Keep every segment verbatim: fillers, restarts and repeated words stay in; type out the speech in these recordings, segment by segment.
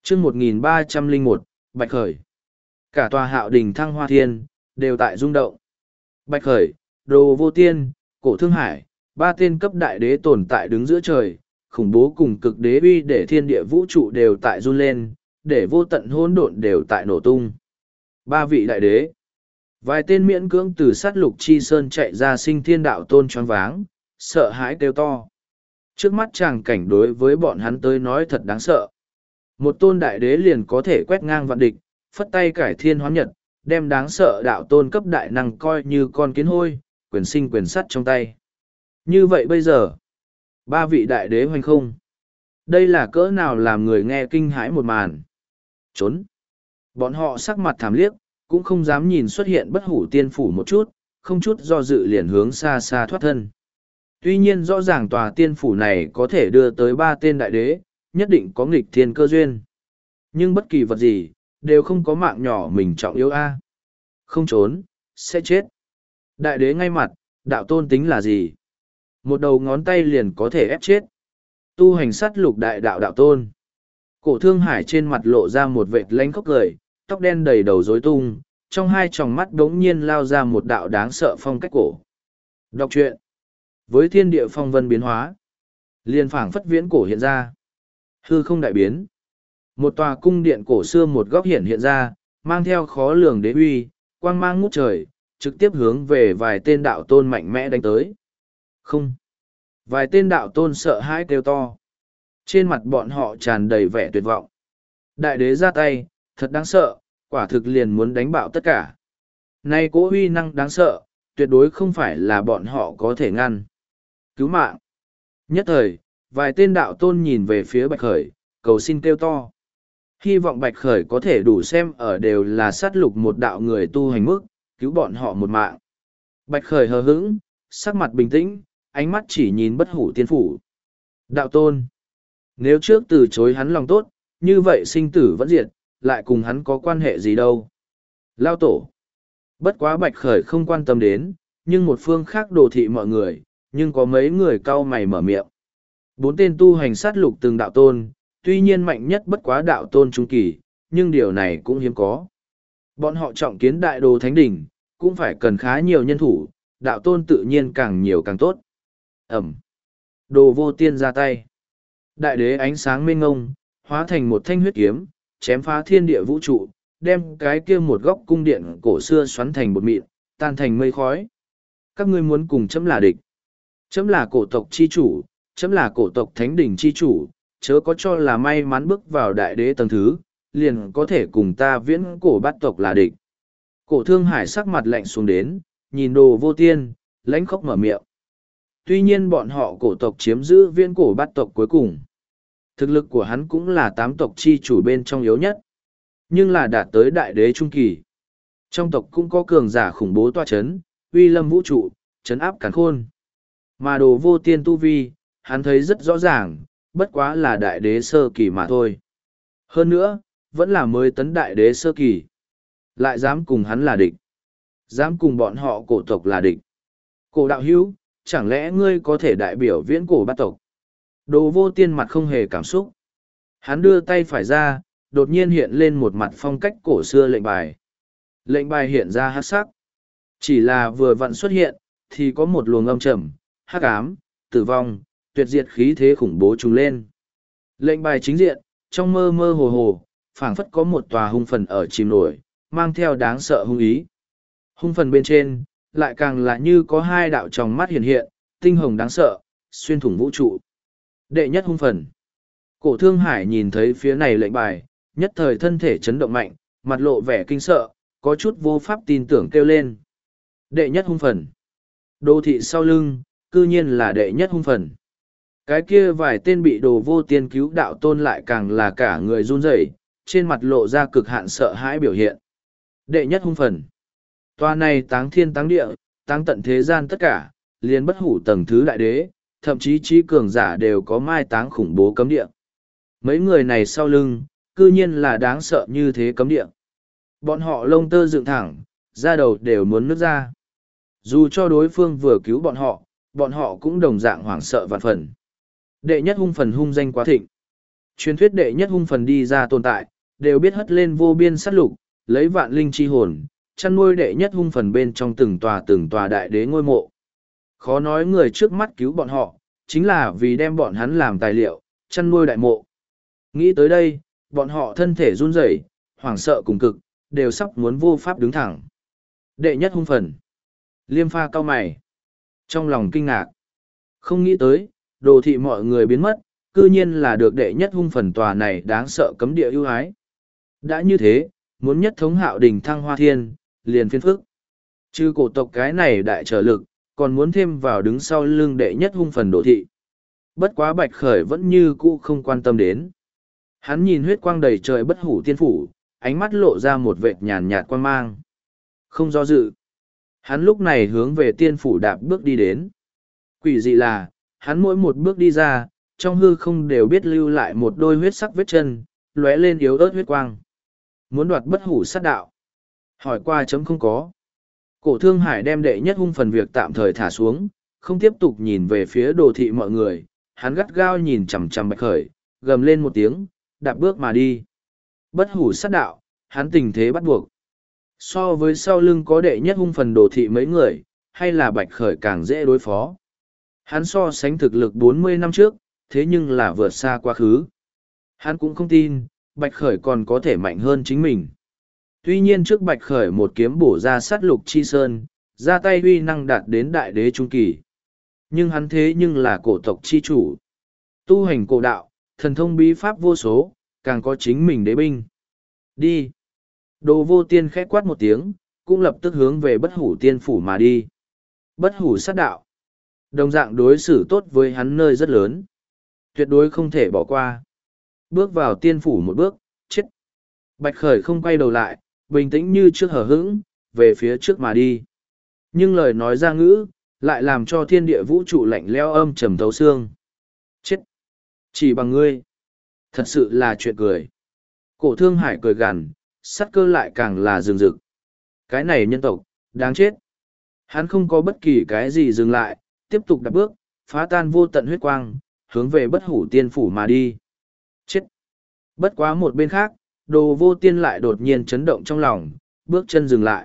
chương một nghìn ba trăm lẻ một, Bạch Khởi. Cả tòa Hạo Đình Thăng Hoa Thiên, đều tại rung động. Bạch Khởi, Đồ Vô Tiên, Cổ Thương Hải, ba tên cấp đại đế tồn tại đứng giữa trời, khủng bố cùng cực đế uy để thiên địa vũ trụ đều tại run lên, để vô tận hỗn độn đều tại nổ tung. Ba vị đại đế. Vài tên miễn cưỡng từ sát lục chi sơn chạy ra sinh thiên đạo tôn choáng váng, sợ hãi kêu to. Trước mắt tràng cảnh đối với bọn hắn tới nói thật đáng sợ. Một tôn đại đế liền có thể quét ngang vạn địch, phất tay cải thiên hoán nhật, đem đáng sợ đạo tôn cấp đại năng coi như con kiến hôi, quyền sinh quyền sắt trong tay. Như vậy bây giờ, ba vị đại đế hoành không. Đây là cỡ nào làm người nghe kinh hãi một màn. Trốn. Bọn họ sắc mặt thảm liếc, cũng không dám nhìn xuất hiện bất hủ tiên phủ một chút, không chút do dự liền hướng xa xa thoát thân. Tuy nhiên rõ ràng tòa tiên phủ này có thể đưa tới ba tên đại đế, nhất định có nghịch thiên cơ duyên. Nhưng bất kỳ vật gì, đều không có mạng nhỏ mình trọng yếu a. Không trốn, sẽ chết. Đại đế ngay mặt, đạo tôn tính là gì? Một đầu ngón tay liền có thể ép chết. Tu hành sát lục đại đạo đạo tôn. Cổ Thương Hải trên mặt lộ ra một vệt lánh khóc cười, tóc đen đầy đầu rối tung, trong hai tròng mắt đống nhiên lao ra một đạo đáng sợ phong cách cổ. Đọc truyện. Với thiên địa phong vân biến hóa, liền phảng phất viễn cổ hiện ra. Hư không đại biến. Một tòa cung điện cổ xưa một góc hiện hiện ra, mang theo khó lường đế uy, quang mang ngút trời, trực tiếp hướng về vài tên đạo tôn mạnh mẽ đánh tới. Không. Vài tên đạo tôn sợ hãi kêu to. Trên mặt bọn họ tràn đầy vẻ tuyệt vọng. Đại đế ra tay, thật đáng sợ, quả thực liền muốn đánh bạo tất cả. Nay cố huy năng đáng sợ, tuyệt đối không phải là bọn họ có thể ngăn. Cứu mạng. Nhất thời, vài tên đạo tôn nhìn về phía Bạch Khởi, cầu xin kêu to. Hy vọng Bạch Khởi có thể đủ xem ở đều là sát lục một đạo người tu hành mức, cứu bọn họ một mạng. Bạch Khởi hờ hững, sắc mặt bình tĩnh, ánh mắt chỉ nhìn bất hủ tiên phủ. Đạo tôn. Nếu trước từ chối hắn lòng tốt, như vậy sinh tử vẫn diệt, lại cùng hắn có quan hệ gì đâu. Lao tổ. Bất quá Bạch Khởi không quan tâm đến, nhưng một phương khác đồ thị mọi người, nhưng có mấy người cau mày mở miệng. Bốn tên tu hành sát lục từng đạo tôn, tuy nhiên mạnh nhất bất quá đạo tôn trung kỳ, nhưng điều này cũng hiếm có. Bọn họ trọng kiến đại đồ thánh đỉnh, cũng phải cần khá nhiều nhân thủ, đạo tôn tự nhiên càng nhiều càng tốt. Ẩm. Đồ Vô Tiên ra tay. Đại đế ánh sáng mênh ngông, hóa thành một thanh huyết kiếm, chém phá thiên địa vũ trụ, đem cái kia một góc cung điện cổ xưa xoắn thành bột mịn, tan thành mây khói. Các ngươi muốn cùng chấm là địch. Chấm là cổ tộc chi chủ, chấm là cổ tộc thánh đỉnh chi chủ, chớ có cho là may mắn bước vào đại đế tầng thứ, liền có thể cùng ta viễn cổ bát tộc là địch. Cổ Thương Hải sắc mặt lạnh xuống đến, nhìn Đồ Vô Tiên, lãnh khóc mở miệng. Tuy nhiên bọn họ cổ tộc chiếm giữ viễn cổ bát tộc cuối cùng. Thực lực của hắn cũng là tám tộc chi chủ bên trong yếu nhất. Nhưng là đạt tới đại đế trung kỳ. Trong tộc cũng có cường giả khủng bố toa chấn, uy lâm vũ trụ, chấn áp càn khôn. Mà Đồ Vô Tiên tu vi, hắn thấy rất rõ ràng, bất quá là đại đế sơ kỳ mà thôi. Hơn nữa, vẫn là mới tấn đại đế sơ kỳ. Lại dám cùng hắn là địch. Dám cùng bọn họ cổ tộc là địch. Cổ đạo hữu, chẳng lẽ ngươi có thể đại biểu viễn cổ bát tộc? Đồ Vô Tiên mặt không hề cảm xúc. Hắn đưa tay phải ra, đột nhiên hiện lên một mặt phong cách cổ xưa lệnh bài. Lệnh bài hiện ra hắc sắc. Chỉ là vừa vặn xuất hiện, thì có một luồng âm trầm, hắc ám, tử vong, tuyệt diệt khí thế khủng bố trùng lên. Lệnh bài chính diện, trong mơ mơ hồ hồ, phảng phất có một tòa hung phần ở chìm nổi, mang theo đáng sợ hung ý. Hung phần bên trên, lại càng là như có hai đạo tròng mắt hiện hiện, tinh hồng đáng sợ, xuyên thủng vũ trụ. Đệ nhất hung phần. Cổ Thương Hải nhìn thấy phía này lệnh bài, nhất thời thân thể chấn động mạnh, mặt lộ vẻ kinh sợ, có chút vô pháp tin tưởng kêu lên. Đệ nhất hung phần. Đô thị sau lưng, cư nhiên là đệ nhất hung phần. Cái kia vài tên bị Đồ Vô Tiên cứu đạo tôn lại càng là cả người run rẩy, trên mặt lộ ra cực hạn sợ hãi biểu hiện. Đệ nhất hung phần. Tòa này táng thiên táng địa, táng tận thế gian tất cả, liền bất hủ tầng thứ đại đế, thậm chí trí cường giả đều có mai táng khủng bố cấm địa. Mấy người này sau lưng, cư nhiên là đáng sợ như thế cấm địa. Bọn họ lông tơ dựng thẳng, da đầu đều muốn nứt ra. Dù cho đối phương vừa cứu bọn họ, bọn họ cũng đồng dạng hoảng sợ vạn phần. Đệ nhất hung phần hung danh quá thịnh. Truyền thuyết đệ nhất hung phần đi ra tồn tại, đều biết hất lên vô biên sát lục, lấy vạn linh chi hồn, chăn nuôi đệ nhất hung phần bên trong từng tòa từng tòa đại đế ngôi mộ. Khó nói người trước mắt cứu bọn họ, chính là vì đem bọn hắn làm tài liệu, chăn nuôi đại mộ. Nghĩ tới đây, bọn họ thân thể run rẩy, hoảng sợ cùng cực, đều sắp muốn vô pháp đứng thẳng. Đệ nhất hung phần. Liêm pha cao mày. Trong lòng kinh ngạc. Không nghĩ tới, đồ thị mọi người biến mất, cư nhiên là được đệ nhất hung phần tòa này đáng sợ cấm địa ưu ái. Đã như thế, muốn nhất thống hạo đình thăng hoa thiên, liền phiên phức. Chứ cổ tộc cái này đại trở lực, còn muốn thêm vào đứng sau lưng đệ nhất hung phần đồ thị. Bất quá Bạch Khởi vẫn như cũ không quan tâm đến. Hắn nhìn huyết quang đầy trời bất hủ tiên phủ, ánh mắt lộ ra một vệt nhàn nhạt quang mang. Không do dự. Hắn lúc này hướng về tiên phủ đạp bước đi đến. Quỷ dị là, hắn mỗi một bước đi ra, trong hư không đều biết lưu lại một đôi huyết sắc vết chân, lóe lên yếu ớt huyết quang. Muốn đoạt bất hủ sát đạo. Hỏi qua chấm không có. Cổ Thương Hải đem đệ nhất hung phần việc tạm thời thả xuống, không tiếp tục nhìn về phía đồ thị mọi người, hắn gắt gao nhìn chằm chằm Bạch Khởi, gầm lên một tiếng, đạp bước mà đi. Bất hủ sát đạo, hắn tình thế bắt buộc. So với sau lưng có đệ nhất hung phần đồ thị mấy người, hay là Bạch Khởi càng dễ đối phó. Hắn so sánh thực lực bốn mươi năm trước, thế nhưng là vượt xa quá khứ. Hắn cũng không tin, Bạch Khởi còn có thể mạnh hơn chính mình. Tuy nhiên trước Bạch Khởi một kiếm bổ ra sát lục chi sơn, ra tay huy năng đạt đến đại đế trung kỳ. Nhưng hắn thế nhưng là cổ tộc chi chủ. Tu hành cổ đạo, thần thông bí pháp vô số, càng có chính mình đế binh. Đi! Đồ vô tiên khẽ quát một tiếng, cũng lập tức hướng về bất hủ tiên phủ mà đi. Bất hủ sát đạo. Đồng dạng đối xử tốt với hắn nơi rất lớn. Tuyệt đối không thể bỏ qua. Bước vào tiên phủ một bước, chết. Bạch Khởi không quay đầu lại, bình tĩnh như trước hở hững, về phía trước mà đi. Nhưng lời nói ra ngữ, lại làm cho thiên địa vũ trụ lạnh leo âm trầm thấu xương. Chết! Chỉ bằng ngươi. Thật sự là chuyện cười. Cổ Thương Hải cười gằn, sát cơ lại càng là rừng rực. Cái này nhân tộc, đáng chết. Hắn không có bất kỳ cái gì dừng lại, tiếp tục đạp bước, phá tan vô tận huyết quang, hướng về bất hủ tiên phủ mà đi. Chết! Bất quá một bên khác, đồ vô tiên lại đột nhiên chấn động trong lòng, bước chân dừng lại.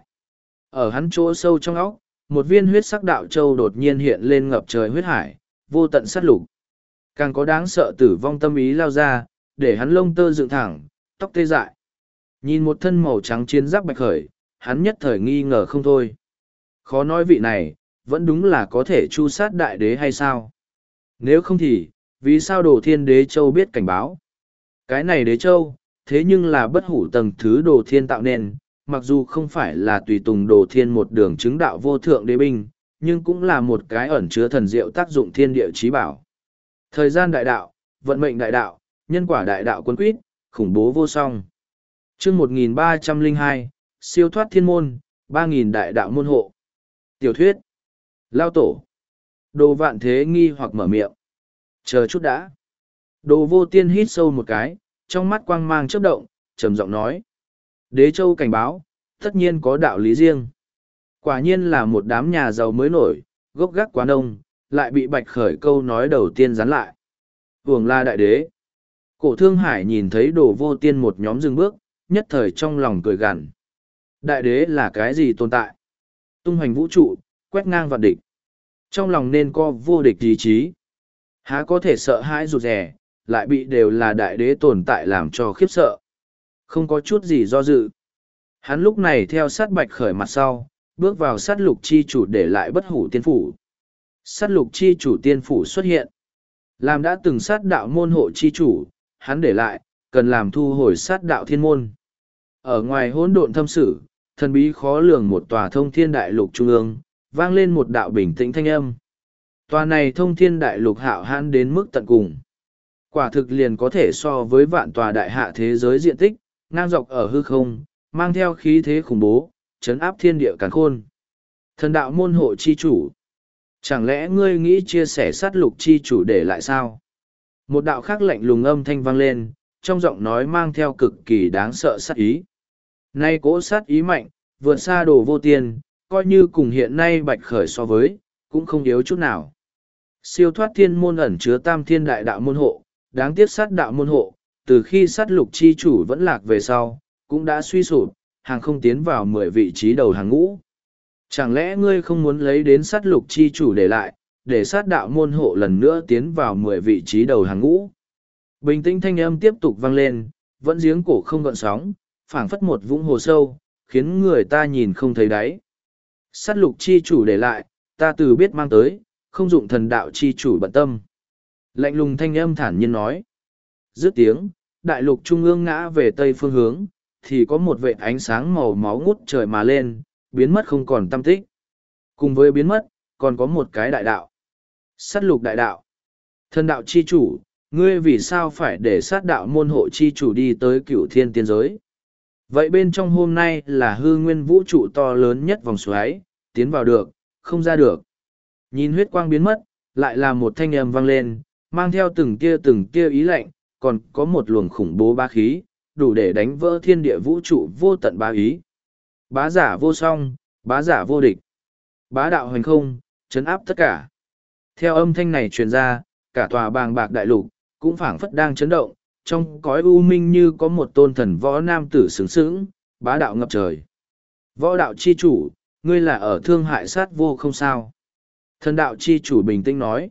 Ở hắn chỗ sâu trong óc, một viên huyết sắc đạo châu đột nhiên hiện lên ngập trời huyết hải, vô tận sát lục. Càng có đáng sợ tử vong tâm ý lao ra, để hắn lông tơ dựng thẳng, tóc tê dại. Nhìn một thân màu trắng chiến giáp Bạch Khởi, hắn nhất thời nghi ngờ không thôi. Khó nói vị này, vẫn đúng là có thể chu sát đại đế hay sao? Nếu không thì, vì sao đồ thiên đế châu biết cảnh báo? Cái này đế châu, thế nhưng là bất hủ tầng thứ đồ thiên tạo nên, mặc dù không phải là tùy tùng đồ thiên một đường chứng đạo vô thượng đế binh, nhưng cũng là một cái ẩn chứa thần diệu tác dụng thiên địa trí bảo. Thời gian đại đạo, vận mệnh đại đạo, nhân quả đại đạo quân quyết, khủng bố vô song. Chương một nghìn ba trăm lẻ hai, siêu thoát thiên môn, ba nghìn đại đạo môn hộ. Tiểu thuyết. Lao tổ. Đồ vạn thế nghi hoặc mở miệng. Chờ chút đã. Đồ vô tiên hít sâu một cái, trong mắt quang mang chớp động, trầm giọng nói. Đế châu cảnh báo, tất nhiên có đạo lý riêng. Quả nhiên là một đám nhà giàu mới nổi, gốc gác quá nông, lại bị Bạch Khởi câu nói đầu tiên dán lại. Hưởng la đại đế. Cổ Thương Hải nhìn thấy đồ vô tiên một nhóm dừng bước, nhất thời trong lòng cười gằn. Đại đế là cái gì tồn tại? Tung hoành vũ trụ, quét ngang vạn địch. Trong lòng nên có vô địch ý chí. Há có thể sợ hãi rụt rè, lại bị đều là đại đế tồn tại làm cho khiếp sợ. Không có chút gì do dự. Hắn lúc này theo sát Bạch Khởi mặt sau, bước vào sát lục chi chủ để lại bất hủ tiên phủ. Sát lục chi chủ tiên phủ xuất hiện. Làm đã từng sát đạo môn hộ chi chủ, hắn để lại, cần làm thu hồi sát đạo thiên môn. Ở ngoài hỗn độn thâm sử, thần bí khó lường một tòa thông thiên đại lục trung ương, vang lên một đạo bình tĩnh thanh âm. Tòa này thông thiên đại lục hạo hãn đến mức tận cùng. Quả thực liền có thể so với vạn tòa đại hạ thế giới diện tích, ngang dọc ở hư không, mang theo khí thế khủng bố, chấn áp thiên địa càn khôn. Thần đạo môn hộ chi chủ. Chẳng lẽ ngươi nghĩ chia sẻ sát lục chi chủ để lại sao? Một đạo khác lạnh lùng âm thanh vang lên, trong giọng nói mang theo cực kỳ đáng sợ sát ý. Nay cỗ sát ý mạnh, vượt xa đồ vô tiên, coi như cùng hiện nay Bạch Khởi so với, cũng không yếu chút nào. Siêu thoát thiên môn ẩn chứa tam thiên đại đạo môn hộ, đáng tiếc sát đạo môn hộ, từ khi sát lục chi chủ vẫn lạc về sau, cũng đã suy sụp, hàng không tiến vào mười vị trí đầu hàng ngũ. Chẳng lẽ ngươi không muốn lấy đến sát lục chi chủ để lại, để sát đạo môn hộ lần nữa tiến vào mười vị trí đầu hàng ngũ? Bình tĩnh thanh âm tiếp tục vang lên, vẫn giếng cổ không gợn sóng, phảng phất một vũng hồ sâu, khiến người ta nhìn không thấy đáy. Sát lục chi chủ để lại, ta từ biết mang tới, không dụng thần đạo chi chủ bận tâm. Lạnh lùng thanh âm thản nhiên nói. Dứt tiếng, đại lục trung ương ngã về tây phương hướng, thì có một vệt ánh sáng màu máu ngút trời mà lên, biến mất không còn tăm tích. Cùng với biến mất, còn có một cái đại đạo. Sát lục đại đạo. Thần đạo chi chủ, ngươi vì sao phải để sát đạo môn hộ chi chủ đi tới cửu thiên tiên giới? Vậy bên trong hôm nay là hư nguyên vũ trụ to lớn nhất vòng xoáy, tiến vào được, không ra được. Nhìn huyết quang biến mất, lại là một thanh âm vang lên, mang theo từng tia từng tia ý lạnh, còn có một luồng khủng bố bá khí, đủ để đánh vỡ thiên địa vũ trụ vô tận bá ý. Bá giả vô song, bá giả vô địch. Bá đạo hoành không, chấn áp tất cả. Theo âm thanh này truyền ra, cả tòa bàng bạc đại lục, cũng phảng phất đang chấn động, trong cõi u minh như có một tôn thần võ nam tử sướng sướng, bá đạo ngập trời. Võ đạo chi chủ, ngươi là ở thương hại sát vô không sao? Thần đạo chi chủ bình tĩnh nói.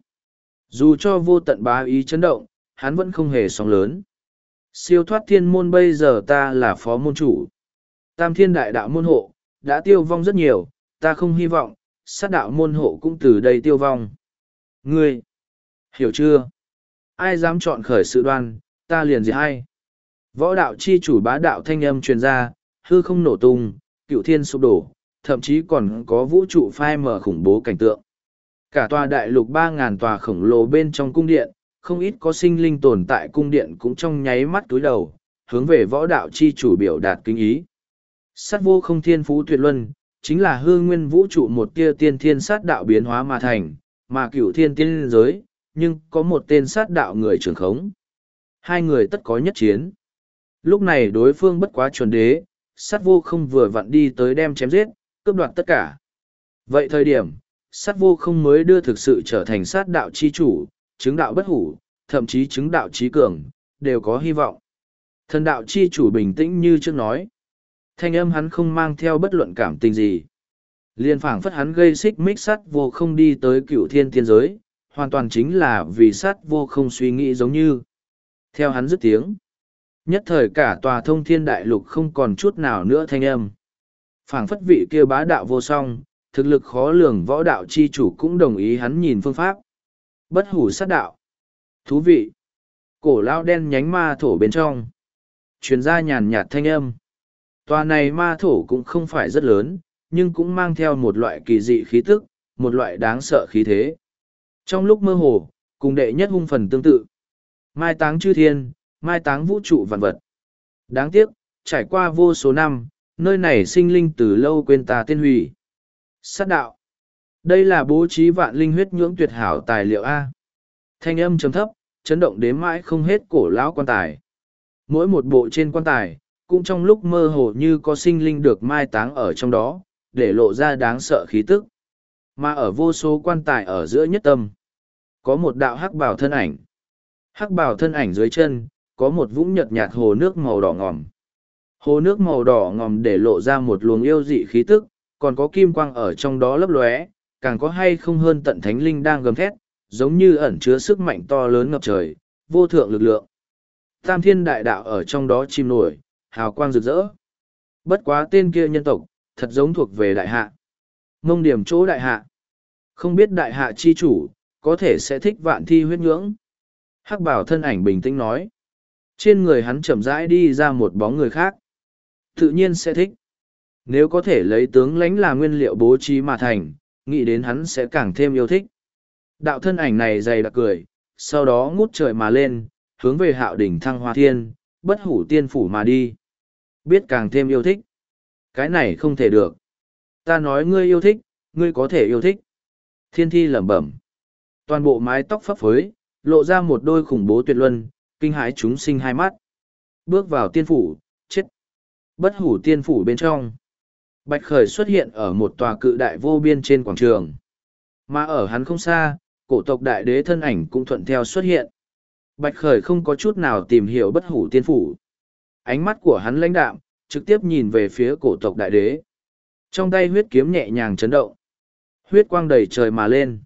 Dù cho vô tận bá ý chấn động, hắn vẫn không hề sóng lớn. Siêu thoát thiên môn bây giờ ta là phó môn chủ. Tam thiên đại đạo môn hộ, đã tiêu vong rất nhiều, ta không hy vọng, sát đạo môn hộ cũng từ đây tiêu vong. Ngươi, hiểu chưa? Ai dám chọn khởi sự đoan, ta liền diệt hay. Võ đạo chi chủ bá đạo thanh âm truyền ra, hư không nổ tung, cựu thiên sụp đổ, thậm chí còn có vũ trụ phai mở khủng bố cảnh tượng. Cả tòa đại lục ba ngàn tòa khổng lồ bên trong cung điện, không ít có sinh linh tồn tại cung điện cũng trong nháy mắt túi đầu, hướng về võ đạo chi chủ biểu đạt kính ý. Sát vô không thiên phú tuyệt luân, chính là hư nguyên vũ trụ một tia tiên thiên sát đạo biến hóa mà thành, mà cửu thiên tiên giới, nhưng có một tên sát đạo người trưởng khống. Hai người tất có nhất chiến. Lúc này đối phương bất quá chuẩn đế, sát vô không vừa vặn đi tới đem chém giết, cướp đoạt tất cả. Vậy thời điểm, sát vô không mới đưa thực sự trở thành sát đạo chi chủ, chứng đạo bất hủ, thậm chí chứng đạo trí cường, đều có hy vọng. Thần đạo chi chủ bình tĩnh như trước nói. Thanh âm hắn không mang theo bất luận cảm tình gì. Liên phảng phất hắn gây xích mích sát vô không đi tới cựu thiên tiên giới, hoàn toàn chính là vì sát vô không suy nghĩ giống như. Theo hắn dứt tiếng. Nhất thời cả tòa thông thiên đại lục không còn chút nào nữa thanh âm. Phảng phất vị kia bá đạo vô song, thực lực khó lường võ đạo chi chủ cũng đồng ý hắn nhìn phương pháp. Bất hủ sát đạo. Thú vị. Cổ lao đen nhánh ma thổ bên trong. Truyền ra nhàn nhạt thanh âm. Tòa này ma thổ cũng không phải rất lớn, nhưng cũng mang theo một loại kỳ dị khí tức, một loại đáng sợ khí thế. Trong lúc mơ hồ, cùng đệ nhất hung phần tương tự. Mai táng chư thiên, mai táng vũ trụ vạn vật. Đáng tiếc, trải qua vô số năm, nơi này sinh linh từ lâu quên ta tên hủy. Sát đạo. Đây là bố trí vạn linh huyết nhưỡng tuyệt hảo tài liệu A. Thanh âm trầm thấp, chấn động đến mãi không hết cổ lão quan tài. Mỗi một bộ trên quan tài, cũng trong lúc mơ hồ như có sinh linh được mai táng ở trong đó, để lộ ra đáng sợ khí tức. Mà ở vô số quan tài ở giữa nhất tâm, có một đạo hắc bào thân ảnh. Hắc bào thân ảnh dưới chân, có một vũng nhợt nhạt hồ nước màu đỏ ngòm. Hồ nước màu đỏ ngòm để lộ ra một luồng yêu dị khí tức, còn có kim quang ở trong đó lấp lóe, càng có hay không hơn tận thánh linh đang gầm thét, giống như ẩn chứa sức mạnh to lớn ngập trời, vô thượng lực lượng. Tam thiên đại đạo ở trong đó chìm nổi, hào quang rực rỡ. Bất quá tên kia nhân tộc, thật giống thuộc về đại hạ. Mông điểm chỗ đại hạ. Không biết đại hạ chi chủ, có thể sẽ thích vạn thi huyết nhưỡng. Hắc bảo thân ảnh bình tĩnh nói. Trên người hắn chậm rãi đi ra một bóng người khác. Tự nhiên sẽ thích. Nếu có thể lấy tướng lãnh là nguyên liệu bố trí mà thành, nghĩ đến hắn sẽ càng thêm yêu thích. Đạo thân ảnh này dày đặc cười, sau đó ngút trời mà lên, hướng về hạo đỉnh thăng hoa thiên, bất hủ tiên phủ mà đi. Biết càng thêm yêu thích. Cái này không thể được. Ta nói ngươi yêu thích, ngươi có thể yêu thích. Thiên thi lẩm bẩm. Toàn bộ mái tóc phấp phới, lộ ra một đôi khủng bố tuyệt luân, kinh hãi chúng sinh hai mắt. Bước vào tiên phủ, chết. Bất hủ tiên phủ bên trong. Bạch Khởi xuất hiện ở một tòa cự đại vô biên trên quảng trường. Mà ở hắn không xa, cổ tộc đại đế thân ảnh cũng thuận theo xuất hiện. Bạch Khởi không có chút nào tìm hiểu bất hủ tiên phủ. Ánh mắt của hắn lãnh đạm, trực tiếp nhìn về phía cổ tộc đại đế. Trong tay huyết kiếm nhẹ nhàng chấn động. Huyết quang đầy trời mà lên.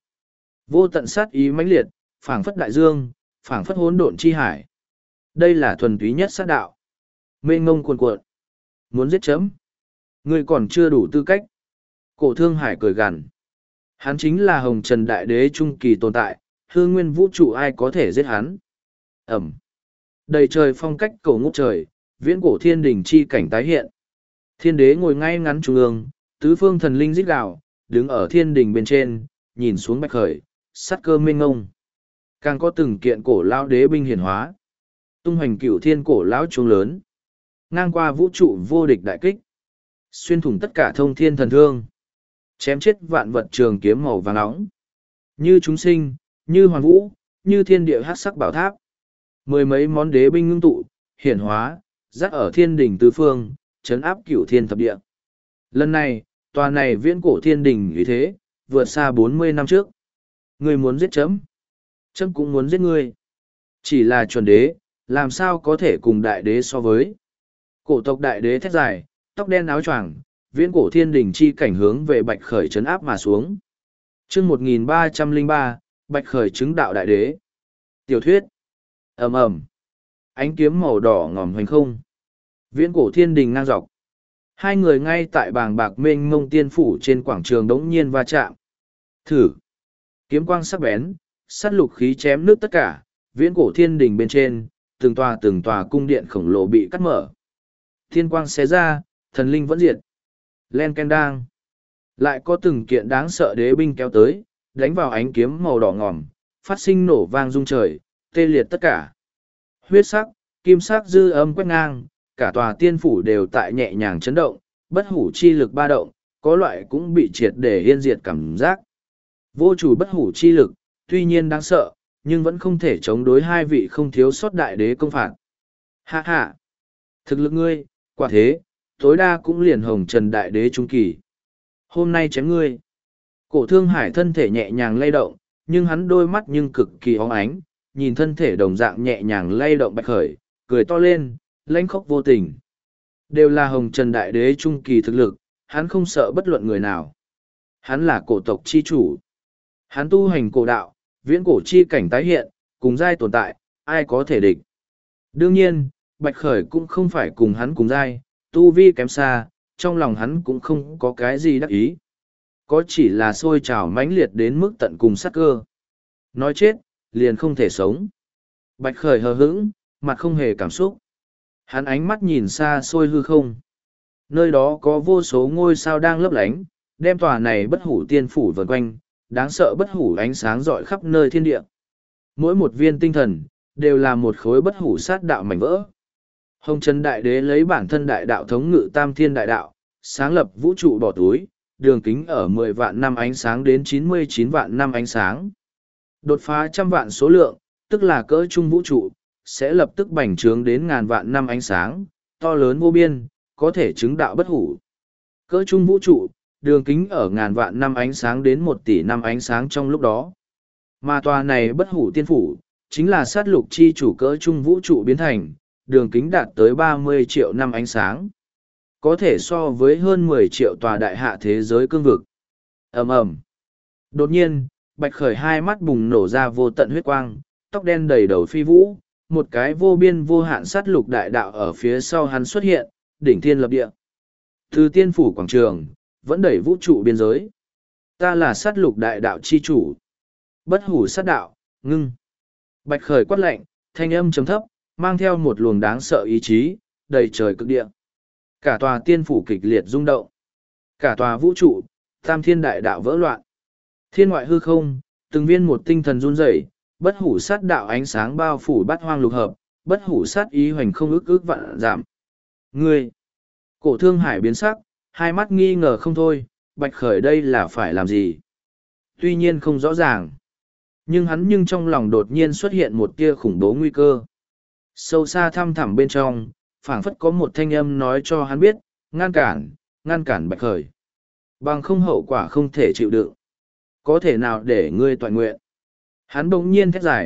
Vô tận sát ý mãnh liệt, phảng phất đại dương, phảng phất hỗn độn chi hải. Đây là thuần túy nhất sát đạo. Mênh ngông cuồn cuộn. Muốn giết chấm. Ngươi còn chưa đủ tư cách. Cổ thương hải cười gằn. Hắn chính là hồng trần đại đế trung kỳ tồn tại, hư nguyên vũ trụ ai có thể giết hắn. Ẩm. Đầy trời phong cách cổ ngút trời, viễn cổ thiên đình chi cảnh tái hiện. Thiên đế ngồi ngay ngắn trung ương, tứ phương thần linh rít gào, đứng ở thiên đình bên trên, nhìn xuống Bạch Khởi, sát cơ mênh ngông. Càng có từng kiện cổ lão đế binh hiển hóa. Tung hoành cửu thiên cổ lão chuông lớn. Ngang qua vũ trụ vô địch đại kích. Xuyên thủng tất cả thông thiên thần thương. Chém chết vạn vật trường kiếm màu vàng nóng. Như chúng sinh, như hoàn vũ, như thiên địa hát sắc bảo tháp. Mười mấy món đế binh ngưng tụ, hiển hóa, dắt ở thiên đỉnh tứ phương, chấn áp cửu thiên thập địa. Lần này, tòa này viễn cổ thiên đình như thế, vượt xa bốn mươi năm trước. Ngươi muốn giết chấm. Chấm cũng muốn giết ngươi. Chỉ là chuẩn đế, làm sao có thể cùng đại đế so với. Cổ tộc đại đế thét dài, tóc đen áo choàng, viễn cổ thiên đình chi cảnh hướng về Bạch Khởi chấn áp mà xuống. chương một nghìn ba trăm lẻ ba, Bạch Khởi chứng đạo đại đế. Tiểu thuyết. Ầm ầm. Ánh kiếm màu đỏ ngòm hoành không. Viễn cổ thiên đình ngang dọc. Hai người ngay tại bàng bạc mênh mông tiên phủ trên quảng trường đống nhiên va chạm. Thử. Kiếm quang sắc bén, sắt lục khí chém nước tất cả, viễn cổ thiên đình bên trên, từng tòa từng tòa cung điện khổng lồ bị cắt mở. Thiên quang xé ra, thần linh vẫn diệt. Len ken đang. Lại có từng kiện đáng sợ đế binh kéo tới, đánh vào ánh kiếm màu đỏ ngòm, phát sinh nổ vang rung trời, tê liệt tất cả. Huyết sắc, kim sắc dư âm quét ngang, cả tòa tiên phủ đều tại nhẹ nhàng chấn động, bất hủ chi lực ba động, có loại cũng bị triệt để yên diệt cảm giác. Vô chủ bất hủ chi lực, tuy nhiên đáng sợ, nhưng vẫn không thể chống đối hai vị không thiếu sót đại đế công phạt. Hạ hạ! Thực lực ngươi, quả thế, tối đa cũng liền hồng trần đại đế trung kỳ. Hôm nay chém ngươi. Cổ thương hải thân thể nhẹ nhàng lay động, nhưng hắn đôi mắt nhưng cực kỳ óng ánh, nhìn thân thể đồng dạng nhẹ nhàng lay động Bạch Khởi, cười to lên, lãnh khốc vô tình. Đều là hồng trần đại đế trung kỳ thực lực, hắn không sợ bất luận người nào. Hắn là cổ tộc chi chủ. Hắn tu hành cổ đạo, viễn cổ chi cảnh tái hiện, cùng giai tồn tại, ai có thể địch. Đương nhiên, Bạch Khởi cũng không phải cùng hắn cùng giai, tu vi kém xa, trong lòng hắn cũng không có cái gì đắc ý. Có chỉ là sôi trào mãnh liệt đến mức tận cùng sát cơ. Nói chết, liền không thể sống. Bạch Khởi hờ hững, mặt không hề cảm xúc. Hắn ánh mắt nhìn xa xôi hư không. Nơi đó có vô số ngôi sao đang lấp lánh, đem tòa này bất hủ tiên phủ vần quanh, đáng sợ bất hủ ánh sáng rọi khắp nơi thiên địa. Mỗi một viên tinh thần, đều là một khối bất hủ sát đạo mảnh vỡ. Hồng Trần Đại Đế lấy bản thân đại đạo thống ngự tam thiên đại đạo, sáng lập vũ trụ bỏ túi, đường kính ở mười vạn năm ánh sáng đến chín mươi chín vạn năm ánh sáng. Đột phá trăm vạn số lượng, tức là cỡ trung vũ trụ, sẽ lập tức bành trướng đến ngàn vạn năm ánh sáng, to lớn vô biên, có thể chứng đạo bất hủ. Cỡ trung vũ trụ, đường kính ở ngàn vạn năm ánh sáng đến một tỷ năm ánh sáng trong lúc đó. Mà tòa này bất hủ tiên phủ, chính là sát lục chi chủ cỡ trung vũ trụ biến thành, đường kính đạt tới ba mươi triệu năm ánh sáng. Có thể so với hơn mười triệu tòa đại hạ thế giới cương vực. Ầm ầm. Đột nhiên, Bạch Khởi hai mắt bùng nổ ra vô tận huyết quang, tóc đen đầy đầu phi vũ, một cái vô biên vô hạn sát lục đại đạo ở phía sau hắn xuất hiện, đỉnh thiên lập địa. Từ tiên phủ quảng trường, vẫn đẩy vũ trụ biên giới. Ta là sát lục đại đạo chi chủ. Bất hủ sát đạo, ngưng. Bạch Khởi quát lệnh, thanh âm trầm thấp, mang theo một luồng đáng sợ ý chí, đầy trời cực địa. Cả tòa tiên phủ kịch liệt rung động. Cả tòa vũ trụ, tam thiên đại đạo vỡ loạn. Thiên ngoại hư không, từng viên một tinh thần run rẩy, bất hủ sát đạo ánh sáng bao phủ bát hoang lục hợp, bất hủ sát ý hoành không ước ước vạn giảm. Ngươi! Cổ thương hải biến sắc, hai mắt nghi ngờ không thôi, Bạch Khởi đây là phải làm gì? Tuy nhiên không rõ ràng. Nhưng hắn nhưng trong lòng đột nhiên xuất hiện một tia khủng bố nguy cơ. Sâu xa thăm thẳm bên trong, phảng phất có một thanh âm nói cho hắn biết, ngăn cản, ngăn cản Bạch Khởi. Bằng không hậu quả không thể chịu đựng. Có thể nào để ngươi toàn nguyện. Hắn bỗng nhiên thét dài,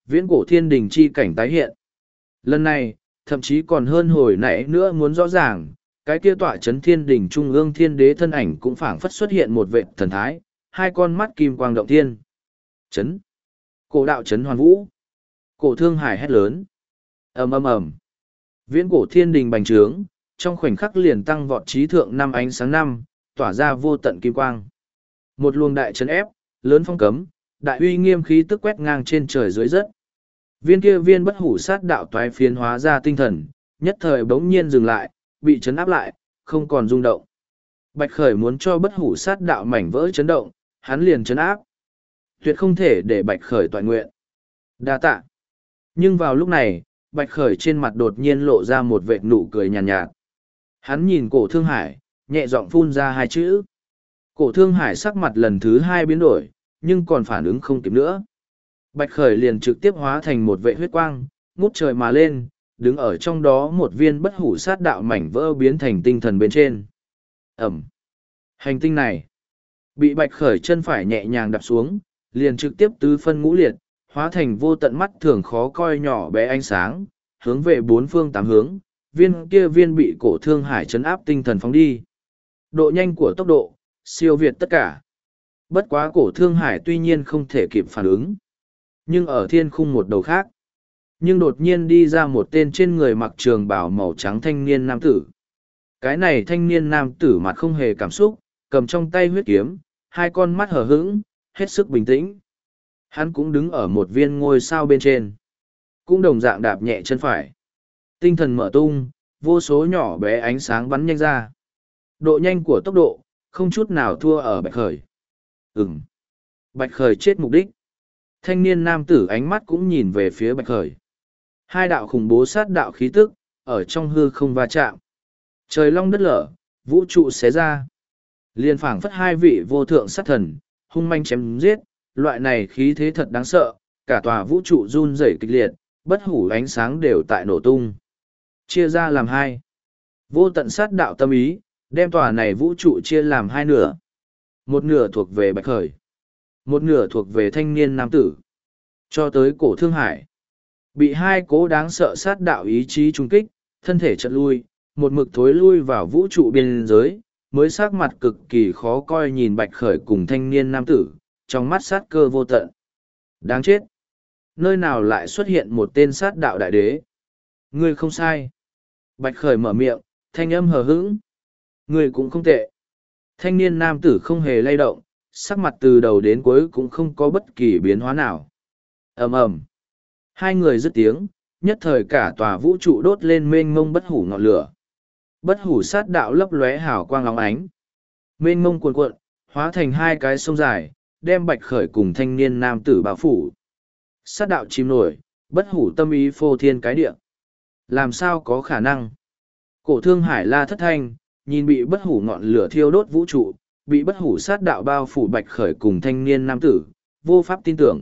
viễn cổ thiên đình chi cảnh tái hiện. Lần này, thậm chí còn hơn hồi nãy nữa muốn rõ ràng, cái kia tọa chấn thiên đình trung ương thiên đế thân ảnh cũng phảng phất xuất hiện một vệ thần thái, hai con mắt kim quang động thiên. Chấn. Cổ đạo chấn hoàn vũ. Cổ thương hải hét lớn. ầm ầm ầm. Viễn cổ thiên đình bành trướng, trong khoảnh khắc liền tăng vọt trí thượng năm ánh sáng năm, tỏa ra vô tận kim quang. Một luồng đại chấn ép, lớn phong cấm, đại uy nghiêm khí tức quét ngang trên trời dưới đất. Viên kia viên bất hủ sát đạo toái phiến hóa ra tinh thần, nhất thời bỗng nhiên dừng lại, bị chấn áp lại, không còn rung động. Bạch Khởi muốn cho bất hủ sát đạo mảnh vỡ chấn động, hắn liền chấn áp. Tuyệt không thể để Bạch Khởi toại nguyện. Đa tạ. Nhưng vào lúc này, Bạch Khởi trên mặt đột nhiên lộ ra một vệt nụ cười nhàn nhạt, nhạt. Hắn nhìn cổ thương hải, nhẹ giọng phun ra hai chữ. Cổ thương hải sắc mặt lần thứ hai biến đổi, nhưng còn phản ứng không kịp nữa. Bạch Khởi liền trực tiếp hóa thành một vệ huyết quang, ngút trời mà lên, đứng ở trong đó một viên bất hủ sát đạo mảnh vỡ biến thành tinh thần bên trên. Ẩm. Hành tinh này, bị Bạch Khởi chân phải nhẹ nhàng đập xuống, liền trực tiếp tứ phân ngũ liệt, hóa thành vô tận mắt thường khó coi nhỏ bé ánh sáng, hướng về bốn phương tám hướng, viên kia viên bị cổ thương hải chấn áp tinh thần phóng đi. Độ nhanh của tốc độ, siêu việt tất cả. Bất quá cổ thương hải tuy nhiên không thể kịp phản ứng. Nhưng ở thiên khung một đầu khác, nhưng đột nhiên đi ra một tên trên người mặc trường bào màu trắng thanh niên nam tử. Cái này thanh niên nam tử mặt không hề cảm xúc, cầm trong tay huyết kiếm, hai con mắt hờ hững, hết sức bình tĩnh. Hắn cũng đứng ở một viên ngôi sao bên trên, cũng đồng dạng đạp nhẹ chân phải. Tinh thần mở tung, vô số nhỏ bé ánh sáng bắn nhanh ra. Độ nhanh của tốc độ, không chút nào thua ở Bạch Khởi. Ừm. Bạch Khởi chết mục đích. Thanh niên nam tử ánh mắt cũng nhìn về phía Bạch Khởi. Hai đạo khủng bố sát đạo khí tức, ở trong hư không va chạm. Trời long đất lở, vũ trụ xé ra. Liên phảng phất hai vị vô thượng sát thần, hung manh chém giết, loại này khí thế thật đáng sợ, cả tòa vũ trụ run rẩy kịch liệt, bất hủ ánh sáng đều tại nổ tung. Chia ra làm hai. Vô tận sát đạo tâm ý, đem tòa này vũ trụ chia làm hai nửa. Một nửa thuộc về Bạch Khởi, một nửa thuộc về thanh niên nam tử. Cho tới cổ thương hải, bị hai cố đáng sợ sát đạo ý chí trung kích, thân thể chật lui, một mực thối lui vào vũ trụ biên giới, mới sắc mặt cực kỳ khó coi nhìn Bạch Khởi cùng thanh niên nam tử, trong mắt sát cơ vô tận. Đáng chết! Nơi nào lại xuất hiện một tên sát đạo đại đế? Ngươi không sai. Bạch Khởi mở miệng, thanh âm hờ hững. Ngươi cũng không tệ. Thanh niên nam tử không hề lay động, sắc mặt từ đầu đến cuối cũng không có bất kỳ biến hóa nào. Ầm ầm. Hai người dứt tiếng, nhất thời cả tòa vũ trụ đốt lên mênh mông bất hủ ngọn lửa. Bất hủ sát đạo lấp lóe hào quang óng ánh. Mênh mông cuồn cuộn, hóa thành hai cái sông dài, đem Bạch Khởi cùng thanh niên nam tử bao phủ. Sát đạo chìm nổi, bất hủ tâm ý phô thiên cái địa. Làm sao có khả năng? Cổ thương hải la thất thanh, nhìn bị bất hủ ngọn lửa thiêu đốt vũ trụ, bị bất hủ sát đạo bao phủ Bạch Khởi cùng thanh niên nam tử, vô pháp tin tưởng.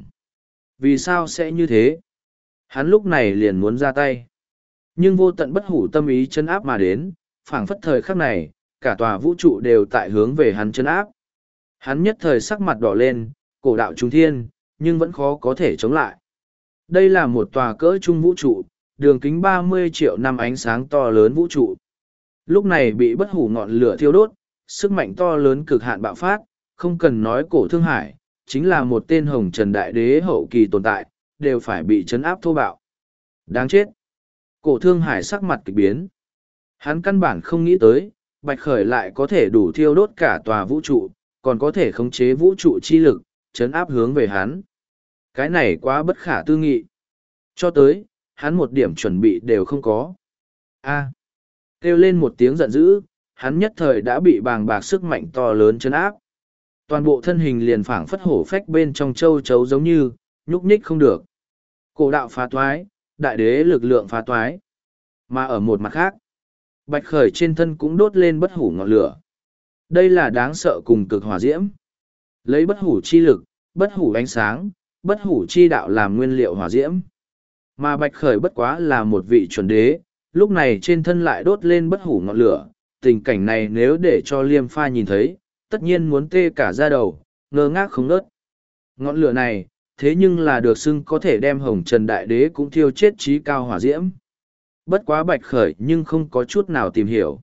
Vì sao sẽ như thế? Hắn lúc này liền muốn ra tay. Nhưng vô tận bất hủ tâm ý chân áp mà đến, phảng phất thời khắc này, cả tòa vũ trụ đều tại hướng về hắn chân áp. Hắn nhất thời sắc mặt đỏ lên, cổ đạo trung thiên, nhưng vẫn khó có thể chống lại. Đây là một tòa cỡ trung vũ trụ, đường kính ba mươi triệu năm ánh sáng to lớn vũ trụ. Lúc này bị bất hủ ngọn lửa thiêu đốt, sức mạnh to lớn cực hạn bạo phát, không cần nói cổ thương hải, chính là một tên hồng trần đại đế hậu kỳ tồn tại, đều phải bị chấn áp thô bạo. Đáng chết! Cổ thương hải sắc mặt kịch biến. Hắn căn bản không nghĩ tới, Bạch Khởi lại có thể đủ thiêu đốt cả tòa vũ trụ, còn có thể khống chế vũ trụ chi lực, chấn áp hướng về hắn. Cái này quá bất khả tư nghị. Cho tới, hắn một điểm chuẩn bị đều không có. A. Kêu lên một tiếng giận dữ, hắn nhất thời đã bị bàng bạc sức mạnh to lớn chấn áp. Toàn bộ thân hình liền phảng phất hổ phách bên trong châu chấu giống như, nhúc nhích không được. Cổ đạo phá toái, đại đế lực lượng phá toái. Mà ở một mặt khác, Bạch Khởi trên thân cũng đốt lên bất hủ ngọn lửa. Đây là đáng sợ cùng cực hỏa diễm. Lấy bất hủ chi lực, bất hủ ánh sáng, bất hủ chi đạo làm nguyên liệu hỏa diễm. Mà Bạch Khởi bất quá là một vị chuẩn đế, lúc này trên thân lại đốt lên bất hủ ngọn lửa. Tình cảnh này nếu để cho Liêm Pha nhìn thấy, tất nhiên muốn tê cả da đầu, ngơ ngác không ngớt. Ngọn lửa này, thế nhưng là được xưng có thể đem hồng trần đại đế cũng thiêu chết trí cao hỏa diễm. Bất quá Bạch Khởi nhưng không có chút nào tìm hiểu.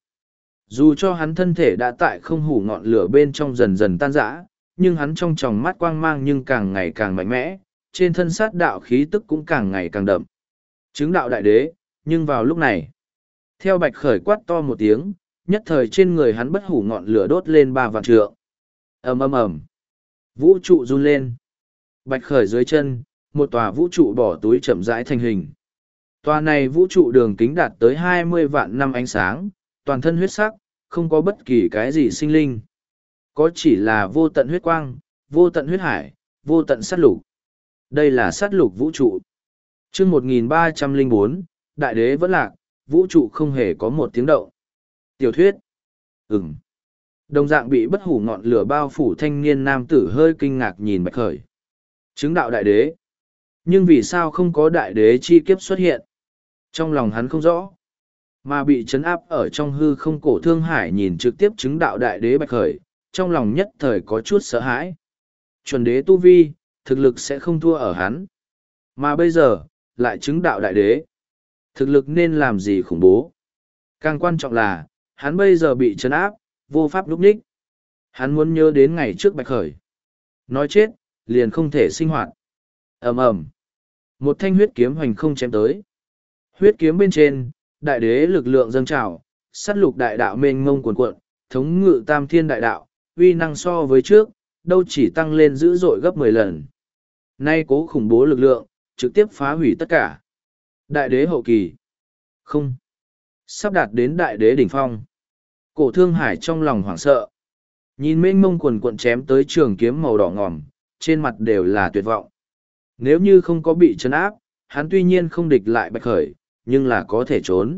Dù cho hắn thân thể đã tại không hủ ngọn lửa bên trong dần dần tan rã, nhưng hắn trong tròng mắt quang mang nhưng càng ngày càng mạnh mẽ, trên thân sát đạo khí tức cũng càng ngày càng đậm. Chứng đạo đại đế, nhưng vào lúc này, theo Bạch Khởi quát to một tiếng, nhất thời trên người hắn bất hủ ngọn lửa đốt lên ba vạn trượng. Ầm ầm ầm, vũ trụ run lên. Bạch Khởi dưới chân, một tòa vũ trụ bỏ túi chậm rãi thành hình. Tòa này vũ trụ đường kính đạt tới hai mươi vạn năm ánh sáng, toàn thân huyết sắc, không có bất kỳ cái gì sinh linh. Có chỉ là vô tận huyết quang, vô tận huyết hải, vô tận sát lục. Đây là sát lục vũ trụ. Chương một nghìn ba trăm lẻ bốn, Đại đế vẫn lạc, vũ trụ không hề có một tiếng động. Tiểu thuyết. Ừm. Đồng dạng bị bất hủ ngọn lửa bao phủ thanh niên nam tử hơi kinh ngạc nhìn Bạch Khởi. Chứng đạo đại đế. Nhưng vì sao không có đại đế chi kiếp xuất hiện? Trong lòng hắn không rõ. Mà bị trấn áp ở trong hư không cổ thương hải nhìn trực tiếp chứng đạo đại đế Bạch Khởi, trong lòng nhất thời có chút sợ hãi. Chuẩn đế tu vi, thực lực sẽ không thua ở hắn. Mà bây giờ, lại chứng đạo đại đế. Thực lực nên làm gì khủng bố. Càng quan trọng là, hắn bây giờ bị trấn áp, vô pháp lúc ních. Hắn muốn nhớ đến ngày trước Bạch Khởi. Nói chết, liền không thể sinh hoạt. Ầm ầm, một thanh huyết kiếm hoành không chém tới. Huyết kiếm bên trên, đại đế lực lượng dâng trào, sát lục đại đạo mênh mông cuồn cuộn, thống ngự tam thiên đại đạo, uy năng so với trước, đâu chỉ tăng lên dữ dội gấp mười lần. Nay cố khủng bố lực lượng, trực tiếp phá hủy tất cả. Đại đế hậu kỳ. Không. Sắp đạt đến đại đế đỉnh phong. Cổ thương hải trong lòng hoảng sợ. Nhìn mênh mông quần cuộn chém tới trường kiếm màu đỏ ngòm, trên mặt đều là tuyệt vọng. Nếu như không có bị trấn áp, hắn tuy nhiên không địch lại Bạch Khởi, nhưng là có thể trốn.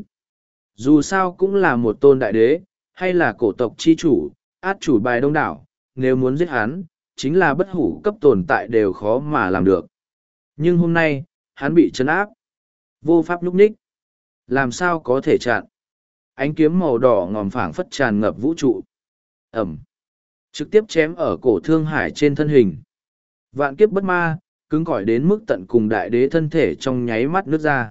Dù sao cũng là một tôn đại đế, hay là cổ tộc chi chủ, át chủ bài đông đảo, nếu muốn giết hắn, chính là bất hủ cấp tồn tại đều khó mà làm được. Nhưng hôm nay, hắn bị trấn áp, vô pháp nhúc ních. Làm sao có thể chặn? Ánh kiếm màu đỏ ngòm phảng phất tràn ngập vũ trụ. Ẩm. Trực tiếp chém ở cổ thương hải trên thân hình. Vạn kiếp bất ma, cứng cỏi đến mức tận cùng đại đế thân thể trong nháy mắt nứt ra.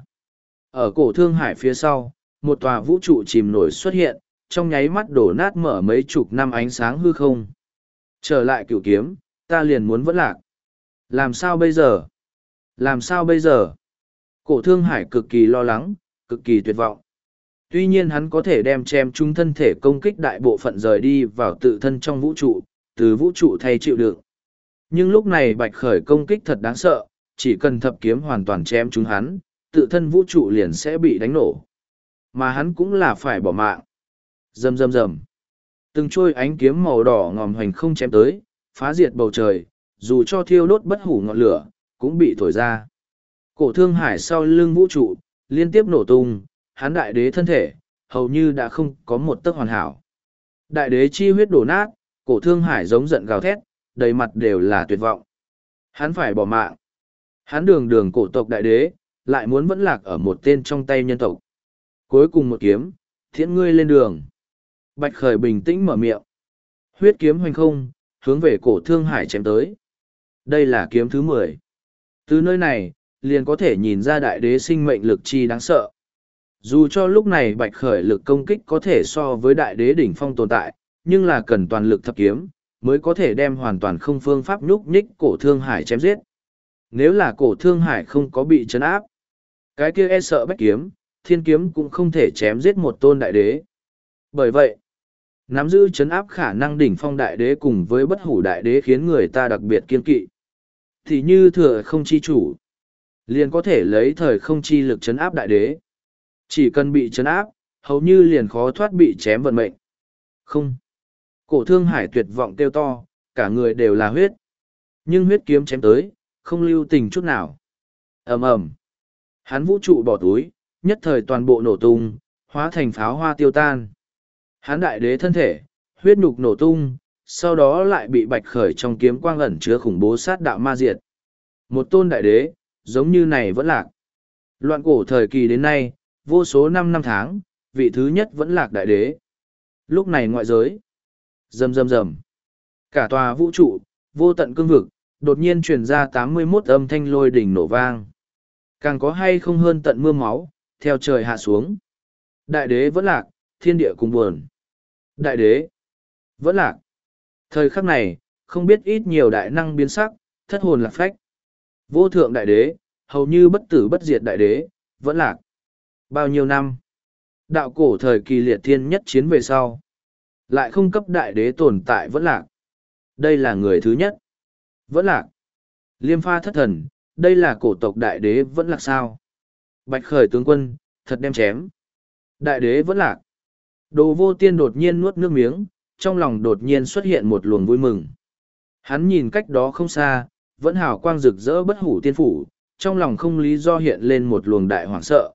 Ở cổ thương hải phía sau, một tòa vũ trụ chìm nổi xuất hiện, trong nháy mắt đổ nát mở mấy chục năm ánh sáng hư không. Trở lại cửu kiếm, ta liền muốn vẫn lạc. Làm sao bây giờ? Làm sao bây giờ? Cổ thương hải cực kỳ lo lắng, cực kỳ tuyệt vọng. Tuy nhiên hắn có thể đem chém chung thân thể công kích đại bộ phận rời đi vào tự thân trong vũ trụ, từ vũ trụ thay chịu đựng. Nhưng lúc này Bạch Khởi công kích thật đáng sợ, chỉ cần thập kiếm hoàn toàn chém chúng hắn, tự thân vũ trụ liền sẽ bị đánh nổ. Mà hắn cũng là phải bỏ mạng. Rầm rầm rầm. Từng trôi ánh kiếm màu đỏ ngòm hoành không chém tới, phá diệt bầu trời, dù cho thiêu đốt bất hủ ngọn lửa, cũng bị thổi ra. Cổ thương hải sau lưng vũ trụ, liên tiếp nổ tung, hắn đại đế thân thể, hầu như đã không có một tấc hoàn hảo. Đại đế chi huyết đổ nát, cổ thương hải giống giận gào thét, đầy mặt đều là tuyệt vọng. Hắn phải bỏ mạng. Hắn đường đường cổ tộc đại đế, lại muốn vẫn lạc ở một tên trong tay nhân tộc. Cuối cùng một kiếm, thiện ngươi lên đường. Bạch Khởi bình tĩnh mở miệng. Huyết kiếm hoành không, hướng về cổ thương hải chém tới. Đây là kiếm thứ mười. Từ nơi này, liền có thể nhìn ra đại đế sinh mệnh lực chi đáng sợ. Dù cho lúc này Bạch Khởi lực công kích có thể so với đại đế đỉnh phong tồn tại, nhưng là cần toàn lực thập kiếm, mới có thể đem hoàn toàn không phương pháp nhúc nhích cổ thương hải chém giết. Nếu là cổ thương hải không có bị trấn áp, cái kia e sợ bách kiếm, thiên kiếm cũng không thể chém giết một tôn đại đế. Bởi vậy, nắm giữ trấn áp khả năng đỉnh phong đại đế cùng với bất hủ đại đế khiến người ta đặc biệt kiên kỵ. Thì như thừa không chi chủ, liền có thể lấy thời không chi lực trấn áp đại đế. Chỉ cần bị trấn áp, hầu như liền khó thoát bị chém vận mệnh. Không. Cổ thương hải tuyệt vọng kêu to, cả người đều là huyết. Nhưng huyết kiếm chém tới, không lưu tình chút nào. Ầm ầm. Hắn vũ trụ bỏ túi, nhất thời toàn bộ nổ tung, hóa thành pháo hoa tiêu tan. Hắn đại đế thân thể, huyết nhục nổ tung, sau đó lại bị Bạch Khởi trong kiếm quang ẩn chứa khủng bố sát đạo ma diệt. Một tôn đại đế, giống như này vẫn lạc. Loạn cổ thời kỳ đến nay, vô số năm năm tháng, vị thứ nhất vẫn lạc đại đế. Lúc này ngoại giới, rầm rầm rầm, cả tòa vũ trụ, vô tận cương vực, Đột nhiên truyền ra tám mươi mốt âm thanh lôi đỉnh nổ vang. Càng có hay không hơn tận mưa máu, theo trời hạ xuống. Đại đế vẫn lạc, thiên địa cùng buồn. Đại đế vẫn lạc. Thời khắc này, không biết ít nhiều đại năng biến sắc, thất hồn lạc phách. Vô thượng đại đế, hầu như bất tử bất diệt đại đế, vẫn lạc. Bao nhiêu năm? Đạo cổ thời kỳ liệt thiên nhất chiến về sau. Lại không cấp đại đế tồn tại vẫn lạc. Đây là người thứ nhất. Vẫn lạc. Liêm pha thất thần, đây là cổ tộc đại đế vẫn lạc sao? Bạch khởi tướng quân, thật đem chém. Đại đế vẫn lạc. Đồ vô tiên đột nhiên nuốt nước miếng, trong lòng đột nhiên xuất hiện một luồng vui mừng. Hắn nhìn cách đó không xa, vẫn hào quang rực rỡ bất hủ tiên phủ, trong lòng không lý do hiện lên một luồng đại hoảng sợ.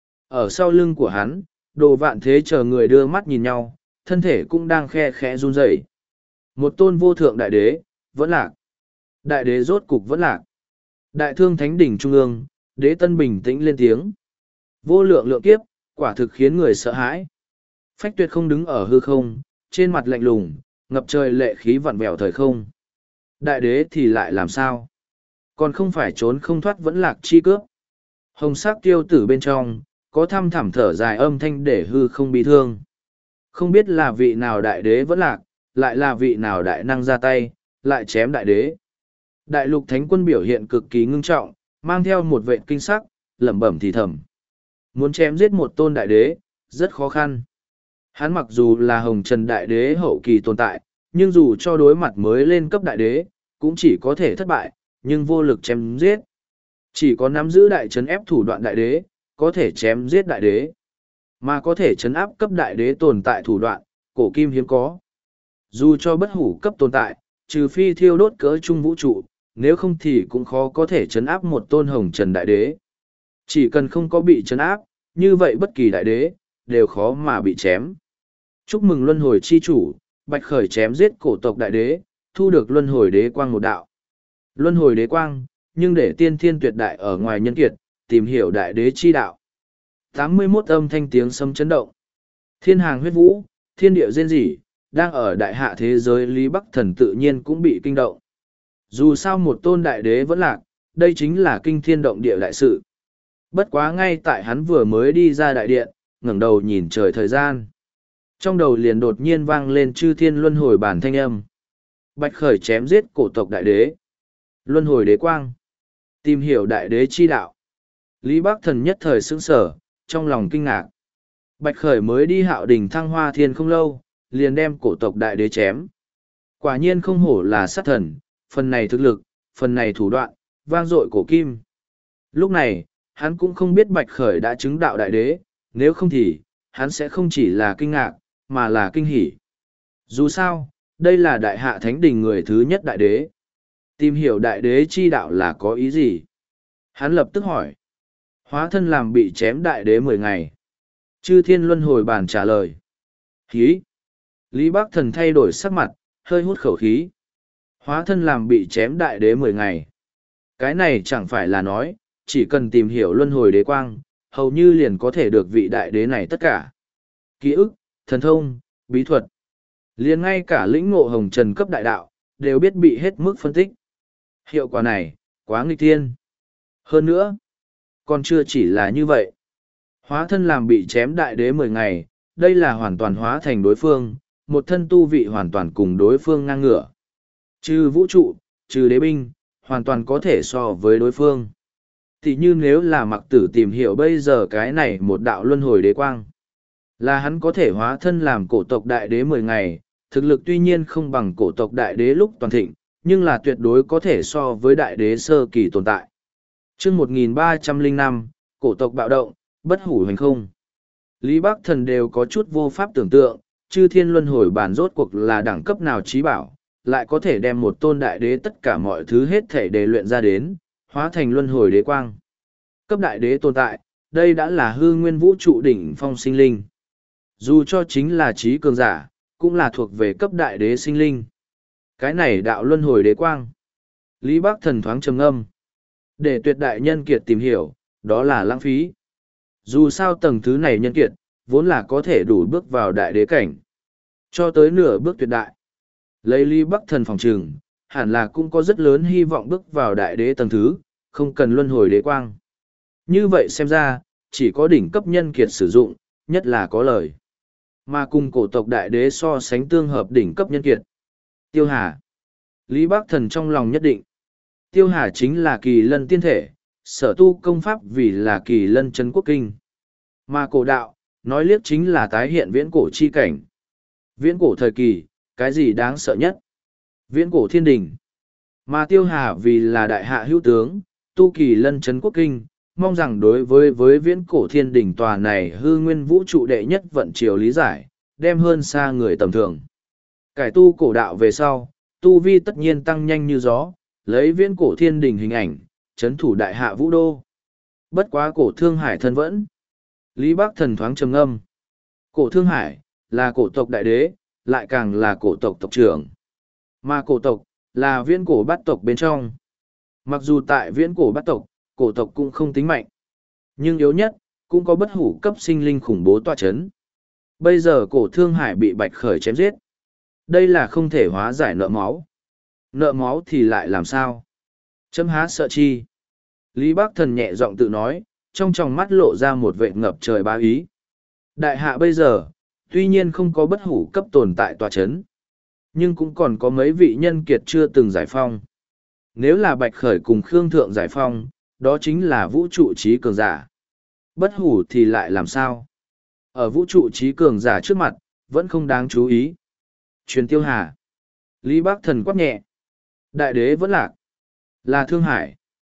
Ở sau lưng của hắn, đồ vạn thế chờ người đưa mắt nhìn nhau, thân thể cũng đang khe khẽ run rẩy. Một tôn vô thượng đại đế, vẫn lạc. Đại đế rốt cục vẫn lạc. Đại thương thánh đỉnh trung ương, đế tân bình tĩnh lên tiếng. Vô lượng lượng kiếp, quả thực khiến người sợ hãi. Phách tuyệt không đứng ở hư không, trên mặt lạnh lùng, ngập trời lệ khí vặn vẹo thời không. Đại đế thì lại làm sao? Còn không phải trốn không thoát vẫn lạc chi cướp. Hồng sắc tiêu tử bên trong, có thăm thẳm thở dài âm thanh để hư không bị thương. Không biết là vị nào đại đế vẫn lạc, lại là vị nào đại năng ra tay, lại chém đại đế. Đại lục thánh quân biểu hiện cực kỳ ngưng trọng, mang theo một vệ kinh sắc, lẩm bẩm thì thầm. Muốn chém giết một tôn đại đế, rất khó khăn. Hắn mặc dù là hồng trần đại đế hậu kỳ tồn tại, nhưng dù cho đối mặt mới lên cấp đại đế, cũng chỉ có thể thất bại, nhưng vô lực chém giết. Chỉ có nắm giữ đại trấn ép thủ đoạn đại đế, có thể chém giết đại đế. Mà có thể chấn áp cấp đại đế tồn tại thủ đoạn, cổ kim hiếm có. Dù cho bất hủ cấp tồn tại, trừ phi thiêu đốt cỡ trung vũ trụ, nếu không thì cũng khó có thể chấn áp một tôn hồng trần đại đế. Chỉ cần không có bị chấn áp, như vậy bất kỳ đại đế, đều khó mà bị chém. Chúc mừng luân hồi chi chủ, bạch khởi chém giết cổ tộc đại đế, thu được luân hồi đế quang một đạo. Luân hồi đế quang, nhưng để tiên thiên tuyệt đại ở ngoài nhân kiệt, tìm hiểu đại đế chi đạo. tám mươi mốt âm thanh tiếng sấm chấn động. Thiên hàng huyết vũ, thiên địa rên rỉ, đang ở đại hạ thế giới Lý Bắc Thần tự nhiên cũng bị kinh động. Dù sao một tôn đại đế vẫn lạc, đây chính là kinh thiên động địa đại sự. Bất quá ngay tại hắn vừa mới đi ra đại điện, ngẩng đầu nhìn trời thời gian. Trong đầu liền đột nhiên vang lên chư thiên luân hồi bản thanh âm. Bạch khởi chém giết cổ tộc đại đế. Luân hồi đế quang. Tìm hiểu đại đế chi đạo. Lý Bắc Thần nhất thời sững sở, trong lòng kinh ngạc. Bạch khởi mới đi hạo đỉnh thăng hoa thiên không lâu, liền đem cổ tộc đại đế chém. Quả nhiên không hổ là sát thần, phần này thực lực, phần này thủ đoạn, vang dội cổ kim. Lúc này, hắn cũng không biết Bạch khởi đã chứng đạo đại đế, nếu không thì, hắn sẽ không chỉ là kinh ngạc, mà là kinh hỉ. Dù sao, đây là đại hạ thánh đình người thứ nhất đại đế. Tìm hiểu đại đế chi đạo là có ý gì? Hắn lập tức hỏi. Hóa thân làm bị chém đại đế mười ngày. Chư thiên luân hồi bàn trả lời. Khí. Lý Bắc Thần thay đổi sắc mặt, hơi hút khẩu khí. Hóa thân làm bị chém đại đế mười ngày. Cái này chẳng phải là nói, chỉ cần tìm hiểu luân hồi đế quang, hầu như liền có thể được vị đại đế này tất cả. Ký ức, thần thông, bí thuật. Liền ngay cả lĩnh ngộ hồng trần cấp đại đạo, đều biết bị hết mức phân tích. Hiệu quả này, quá nghịch thiên. Hơn nữa, còn chưa chỉ là như vậy. Hóa thân làm bị chém đại đế mười ngày, đây là hoàn toàn hóa thành đối phương, một thân tu vị hoàn toàn cùng đối phương ngang ngửa. Trừ vũ trụ, trừ đế binh, hoàn toàn có thể so với đối phương. Thì như nếu là mặc tử tìm hiểu bây giờ cái này một đạo luân hồi đế quang, là hắn có thể hóa thân làm cổ tộc đại đế mười ngày, thực lực tuy nhiên không bằng cổ tộc đại đế lúc toàn thịnh, nhưng là tuyệt đối có thể so với đại đế sơ kỳ tồn tại. Chương một nghìn ba trăm lẻ năm, cổ tộc bạo động, bất hủ hành không. Lý Bắc Thần đều có chút vô pháp tưởng tượng, chư thiên luân hồi bản rốt cuộc là đẳng cấp nào trí bảo, lại có thể đem một tôn đại đế tất cả mọi thứ hết thể đề luyện ra đến, hóa thành luân hồi đế quang. Cấp đại đế tồn tại, đây đã là hư nguyên vũ trụ đỉnh phong sinh linh. Dù cho chính là trí cường giả, cũng là thuộc về cấp đại đế sinh linh. Cái này đạo luân hồi đế quang. Lý Bắc Thần thoáng trầm ngâm. Để tuyệt đại nhân kiệt tìm hiểu, đó là lãng phí. Dù sao tầng thứ này nhân kiệt, vốn là có thể đủ bước vào đại đế cảnh. Cho tới nửa bước tuyệt đại. Lấy Lý Bắc Thần phòng trừng, hẳn là cũng có rất lớn hy vọng bước vào đại đế tầng thứ, không cần luân hồi đế quang. Như vậy xem ra, chỉ có đỉnh cấp nhân kiệt sử dụng, nhất là có lời. Mà cùng cổ tộc đại đế so sánh tương hợp đỉnh cấp nhân kiệt. Tiêu Hà. Lý Bác Thần trong lòng nhất định. Tiêu Hà chính là kỳ lân tiên thể, sở tu công pháp vì là kỳ lân chân quốc kinh. Mà cổ đạo, nói liếc chính là tái hiện viễn cổ chi cảnh. Viễn cổ thời kỳ, cái gì đáng sợ nhất? Viễn cổ thiên đình. Mà Tiêu Hà vì là đại hạ hữu tướng, tu kỳ lân chấn quốc kinh, mong rằng đối với với viễn cổ thiên đình tòa này hư nguyên vũ trụ đệ nhất vận triều lý giải, đem hơn xa người tầm thường. Cải tu cổ đạo về sau, tu vi tất nhiên tăng nhanh như gió, lấy viễn cổ thiên đình hình ảnh, chấn thủ đại hạ vũ đô. Bất quá cổ Thương Hải thân vẫn. Lý Bác Thần thoáng trầm ngâm. Cổ Thương Hải, là cổ tộc đại đế, lại càng là cổ tộc tộc trưởng. Mà cổ tộc, là viễn cổ bát tộc bên trong. Mặc dù tại viễn cổ bát tộc, cổ tộc cũng không tính mạnh. Nhưng yếu nhất, cũng có bất hủ cấp sinh linh khủng bố tọa chấn. Bây giờ cổ Thương Hải bị Bạch Khởi chém giết. Đây là không thể hóa giải nợ máu. Nợ máu thì lại làm sao? Chấm há sợ chi. Lý Bác Thần nhẹ giọng tự nói, trong tròng mắt lộ ra một vệ ngập trời bá ý. Đại hạ bây giờ, tuy nhiên không có bất hủ cấp tồn tại tòa chấn, nhưng cũng còn có mấy vị nhân kiệt chưa từng giải phong. Nếu là Bạch Khởi cùng Khương Thượng giải phong, đó chính là vũ trụ trí cường giả. Bất hủ thì lại làm sao? Ở vũ trụ trí cường giả trước mặt, vẫn không đáng chú ý. Truyền Tiêu Hà. Lý Bác Thần quát nhẹ. Đại đế vẫn lạc. Là Thương Hải.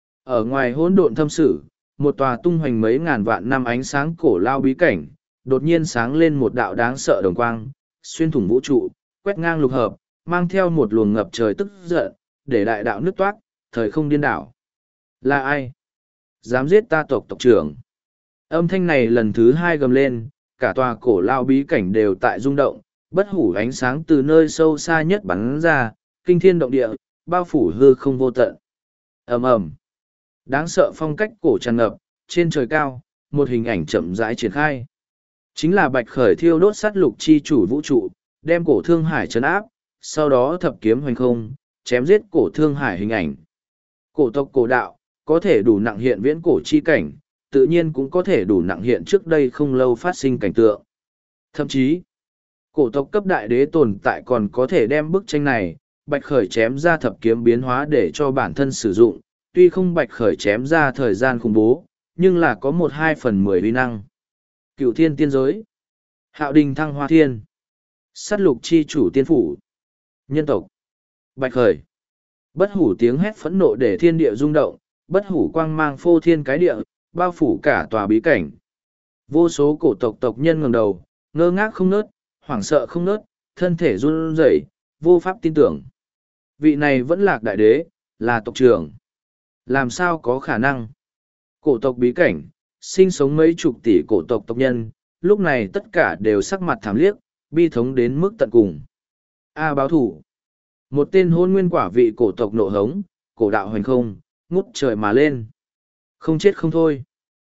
Ở ngoài hỗn độn thâm sử, một tòa tung hoành mấy ngàn vạn năm ánh sáng cổ lao bí cảnh, đột nhiên sáng lên một đạo đáng sợ đồng quang, xuyên thủng vũ trụ, quét ngang lục hợp, mang theo một luồng ngập trời tức giận, để đại đạo nứt toát, thời không điên đảo. Là ai? Dám giết ta tộc tộc trưởng. Âm thanh này lần thứ hai gầm lên, cả tòa cổ lao bí cảnh đều tại rung động, bất hủ ánh sáng từ nơi sâu xa nhất bắn ra, kinh thiên động địa, bao phủ hư không vô tận. Ầm ầm. Đáng sợ phong cách cổ tràn ngập, trên trời cao, một hình ảnh chậm rãi triển khai. Chính là Bạch Khởi thiêu đốt sát lục chi chủ vũ trụ, đem cổ Thương Hải trấn áp, sau đó thập kiếm hoành không, chém giết cổ Thương Hải hình ảnh. Cổ tộc cổ đạo, có thể đủ nặng hiện viễn cổ chi cảnh, tự nhiên cũng có thể đủ nặng hiện trước đây không lâu phát sinh cảnh tượng. Thậm chí, cổ tộc cấp đại đế tồn tại còn có thể đem bức tranh này, Bạch Khởi chém ra thập kiếm biến hóa để cho bản thân sử dụng, tuy không Bạch Khởi chém ra thời gian khủng bố, nhưng là có một hai phần mười uy năng. Cựu thiên tiên giới, Hạo Đình Thăng Hoa Thiên, sát lục chi chủ tiên phủ, nhân tộc, Bạch Khởi. Bất hủ tiếng hét phẫn nộ để thiên địa rung động, bất hủ quang mang phô thiên cái địa, bao phủ cả tòa bí cảnh. Vô số cổ tộc tộc nhân ngẩng đầu, ngơ ngác không nớt, hoảng sợ không nớt, thân thể run rẩy, vô pháp tin tưởng. Vị này vẫn lạc đại đế, là tộc trưởng. Làm sao có khả năng? Cổ tộc bí cảnh, sinh sống mấy chục tỷ cổ tộc tộc nhân, lúc này tất cả đều sắc mặt thảm liếc, bi thống đến mức tận cùng. A báo thủ. Một tên hôn nguyên quả vị cổ tộc nộ hống, cổ đạo hoành không, ngút trời mà lên. Không chết không thôi.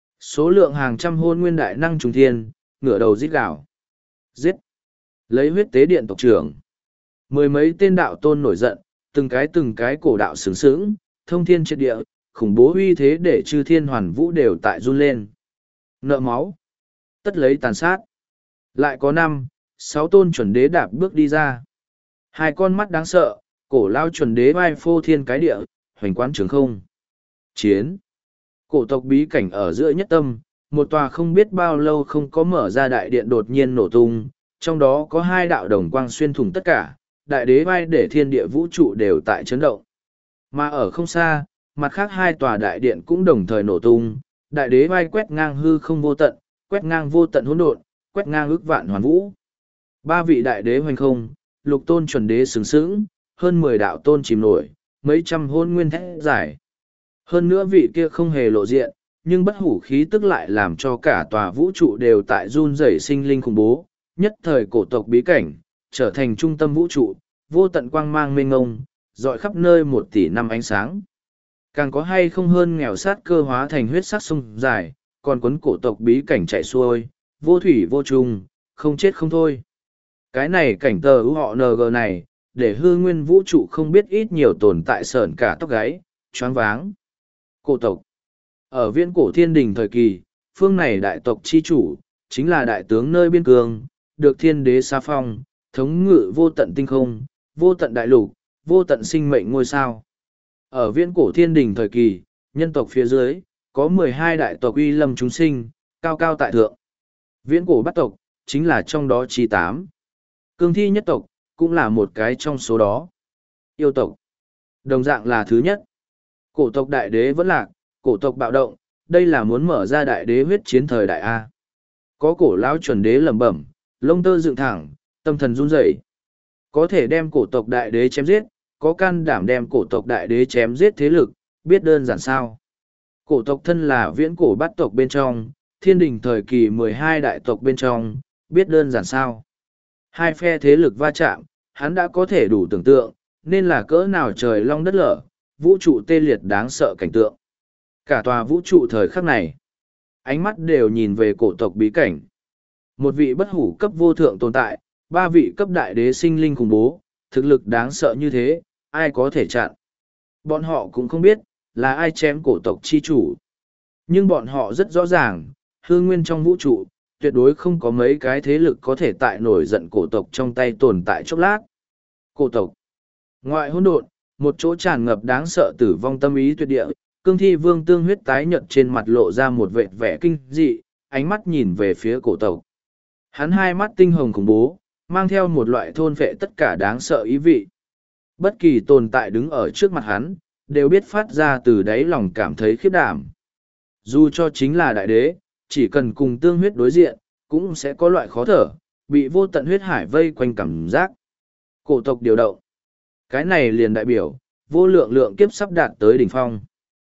Số lượng hàng trăm hôn nguyên đại năng trùng thiên, ngửa đầu giết gào. Giết. Lấy huyết tế điện tộc trưởng. Mười mấy tên đạo tôn nổi giận, từng cái từng cái cổ đạo sướng sướng, thông thiên triệt địa, khủng bố uy thế để chư thiên hoàn vũ đều tại run lên. Nợ máu. Tất lấy tàn sát. Lại có năm, sáu tôn chuẩn đế đạp bước đi ra. Hai con mắt đáng sợ, cổ lao chuẩn đế vai phô thiên cái địa, hoành quán trường không. Chiến. Cổ tộc bí cảnh ở giữa nhất tâm, một tòa không biết bao lâu không có mở ra đại điện đột nhiên nổ tung, trong đó có hai đạo đồng quang xuyên thủng tất cả, đại đế vai để thiên địa vũ trụ đều tại chấn động. Mà ở không xa, mặt khác hai tòa đại điện cũng đồng thời nổ tung, đại đế vai quét ngang hư không vô tận, quét ngang vô tận hỗn độn, quét ngang ước vạn hoàn vũ. Ba vị đại đế hoành không, lục tôn chuẩn đế sướng sướng, hơn mười đạo tôn chìm nổi, mấy trăm hôn nguyên thét giải. Hơn nữa vị kia không hề lộ diện, nhưng bất hủ khí tức lại làm cho cả tòa vũ trụ đều tại run rẩy sinh linh khủng bố, nhất thời cổ tộc bí cảnh, trở thành trung tâm vũ trụ, vô tận quang mang mênh ngông, dọi khắp nơi một tỷ năm ánh sáng. Càng có hay không hơn nghèo sát cơ hóa thành huyết sắc sông dài, còn quấn cổ tộc bí cảnh chạy xuôi, vô thủy vô trùng, không chết không thôi. Cái này cảnh tờ ưu họ en giê này, để hư nguyên vũ trụ không biết ít nhiều tồn tại sởn cả tóc gáy, choáng váng. Cổ tộc. Ở viễn cổ thiên đình thời kỳ, phương này đại tộc chi chủ, chính là đại tướng nơi biên cương, được thiên đế xa phong, thống ngự vô tận tinh không, vô tận đại lục, vô tận sinh mệnh ngôi sao. Ở viễn cổ thiên đình thời kỳ, nhân tộc phía dưới, có mười hai đại tộc uy lâm chúng sinh, cao cao tại thượng. Viễn cổ bát tộc, chính là trong đó chi tám. Cương thi nhất tộc, cũng là một cái trong số đó. Yêu tộc, đồng dạng là thứ nhất. Cổ tộc đại đế vẫn lạc, cổ tộc bạo động, đây là muốn mở ra đại đế huyết chiến thời đại A. Có cổ lão chuẩn đế lẩm bẩm, lông tơ dựng thẳng, tâm thần run rẩy. Có thể đem cổ tộc đại đế chém giết, có can đảm đem cổ tộc đại đế chém giết thế lực, biết đơn giản sao. Cổ tộc thân là viễn cổ bát tộc bên trong, thiên đình thời kỳ mười hai đại tộc bên trong, biết đơn giản sao. Hai phe thế lực va chạm, hắn đã có thể đủ tưởng tượng, nên là cỡ nào trời long đất lở, vũ trụ tê liệt đáng sợ cảnh tượng. Cả tòa vũ trụ thời khắc này, ánh mắt đều nhìn về cổ tộc bí cảnh. Một vị bất hủ cấp vô thượng tồn tại, ba vị cấp đại đế sinh linh khủng bố, thực lực đáng sợ như thế, ai có thể chặn. Bọn họ cũng không biết, là ai chém cổ tộc chi chủ. Nhưng bọn họ rất rõ ràng, hư nguyên trong vũ trụ, tuyệt đối không có mấy cái thế lực có thể tại nổi giận cổ tộc trong tay tồn tại chốc lát. Cổ tộc. Ngoại hỗn độn, một chỗ tràn ngập đáng sợ tử vong tâm ý tuyệt địa, cương thi vương tương huyết tái nhợt trên mặt lộ ra một vệt vẻ kinh dị, ánh mắt nhìn về phía cổ tộc. Hắn hai mắt tinh hồng khủng bố, mang theo một loại thôn vệ tất cả đáng sợ ý vị. Bất kỳ tồn tại đứng ở trước mặt hắn, đều biết phát ra từ đáy lòng cảm thấy khiếp đảm. Dù cho chính là đại đế, chỉ cần cùng tương huyết đối diện, cũng sẽ có loại khó thở, bị vô tận huyết hải vây quanh cảm giác. Cổ tộc điều động. Cái này liền đại biểu, vô lượng lượng kiếp sắp đạt tới đỉnh phong.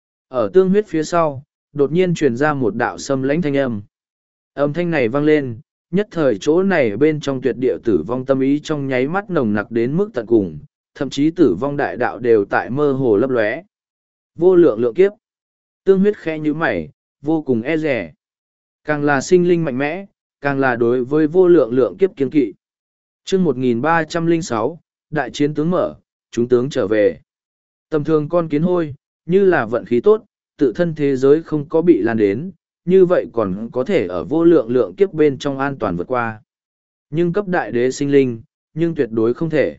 Ở tương huyết phía sau, đột nhiên truyền ra một đạo xâm lãnh thanh âm. Âm thanh này vang lên, nhất thời chỗ này bên trong tuyệt địa tử vong tâm ý trong nháy mắt nồng nặc đến mức tận cùng, thậm chí tử vong đại đạo đều tại mơ hồ lấp lóe. Vô lượng lượng kiếp. Tương huyết khẽ như mày, vô cùng e rẻ. Càng là sinh linh mạnh mẽ, càng là đối với vô lượng lượng kiếp kiên kỵ. chương một nghìn ba trăm lẻ sáu, đại chiến tướng mở, chúng tướng trở về. Tầm thường con kiến hôi, như là vận khí tốt, tự thân thế giới không có bị lan đến, như vậy còn có thể ở vô lượng lượng kiếp bên trong an toàn vượt qua. Nhưng cấp đại đế sinh linh, nhưng tuyệt đối không thể.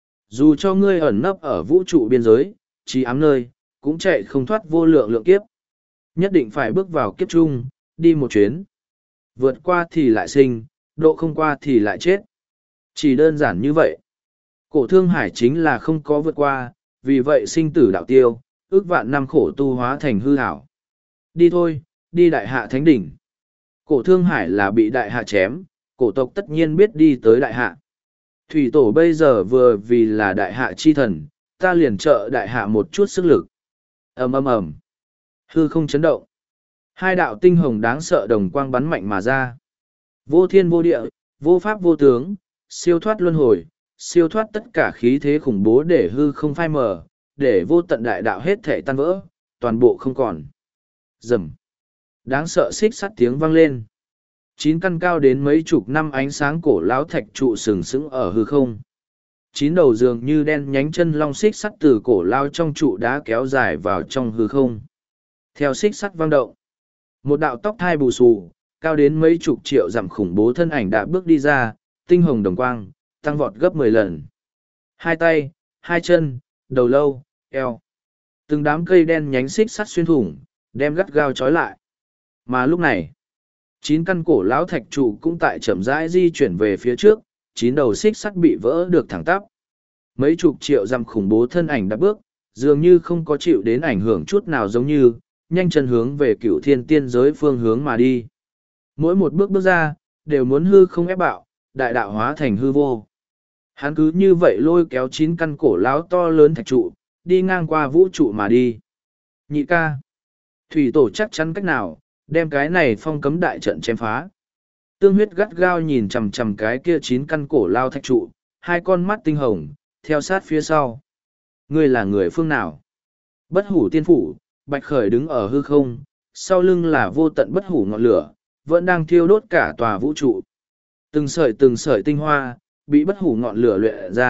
Dù cho ngươi ẩn nấp ở vũ trụ biên giới, trí ám nơi, cũng chạy không thoát vô lượng lượng kiếp. Nhất định phải bước vào kiếp chung, đi một chuyến. Vượt qua thì lại sinh, độ không qua thì lại chết. Chỉ đơn giản như vậy. Cổ thương hải chính là không có vượt qua, vì vậy sinh tử đạo tiêu, ước vạn năm khổ tu hóa thành hư hảo. Đi thôi, đi đại hạ thánh đỉnh. Cổ thương hải là bị đại hạ chém, cổ tộc tất nhiên biết đi tới đại hạ. Thủy tổ bây giờ vừa vì là đại hạ chi thần, ta liền trợ đại hạ một chút sức lực. ầm ầm ầm, hư không chấn động. Hai đạo tinh hồng đáng sợ đồng quang bắn mạnh mà ra. Vô thiên vô địa, vô pháp vô tướng, siêu thoát luân hồi, siêu thoát tất cả khí thế khủng bố để hư không phai mờ, để vô tận đại đạo hết thể tan vỡ, toàn bộ không còn. Rầm. Đáng sợ xích sắt tiếng vang lên. Chín căn cao đến mấy chục năm ánh sáng cổ lão thạch trụ sừng sững ở hư không. Chín đầu dường như đen nhánh chân long xích sắt từ cổ lao trong trụ đá kéo dài vào trong hư không. Theo xích sắt vang động, một đạo tóc thai bù xù, cao đến mấy chục triệu dặm khủng bố thân ảnh đã bước đi ra, tinh hồng đồng quang, tăng vọt gấp mười lần. Hai tay, hai chân, đầu lâu, eo. Từng đám cây đen nhánh xích sắt xuyên thủng, đem gắt gao trói lại. Mà lúc này, chín căn cổ lão thạch trụ cũng tại chậm rãi di chuyển về phía trước, chín đầu xích sắt bị vỡ được thẳng tắp. Mấy chục triệu dặm khủng bố thân ảnh đã bước, dường như không có chịu đến ảnh hưởng chút nào, giống như nhanh chân hướng về cựu thiên tiên giới phương hướng mà đi. Mỗi một bước bước ra, đều muốn hư không ép bạo, đại đạo hóa thành hư vô. Hắn cứ như vậy lôi kéo chín căn cổ lão to lớn thạch trụ, đi ngang qua vũ trụ mà đi. Nhị ca, thủy tổ chắc chắn cách nào, đem cái này phong cấm đại trận chém phá. Tương huyết gắt gao nhìn chằm chằm cái kia chín căn cổ lao thạch trụ, hai con mắt tinh hồng, theo sát phía sau. Ngươi là người phương nào? Bất hủ tiên phủ, Bạch Khởi đứng ở hư không, sau lưng là vô tận bất hủ ngọn lửa, vẫn đang thiêu đốt cả tòa vũ trụ. Từng sợi từng sợi tinh hoa, bị bất hủ ngọn lửa luyện ra,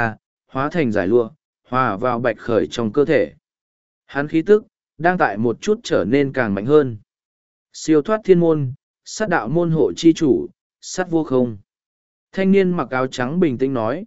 hóa thành giải lụa, hòa vào Bạch Khởi trong cơ thể. Hắn khí tức, đang tại một chút trở nên càng mạnh hơn. Siêu thoát thiên môn, sát đạo môn hộ chi chủ, sát vô không. Thanh niên mặc áo trắng bình tĩnh nói.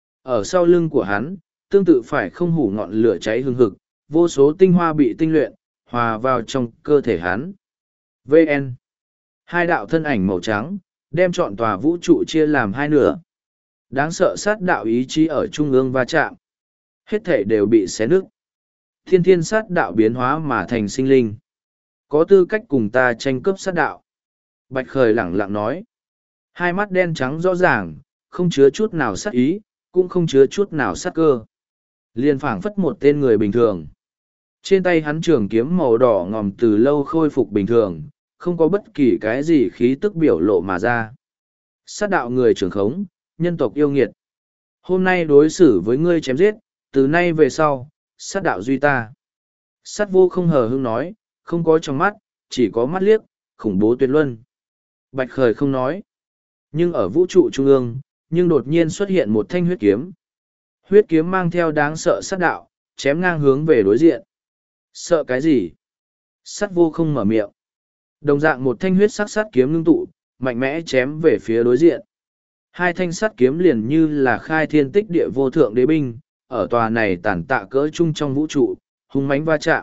Ở sau lưng của hắn, tương tự phải không hủ ngọn lửa cháy hừng hực, vô số tinh hoa bị tinh luyện, hòa vào trong cơ thể hắn. vê en. Hai đạo thân ảnh màu trắng, đem trọn tòa vũ trụ chia làm hai nửa. Đáng sợ sát đạo ý chí ở trung ương va chạm. Hết thể đều bị xé nứt. Thiên thiên sát đạo biến hóa mà thành sinh linh. Có tư cách cùng ta tranh cướp sát đạo. Bạch Khởi lẳng lặng nói. Hai mắt đen trắng rõ ràng, không chứa chút nào sát ý, cũng không chứa chút nào sát cơ. Liền phảng phất một tên người bình thường. Trên tay hắn trường kiếm màu đỏ ngòm từ lâu khôi phục bình thường, không có bất kỳ cái gì khí tức biểu lộ mà ra. Sát đạo người trưởng khống, nhân tộc yêu nghiệt. Hôm nay đối xử với ngươi chém giết, từ nay về sau, sát đạo duy ta. Sát vô không hờ hững nói, không có trong mắt, chỉ có mắt liếc, khủng bố tuyệt luân. Bạch Khởi không nói. Nhưng ở vũ trụ trung ương, nhưng đột nhiên xuất hiện một thanh huyết kiếm. Huyết kiếm mang theo đáng sợ sát đạo, chém ngang hướng về đối diện. Sợ cái gì? Sát vô không mở miệng. Đồng dạng một thanh huyết sắc sát kiếm ngưng tụ, mạnh mẽ chém về phía đối diện. Hai thanh sát kiếm liền như là khai thiên tích địa vô thượng đế binh, ở tòa này tản tạ cỡ chung trong vũ trụ, hung mãnh va chạm.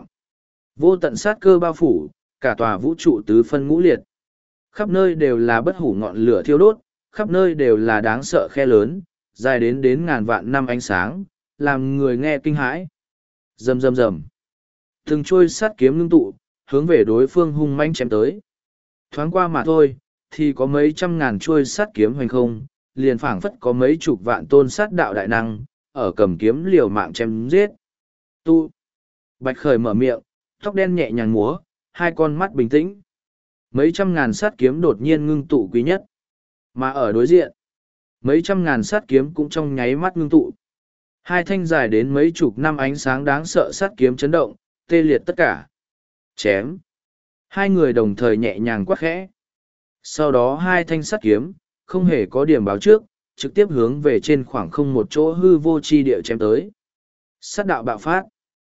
Vô tận sát cơ bao phủ, cả tòa vũ trụ tứ phân ngũ liệt. Khắp nơi đều là bất hủ ngọn lửa thiêu đốt, khắp nơi đều là đáng sợ khe lớn, dài đến đến ngàn vạn năm ánh sáng, làm người nghe kinh hãi. Rầm rầm rầm. Từng trôi sát kiếm ngưng tụ, hướng về đối phương hung mãnh chém tới. Thoáng qua mà thôi, thì có mấy trăm ngàn trôi sát kiếm hoành không, liền phảng phất có mấy chục vạn tôn sát đạo đại năng, ở cầm kiếm liều mạng chém giết. Tu. Bạch Khởi mở miệng, tóc đen nhẹ nhàng múa, hai con mắt bình tĩnh. Mấy trăm ngàn sát kiếm đột nhiên ngưng tụ quý nhất. Mà ở đối diện, mấy trăm ngàn sát kiếm cũng trong nháy mắt ngưng tụ. Hai thanh dài đến mấy chục năm ánh sáng đáng sợ sát kiếm chấn động, tê liệt tất cả. Chém. Hai người đồng thời nhẹ nhàng quát khẽ. Sau đó hai thanh sát kiếm, không hề có điểm báo trước, trực tiếp hướng về trên khoảng không một chỗ hư vô chi địa chém tới. Sát đạo bạo phát.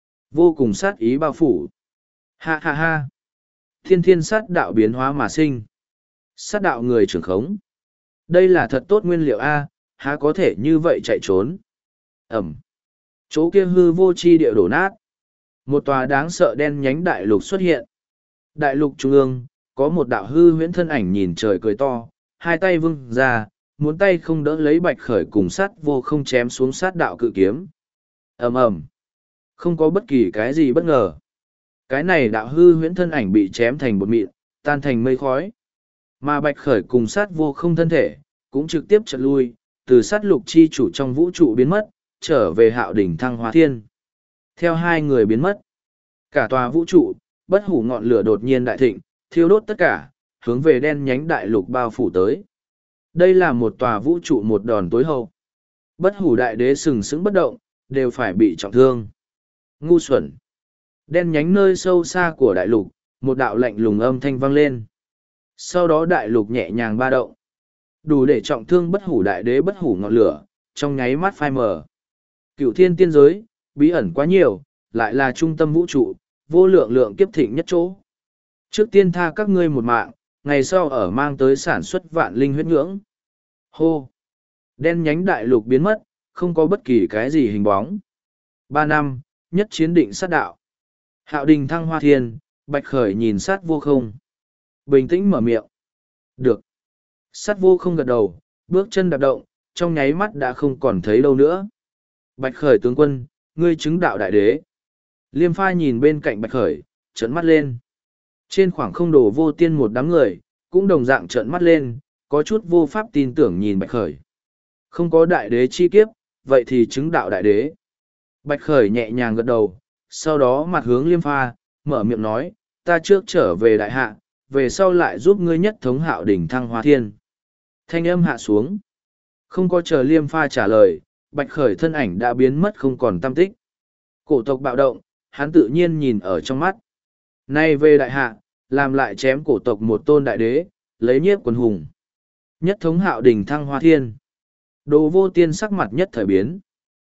Vô cùng sát ý bao phủ. Ha ha ha. Thiên thiên sát đạo biến hóa mà sinh. Sát đạo người trưởng khống. Đây là thật tốt nguyên liệu A, há có thể như vậy chạy trốn. Ẩm. Chỗ kia hư vô chi địa đổ nát. Một tòa đáng sợ đen nhánh đại lục xuất hiện. Đại lục trung ương, có một đạo hư huyễn thân ảnh nhìn trời cười to, hai tay vung ra, muốn tay không đỡ lấy Bạch Khởi cùng sát vô không chém xuống sát đạo cự kiếm. Ầm ầm. Không có bất kỳ cái gì bất ngờ. Cái này đạo hư huyễn thân ảnh bị chém thành bột mịn, tan thành mây khói. Mà Bạch Khởi cùng sát vô không thân thể, cũng trực tiếp chật lui, từ sát lục chi chủ trong vũ trụ biến mất, trở về hạo đỉnh thăng hóa thiên. Theo hai người biến mất, cả tòa vũ trụ, bất hủ ngọn lửa đột nhiên đại thịnh, thiêu đốt tất cả, hướng về đen nhánh đại lục bao phủ tới. Đây là một tòa vũ trụ một đòn tối hậu. Bất hủ đại đế sừng sững bất động, đều phải bị trọng thương. Ngu xuẩn. Đen nhánh nơi sâu xa của đại lục, một đạo lạnh lùng âm thanh vang lên. Sau đó đại lục nhẹ nhàng ba động. Đủ để trọng thương bất hủ đại đế bất hủ ngọn lửa, trong nháy mắt phai mờ. Cựu thiên tiên giới, bí ẩn quá nhiều, lại là trung tâm vũ trụ, vô lượng lượng kiếp thịnh nhất chỗ. Trước tiên tha các ngươi một mạng, ngày sau ở mang tới sản xuất vạn linh huyết ngưỡng. Hô! Đen nhánh đại lục biến mất, không có bất kỳ cái gì hình bóng. Ba năm, nhất chiến định sát đạo. Hạo đình thăng hoa thiên, Bạch Khởi nhìn sát vô không. Bình tĩnh mở miệng. Được. Sát vô không gật đầu, bước chân đạp động, trong nháy mắt đã không còn thấy đâu nữa. Bạch Khởi tướng quân, ngươi chứng đạo đại đế. Liêm Pha nhìn bên cạnh Bạch Khởi, trợn mắt lên. Trên khoảng không đổ vô tiên một đám người, cũng đồng dạng trợn mắt lên, có chút vô pháp tin tưởng nhìn Bạch Khởi. Không có đại đế chi kiếp, vậy thì chứng đạo đại đế. Bạch Khởi nhẹ nhàng gật đầu, sau đó mặt hướng Liêm Pha, mở miệng nói, ta trước trở về đại hạ, về sau lại giúp ngươi nhất thống hạo đỉnh thăng hoa thiên. Thanh âm hạ xuống. Không có chờ Liêm Pha trả lời, Bạch Khởi thân ảnh đã biến mất không còn tăm tích. Cổ tộc bạo động, hắn tự nhiên nhìn ở trong mắt. Nay về đại hạ, làm lại chém cổ tộc một tôn đại đế, lấy nhiếp quần hùng. Nhất thống hạo đỉnh thăng hoa thiên. Đồ vô tiên sắc mặt nhất thời biến.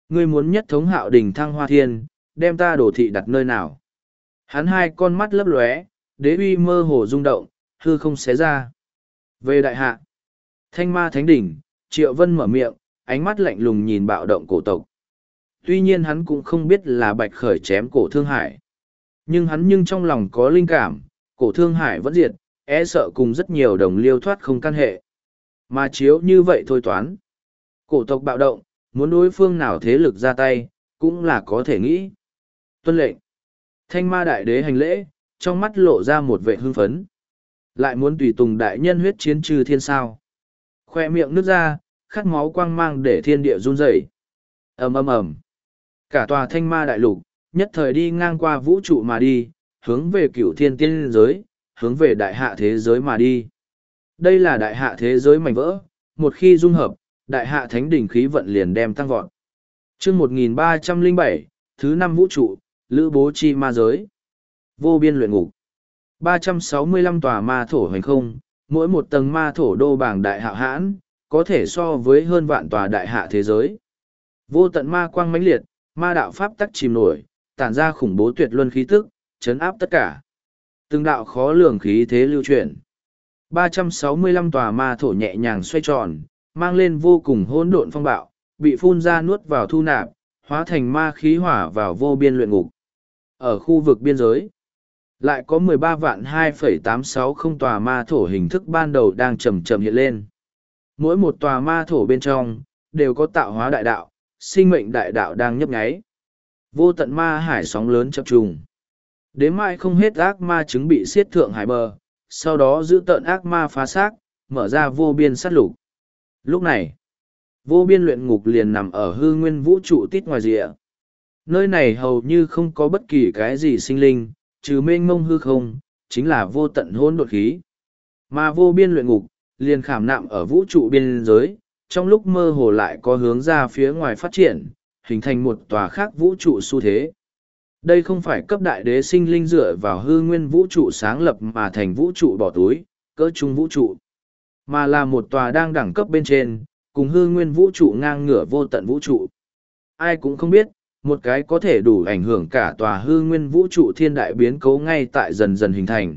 Ngươi muốn nhất thống hạo đình thăng hoa thiên, đem ta đổ thị đặt nơi nào? Hắn hai con mắt lấp lóe, đế uy mơ hồ rung động, hư không xé ra. Về đại hạ, thanh ma thánh đỉnh, Triệu Vân mở miệng, ánh mắt lạnh lùng nhìn bạo động cổ tộc. Tuy nhiên hắn cũng không biết là Bạch Khởi chém cổ Thương Hải. Nhưng hắn nhưng trong lòng có linh cảm, cổ Thương Hải vẫn diệt, e sợ cùng rất nhiều đồng liêu thoát không căn hệ. Mà chiếu như vậy thôi toán. Cổ tộc bạo động, muốn đối phương nào thế lực ra tay, cũng là có thể nghĩ. Tuân lệnh. Thanh ma đại đế hành lễ, trong mắt lộ ra một vẻ hưng phấn. Lại muốn tùy tùng đại nhân huyết chiến trừ thiên sao. Khoe miệng nứt ra, khát máu quang mang để thiên địa run rẩy. Ầm ầm ầm. Cả tòa thanh ma đại lục, nhất thời đi ngang qua vũ trụ mà đi, hướng về cửu thiên tiên giới, hướng về đại hạ thế giới mà đi. Đây là đại hạ thế giới mảnh vỡ, một khi dung hợp, đại hạ thánh đỉnh khí vận liền đem tăng vọt. Chương một nghìn ba trăm lẻ bảy, thứ năm vũ trụ, lữ bố chi ma giới. Vô biên luyện ngục. ba trăm sáu mươi lăm tòa ma thổ hành không, mỗi một tầng ma thổ đô bảng đại hạ hãn, có thể so với hơn vạn tòa đại hạ thế giới. Vô tận ma quang mãnh liệt, ma đạo pháp tắc chìm nổi, tản ra khủng bố tuyệt luân khí tức, chấn áp tất cả. Từng đạo khó lường khí thế lưu chuyển. ba trăm sáu mươi lăm tòa ma thổ nhẹ nhàng xoay tròn, mang lên vô cùng hỗn độn phong bạo, bị phun ra nuốt vào thu nạp, hóa thành ma khí hỏa vào vô biên luyện ngục. Ở khu vực biên giới, lại có mười ba vạn hai phẩy tám sáu không tòa ma thổ hình thức ban đầu đang chậm chậm hiện lên. Mỗi một tòa ma thổ bên trong, đều có tạo hóa đại đạo, sinh mệnh đại đạo đang nhấp nháy. Vô tận ma hải sóng lớn chập trùng. Đến mai không hết ác ma chứng bị xiết thượng hải bờ, sau đó giữ tận ác ma phá xác, mở ra vô biên sát lục. Lúc này, vô biên luyện ngục liền nằm ở hư nguyên vũ trụ tít ngoài rìa. Nơi này hầu như không có bất kỳ cái gì sinh linh, trừ mênh mông hư không, chính là vô tận hỗn độn khí. Mà vô biên luyện ngục, liền khảm nạm ở vũ trụ biên giới, trong lúc mơ hồ lại có hướng ra phía ngoài phát triển, hình thành một tòa khác vũ trụ xu thế. Đây không phải cấp đại đế sinh linh dựa vào hư nguyên vũ trụ sáng lập mà thành vũ trụ bỏ túi, cỡ trung vũ trụ, mà là một tòa đang đẳng cấp bên trên, cùng hư nguyên vũ trụ ngang ngửa vô tận vũ trụ. Ai cũng không biết, một cái có thể đủ ảnh hưởng cả tòa hư nguyên vũ trụ thiên đại biến cấu ngay tại dần dần hình thành.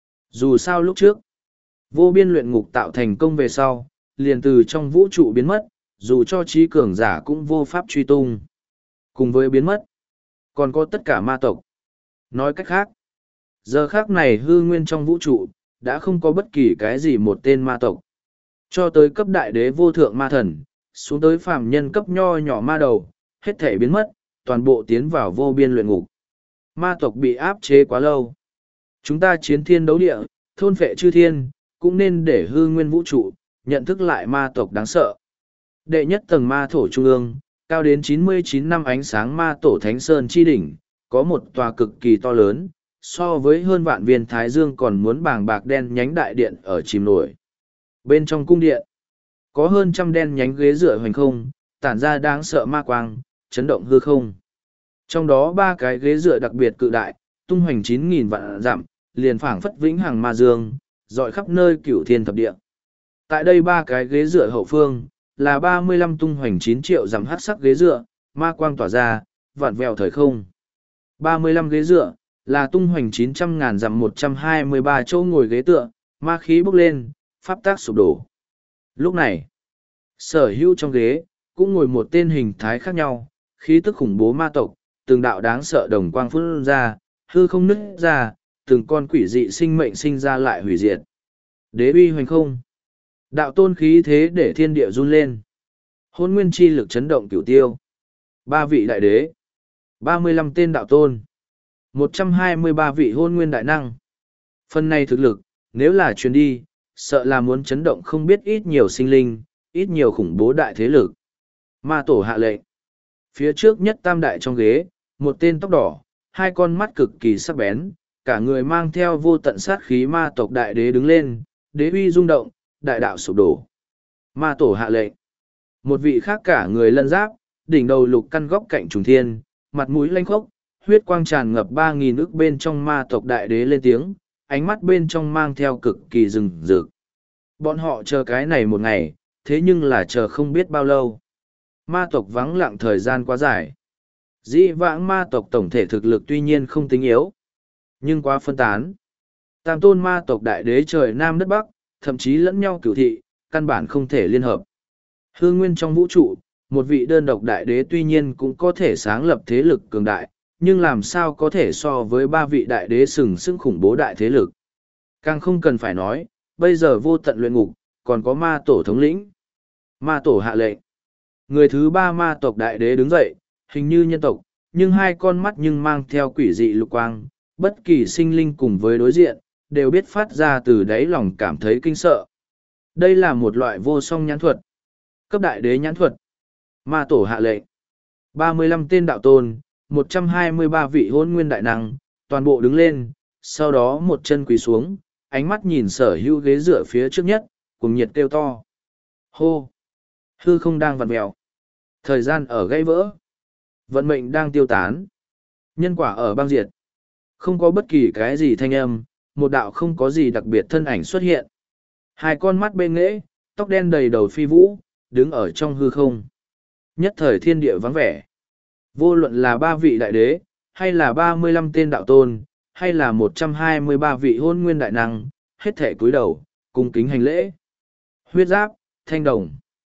Dù sao lúc trước, vô biên luyện ngục tạo thành công về sau, liền từ trong vũ trụ biến mất, dù cho trí cường giả cũng vô pháp truy tung. Cùng với biến mất, còn có tất cả ma tộc. Nói cách khác, giờ khác này hư nguyên trong vũ trụ, đã không có bất kỳ cái gì một tên ma tộc. Cho tới cấp đại đế vô thượng ma thần, xuống tới phàm nhân cấp nho nhỏ ma đầu, hết thể biến mất, toàn bộ tiến vào vô biên luyện ngục. Ma tộc bị áp chế quá lâu. Chúng ta chiến thiên đấu địa, thôn phệ chư thiên, cũng nên để hư nguyên vũ trụ, nhận thức lại ma tộc đáng sợ. Đệ nhất tầng ma thổ trung ương, cao đến chín mươi chín năm ánh sáng ma tổ Thánh Sơn chi đỉnh, có một tòa cực kỳ to lớn, so với hơn vạn viên thái dương còn muốn bàng bạc đen nhánh đại điện ở chìm nổi. Bên trong cung điện, có hơn trăm đen nhánh ghế dựa hoành không, tản ra đáng sợ ma quang, chấn động hư không. Trong đó ba cái ghế dựa đặc biệt cự đại, tung hoành chín nghìn vạn dặm, liền phảng phất vĩnh hằng ma dương, dọi khắp nơi cửu thiên thập địa. Tại đây ba cái ghế dựa hậu phương, là ba mươi lăm tung hoành chín triệu dặm hắc sắc ghế dựa, ma quang tỏa ra, vạn vẹo thời không. ba mươi lăm ghế dựa, là tung hoành chín trăm ngàn dặm một trăm hai mươi ba chỗ ngồi ghế tựa, ma khí bốc lên, pháp tác sụp đổ. Lúc này, sở hữu trong ghế, cũng ngồi một tên hình thái khác nhau, khí tức khủng bố ma tộc, từng đạo đáng sợ đồng quang phun ra, hư không nứt ra, từng con quỷ dị sinh mệnh sinh ra lại hủy diệt. Đế uy hoành không. Đạo tôn khí thế để thiên địa run lên. Hôn nguyên chi lực chấn động cửu tiêu. Ba vị đại đế. ba mươi lăm tên đạo tôn. một trăm hai mươi ba vị hôn nguyên đại năng. Phần này thực lực, nếu là truyền đi, sợ là muốn chấn động không biết ít nhiều sinh linh, ít nhiều khủng bố đại thế lực. Ma tổ hạ lệnh. Phía trước nhất tam đại trong ghế, một tên tóc đỏ, hai con mắt cực kỳ sắc bén, cả người mang theo vô tận sát khí ma tộc đại đế đứng lên, đế uy rung động, đại đạo sụp đổ. Ma tổ hạ lệnh. Một vị khác cả người lân giáp, đỉnh đầu lục căn góc cạnh trùng thiên, mặt mũi lanh khốc, huyết quang tràn ngập ba nghìn ức bên trong ma tộc đại đế lên tiếng, ánh mắt bên trong mang theo cực kỳ rừng rực. Bọn họ chờ cái này một ngày, thế nhưng là chờ không biết bao lâu. Ma tộc vắng lặng thời gian quá dài. Dĩ vãng ma tộc tổng thể thực lực tuy nhiên không tính yếu, nhưng quá phân tán. Tam tôn ma tộc đại đế trời Nam đất Bắc, thậm chí lẫn nhau cửu thị, căn bản không thể liên hợp. Hư nguyên trong vũ trụ, một vị đơn độc đại đế tuy nhiên cũng có thể sáng lập thế lực cường đại, nhưng làm sao có thể so với ba vị đại đế sừng sững khủng bố đại thế lực. Càng không cần phải nói, bây giờ vô tận luyện ngục, còn có ma tổ thống lĩnh. Ma tổ hạ lệnh. Người thứ ba ma tộc đại đế đứng dậy, hình như nhân tộc, nhưng hai con mắt nhưng mang theo quỷ dị lục quang, bất kỳ sinh linh cùng với đối diện, đều biết phát ra từ đáy lòng cảm thấy kinh sợ. Đây là một loại vô song nhãn thuật. Cấp đại đế nhãn thuật. Ma tổ hạ lệnh. ba mươi lăm tên đạo tôn, một trăm hai mươi ba vị hôn nguyên đại năng, toàn bộ đứng lên, sau đó một chân quỳ xuống, ánh mắt nhìn sở hữu ghế dựa phía trước nhất, cùng nhiệt kêu to. Hô! Hư không đang vặn mèo. Thời gian ở gãy vỡ. Vận mệnh đang tiêu tán. Nhân quả ở băng diệt. Không có bất kỳ cái gì thanh âm, một đạo không có gì đặc biệt thân ảnh xuất hiện. Hai con mắt bên nghễ, tóc đen đầy đầu phi vũ, đứng ở trong hư không. Nhất thời thiên địa vắng vẻ. Vô luận là ba vị đại đế, hay là ba mươi lăm tên đạo tôn, hay là một trăm hai mươi ba vị hôn nguyên đại năng, hết thể cúi đầu, cung kính hành lễ. Huyết giáp, thanh đồng.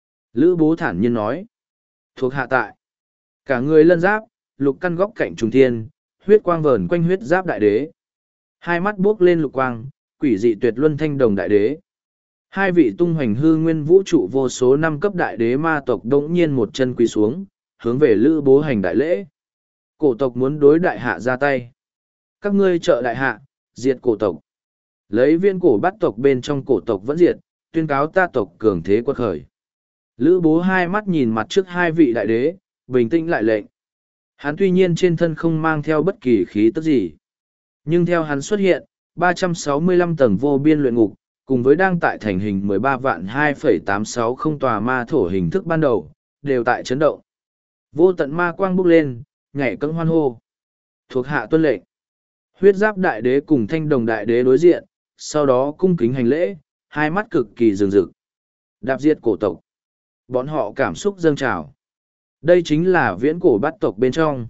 Lữ bố thản nhiên nói. Thuộc hạ tại. Cả người lân giáp, lục căn góc cạnh trùng thiên, huyết quang vờn quanh huyết giáp đại đế. Hai mắt buốc lên lục quang, quỷ dị tuyệt luân thanh đồng đại đế. Hai vị tung hoành hư nguyên vũ trụ vô số năm cấp đại đế ma tộc đống nhiên một chân quỳ xuống, hướng về lữ bố hành đại lễ. Cổ tộc muốn đối đại hạ ra tay. Các ngươi trợ đại hạ, diệt cổ tộc. Lấy viên cổ bắt tộc bên trong cổ tộc vẫn diệt, tuyên cáo ta tộc cường thế quật khởi. Lữ bố hai mắt nhìn mặt trước hai vị đại đế, bình tĩnh lại lệnh. Hắn tuy nhiên trên thân không mang theo bất kỳ khí tức gì. Nhưng theo hắn xuất hiện, ba trăm sáu mươi lăm tầng vô biên luyện ngục, cùng với đang tại thành hình mười ba vạn hai phẩy tám sáu không tòa ma thổ hình thức ban đầu, đều tại chấn động. Vô tận ma quang bốc lên, nhảy cẫng hoan hô. Thuộc hạ tuân lệnh. Huyết giáp đại đế cùng thanh đồng đại đế đối diện, sau đó cung kính hành lễ, hai mắt cực kỳ rừng rực. Đạp diệt cổ tộc. Bọn họ cảm xúc dâng trào. Đây chính là viễn cổ bát tộc bên trong.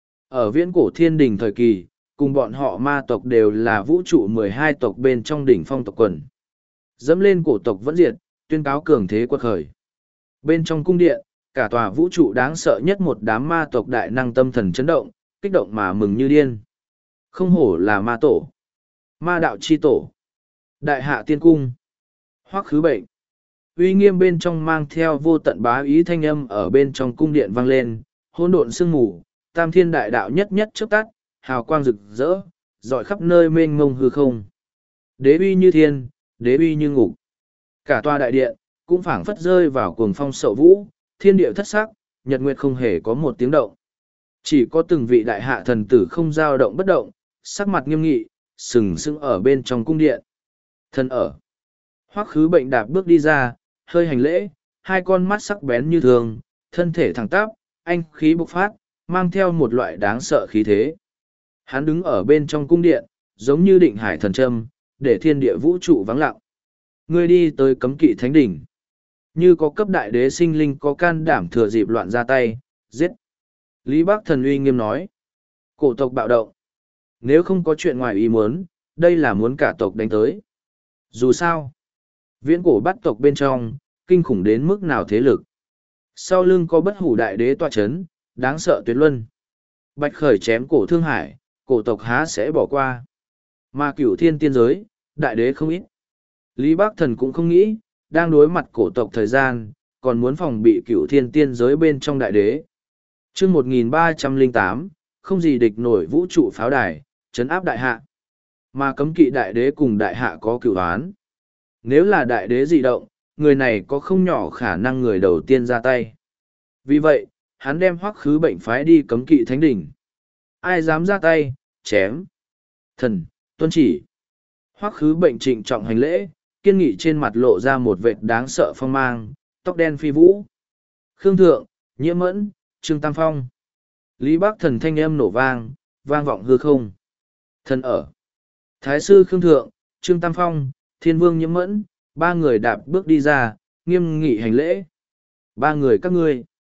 Ở viễn cổ thiên đình thời kỳ, cùng bọn họ ma tộc đều là vũ trụ mười hai tộc bên trong đỉnh phong tộc quần. Dẫm lên cổ tộc vẫn diệt, tuyên cáo cường thế quật khởi. Bên trong cung điện, cả tòa vũ trụ đáng sợ nhất một đám ma tộc đại năng tâm thần chấn động, kích động mà mừng như điên. Không hổ là ma tổ. Ma đạo chi tổ. Đại hạ tiên cung. Hoắc khứ bệnh. Uy nghiêm bên trong mang theo vô tận bá ý thanh âm ở bên trong cung điện vang lên, hỗn độn sương mù, tam thiên đại đạo nhất nhất chớp tắt, hào quang rực rỡ, rọi khắp nơi mênh mông hư không. Đế uy như thiên, đế uy như ngục. Cả tòa đại điện, cũng phảng phất rơi vào cuồng phong sậu vũ, thiên địa thất sắc, nhật nguyệt không hề có một tiếng động. Chỉ có từng vị đại hạ thần tử không dao động bất động, sắc mặt nghiêm nghị, sừng sững ở bên trong cung điện. Thân ở. Hoắc khứ bệnh đạp bước đi ra, hơi hành lễ, hai con mắt sắc bén như thường, thân thể thẳng tắp, anh khí bộc phát, mang theo một loại đáng sợ khí thế. Hắn đứng ở bên trong cung điện, giống như định hải thần châm, để thiên địa vũ trụ vắng lặng. Ngươi đi tới cấm kỵ thánh đỉnh. Như có cấp đại đế sinh linh có can đảm thừa dịp loạn ra tay, giết. Lý Bác Thần uy nghiêm nói. Cổ tộc bạo động. Nếu không có chuyện ngoài ý muốn, đây là muốn cả tộc đánh tới. Dù sao, viễn cổ bắt tộc bên trong, kinh khủng đến mức nào thế lực. Sau lưng có bất hủ đại đế tọa chấn, đáng sợ tuyệt luân. Bạch khởi chém cổ thương hải, cổ tộc há sẽ bỏ qua. Mà cửu thiên tiên giới, đại đế không ít. Lý Bác Thần cũng không nghĩ, đang đối mặt cổ tộc thời gian, còn muốn phòng bị cửu thiên tiên giới bên trong đại đế. chương một nghìn ba trăm lẻ tám, không gì địch nổi vũ trụ pháo đài, chấn áp đại hạ. Mà cấm kỵ đại đế cùng đại hạ có cửu án. Nếu là đại đế dị động, người này có không nhỏ khả năng người đầu tiên ra tay. Vì vậy, hắn đem Hoắc khứ bệnh phái đi cấm kỵ thánh đỉnh. Ai dám ra tay, chém. Thần, tuân chỉ. Hoắc khứ bệnh trịnh trọng hành lễ, kiên nghị trên mặt lộ ra một vệt đáng sợ phong mang, tóc đen phi vũ. Khương Thượng, Nhiễm Mẫn, Trương Tam Phong. Lý Bác Thần thanh âm nổ vang, vang vọng hư không. Thần ở. Thái sư Khương Thượng, Trương Tam Phong, Thiên Vương Nhiễm Mẫn, ba người đạp bước đi ra, nghiêm nghị hành lễ. Ba người các ngươi.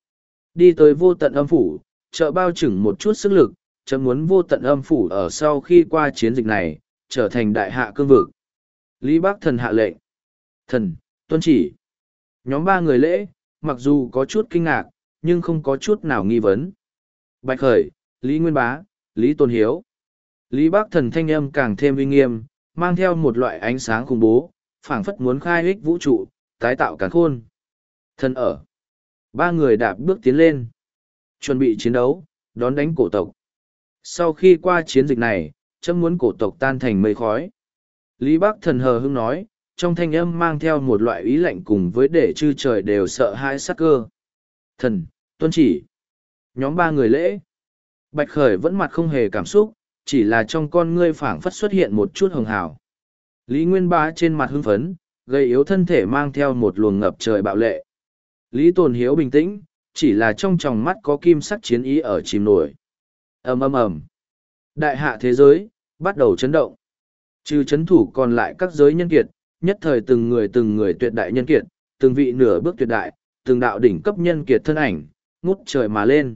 Đi tới vô tận âm phủ, trợ bao chừng một chút sức lực, chấm muốn vô tận âm phủ ở sau khi qua chiến dịch này, trở thành đại hạ cương vực. Lý Bắc Thần hạ lệnh. Thần, tuân chỉ. Nhóm ba người lễ, mặc dù có chút kinh ngạc, nhưng không có chút nào nghi vấn. Bạch Khởi, Lý Nguyên Bá, Lý Tôn Hiếu. Lý Bắc Thần thanh âm càng thêm uy nghiêm, mang theo một loại ánh sáng khủng bố, phảng phất muốn khai ích vũ trụ, tái tạo càn khôn. Thần ở. Ba người đạp bước tiến lên. Chuẩn bị chiến đấu, đón đánh cổ tộc. Sau khi qua chiến dịch này, chấm muốn cổ tộc tan thành mây khói. Lý Bắc Thần hờ hững nói, trong thanh âm mang theo một loại ý lạnh cùng với để chư trời đều sợ hãi sắc cơ. Thần, tuân chỉ. Nhóm ba người lễ. Bạch Khởi vẫn mặt không hề cảm xúc, chỉ là trong con ngươi phảng phất xuất hiện một chút hường hào. Lý Nguyên Bá trên mặt hưng phấn, gầy yếu thân thể mang theo một luồng ngập trời bạo lệ. Lý Tồn Hiếu bình tĩnh, chỉ là trong tròng mắt có kim sắc chiến ý ở chìm nổi. Ầm ầm ầm. Đại hạ thế giới, bắt đầu chấn động. Trừ chấn thủ còn lại các giới nhân kiệt, nhất thời từng người từng người tuyệt đại nhân kiệt, từng vị nửa bước tuyệt đại, từng đạo đỉnh cấp nhân kiệt thân ảnh, ngút trời mà lên.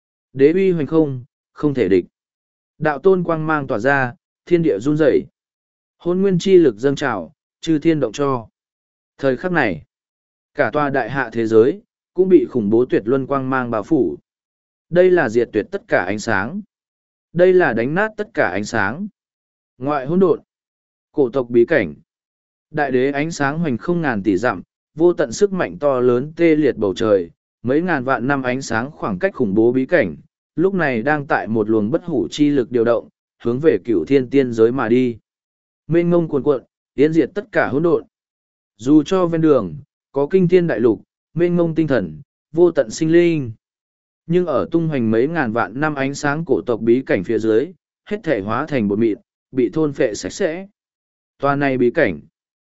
Đế uy hoành không, không thể địch. Đạo tôn quang mang tỏa ra, thiên địa run rẩy. Hôn nguyên chi lực dâng trào, chư thiên động cho. Thời khắc này, cả tòa đại hạ thế giới, cũng bị khủng bố tuyệt luân quang mang bao phủ. Đây là diệt tuyệt tất cả ánh sáng. Đây là đánh nát tất cả ánh sáng. Ngoại hỗn độn, cổ tộc bí cảnh. Đại đế ánh sáng hoành không ngàn tỷ dặm, vô tận sức mạnh to lớn tê liệt bầu trời, mấy ngàn vạn năm ánh sáng khoảng cách khủng bố bí cảnh, lúc này đang tại một luồng bất hủ chi lực điều động, hướng về cửu thiên tiên giới mà đi. Mênh ngông cuồn cuộn, tiến diệt tất cả hỗn độn. Dù cho ven đường, có kinh thiên đại lục, mênh ngông tinh thần, vô tận sinh linh. Nhưng ở tung hoành mấy ngàn vạn năm ánh sáng cổ tộc bí cảnh phía dưới, hết thể hóa thành bột mịn, bị thôn phệ sạch sẽ. Tòa này bí cảnh,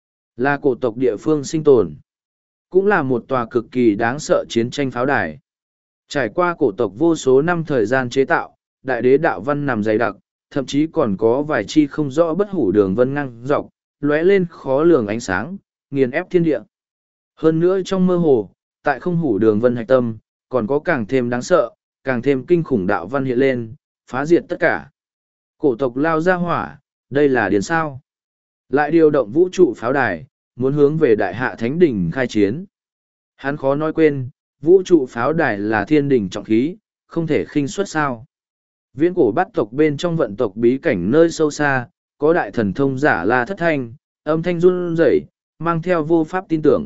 là cổ tộc địa phương sinh tồn. Cũng là một tòa cực kỳ đáng sợ chiến tranh pháo đài. Trải qua cổ tộc vô số năm thời gian chế tạo, đại đế đạo văn nằm dày đặc, thậm chí còn có vài chi không rõ bất hủ đường vân ngang dọc, lóe lên khó lường ánh sáng, nghiền ép thiên địa. Hơn nữa trong mơ hồ, tại không hủ đường vân hạch tâm, còn có càng thêm đáng sợ, càng thêm kinh khủng đạo văn hiện lên, phá diệt tất cả. Cổ tộc lao ra hỏa, đây là điền sao. Lại điều động vũ trụ pháo đài, muốn hướng về đại hạ thánh đỉnh khai chiến. Hắn khó nói quên, vũ trụ pháo đài là thiên đỉnh trọng khí, không thể khinh suất sao. Viễn cổ bắt tộc bên trong vận tộc bí cảnh nơi sâu xa, có đại thần thông giả là thất thanh, âm thanh run rẩy, mang theo vô pháp tin tưởng.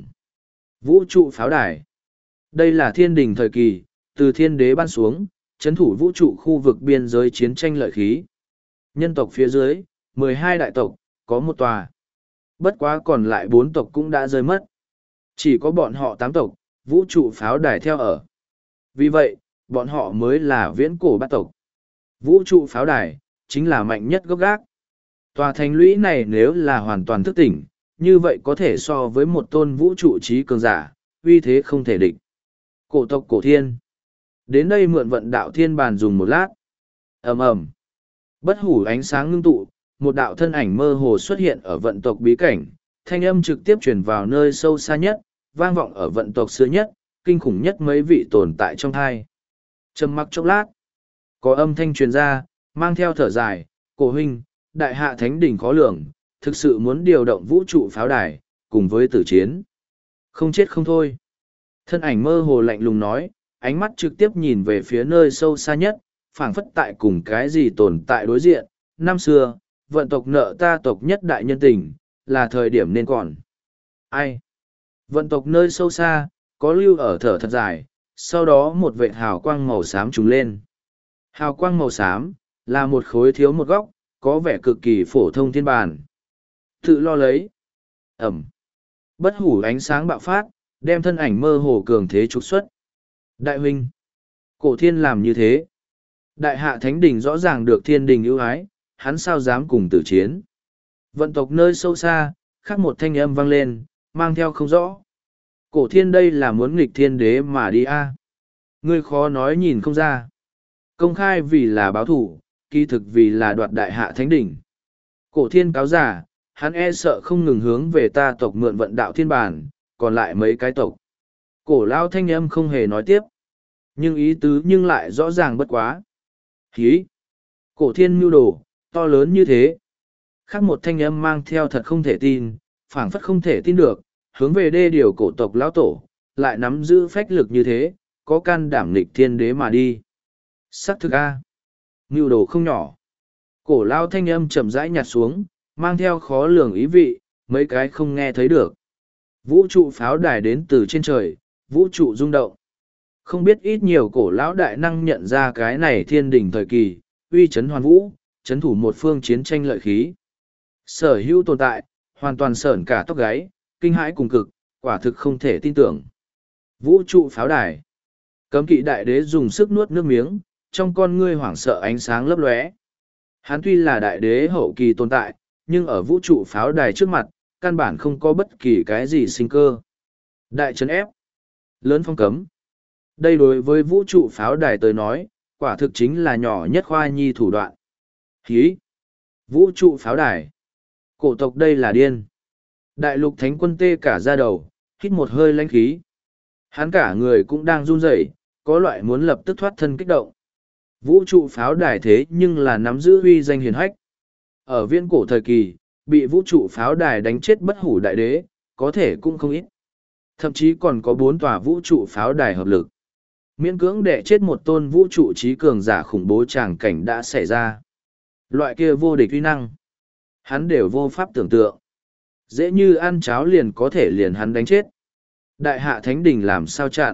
Vũ trụ pháo đài. Đây là thiên đình thời kỳ, từ thiên đế ban xuống, chấn thủ vũ trụ khu vực biên giới chiến tranh lợi khí. Nhân tộc phía dưới, mười hai đại tộc, có một tòa. Bất quá còn lại bốn tộc cũng đã rơi mất. Chỉ có bọn họ tám tộc, vũ trụ pháo đài theo ở. Vì vậy, bọn họ mới là viễn cổ bát tộc. Vũ trụ pháo đài, chính là mạnh nhất gốc gác. Tòa thành lũy này nếu là hoàn toàn thức tỉnh, như vậy có thể so với một tôn vũ trụ trí cường giả, uy thế không thể địch. Cổ tộc cổ thiên. Đến đây mượn vận đạo thiên bàn dùng một lát. ầm ầm, bất hủ ánh sáng ngưng tụ, một đạo thân ảnh mơ hồ xuất hiện ở vận tộc bí cảnh, thanh âm trực tiếp truyền vào nơi sâu xa nhất, vang vọng ở vận tộc xưa nhất, kinh khủng nhất mấy vị tồn tại trong thai. Trầm mặc chốc lát, có âm thanh truyền ra, mang theo thở dài, cổ huynh, đại hạ thánh đỉnh khó lường, thực sự muốn điều động vũ trụ pháo đài, cùng với tử chiến. Không chết không thôi. Thân ảnh mơ hồ lạnh lùng nói, ánh mắt trực tiếp nhìn về phía nơi sâu xa nhất, phảng phất tại cùng cái gì tồn tại đối diện. Năm xưa, vận tộc nợ ta tộc nhất đại nhân tình, là thời điểm nên còn. Ai? Vận tộc nơi sâu xa, có lưu ở thở thật dài, sau đó một vệt hào quang màu xám trùng lên. Hào quang màu xám, là một khối thiếu một góc, có vẻ cực kỳ phổ thông thiên bàn. Tự lo lấy. Ẩm. Bất hủ ánh sáng bạo phát, đem thân ảnh mơ hồ cường thế trục xuất. Đại huynh. Cổ thiên làm như thế. Đại hạ thánh đình rõ ràng được thiên đình ưu ái, hắn sao dám cùng tử chiến. Vận tộc nơi sâu xa, khác một thanh âm vang lên, mang theo không rõ. Cổ thiên đây là muốn nghịch thiên đế mà đi a à. Ngươi khó nói nhìn không ra. Công khai vì là báo thủ, kỳ thực vì là đoạt đại hạ thánh đỉnh. Cổ thiên cáo giả, hắn e sợ không ngừng hướng về ta tộc mượn vận đạo thiên bản, còn lại mấy cái tộc. Cổ lao thanh âm không hề nói tiếp. Nhưng ý tứ nhưng lại rõ ràng bất quá. Hí! Cổ thiên mưu đồ, to lớn như thế. Khác một thanh âm mang theo thật không thể tin, phảng phất không thể tin được, hướng về đê điều cổ tộc lão tổ, lại nắm giữ phách lực như thế, có can đảm nghịch thiên đế mà đi. Sắc thực A. Mưu đồ không nhỏ. Cổ lao thanh âm chậm rãi nhạt xuống, mang theo khó lường ý vị, mấy cái không nghe thấy được. Vũ trụ pháo đài đến từ trên trời, vũ trụ rung động. Không biết ít nhiều cổ lão đại năng nhận ra cái này thiên đình thời kỳ, uy chấn hoàn vũ, chấn thủ một phương chiến tranh lợi khí. Sở hữu tồn tại, hoàn toàn sởn cả tóc gáy, kinh hãi cùng cực, quả thực không thể tin tưởng. Vũ trụ pháo đài. Cấm kỵ đại đế dùng sức nuốt nước miếng, trong con ngươi hoảng sợ ánh sáng lấp lóe. Hắn tuy là đại đế hậu kỳ tồn tại, nhưng ở vũ trụ pháo đài trước mặt, căn bản không có bất kỳ cái gì sinh cơ. Đại trấn ép. Lớn phong cấm. Đây đối với vũ trụ pháo đài tới nói, quả thực chính là nhỏ nhất khoa nhi thủ đoạn. Hí! Vũ trụ pháo đài. Cổ tộc đây là điên. Đại lục thánh quân tê cả ra đầu, hít một hơi lãnh khí. Hắn cả người cũng đang run rẩy, có loại muốn lập tức thoát thân kích động. Vũ trụ pháo đài thế nhưng là nắm giữ uy danh hiền hách. Ở viễn cổ thời kỳ, bị vũ trụ pháo đài đánh chết bất hủ đại đế, có thể cũng không ít. Thậm chí còn có bốn tòa vũ trụ pháo đài hợp lực. Miễn cưỡng để chết một tôn vũ trụ trí cường giả khủng bố tràng cảnh đã xảy ra. Loại kia vô địch uy năng. Hắn đều vô pháp tưởng tượng. Dễ như ăn cháo liền có thể liền hắn đánh chết. Đại hạ thánh đình làm sao chặn.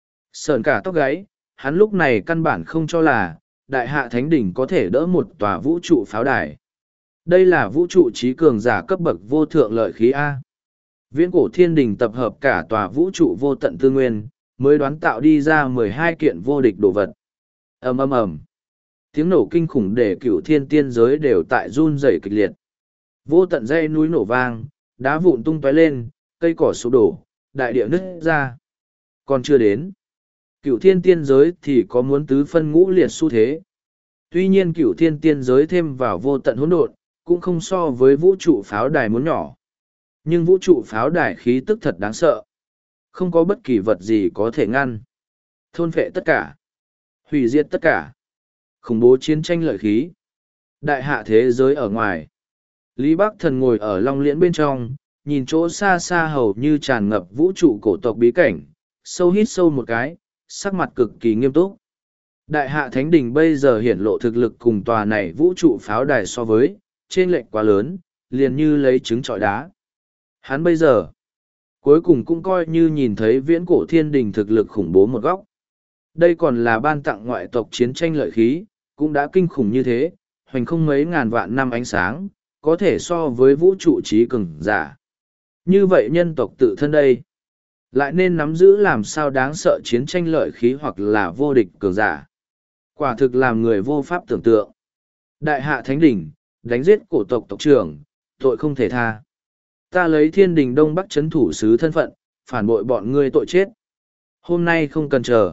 Sờn cả tóc gáy, hắn lúc này căn bản không cho là, đại hạ thánh đỉnh có thể đỡ một tòa vũ trụ pháo đài. Đây là vũ trụ trí cường giả cấp bậc vô thượng lợi khí A. Viễn cổ thiên đình tập hợp cả tòa vũ trụ vô tận tư nguyên, mới đoán tạo đi ra mười hai kiện vô địch đồ vật. ầm ầm ầm, tiếng nổ kinh khủng để cửu thiên tiên giới đều tại run rẩy kịch liệt. Vô tận dây núi nổ vang, đá vụn tung tóe lên, cây cỏ sụp đổ, đại địa nứt ra. Còn chưa đến. Cửu thiên tiên giới thì có muốn tứ phân ngũ liệt xu thế. Tuy nhiên cửu thiên tiên giới thêm vào vô tận hỗn độn, cũng không so với vũ trụ pháo đài muốn nhỏ. Nhưng vũ trụ pháo đài khí tức thật đáng sợ. Không có bất kỳ vật gì có thể ngăn. Thôn phệ tất cả. Hủy diệt tất cả. Khủng bố chiến tranh lợi khí. Đại hạ thế giới ở ngoài. Lý Bắc Thần ngồi ở Long Liễn bên trong, nhìn chỗ xa xa hầu như tràn ngập vũ trụ cổ tộc bí cảnh, sâu hít sâu một cái, sắc mặt cực kỳ nghiêm túc. Đại hạ thánh đình bây giờ hiển lộ thực lực cùng tòa này vũ trụ pháo đài so với, trên lệnh quá lớn, liền như lấy trứng trọi đá. Hắn bây giờ, cuối cùng cũng coi như nhìn thấy viễn cổ thiên đình thực lực khủng bố một góc. Đây còn là ban tặng ngoại tộc chiến tranh lợi khí, cũng đã kinh khủng như thế, hoành không mấy ngàn vạn năm ánh sáng, có thể so với vũ trụ trí cường giả. Như vậy nhân tộc tự thân đây, lại nên nắm giữ làm sao đáng sợ chiến tranh lợi khí hoặc là vô địch cường giả. Quả thực làm người vô pháp tưởng tượng. Đại hạ thánh đỉnh, đánh giết cổ tộc tộc trưởng, tội không thể tha. Ta lấy thiên đình đông bắc chấn thủ sứ thân phận, phản bội bọn ngươi tội chết. Hôm nay không cần chờ.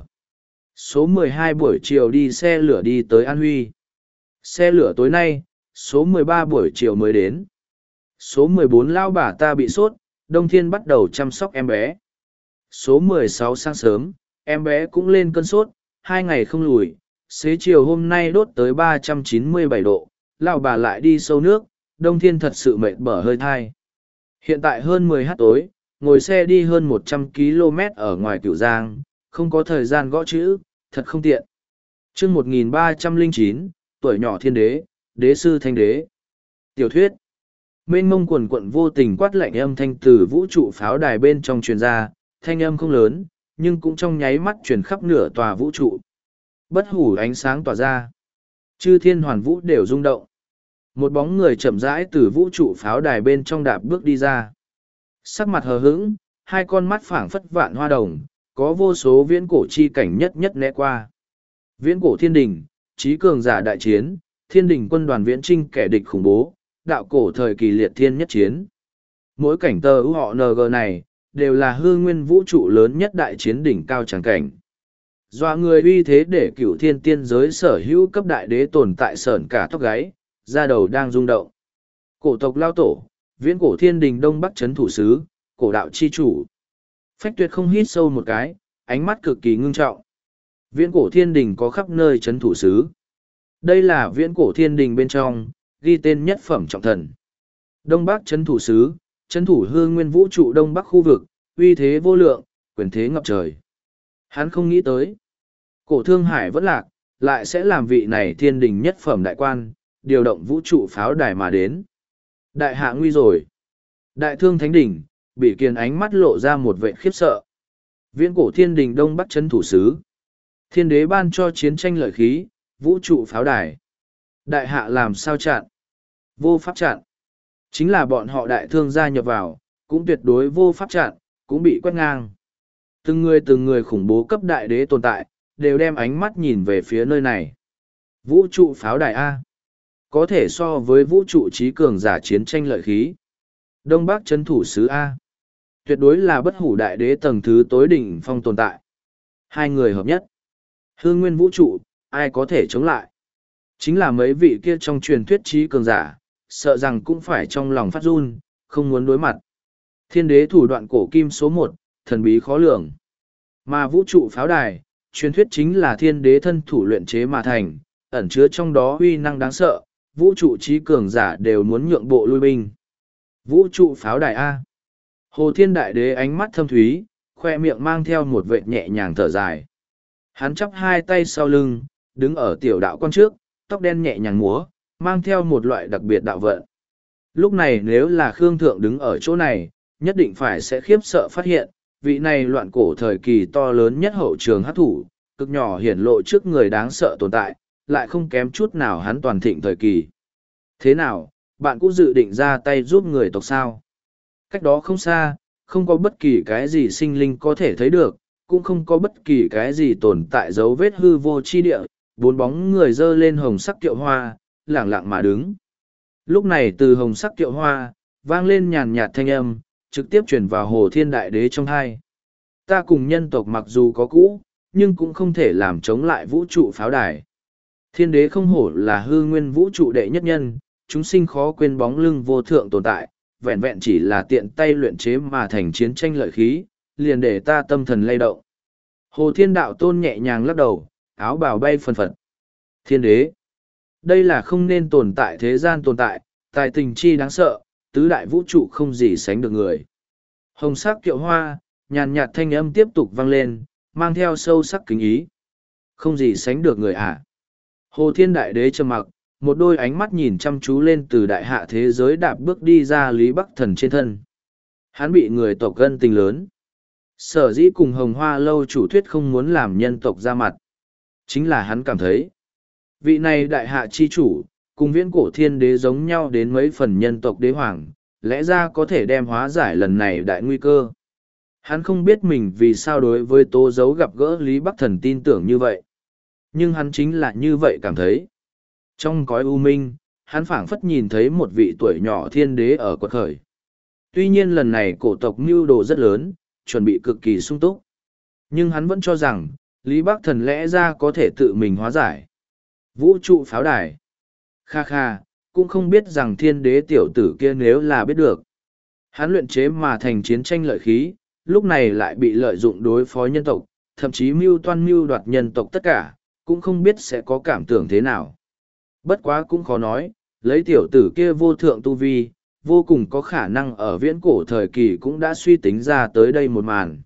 Số mười hai buổi chiều đi xe lửa đi tới An Huy. Xe lửa tối nay, số mười ba buổi chiều mới đến. Số mười bốn lao bà ta bị sốt, Đông Thiên bắt đầu chăm sóc em bé. Số mười sáu sáng sớm, em bé cũng lên cơn sốt, hai ngày không lùi, xế chiều hôm nay đốt tới ba trăm chín mươi bảy độ, lão bà lại đi sâu nước, Đông Thiên thật sự mệt bở hơi thai. Hiện tại hơn mười h tối, ngồi xe đi hơn một trăm ki lô mét ở ngoài Cửu Giang, không có thời gian gõ chữ, thật không tiện. Chương một nghìn ba trăm lẻ chín, tuổi nhỏ thiên đế, đế sư thanh đế. Tiểu thuyết. Mênh mông quần quận vô tình quát lạnh âm thanh từ vũ trụ pháo đài bên trong truyền ra, thanh âm không lớn, nhưng cũng trong nháy mắt truyền khắp nửa tòa vũ trụ. Bất hủ ánh sáng tỏa ra. Chư thiên hoàn vũ đều rung động. Một bóng người chậm rãi từ vũ trụ pháo đài bên trong đạp bước đi ra. Sắc mặt hờ hững, hai con mắt phảng phất vạn hoa đồng, có vô số viễn cổ chi cảnh nhất nhất né qua. Viễn cổ thiên đình, trí cường giả đại chiến, thiên đình quân đoàn viễn trinh kẻ địch khủng bố, đạo cổ thời kỳ liệt thiên nhất chiến. Mỗi cảnh tờ ưu họ en giê này, đều là hư nguyên vũ trụ lớn nhất đại chiến đỉnh cao tràng cảnh. Doa người uy thế để cửu thiên tiên giới sở hữu cấp đại đế tồn tại sởn cả tóc gáy, da đầu đang rung động. Cổ tộc lao tổ, viễn cổ thiên đình đông bắc chấn thủ sứ, cổ đạo chi chủ. Phách tuyệt không hít sâu một cái, ánh mắt cực kỳ ngưng trọng. Viễn cổ thiên đình có khắp nơi chấn thủ sứ. Đây là viễn cổ thiên đình bên trong, ghi tên nhất phẩm trọng thần. Đông Bắc chấn thủ sứ, chấn thủ hương nguyên vũ trụ Đông Bắc khu vực, uy thế vô lượng, quyền thế ngập trời. Hắn không nghĩ tới. Cổ Thương Hải vẫn lạc, lại sẽ làm vị này thiên đình nhất phẩm đại quan, điều động vũ trụ pháo đài mà đến. Đại hạ nguy rồi. Đại thương thánh đỉnh, bị kiền ánh mắt lộ ra một vệ khiếp sợ. Viễn cổ thiên đình Đông Bắc chấn thủ sứ. Thiên đế ban cho chiến tranh lợi khí, vũ trụ pháo đài. Đại hạ làm sao chặn? Vô pháp chặn. Chính là bọn họ đại thương gia nhập vào, cũng tuyệt đối vô pháp chặn, cũng bị quét ngang. Từng người từng người khủng bố cấp đại đế tồn tại, đều đem ánh mắt nhìn về phía nơi này. Vũ trụ pháo đài A. Có thể so với vũ trụ trí cường giả chiến tranh lợi khí. Đông Bắc chấn thủ sứ A. Tuyệt đối là bất hủ đại đế tầng thứ tối đỉnh phong tồn tại. Hai người hợp nhất. Hương nguyên vũ trụ, ai có thể chống lại? Chính là mấy vị kia trong truyền thuyết trí cường giả, sợ rằng cũng phải trong lòng phát run, không muốn đối mặt. Thiên đế thủ đoạn cổ kim số một, thần bí khó lường. Mà vũ trụ pháo đài, truyền thuyết chính là thiên đế thân thủ luyện chế mà thành, ẩn chứa trong đó uy năng đáng sợ, vũ trụ trí cường giả đều muốn nhượng bộ lui binh. Vũ trụ pháo đài A. Hồ Thiên Đại Đế ánh mắt thâm thúy, khoe miệng mang theo một vệt nhẹ nhàng thở dài. Hắn chắp hai tay sau lưng, đứng ở tiểu đạo quan trước, tóc đen nhẹ nhàng múa, mang theo một loại đặc biệt đạo vận. Lúc này nếu là Khương Thượng đứng ở chỗ này, nhất định phải sẽ khiếp sợ phát hiện, vị này loạn cổ thời kỳ to lớn nhất hậu trường hát thủ, cực nhỏ hiển lộ trước người đáng sợ tồn tại, lại không kém chút nào hắn toàn thịnh thời kỳ. Thế nào, bạn cũng dự định ra tay giúp người tộc sao? Cách đó không xa, không có bất kỳ cái gì sinh linh có thể thấy được, cũng không có bất kỳ cái gì tồn tại dấu vết hư vô chi địa, bốn bóng người dơ lên hồng sắc kiệu hoa, lẳng lặng mà đứng. Lúc này từ hồng sắc kiệu hoa, vang lên nhàn nhạt thanh âm, trực tiếp chuyển vào Hồ Thiên Đại Đế trong hai. Ta cùng nhân tộc mặc dù có cũ, nhưng cũng không thể làm chống lại vũ trụ pháo đài. Thiên đế không hổ là hư nguyên vũ trụ đệ nhất nhân, chúng sinh khó quên bóng lưng vô thượng tồn tại, vẹn vẹn chỉ là tiện tay luyện chế mà thành chiến tranh lợi khí, liền để ta tâm thần lay động. Hồ Thiên Đạo Tôn nhẹ nhàng lắc đầu, áo bào bay phần phật. Thiên đế, đây là không nên tồn tại thế gian tồn tại, tài tình chi đáng sợ, tứ đại vũ trụ không gì sánh được người. Hồng sắc kiệu hoa, nhàn nhạt thanh âm tiếp tục vang lên, mang theo sâu sắc kính ý. Không gì sánh được người à. Hồ Thiên Đại Đế trầm mặc, một đôi ánh mắt nhìn chăm chú lên từ đại hạ thế giới đạp bước đi ra Lý Bắc Thần trên thân. Hắn bị người tộc gân tình lớn. Sở dĩ cùng Hồng Hoa Lâu chủ thuyết không muốn làm nhân tộc ra mặt. Chính là hắn cảm thấy. Vị này đại hạ chi chủ, cùng viễn cổ thiên đế giống nhau đến mấy phần nhân tộc đế hoàng, lẽ ra có thể đem hóa giải lần này đại nguy cơ. Hắn không biết mình vì sao đối với tố dấu gặp gỡ Lý Bắc Thần tin tưởng như vậy. Nhưng hắn chính là như vậy cảm thấy. Trong cõi u minh, hắn phảng phất nhìn thấy một vị tuổi nhỏ thiên đế ở quật khởi. Tuy nhiên lần này cổ tộc mưu đồ rất lớn, chuẩn bị cực kỳ sung túc. Nhưng hắn vẫn cho rằng, Lý Bắc Thần lẽ ra có thể tự mình hóa giải. Vũ trụ pháo đài. Kha kha, cũng không biết rằng thiên đế tiểu tử kia nếu là biết được. Hắn luyện chế mà thành chiến tranh lợi khí, lúc này lại bị lợi dụng đối phó nhân tộc, thậm chí mưu toan mưu đoạt nhân tộc tất cả, cũng không biết sẽ có cảm tưởng thế nào. Bất quá cũng khó nói, lấy tiểu tử kia vô thượng tu vi, vô cùng có khả năng ở viễn cổ thời kỳ cũng đã suy tính ra tới đây một màn.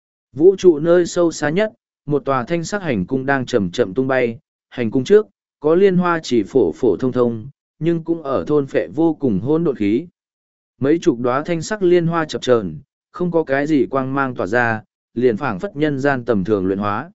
Vũ trụ nơi sâu xa nhất, một tòa thanh sắc hành cung đang chậm chậm tung bay, hành cung trước, có liên hoa chỉ phổ phổ thông thông, nhưng cũng ở thôn phệ vô cùng hôn độn khí. Mấy chục đóa thanh sắc liên hoa chập chờn, không có cái gì quang mang tỏa ra, liền phảng phất nhân gian tầm thường luyện hóa.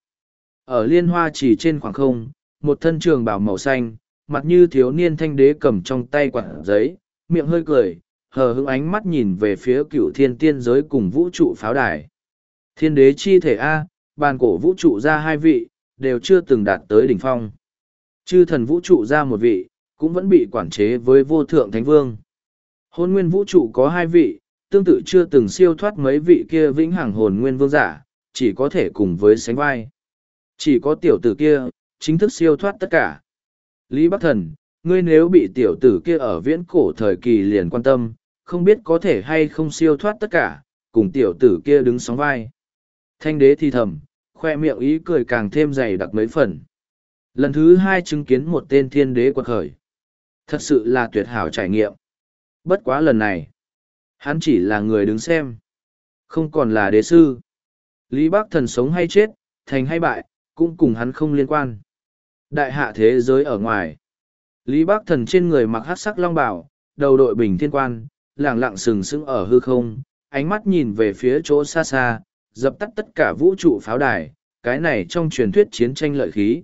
Ở liên hoa chỉ trên khoảng không, một thân trường bào màu xanh, mặt như thiếu niên thanh đế cầm trong tay quạt giấy, miệng hơi cười, hờ hững ánh mắt nhìn về phía cựu thiên tiên giới cùng vũ trụ pháo đài. Thiên đế chi thể A, bàn cổ vũ trụ ra hai vị, đều chưa từng đạt tới đỉnh phong. Chư thần vũ trụ ra một vị, cũng vẫn bị quản chế với vô thượng thánh vương. Hôn nguyên vũ trụ có hai vị, tương tự chưa từng siêu thoát mấy vị kia vĩnh hằng hồn nguyên vương giả, chỉ có thể cùng với sánh vai. Chỉ có tiểu tử kia, chính thức siêu thoát tất cả. Lý Bắc Thần, ngươi nếu bị tiểu tử kia ở viễn cổ thời kỳ liền quan tâm, không biết có thể hay không siêu thoát tất cả, cùng tiểu tử kia đứng sóng vai. Thanh đế thì thầm, khoe miệng ý cười càng thêm dày đặc mấy phần. Lần thứ hai chứng kiến một tên thiên đế quật khởi. Thật sự là tuyệt hảo trải nghiệm. Bất quá lần này, hắn chỉ là người đứng xem, không còn là đế sư. Lý Bắc Thần sống hay chết, thành hay bại, cũng cùng hắn không liên quan. Đại hạ thế giới ở ngoài, Lý Bắc Thần trên người mặc hắc sắc long bào, đầu đội bình thiên quan, lẳng lặng sừng sững ở hư không, ánh mắt nhìn về phía chỗ xa xa, dập tắt tất cả vũ trụ pháo đài, cái này trong truyền thuyết chiến tranh lợi khí.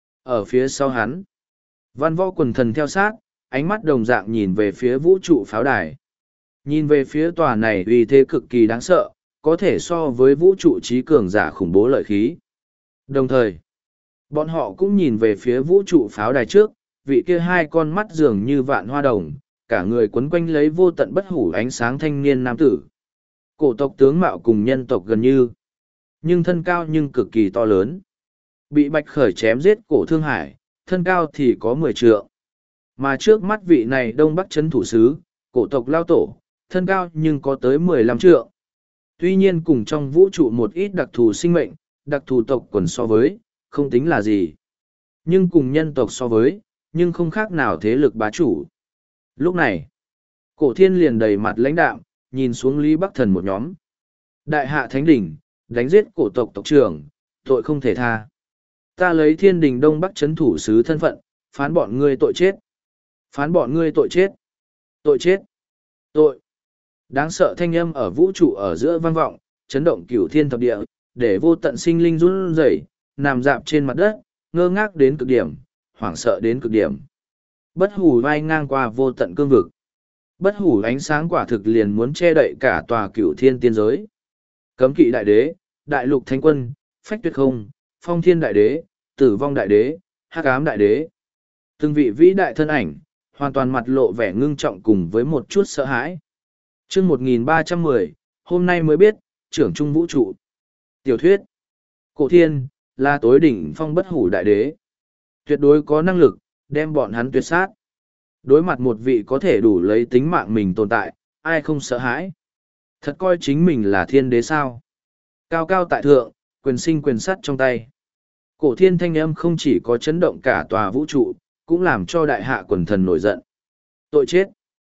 Ở phía sau hắn, văn võ quần thần theo sát, ánh mắt đồng dạng nhìn về phía vũ trụ pháo đài. Nhìn về phía tòa này uy thế cực kỳ đáng sợ, có thể so với vũ trụ trí cường giả khủng bố lợi khí. Đồng thời, bọn họ cũng nhìn về phía vũ trụ pháo đài trước, vị kia hai con mắt dường như vạn hoa đồng, cả người quấn quanh lấy vô tận bất hủ ánh sáng thanh niên nam tử. Cổ tộc tướng mạo cùng nhân tộc gần như, nhưng thân cao nhưng cực kỳ to lớn. Bị Bạch Khởi chém giết cổ Thương Hải, thân cao thì có mười trượng. Mà trước mắt vị này Đông Bắc Trấn thủ sứ, cổ tộc lao tổ, thân cao nhưng có tới mười lăm trượng. Tuy nhiên cùng trong vũ trụ một ít đặc thù sinh mệnh, đặc thù tộc quần so với, không tính là gì. Nhưng cùng nhân tộc so với, nhưng không khác nào thế lực bá chủ. Lúc này, cổ thiên liền đầy mặt lãnh đạm, nhìn xuống Lý Bắc Thần một nhóm. Đại hạ thánh đỉnh, đánh giết cổ tộc tộc trưởng, tội không thể tha. Ta lấy thiên đình Đông Bắc Trấn thủ sứ thân phận, phán bọn ngươi tội chết. Phán bọn ngươi tội chết. Tội chết. Tội. Đáng sợ thanh âm ở vũ trụ ở giữa vang vọng, chấn động cửu thiên thập địa, để vô tận sinh linh run rẩy, nằm dạp trên mặt đất, ngơ ngác đến cực điểm, hoảng sợ đến cực điểm. Bất hủ vai ngang qua vô tận cương vực. Bất hủ ánh sáng quả thực liền muốn che đậy cả tòa cửu thiên tiên giới. Cấm kỵ đại đế, đại lục thánh quân, phách tuyệt không, phong thiên đại đế, tử vong đại đế, hắc ám đại đế. Từng vị vĩ đại thân ảnh, hoàn toàn mặt lộ vẻ ngưng trọng cùng với một chút sợ hãi. Chương một nghìn ba trăm mười, hôm nay mới biết, trưởng trung vũ trụ. Tiểu thuyết. Cổ thiên, là tối đỉnh phong bất hủ đại đế. Tuyệt đối có năng lực, đem bọn hắn tuyệt sát. Đối mặt một vị có thể đủ lấy tính mạng mình tồn tại, ai không sợ hãi. Thật coi chính mình là thiên đế sao. Cao cao tại thượng, quyền sinh quyền sắt trong tay. Cổ thiên thanh âm không chỉ có chấn động cả tòa vũ trụ, cũng làm cho đại hạ quần thần nổi giận. Tội chết.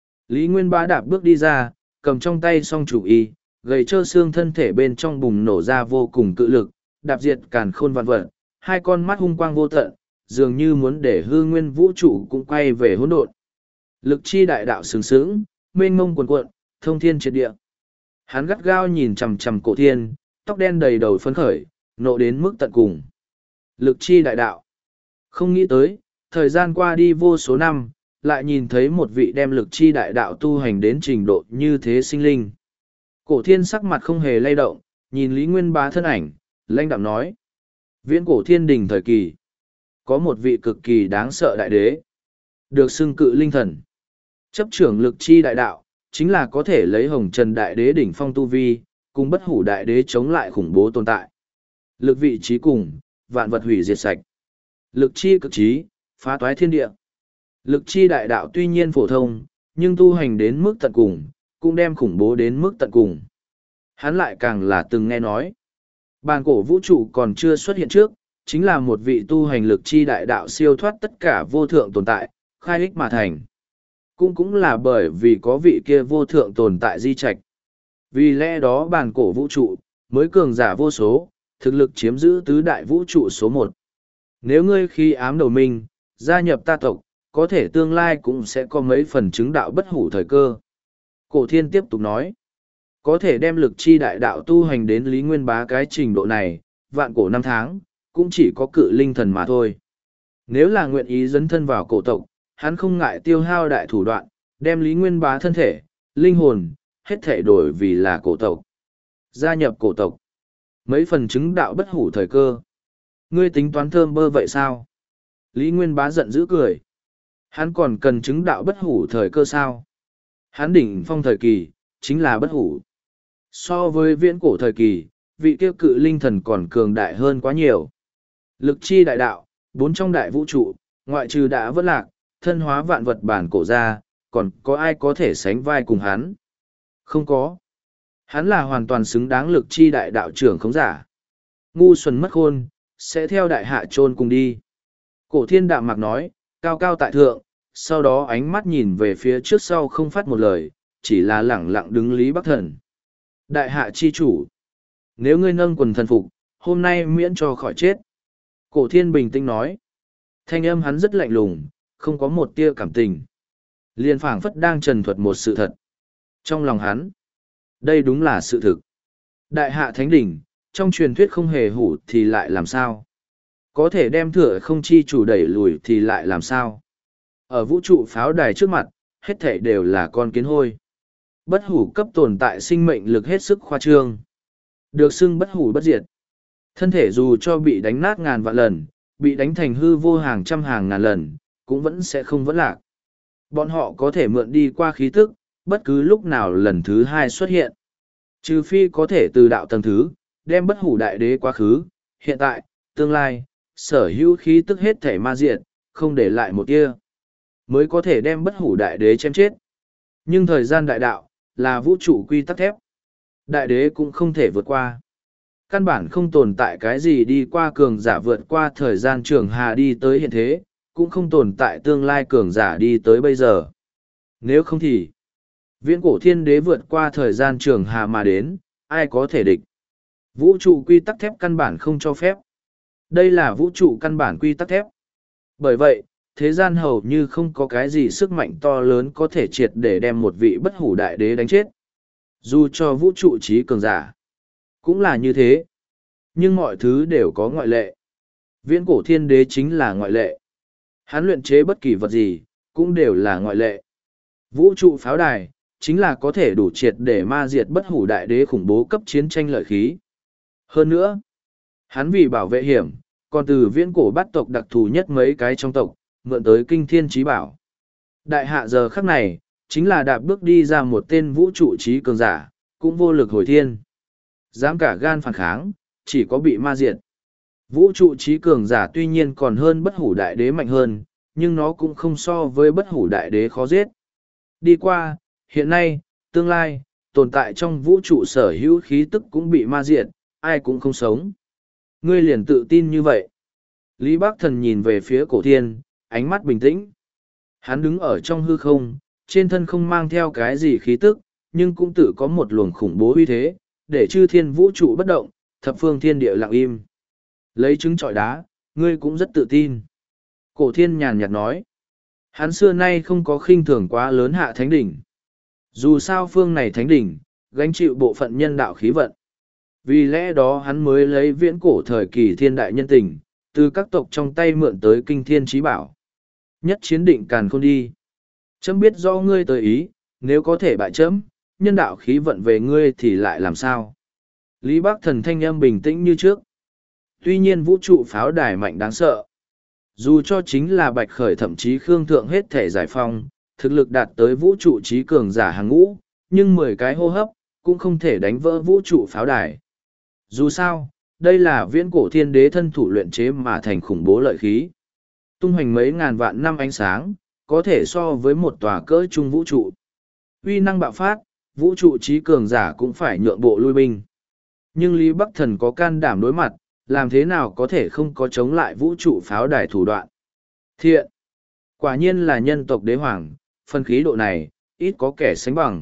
Lý Nguyên Bá đạp bước đi ra, cầm trong tay song chủ y, gầy trơ xương thân thể bên trong bùng nổ ra vô cùng cự lực, đạp diệt càn khôn vạn vật, hai con mắt hung quang vô tận, dường như muốn để hư nguyên vũ trụ cũng quay về hỗn độn. Lực chi đại đạo sừng sững, mênh mông cuồn cuộn, thông thiên triệt địa. Hắn gắt gao nhìn chằm chằm cổ thiên, tóc đen đầy đầu phấn khởi, nộ đến mức tận cùng. Lực chi đại đạo. Không nghĩ tới, thời gian qua đi vô số năm, lại nhìn thấy một vị đem lực chi đại đạo tu hành đến trình độ như thế sinh linh. Cổ thiên sắc mặt không hề lay động, nhìn Lý Nguyên Bá thân ảnh, lãnh đạm nói. Viễn cổ thiên đình thời kỳ, có một vị cực kỳ đáng sợ đại đế, được xưng cự linh thần. Chấp trưởng lực chi đại đạo, chính là có thể lấy hồng trần đại đế đỉnh phong tu vi, cùng bất hủ đại đế chống lại khủng bố tồn tại. Lực vị trí cùng, vạn vật hủy diệt sạch. Lực chi cực trí, phá toái thiên địa. Lực chi đại đạo tuy nhiên phổ thông, nhưng tu hành đến mức tận cùng, cũng đem khủng bố đến mức tận cùng. Hắn lại càng là từng nghe nói. Bàn cổ vũ trụ còn chưa xuất hiện trước, chính là một vị tu hành lực chi đại đạo siêu thoát tất cả vô thượng tồn tại, khai ích mà thành. Cũng cũng là bởi vì có vị kia vô thượng tồn tại di trạch. Vì lẽ đó bàn cổ vũ trụ, mới cường giả vô số, thực lực chiếm giữ tứ đại vũ trụ số một. Nếu ngươi khi ám đầu minh, gia nhập ta tộc, có thể tương lai cũng sẽ có mấy phần chứng đạo bất hủ thời cơ. Cổ thiên tiếp tục nói, có thể đem lực chi đại đạo tu hành đến Lý Nguyên Bá cái trình độ này, vạn cổ năm tháng, cũng chỉ có cự linh thần mà thôi. Nếu là nguyện ý dấn thân vào cổ tộc, hắn không ngại tiêu hao đại thủ đoạn, đem Lý Nguyên Bá thân thể, linh hồn, hết thể đổi vì là cổ tộc. Gia nhập cổ tộc. Mấy phần chứng đạo bất hủ thời cơ. Ngươi tính toán thơm bơ vậy sao? Lý Nguyên Bá giận dữ cười. Hắn còn cần chứng đạo bất hủ thời cơ sao? Hắn đỉnh phong thời kỳ, chính là bất hủ. So với viễn cổ thời kỳ, vị kia cự linh thần còn cường đại hơn quá nhiều. Lực chi đại đạo, bốn trong đại vũ trụ, ngoại trừ đã vất lạc, thân hóa vạn vật bản cổ ra, còn có ai có thể sánh vai cùng hắn? Không có. Hắn là hoàn toàn xứng đáng lực chi đại đạo trưởng khống giả. ngu xuẩn mất khôn, sẽ theo đại hạ chôn cùng đi. Cổ thiên đạm mạc nói, cao cao tại thượng, sau đó ánh mắt nhìn về phía trước sau không phát một lời, chỉ là lẳng lặng đứng Lý Bắc Thần. Đại hạ chi chủ, nếu ngươi nâng quần thần phục, hôm nay miễn cho khỏi chết. Cổ thiên bình tĩnh nói, thanh âm hắn rất lạnh lùng, không có một tia cảm tình. Liên phảng phất đang trần thuật một sự thật. Trong lòng hắn, đây đúng là sự thực. Đại hạ thánh đỉnh, trong truyền thuyết không hề hủ thì lại làm sao? Có thể đem thừa không chi chủ đẩy lùi thì lại làm sao? Ở vũ trụ pháo đài trước mặt, hết thảy đều là con kiến hôi. Bất hủ cấp tồn tại sinh mệnh lực hết sức khoa trương. Được xưng bất hủ bất diệt. Thân thể dù cho bị đánh nát ngàn vạn lần, bị đánh thành hư vô hàng trăm hàng ngàn lần, cũng vẫn sẽ không vẫn lạc. Bọn họ có thể mượn đi qua khí tức, bất cứ lúc nào lần thứ hai xuất hiện. Trừ phi có thể từ đạo tầng thứ, đem bất hủ đại đế quá khứ, hiện tại, tương lai, sở hữu khí tức hết thể ma diệt, không để lại một tia, mới có thể đem bất hủ đại đế chém chết. Nhưng thời gian đại đạo, là vũ trụ quy tắc thép. Đại đế cũng không thể vượt qua. Căn bản không tồn tại cái gì đi qua cường giả vượt qua thời gian trường hà đi tới hiện thế, cũng không tồn tại tương lai cường giả đi tới bây giờ. Nếu không thì, viễn cổ thiên đế vượt qua thời gian trường hà mà đến, ai có thể địch? Vũ trụ quy tắc thép căn bản không cho phép. Đây là vũ trụ căn bản quy tắc thép. Bởi vậy, thế gian hầu như không có cái gì sức mạnh to lớn có thể triệt để đem một vị bất hủ đại đế đánh chết. Dù cho vũ trụ trí cường giả, cũng là như thế. Nhưng mọi thứ đều có ngoại lệ. Viễn cổ thiên đế chính là ngoại lệ. Hắn luyện chế bất kỳ vật gì, cũng đều là ngoại lệ. Vũ trụ pháo đài, chính là có thể đủ triệt để ma diệt bất hủ đại đế khủng bố cấp chiến tranh lợi khí. Hơn nữa, hắn vì bảo vệ hiểm, còn từ viễn cổ bắt tộc đặc thù nhất mấy cái trong tộc, mượn tới kinh thiên trí bảo. Đại hạ giờ khắc này, chính là đạp bước đi ra một tên vũ trụ trí cường giả, cũng vô lực hồi thiên. Dám cả gan phản kháng, chỉ có bị ma diệt. Vũ trụ trí cường giả tuy nhiên còn hơn bất hủ đại đế mạnh hơn, nhưng nó cũng không so với bất hủ đại đế khó giết. Đi qua, hiện nay, tương lai, tồn tại trong vũ trụ sở hữu khí tức cũng bị ma diệt, ai cũng không sống. Ngươi liền tự tin như vậy. Lý Bác Thần nhìn về phía cổ thiên, ánh mắt bình tĩnh. Hắn đứng ở trong hư không, trên thân không mang theo cái gì khí tức, nhưng cũng tự có một luồng khủng bố uy thế, để chư thiên vũ trụ bất động, thập phương thiên địa lặng im. Lấy trứng trọi đá, ngươi cũng rất tự tin. Cổ thiên nhàn nhạt nói. Hắn xưa nay không có khinh thường quá lớn hạ thánh đỉnh. Dù sao phương này thánh đỉnh, gánh chịu bộ phận nhân đạo khí vận. Vì lẽ đó hắn mới lấy viễn cổ thời kỳ thiên đại nhân tình, từ các tộc trong tay mượn tới kinh thiên trí bảo. Nhất chiến định càn khôn đi. Chấm biết do ngươi tới ý, nếu có thể bại chấm, nhân đạo khí vận về ngươi thì lại làm sao? Lý Bác Thần thanh âm bình tĩnh như trước. Tuy nhiên vũ trụ pháo đài mạnh đáng sợ. Dù cho chính là Bạch Khởi thậm chí Khương Thượng hết thể giải phong, thực lực đạt tới vũ trụ trí cường giả hàng ngũ, nhưng mười cái hô hấp, cũng không thể đánh vỡ vũ trụ pháo đài. Dù sao, đây là viễn cổ thiên đế thân thủ luyện chế mà thành khủng bố lợi khí. Tung hoành mấy ngàn vạn năm ánh sáng, có thể so với một tòa cỡ trung vũ trụ. Uy năng bạo phát, vũ trụ trí cường giả cũng phải nhượng bộ lui binh. Nhưng Lý Bắc Thần có can đảm đối mặt, làm thế nào có thể không có chống lại vũ trụ pháo đài thủ đoạn. Thiện! Quả nhiên là nhân tộc đế hoàng, phân khí độ này, ít có kẻ sánh bằng.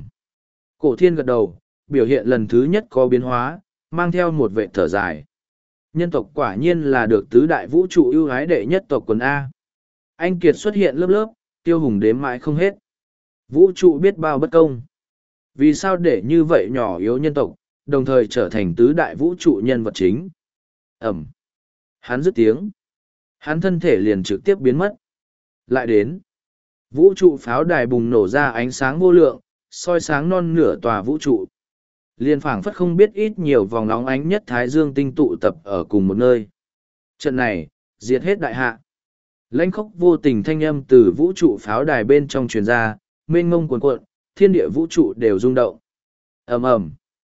Cổ thiên gật đầu, biểu hiện lần thứ nhất có biến hóa, mang theo một vệ thở dài. Nhân tộc quả nhiên là được tứ đại vũ trụ ưu ái đệ nhất tộc quần A. Anh Kiệt xuất hiện lớp lớp, tiêu hùng đếm mãi không hết. Vũ trụ biết bao bất công. Vì sao để như vậy nhỏ yếu nhân tộc, đồng thời trở thành tứ đại vũ trụ nhân vật chính? Ẩm. Hắn dứt tiếng. Hắn thân thể liền trực tiếp biến mất. Lại đến. Vũ trụ pháo đài bùng nổ ra ánh sáng vô lượng, soi sáng non nửa tòa vũ trụ. Liên phảng phất không biết ít nhiều vòng nóng ánh nhất thái dương tinh tụ tập ở cùng một nơi. Trận này, diệt hết đại hạ. Lãnh khốc vô tình thanh âm từ vũ trụ pháo đài bên trong truyền ra, mênh ngông cuồn cuộn, thiên địa vũ trụ đều rung động. Ầm ầm.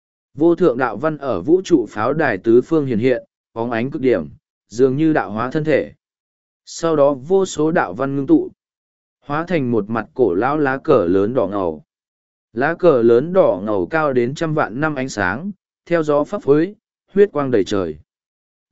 Vô thượng đạo văn ở vũ trụ pháo đài tứ phương hiện hiện, bóng ánh cực điểm, dường như đạo hóa thân thể. Sau đó vô số đạo văn ngưng tụ, hóa thành một mặt cổ lão lá cờ lớn đỏ ngầu. Lá cờ lớn đỏ ngầu cao đến trăm vạn năm ánh sáng, theo gió phấp phới, huyết quang đầy trời.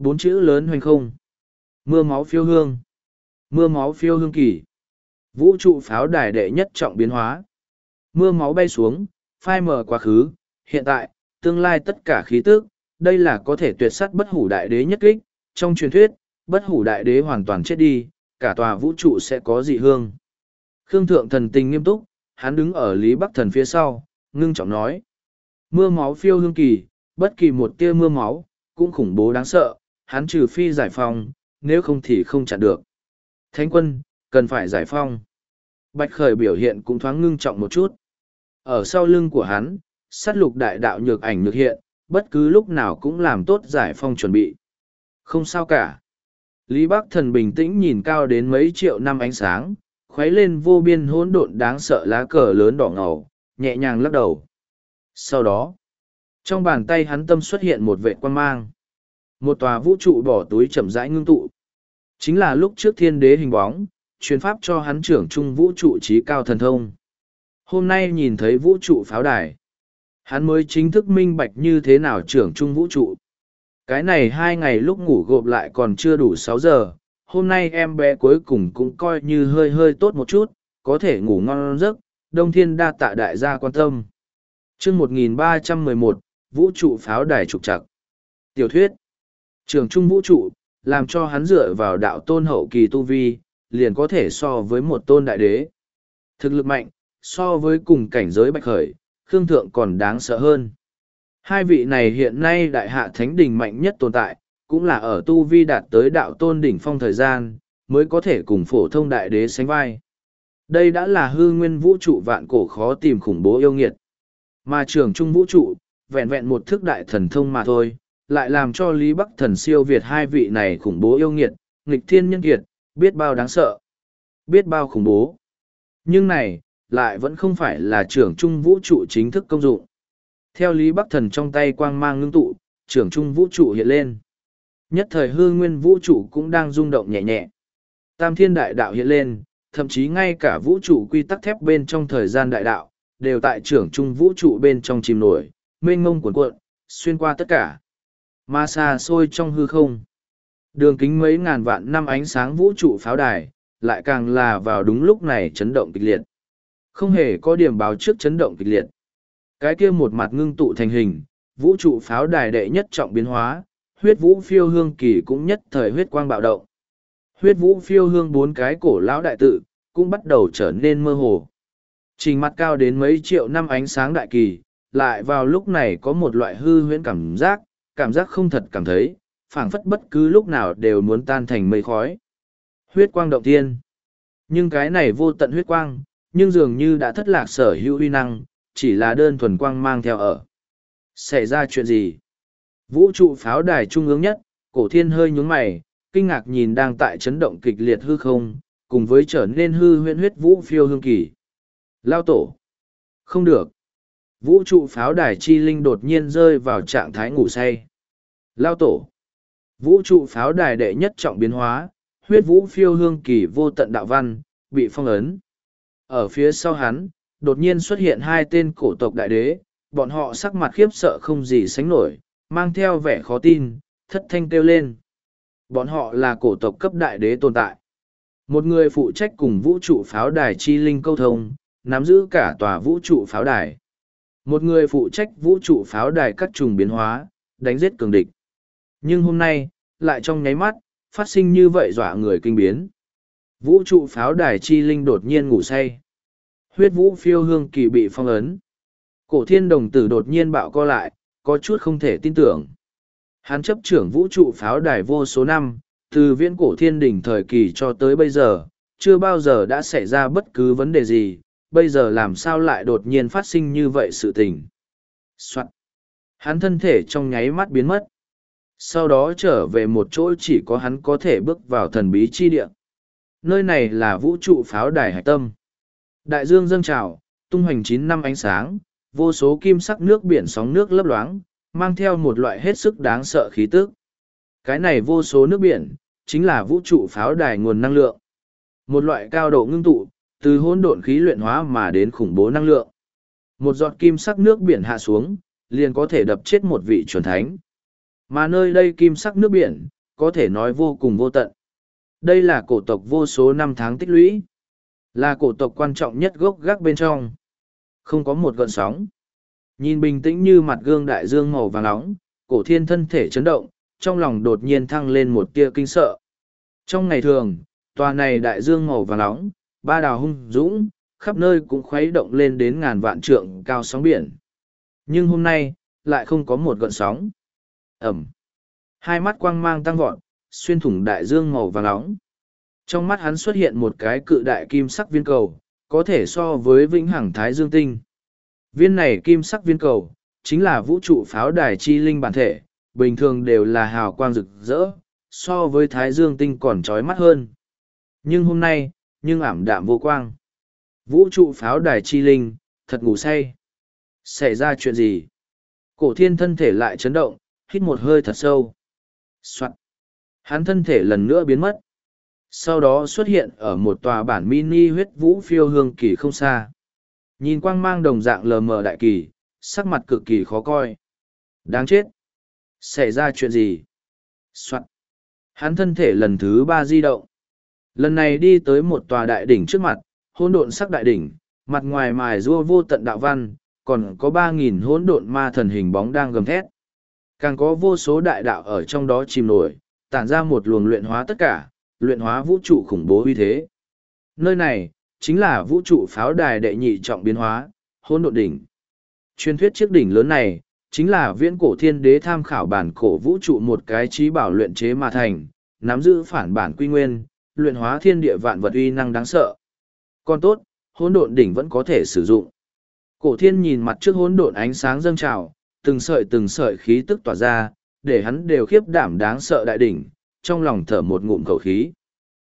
Bốn chữ lớn hoành không. Mưa máu phiêu hương. Mưa máu phiêu hương kỳ. Vũ trụ pháo đài đệ nhất trọng biến hóa. Mưa máu bay xuống, phai mờ quá khứ, hiện tại, tương lai tất cả khí tức, đây là có thể tuyệt sắt bất hủ đại đế nhất kích. Trong truyền thuyết, bất hủ đại đế hoàn toàn chết đi, cả tòa vũ trụ sẽ có dị hương. Khương Thượng thần tình nghiêm túc, hắn đứng ở Lý Bắc Thần phía sau, ngưng trọng nói. Mưa máu phiêu hương kỳ, bất kỳ một tia mưa máu, cũng khủng bố đáng sợ, hắn trừ phi giải phong, nếu không thì không chặn được. Thánh quân, cần phải giải phong. Bạch Khởi biểu hiện cũng thoáng ngưng trọng một chút. Ở sau lưng của hắn, sát lục đại đạo nhược ảnh nhược hiện, bất cứ lúc nào cũng làm tốt giải phong chuẩn bị. Không sao cả. Lý Bắc Thần bình tĩnh nhìn cao đến mấy triệu năm ánh sáng, khuấy lên vô biên hỗn độn đáng sợ lá cờ lớn đỏ ngầu, nhẹ nhàng lắc đầu. Sau đó, trong bàn tay hắn tâm xuất hiện một vệ quan mang. Một tòa vũ trụ bỏ túi chậm rãi ngưng tụ. Chính là lúc trước thiên đế hình bóng, truyền pháp cho hắn trưởng trung vũ trụ trí cao thần thông. Hôm nay nhìn thấy vũ trụ pháo đài, hắn mới chính thức minh bạch như thế nào trưởng trung vũ trụ. Cái này hai ngày lúc ngủ gộp lại còn chưa đủ sáu giờ, hôm nay em bé cuối cùng cũng coi như hơi hơi tốt một chút, có thể ngủ ngon giấc, Đông Thiên đa tạ đại gia quan tâm. Chương một nghìn ba trăm mười một, vũ trụ pháo đài trục trặc. Tiểu thuyết. Trường trung vũ trụ, làm cho hắn dựa vào đạo tôn hậu kỳ tu vi, liền có thể so với một tôn đại đế. Thực lực mạnh, so với cùng cảnh giới Bạch Khởi, Khương Thượng còn đáng sợ hơn. Hai vị này hiện nay đại hạ thánh đỉnh mạnh nhất tồn tại, cũng là ở tu vi đạt tới đạo tôn đỉnh phong thời gian, mới có thể cùng phổ thông đại đế sánh vai. Đây đã là hư nguyên vũ trụ vạn cổ khó tìm khủng bố yêu nghiệt. Mà trường trung vũ trụ, vẹn vẹn một thức đại thần thông mà thôi, lại làm cho Lý Bắc Thần siêu việt hai vị này khủng bố yêu nghiệt, nghịch thiên nhân kiệt, biết bao đáng sợ, biết bao khủng bố. Nhưng này, lại vẫn không phải là trưởng trung vũ trụ chính thức công dụng. Theo Lý Bắc Thần trong tay quang mang ngưng tụ, trưởng trung vũ trụ hiện lên. Nhất thời hư nguyên vũ trụ cũng đang rung động nhẹ nhẹ. Tam thiên đại đạo hiện lên, thậm chí ngay cả vũ trụ quy tắc thép bên trong thời gian đại đạo, đều tại trưởng trung vũ trụ bên trong chìm nổi, mênh mông cuộn cuộn, xuyên qua tất cả. Ma xa xôi trong hư không. Đường kính mấy ngàn vạn năm ánh sáng vũ trụ pháo đài, lại càng là vào đúng lúc này chấn động kịch liệt. Không hề có điểm báo trước chấn động kịch liệt. Cái kia một mặt ngưng tụ thành hình, vũ trụ pháo đài đệ nhất trọng biến hóa, huyết vũ phiêu hương kỳ cũng nhất thời huyết quang bạo động. Huyết vũ phiêu hương bốn cái cổ lão đại tự, cũng bắt đầu trở nên mơ hồ. Trình mặt cao đến mấy triệu năm ánh sáng đại kỳ, lại vào lúc này có một loại hư huyễn cảm giác, cảm giác không thật cảm thấy, phảng phất bất cứ lúc nào đều muốn tan thành mây khói. Huyết quang động thiên. Nhưng cái này vô tận huyết quang, nhưng dường như đã thất lạc sở hữu uy năng, chỉ là đơn thuần quang mang theo ở. Xảy ra chuyện gì? Vũ trụ pháo đài trung ương nhất, cổ thiên hơi nhún mày, kinh ngạc nhìn đang tại chấn động kịch liệt hư không, cùng với trở nên hư huyễn huyết vũ phiêu hương kỳ. Lao tổ. Không được. Vũ trụ pháo đài chi linh đột nhiên rơi vào trạng thái ngủ say. Lao tổ. Vũ trụ pháo đài đệ nhất trọng biến hóa, huyết vũ phiêu hương kỳ vô tận đạo văn, bị phong ấn. Ở phía sau hắn, đột nhiên xuất hiện hai tên cổ tộc đại đế, bọn họ sắc mặt khiếp sợ không gì sánh nổi, mang theo vẻ khó tin, thất thanh kêu lên. Bọn họ là cổ tộc cấp đại đế tồn tại. Một người phụ trách cùng vũ trụ pháo đài chi linh câu thông, nắm giữ cả tòa vũ trụ pháo đài. Một người phụ trách vũ trụ pháo đài các trùng biến hóa, đánh giết cường địch. Nhưng hôm nay, lại trong nháy mắt, phát sinh như vậy dọa người kinh biến. Vũ trụ pháo đài chi linh đột nhiên ngủ say. Huyết vũ phiêu hương kỳ bị phong ấn. Cổ thiên đồng tử đột nhiên bạo co lại, có chút không thể tin tưởng. Hắn chấp trưởng vũ trụ pháo đài vô số năm, từ viễn cổ thiên đỉnh thời kỳ cho tới bây giờ, chưa bao giờ đã xảy ra bất cứ vấn đề gì, bây giờ làm sao lại đột nhiên phát sinh như vậy sự tình. Soạn. Hắn thân thể trong nháy mắt biến mất. Sau đó trở về một chỗ chỉ có hắn có thể bước vào thần bí chi địa. Nơi này là vũ trụ pháo đài hải tâm. Đại dương dâng trào, tung hoành chín năm ánh sáng, vô số kim sắc nước biển sóng nước lấp loáng, mang theo một loại hết sức đáng sợ khí tức. Cái này vô số nước biển, chính là vũ trụ pháo đài nguồn năng lượng. Một loại cao độ ngưng tụ, từ hỗn độn khí luyện hóa mà đến khủng bố năng lượng. Một giọt kim sắc nước biển hạ xuống, liền có thể đập chết một vị chuẩn thánh. Mà nơi đây kim sắc nước biển, có thể nói vô cùng vô tận. Đây là cổ tộc vô số năm tháng tích lũy. Là cổ tộc quan trọng nhất gốc gác bên trong. Không có một gợn sóng. Nhìn bình tĩnh như mặt gương đại dương màu vàng nóng, cổ thiên thân thể chấn động, trong lòng đột nhiên thăng lên một tia kinh sợ. Trong ngày thường, tòa này đại dương màu vàng nóng, ba đào hung dũng, khắp nơi cũng khuấy động lên đến ngàn vạn trượng cao sóng biển. Nhưng hôm nay, lại không có một gợn sóng. Ẩm. Hai mắt quang mang tăng vọt, xuyên thủng đại dương màu vàng nóng. Trong mắt hắn xuất hiện một cái cự đại kim sắc viên cầu, có thể so với vĩnh hằng thái dương tinh. Viên này kim sắc viên cầu, chính là vũ trụ pháo đài chi linh bản thể, bình thường đều là hào quang rực rỡ, so với thái dương tinh còn trói mắt hơn. Nhưng hôm nay, nhưng ảm đạm vô quang. Vũ trụ pháo đài chi linh, thật ngủ say. Xảy ra chuyện gì? Cổ thiên thân thể lại chấn động, hít một hơi thật sâu. Soạn. Hắn thân thể lần nữa biến mất. Sau đó xuất hiện ở một tòa bản mini huyết vũ phiêu hương kỳ không xa. Nhìn quang mang đồng dạng lờ mờ đại kỳ, sắc mặt cực kỳ khó coi. Đáng chết! Xảy ra chuyện gì? Soạn. Hắn thân thể lần thứ ba di động. Lần này đi tới một tòa đại đỉnh trước mặt, hỗn độn sắc đại đỉnh, mặt ngoài mài rua vô tận đạo văn, còn có ba nghìn hỗn độn ma thần hình bóng đang gầm thét. Càng có vô số đại đạo ở trong đó chìm nổi, tản ra một luồng luyện hóa tất cả, luyện hóa vũ trụ khủng bố uy thế. Nơi này, chính là vũ trụ pháo đài đệ nhị trọng biến hóa, hỗn độn đỉnh. Truyền thuyết chiếc đỉnh lớn này, chính là viễn cổ thiên đế tham khảo bản cổ vũ trụ một cái trí bảo luyện chế mà thành, nắm giữ phản bản quy nguyên, luyện hóa thiên địa vạn vật uy năng đáng sợ. Còn tốt, hỗn độn đỉnh vẫn có thể sử dụng. Cổ thiên nhìn mặt trước hỗn độn ánh sáng dâng trào, từng sợi từng sợi khí tức tỏa ra, để hắn đều khiếp đảm đáng sợ đại đỉnh, trong lòng thở một ngụm khẩu khí.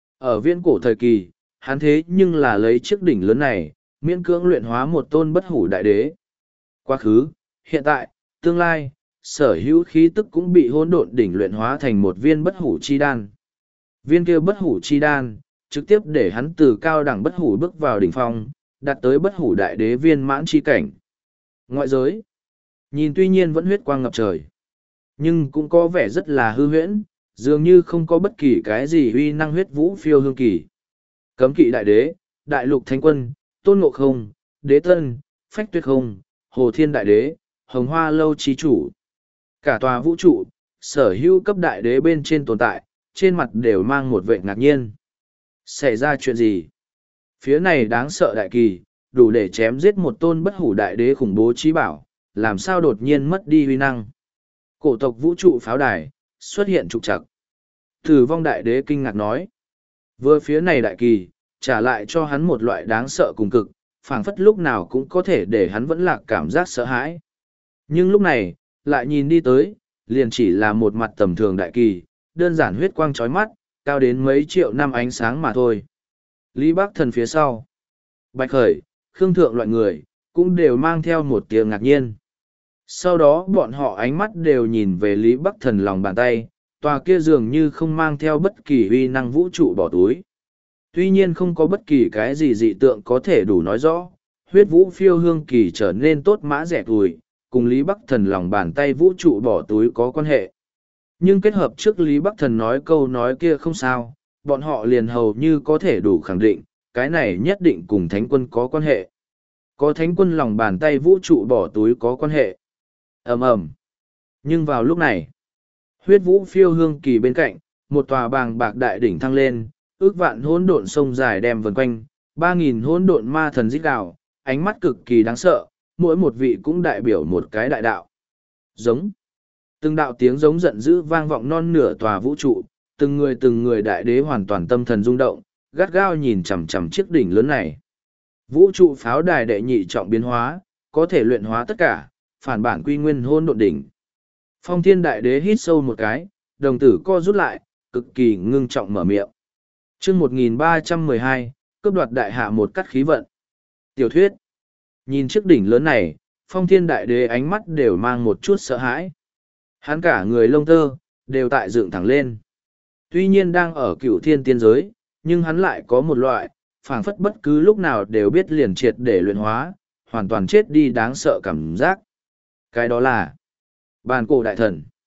Ở viễn cổ thời kỳ, hắn thế nhưng là lấy chiếc đỉnh lớn này, miễn cưỡng luyện hóa một tôn bất hủ đại đế. Quá khứ, hiện tại, tương lai, sở hữu khí tức cũng bị hỗn độn đỉnh luyện hóa thành một viên bất hủ chi đan. Viên kia bất hủ chi đan, trực tiếp để hắn từ cao đẳng bất hủ bước vào đỉnh phong, đạt tới bất hủ đại đế viên mãn chi cảnh. Ngoại giới, nhìn tuy nhiên vẫn huyết quang ngập trời, nhưng cũng có vẻ rất là hư huyễn, dường như không có bất kỳ cái gì uy năng huyết vũ phiêu hương kỳ. Cấm kỵ đại đế, đại lục thánh quân, tôn ngộ không, đế tân, phách tuyết không, hồ thiên đại đế, hồng hoa lâu trí chủ. Cả tòa vũ trụ, sở hữu cấp đại đế bên trên tồn tại, trên mặt đều mang một vệ ngạc nhiên. Xảy ra chuyện gì? Phía này đáng sợ đại kỳ, đủ để chém giết một tôn bất hủ đại đế khủng bố trí bảo, làm sao đột nhiên mất đi uy năng. Cổ tộc vũ trụ pháo đài, xuất hiện trục trặc. Tử vong đại đế kinh ngạc nói. Vừa phía này đại kỳ, trả lại cho hắn một loại đáng sợ cùng cực, phảng phất lúc nào cũng có thể để hắn vẫn lạc cảm giác sợ hãi. Nhưng lúc này, lại nhìn đi tới, liền chỉ là một mặt tầm thường đại kỳ, đơn giản huyết quang chói mắt, cao đến mấy triệu năm ánh sáng mà thôi. Lý Bắc Thần phía sau, Bạch Khởi, Khương Thượng loại người, cũng đều mang theo một tiếng ngạc nhiên. Sau đó bọn họ ánh mắt đều nhìn về Lý Bắc Thần lòng bàn tay, tòa kia dường như không mang theo bất kỳ uy năng vũ trụ bỏ túi. Tuy nhiên không có bất kỳ cái gì dị tượng có thể đủ nói rõ, huyết vũ phiêu hương kỳ trở nên tốt mã rẻ tuổi, cùng Lý Bắc Thần lòng bàn tay vũ trụ bỏ túi có quan hệ. Nhưng kết hợp trước Lý Bắc Thần nói câu nói kia không sao, bọn họ liền hầu như có thể đủ khẳng định, cái này nhất định cùng Thánh Quân có quan hệ. Có Thánh Quân lòng bàn tay vũ trụ bỏ túi có quan hệ. Ầm ầm. Nhưng vào lúc này, huyết vũ phiêu hương kỳ bên cạnh, một tòa bàng bạc đại đỉnh thăng lên, ước vạn hỗn độn sông dài đem vần quanh, ba nghìn hỗn độn ma thần rít gào, ánh mắt cực kỳ đáng sợ, mỗi một vị cũng đại biểu một cái đại đạo. Giống. Từng đạo tiếng giống giận dữ vang vọng non nửa tòa vũ trụ, từng người từng người đại đế hoàn toàn tâm thần rung động, gắt gao nhìn chằm chằm chiếc đỉnh lớn này. Vũ trụ pháo đài đệ nhị trọng biến hóa, có thể luyện hóa tất cả, phản bản quy nguyên hôn độn đỉnh. Phong thiên đại đế hít sâu một cái, đồng tử co rút lại, cực kỳ ngưng trọng mở miệng. chương một nghìn ba trăm mười hai, cướp đoạt đại hạ một cắt khí vận. Tiểu thuyết. Nhìn chiếc đỉnh lớn này, phong thiên đại đế ánh mắt đều mang một chút sợ hãi. Hắn cả người lông tơ, đều tại dựng thẳng lên. Tuy nhiên đang ở cựu thiên tiên giới, nhưng hắn lại có một loại, phảng phất bất cứ lúc nào đều biết liền triệt để luyện hóa, hoàn toàn chết đi đáng sợ cảm giác. Cái đó là bản cổ đại thần.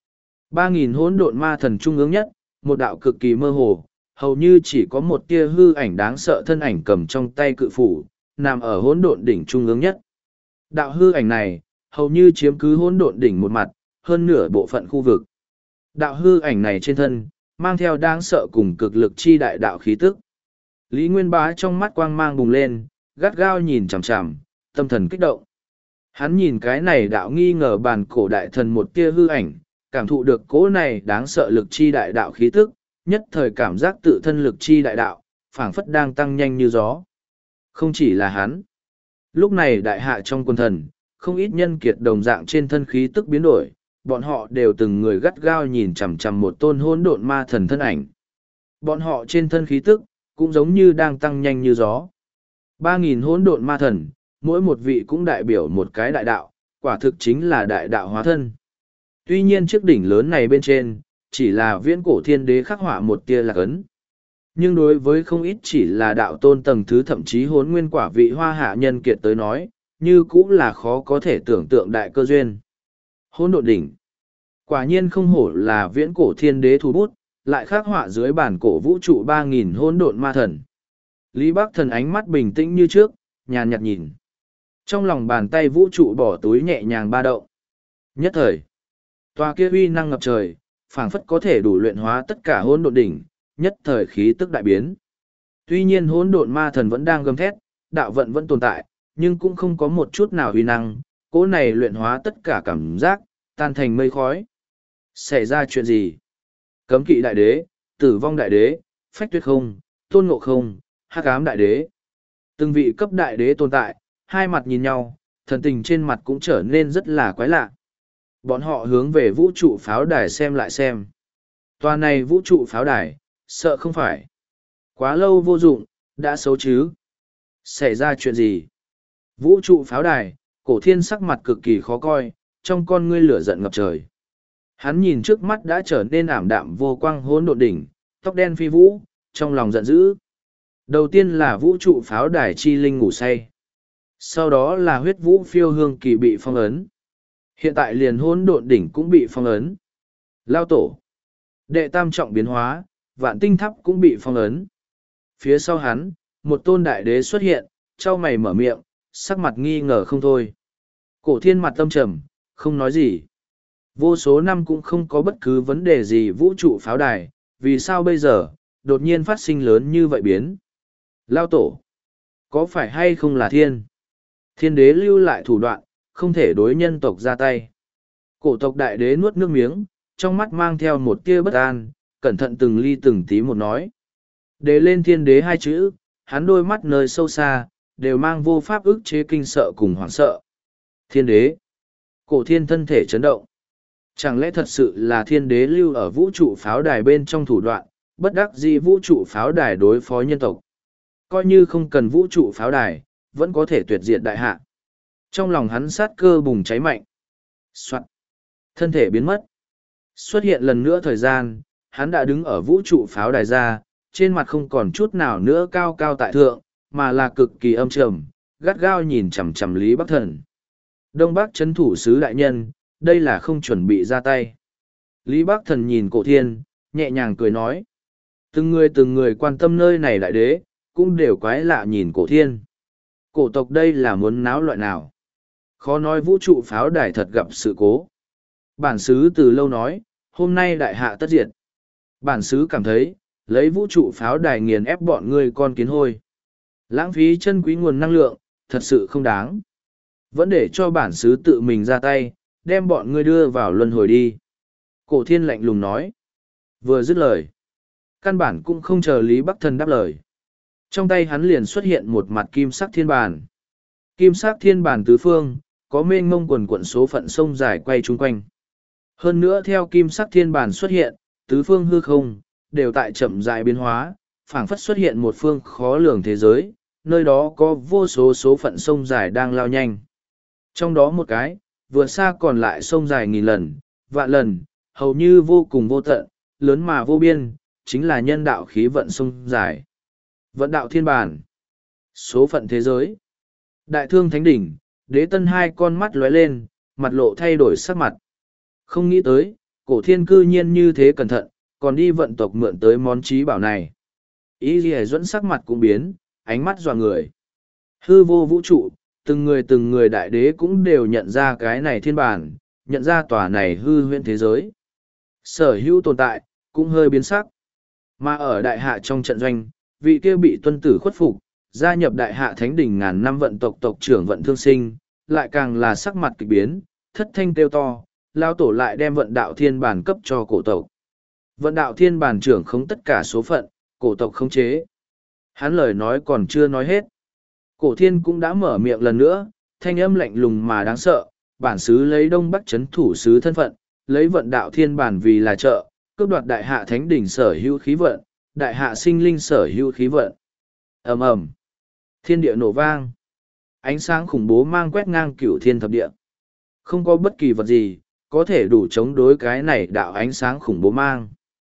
Ba nghìn hỗn độn ma thần trung ương nhất, một đạo cực kỳ mơ hồ, hầu như chỉ có một tia hư ảnh đáng sợ thân ảnh cầm trong tay cự phủ, nằm ở hỗn độn đỉnh trung ương nhất. Đạo hư ảnh này, hầu như chiếm cứ hỗn độn đỉnh một mặt, hơn nửa bộ phận khu vực. Đạo hư ảnh này trên thân, mang theo đáng sợ cùng cực lực chi đại đạo khí tức. Lý Nguyên Bá trong mắt quang mang bùng lên, gắt gao nhìn chằm chằm, tâm thần kích động. Hắn nhìn cái này đạo nghi ngờ bàn cổ đại thần một tia hư ảnh, cảm thụ được cỗ này đáng sợ lực chi đại đạo khí tức, nhất thời cảm giác tự thân lực chi đại đạo, phảng phất đang tăng nhanh như gió. Không chỉ là hắn. Lúc này đại hạ trong quân thần, không ít nhân kiệt đồng dạng trên thân khí tức biến đổi, bọn họ đều từng người gắt gao nhìn chằm chằm một tôn hỗn độn ma thần thân ảnh. Bọn họ trên thân khí tức, cũng giống như đang tăng nhanh như gió. Ba nghìn hỗn độn ma thần, mỗi một vị cũng đại biểu một cái đại đạo, quả thực chính là đại đạo hóa thân. Tuy nhiên chiếc đỉnh lớn này bên trên, chỉ là viễn cổ thiên đế khắc họa một tia lạc ấn. Nhưng đối với không ít chỉ là đạo tôn tầng thứ thậm chí hốn nguyên quả vị hoa hạ nhân kiệt tới nói, như cũng là khó có thể tưởng tượng đại cơ duyên. Hỗn độn đỉnh. Quả nhiên không hổ là viễn cổ thiên đế thủ bút, lại khắc họa dưới bản cổ vũ trụ ba nghìn hỗn độn ma thần. Lý Bắc Thần ánh mắt bình tĩnh như trước, nhàn nhạt nhìn. Trong lòng bàn tay vũ trụ bỏ túi nhẹ nhàng ba động. Nhất thời, tòa kia uy năng ngập trời, phảng phất có thể đủ luyện hóa tất cả hỗn độn đỉnh, nhất thời khí tức đại biến. Tuy nhiên hỗn độn ma thần vẫn đang gầm thét, đạo vận vẫn tồn tại, nhưng cũng không có một chút nào uy năng, cỗ này luyện hóa tất cả cảm giác, tan thành mây khói. Xảy ra chuyện gì? Cấm kỵ đại đế, tử vong đại đế, phách tuyết không, tôn ngộ không, hắc ám đại đế. Từng vị cấp đại đế tồn tại, hai mặt nhìn nhau, thần tình trên mặt cũng trở nên rất là quái lạ. Bọn họ hướng về vũ trụ pháo đài xem lại xem. Tòa này vũ trụ pháo đài, sợ không phải. Quá lâu vô dụng, đã xấu chứ. Xảy ra chuyện gì? Vũ trụ pháo đài, cổ thiên sắc mặt cực kỳ khó coi, trong con ngươi lửa giận ngập trời. Hắn nhìn trước mắt đã trở nên ảm đạm vô quang hỗn độn đỉnh, tóc đen phi vũ, trong lòng giận dữ. Đầu tiên là vũ trụ pháo đài chi linh ngủ say. Sau đó là huyết vũ phiêu hương kỳ bị phong ấn. Hiện tại liền hỗn độn đỉnh cũng bị phong ấn. Lao tổ. Đệ tam trọng biến hóa, vạn tinh tháp cũng bị phong ấn. Phía sau hắn, một tôn đại đế xuất hiện, trao mày mở miệng, sắc mặt nghi ngờ không thôi. Cổ thiên mặt tâm trầm, không nói gì. Vô số năm cũng không có bất cứ vấn đề gì vũ trụ pháo đài, vì sao bây giờ, đột nhiên phát sinh lớn như vậy biến. Lao tổ. Có phải hay không là thiên? Thiên đế lưu lại thủ đoạn, không thể đối nhân tộc ra tay. Cổ tộc đại đế nuốt nước miếng, trong mắt mang theo một tia bất an, cẩn thận từng ly từng tí một nói. Đế lên thiên đế hai chữ, hắn đôi mắt nơi sâu xa, đều mang vô pháp ức chế kinh sợ cùng hoảng sợ. Thiên đế. Cổ thiên thân thể chấn động. Chẳng lẽ thật sự là thiên đế lưu ở vũ trụ pháo đài bên trong thủ đoạn, bất đắc dĩ vũ trụ pháo đài đối phó nhân tộc. Coi như không cần vũ trụ pháo đài, vẫn có thể tuyệt diệt đại hạ. Trong lòng hắn sát cơ bùng cháy mạnh. Soạn. Thân thể biến mất. Xuất hiện lần nữa thời gian, hắn đã đứng ở vũ trụ pháo đài ra, trên mặt không còn chút nào nữa cao cao tại thượng, mà là cực kỳ âm trầm, gắt gao nhìn chằm chằm Lý Bắc Thần. Đông Bắc chấn thủ sứ đại nhân, đây là không chuẩn bị ra tay. Lý Bắc Thần nhìn cổ thiên, nhẹ nhàng cười nói. Từng người từng người quan tâm nơi này đại đế, cũng đều quái lạ nhìn cổ thiên. Cổ tộc đây là muốn náo loại nào? Khó nói vũ trụ pháo đài thật gặp sự cố. Bản xứ từ lâu nói, hôm nay đại hạ tất diệt. Bản xứ cảm thấy, lấy vũ trụ pháo đài nghiền ép bọn ngươi con kiến hôi. Lãng phí chân quý nguồn năng lượng, thật sự không đáng. Vẫn để cho bản xứ tự mình ra tay, đem bọn ngươi đưa vào luân hồi đi. Cổ thiên lạnh lùng nói. Vừa dứt lời. Căn bản cũng không chờ Lý Bắc Thần đáp lời. Trong tay hắn liền xuất hiện một mặt kim sắc thiên bàn. Kim sắc thiên bàn tứ phương, có mênh mông quần quận số phận sông dài quay chung quanh. Hơn nữa theo kim sắc thiên bàn xuất hiện, tứ phương hư không, đều tại chậm dài biến hóa, phảng phất xuất hiện một phương khó lường thế giới, nơi đó có vô số số phận sông dài đang lao nhanh. Trong đó một cái, vừa xa còn lại sông dài nghìn lần, vạn lần, hầu như vô cùng vô tận, lớn mà vô biên, chính là nhân đạo khí vận sông dài. Vận đạo thiên bản. Số phận thế giới. Đại thương thánh đỉnh, đế tân hai con mắt lóe lên, mặt lộ thay đổi sắc mặt. Không nghĩ tới, Cổ thiên cư nhiên như thế cẩn thận, còn đi vận tộc mượn tới món trí bảo này. Ý Lìa Duẫn sắc mặt cũng biến, ánh mắt dọa người. Hư vô vũ trụ, từng người từng người đại đế cũng đều nhận ra cái này thiên bản, nhận ra tòa này hư huyễn thế giới. Sở hữu tồn tại, cũng hơi biến sắc. Mà ở đại hạ trong trận doanh, vị kia bị tuân tử khuất phục, gia nhập đại hạ thánh đỉnh ngàn năm vận tộc tộc trưởng vận thương sinh, lại càng là sắc mặt kịch biến, thất thanh kêu to, lao tổ lại đem vận đạo thiên bản cấp cho cổ tộc. Vận đạo thiên bản trưởng không tất cả số phận, cổ tộc không chế. Hắn lời nói còn chưa nói hết. Cổ thiên cũng đã mở miệng lần nữa, thanh âm lạnh lùng mà đáng sợ, bản xứ lấy đông bắc chấn thủ sứ thân phận, lấy vận đạo thiên bản vì là trợ, cướp đoạt đại hạ thánh đỉnh sở hữu khí vận, đại hạ sinh linh sở hữu khí vận. Ầm ầm, thiên địa nổ vang, ánh sáng khủng bố mang quét ngang cửu thiên thập địa. Không có bất kỳ vật gì có thể đủ chống đối cái này đạo ánh sáng khủng bố mang.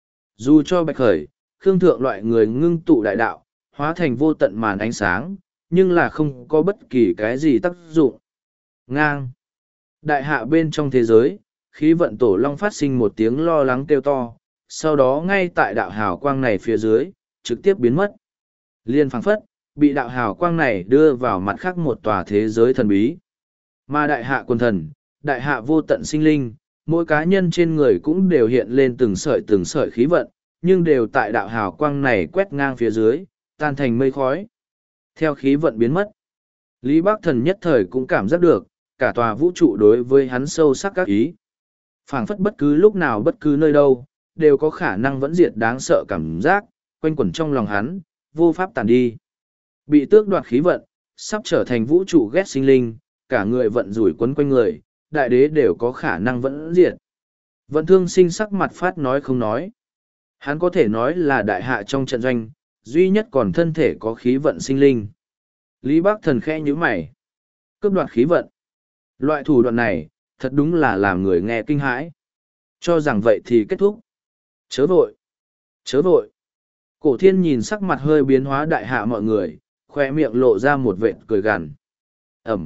Dù cho Bạch Khởi, Khương Thượng loại người ngưng tụ đại đạo, hóa thành vô tận màn ánh sáng, nhưng là không có bất kỳ cái gì tác dụng. Ngang. Đại hạ bên trong thế giới, khí vận tổ long phát sinh một tiếng lo lắng kêu to, sau đó ngay tại đạo hào quang này phía dưới, trực tiếp biến mất. Liên phảng phất, bị đạo hào quang này đưa vào mặt khác một tòa thế giới thần bí. Mà đại hạ quân thần, đại hạ vô tận sinh linh, mỗi cá nhân trên người cũng đều hiện lên từng sợi từng sợi khí vận, nhưng đều tại đạo hào quang này quét ngang phía dưới, tan thành mây khói. Theo khí vận biến mất, Lý Bắc Thần nhất thời cũng cảm giác được, cả tòa vũ trụ đối với hắn sâu sắc các ý. Phảng phất bất cứ lúc nào bất cứ nơi đâu, đều có khả năng vẫn diệt đáng sợ cảm giác, quanh quẩn trong lòng hắn, vô pháp tàn đi. Bị tước đoạt khí vận, sắp trở thành vũ trụ ghét sinh linh, cả người vận rủi quấn quanh người, đại đế đều có khả năng vẫn diệt. Vận thương sinh sắc mặt phát nói không nói. Hắn có thể nói là đại hạ trong trận doanh, duy nhất còn thân thể có khí vận sinh linh. Lý Bắc Thần khẽ nhíu mày. Cướp đoạt khí vận. Loại thủ đoạn này, thật đúng là làm người nghe kinh hãi. Cho rằng vậy thì kết thúc. Chớ vội. Chớ vội. Cổ thiên nhìn sắc mặt hơi biến hóa đại hạ mọi người, khoe miệng lộ ra một vệt cười gằn. Ẩm.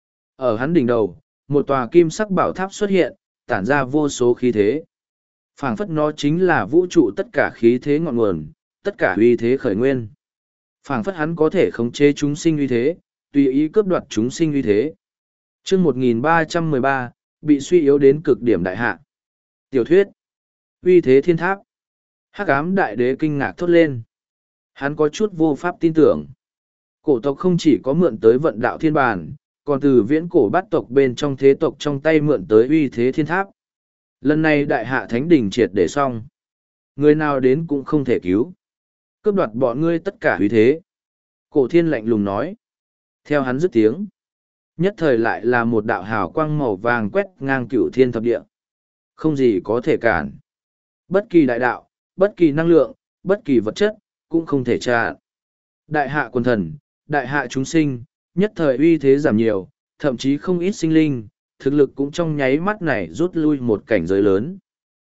Ở hắn đỉnh đầu, một tòa kim sắc bảo tháp xuất hiện, tản ra vô số khí thế. Phảng phất nó chính là vũ trụ tất cả khí thế ngọn nguồn, tất cả uy thế khởi nguyên. Phảng phất hắn có thể khống chế chúng sinh uy thế, tùy ý cướp đoạt chúng sinh uy thế. Chương một nghìn ba trăm mười ba, bị suy yếu đến cực điểm đại hạ. Tiểu thuyết. Uy thế thiên tháp. Hắc ám đại đế kinh ngạc thốt lên. Hắn có chút vô pháp tin tưởng. Cổ tộc không chỉ có mượn tới vận đạo thiên bản, còn từ viễn cổ bát tộc bên trong thế tộc trong tay mượn tới uy thế thiên tháp. Lần này đại hạ thánh đỉnh triệt để xong. Người nào đến cũng không thể cứu. Cướp đoạt bọn ngươi tất cả uy thế. Cổ thiên lạnh lùng nói. Theo hắn dứt tiếng. Nhất thời lại là một đạo hào quang màu vàng quét ngang cửu thiên thập địa. Không gì có thể cản. Bất kỳ đại đạo, bất kỳ năng lượng, bất kỳ vật chất, cũng không thể chặn. Đại hạ quần thần, đại hạ chúng sinh, nhất thời uy thế giảm nhiều, thậm chí không ít sinh linh, thực lực cũng trong nháy mắt này rút lui một cảnh giới lớn.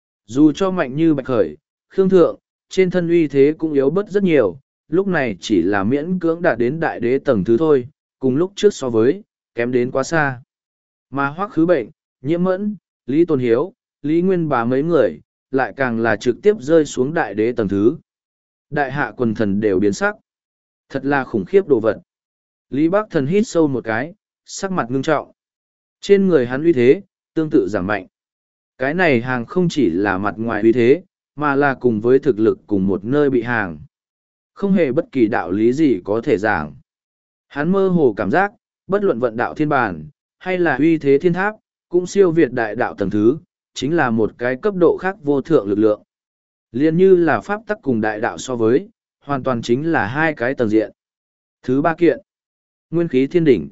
Dù cho mạnh như Bạch Khởi, Khương Thượng, trên thân uy thế cũng yếu bớt rất nhiều, lúc này chỉ là miễn cưỡng đạt đến đại đế tầng thứ thôi, cùng lúc trước so với, kém đến quá xa. Mà Hoắc Khứ Bệnh, Nhiễm Mẫn, Lý Tôn Hiếu, Lý Nguyên Bá mấy người, lại càng là trực tiếp rơi xuống đại đế tầng thứ. Đại hạ quần thần đều biến sắc. Thật là khủng khiếp đồ vật. Lý Bắc Thần hít sâu một cái, sắc mặt ngưng trọng. Trên người hắn uy thế, tương tự giảm mạnh. Cái này hàng không chỉ là mặt ngoài uy thế, mà là cùng với thực lực cùng một nơi bị hàng. Không hề bất kỳ đạo lý gì có thể giảng. Hắn mơ hồ cảm giác, bất luận vận đạo thiên bản, hay là uy thế thiên tháp, cũng siêu việt đại đạo tầng thứ, chính là một cái cấp độ khác vô thượng lực lượng. Liên như là pháp tắc cùng đại đạo so với, hoàn toàn chính là hai cái tầng diện. Thứ ba kiện, nguyên khí thiên đỉnh.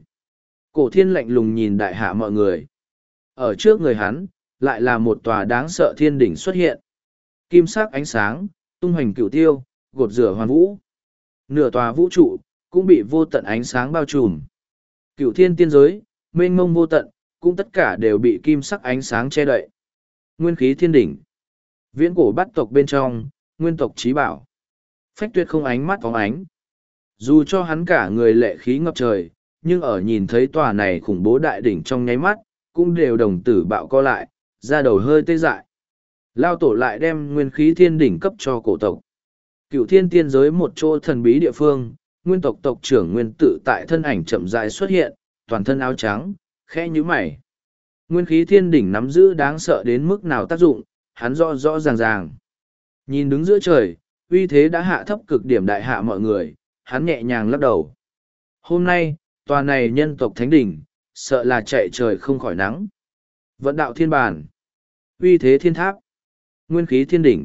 Cổ thiên lạnh lùng nhìn đại hạ mọi người. Ở trước người hắn, lại là một tòa đáng sợ thiên đỉnh xuất hiện. Kim sắc ánh sáng, tung hoành cửu tiêu, gột rửa hoàn vũ. Nửa tòa vũ trụ, cũng bị vô tận ánh sáng bao trùm. Cửu thiên tiên giới, mênh mông vô tận, cũng tất cả đều bị kim sắc ánh sáng che đậy. Nguyên khí thiên đỉnh. Viễn cổ bát tộc bên trong, nguyên tộc trí bảo. Phách tuyệt không ánh mắt phóng ánh. Dù cho hắn cả người lệ khí ngập trời, nhưng ở nhìn thấy tòa này khủng bố đại đỉnh trong nháy mắt, cũng đều đồng tử bạo co lại, ra đầu hơi tê dại. Lao tổ lại đem nguyên khí thiên đỉnh cấp cho cổ tộc. Cựu thiên tiên giới một chỗ thần bí địa phương, nguyên tộc tộc trưởng nguyên tự tại thân ảnh chậm rãi xuất hiện, toàn thân áo trắng, khẽ nhíu mày. Nguyên khí thiên đỉnh nắm giữ đáng sợ đến mức nào tác dụng, hắn rõ rõ ràng ràng. Nhìn đứng giữa trời, uy thế đã hạ thấp cực điểm đại hạ mọi người, hắn nhẹ nhàng lắc đầu. Hôm nay, tòa này nhân tộc thánh đỉnh, sợ là chạy trời không khỏi nắng. Vận đạo thiên bản, uy thế thiên tháp, nguyên khí thiên đỉnh.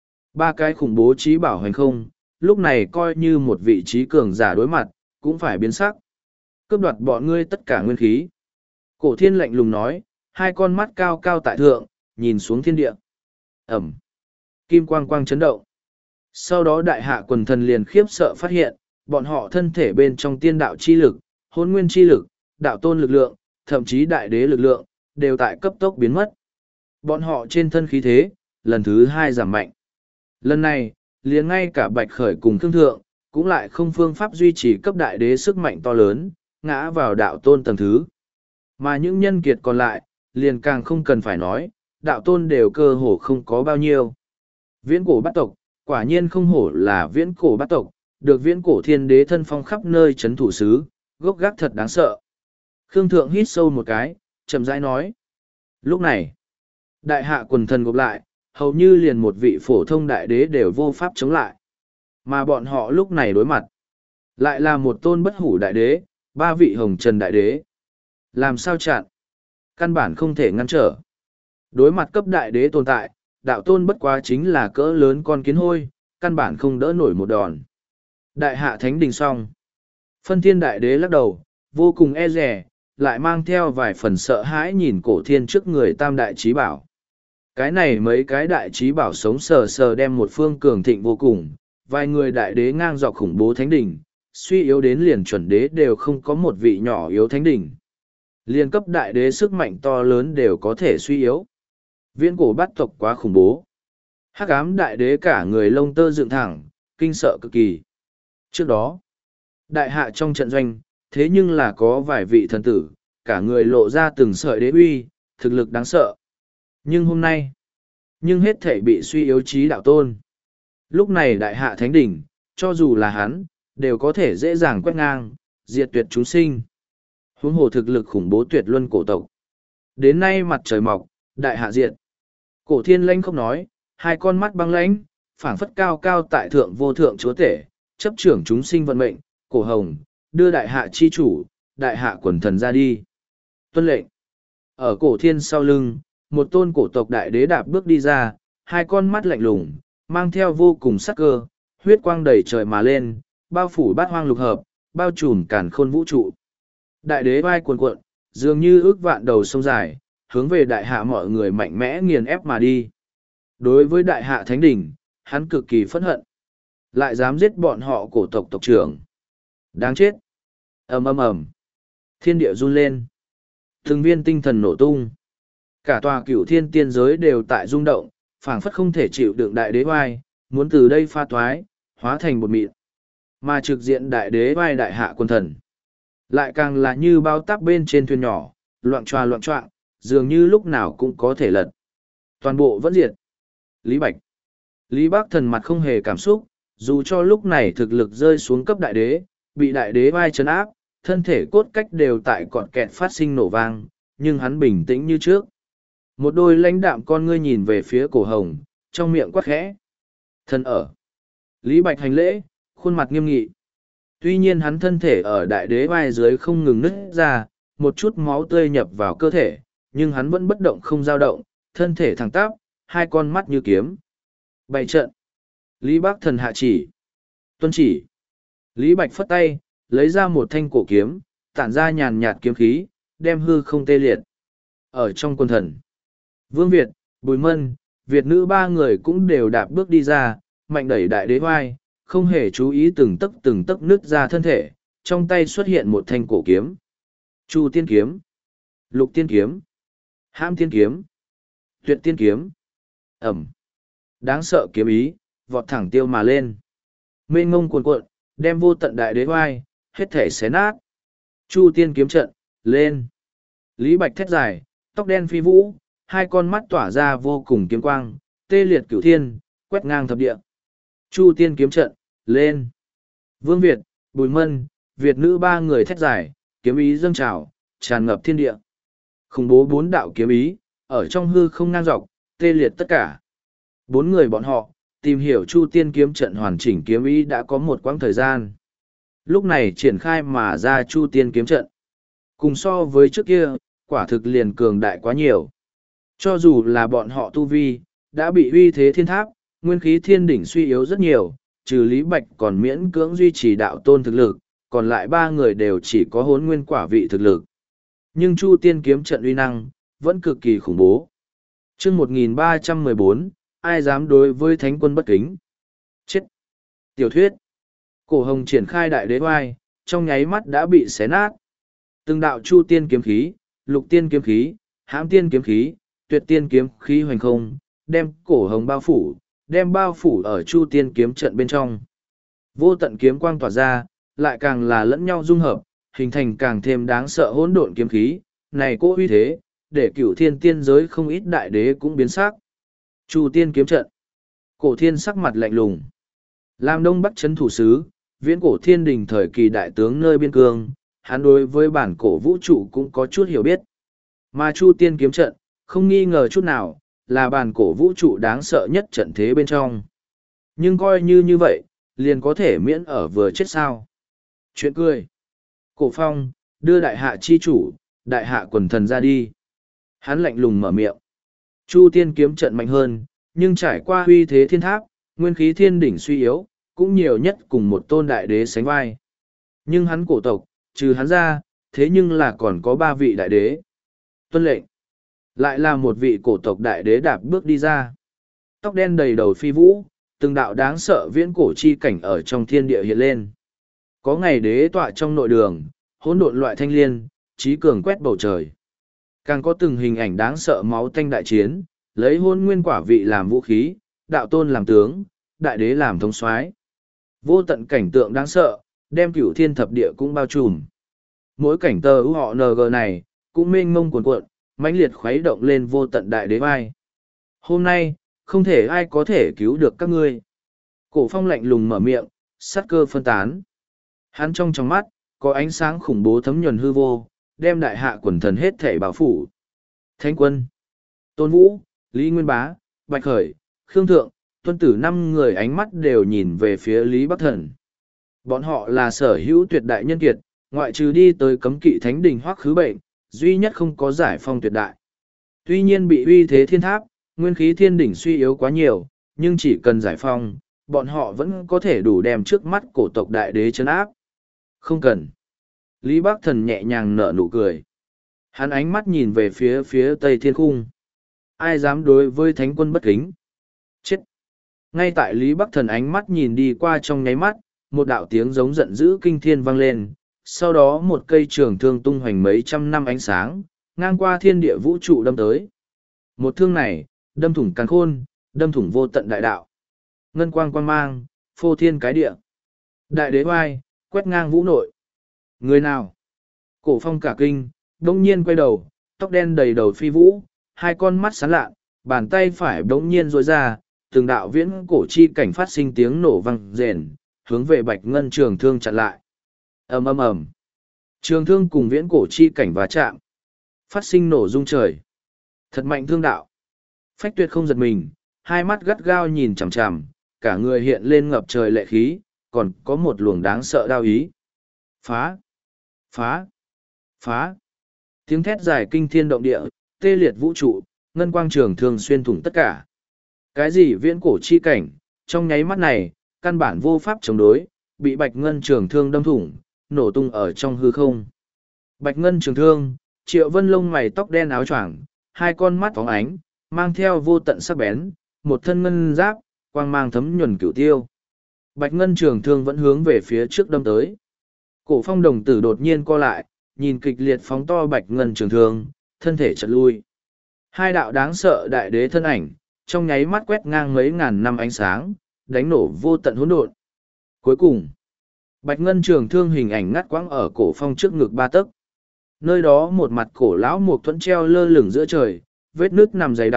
Ba cái khủng bố trí bảo hành không, lúc này coi như một vị trí cường giả đối mặt, cũng phải biến sắc. Cướp đoạt bọn ngươi tất cả nguyên khí. Cổ thiên lạnh lùng nói, hai con mắt cao cao tại thượng, nhìn xuống thiên địa. Ẩm. Kim quang quang chấn động. Sau đó đại hạ quần thần liền khiếp sợ phát hiện, bọn họ thân thể bên trong tiên đạo chi lực, hôn nguyên chi lực, đạo tôn lực lượng, thậm chí đại đế lực lượng, đều tại cấp tốc biến mất. Bọn họ trên thân khí thế, lần thứ hai giảm mạnh. Lần này, liền ngay cả Bạch Khởi cùng Thương Thượng, cũng lại không phương pháp duy trì cấp đại đế sức mạnh to lớn, ngã vào đạo tôn tầng thứ. Mà những nhân kiệt còn lại, liền càng không cần phải nói, đạo tôn đều cơ hồ không có bao nhiêu. Viễn cổ bát tộc, quả nhiên không hổ là viễn cổ bát tộc, được viễn cổ thiên đế thân phong khắp nơi chấn thủ xứ, gốc gác thật đáng sợ. Khương Thượng hít sâu một cái, chậm rãi nói. Lúc này, đại hạ quần thần gộp lại, hầu như liền một vị phổ thông đại đế đều vô pháp chống lại. Mà bọn họ lúc này đối mặt, lại là một tôn bất hủ đại đế, ba vị hồng trần đại đế. Làm sao chặn? Căn bản không thể ngăn trở. Đối mặt cấp đại đế tồn tại, đạo tôn bất quá chính là cỡ lớn con kiến hôi, căn bản không đỡ nổi một đòn. Đại hạ thánh đình xong. Phân thiên đại đế lắc đầu, vô cùng e rè, lại mang theo vài phần sợ hãi nhìn cổ thiên trước người tam đại trí bảo. Cái này mấy cái đại trí bảo sống sờ sờ đem một phương cường thịnh vô cùng, vài người đại đế ngang dọc khủng bố thánh đỉnh, suy yếu đến liền chuẩn đế đều không có một vị nhỏ yếu thánh đỉnh. Liên cấp đại đế sức mạnh to lớn đều có thể suy yếu. Viễn cổ bát tộc quá khủng bố. Hắc ám đại đế cả người lông tơ dựng thẳng, kinh sợ cực kỳ. Trước đó, đại hạ trong trận doanh, thế nhưng là có vài vị thần tử, cả người lộ ra từng sợi đế uy, thực lực đáng sợ. Nhưng hôm nay, nhưng hết thể bị suy yếu trí đạo tôn. Lúc này đại hạ thánh đỉnh, cho dù là hắn, đều có thể dễ dàng quét ngang, diệt tuyệt chúng sinh. Huống hồ thực lực khủng bố tuyệt luân cổ tộc. Đến nay mặt trời mọc, đại hạ diệt. Cổ thiên lãnh không nói, hai con mắt băng lãnh, phảng phất cao cao tại thượng vô thượng chúa tể, chấp trưởng chúng sinh vận mệnh, cổ hồng, đưa đại hạ chi chủ, đại hạ quần thần ra đi. Tuân lệnh. Ở cổ thiên sau lưng, một tôn cổ tộc đại đế đạp bước đi ra, hai con mắt lạnh lùng, mang theo vô cùng sắc cơ, huyết quang đầy trời mà lên, bao phủ bát hoang lục hợp, bao trùm càn khôn vũ trụ. Đại đế vai cuồn cuộn, dường như ước vạn đầu sông dài, hướng về đại hạ mọi người mạnh mẽ nghiền ép mà đi. Đối với đại hạ thánh đỉnh, hắn cực kỳ phẫn hận. Lại dám giết bọn họ cổ tộc tộc trưởng. Đáng chết. Ầm ầm ầm. Thiên địa run lên. Từng viên tinh thần nổ tung. Cả tòa cửu thiên tiên giới đều tại rung động, phảng phất không thể chịu đựng đại đế vai, muốn từ đây pha toái, hóa thành bột mịn. Mà trực diện đại đế vai đại hạ quân thần. Lại càng là như bao táp bên trên thuyền nhỏ, loạn choa loạn choạng, dường như lúc nào cũng có thể lật. Toàn bộ vẫn diệt. Lý Bạch. Lý Bác thần mặt không hề cảm xúc, dù cho lúc này thực lực rơi xuống cấp đại đế, bị đại đế vai trấn áp, thân thể cốt cách đều tại cọn kẹt phát sinh nổ vang, nhưng hắn bình tĩnh như trước. Một đôi lãnh đạm con ngươi nhìn về phía cổ hồng, trong miệng quát khẽ. Thân ở. Lý Bạch hành lễ, khuôn mặt nghiêm nghị. Tuy nhiên hắn thân thể ở đại đế vai dưới không ngừng nứt ra, một chút máu tươi nhập vào cơ thể, nhưng hắn vẫn bất động không dao động, thân thể thẳng tắp, hai con mắt như kiếm. Bày trận. Lý Bác thần hạ chỉ. Tuân chỉ. Lý Bạch phất tay, lấy ra một thanh cổ kiếm, tản ra nhàn nhạt kiếm khí, đem hư không tê liệt. Ở trong quân thần, Vương Việt, Bùi Mân, Việt nữ ba người cũng đều đạp bước đi ra, mạnh đẩy đại đế vai, không hề chú ý từng tấc từng tấc nứt ra thân thể, trong tay xuất hiện một thanh cổ kiếm. Chu tiên kiếm, Lục tiên kiếm, Hãm tiên kiếm, Tuyệt tiên kiếm. Ẩm. Đáng sợ kiếm ý, vọt thẳng tiêu mà lên. Mênh ngông cuồn cuộn, đem vô tận đại đế vai, hết thể xé nát. Chu tiên kiếm trận, lên. Lý Bạch thét dài, tóc đen phi vũ, hai con mắt tỏa ra vô cùng kiếm quang, tê liệt cửu thiên, quét ngang thập địa. Chu tiên kiếm trận, lên. Vương Việt, Bùi Mân, Việt nữ ba người thét dài, kiếm ý dâng trào, tràn ngập thiên địa. Khủng bố bốn đạo kiếm ý, ở trong hư không ngang dọc, tê liệt tất cả. Bốn người bọn họ, tìm hiểu Chu tiên kiếm trận hoàn chỉnh kiếm ý đã có một quãng thời gian. Lúc này triển khai mà ra Chu tiên kiếm trận. Cùng so với trước kia, quả thực liền cường đại quá nhiều. Cho dù là bọn họ tu vi, đã bị uy thế thiên tháp, nguyên khí thiên đỉnh suy yếu rất nhiều, trừ Lý Bạch còn miễn cưỡng duy trì đạo tôn thực lực, còn lại ba người đều chỉ có hốn nguyên quả vị thực lực. Nhưng Chu tiên kiếm trận uy năng, vẫn cực kỳ khủng bố. chương một nghìn ba trăm mười bốn, ai dám đối với thánh quân bất kính? Chết! Tiểu thuyết. Cổ hồng triển khai đại đế oai, trong nháy mắt đã bị xé nát. Từng đạo chu tiên kiếm khí, lục tiên kiếm khí, hãm tiên kiếm khí, tuyệt tiên kiếm khí hoành không, đem cổ hồng bao phủ, đem bao phủ ở chu tiên kiếm trận bên trong. Vô tận kiếm quang tỏa ra, lại càng là lẫn nhau dung hợp, hình thành càng thêm đáng sợ hỗn độn kiếm khí, này cố uy thế, để cửu thiên tiên giới không ít đại đế cũng biến sắc. Chu tiên kiếm trận. Cổ thiên sắc mặt lạnh lùng. Làm đông bắc chấn thủ sứ, viễn cổ thiên đình thời kỳ đại tướng nơi biên cương, hắn đối với bản cổ vũ trụ cũng có chút hiểu biết. Mà Chu tiên kiếm trận, không nghi ngờ chút nào, là bản cổ vũ trụ đáng sợ nhất trận thế bên trong. Nhưng coi như như vậy, liền có thể miễn ở vừa chết sao. Chuyện cười. Cổ phong, đưa đại hạ chi chủ, đại hạ quần thần ra đi. Hắn lạnh lùng mở miệng. Chu tiên kiếm trận mạnh hơn, nhưng trải qua huy thế thiên tháp, nguyên khí thiên đỉnh suy yếu, cũng nhiều nhất cùng một tôn đại đế sánh vai. Nhưng hắn cổ tộc, trừ hắn ra, thế nhưng là còn có ba vị đại đế. Tuân lệnh. Lại là một vị cổ tộc đại đế đạp bước đi ra. Tóc đen đầy đầu phi vũ, từng đạo đáng sợ viễn cổ chi cảnh ở trong thiên địa hiện lên. Có ngày đế tọa trong nội đường, hỗn độn loại thanh liên, trí cường quét bầu trời. Càng có từng hình ảnh đáng sợ máu tanh đại chiến, lấy hôn nguyên quả vị làm vũ khí, đạo tôn làm tướng, đại đế làm thống soái. Vô tận cảnh tượng đáng sợ, đem cửu thiên thập địa cũng bao trùm. Mỗi cảnh tờ ưu họ en giê này, cũng mênh mông cuồn cuộn, mãnh liệt khuấy động lên vô tận đại đế vai. Hôm nay, không thể ai có thể cứu được các ngươi. Cổ phong lạnh lùng mở miệng, sát cơ phân tán. Hắn trong trong mắt, có ánh sáng khủng bố thấm nhuần hư vô, đem đại hạ quần thần hết thể bảo phủ. Thánh quân, Tôn Vũ, Lý Nguyên Bá, Bạch Khởi, Khương Thượng, Tuân Tử năm người ánh mắt đều nhìn về phía Lý Bắc Thần. Bọn họ là sở hữu tuyệt đại nhân kiệt, ngoại trừ đi tới cấm kỵ thánh đình hoắc khứ bệnh, duy nhất không có giải phong tuyệt đại. Tuy nhiên bị uy thế thiên tháp, nguyên khí thiên đỉnh suy yếu quá nhiều, nhưng chỉ cần giải phong, bọn họ vẫn có thể đủ đem trước mắt cổ tộc đại đế chấn áp. Không cần. Lý Bắc Thần nhẹ nhàng nở nụ cười. Hắn ánh mắt nhìn về phía phía tây thiên khung. Ai dám đối với thánh quân bất kính? Chết! Ngay tại Lý Bắc Thần ánh mắt nhìn đi qua trong nháy mắt, một đạo tiếng giống giận dữ kinh thiên vang lên. Sau đó một cây trường thương tung hoành mấy trăm năm ánh sáng, ngang qua thiên địa vũ trụ đâm tới. Một thương này, đâm thủng càn khôn, đâm thủng vô tận đại đạo. Ngân quang quang mang, phô thiên cái địa. Đại đế oai, quét ngang vũ nội. Người nào? Cổ phong cả kinh, đông nhiên quay đầu, tóc đen đầy đầu phi vũ, hai con mắt sáng lạ, bàn tay phải đông nhiên rối ra, từng đạo viễn cổ chi cảnh phát sinh tiếng nổ vang rền, hướng về bạch ngân trường thương chặn lại. Ầm ầm ầm. Trường thương cùng viễn cổ chi cảnh va chạm, phát sinh nổ rung trời. Thật mạnh thương đạo. Phách Tuyệt không giật mình, hai mắt gắt gao nhìn chằm chằm, cả người hiện lên ngập trời lệ khí, còn có một luồng đáng sợ đao ý. Phá! Phá! Phá! Tiếng thét dài kinh thiên động địa, tê liệt vũ trụ, ngân quang trường thương xuyên thủng tất cả. Cái gì viễn cổ chi cảnh, trong nháy mắt này, căn bản vô pháp chống đối, bị bạch ngân trường thương đâm thủng, nổ tung ở trong hư không. Bạch ngân trường thương, Triệu Vân lông mày tóc đen áo choàng, hai con mắt phóng ánh, mang theo vô tận sắc bén, một thân ngân giáp, quang mang thấm nhuần cửu tiêu. Bạch ngân trường thương vẫn hướng về phía trước đâm tới. Cổ phong đồng tử đột nhiên co lại, nhìn kịch liệt phóng to bạch ngân trường thương, thân thể chật lui. Hai đạo đáng sợ đại đế thân ảnh, trong nháy mắt quét ngang mấy ngàn năm ánh sáng, đánh nổ vô tận hỗn độn. Cuối cùng, bạch ngân trường thương hình ảnh ngắt quãng ở cổ phong trước ngực ba tấc. Nơi đó một mặt cổ lão một thuẫn treo lơ lửng giữa trời, vết nước nằm dày đặc,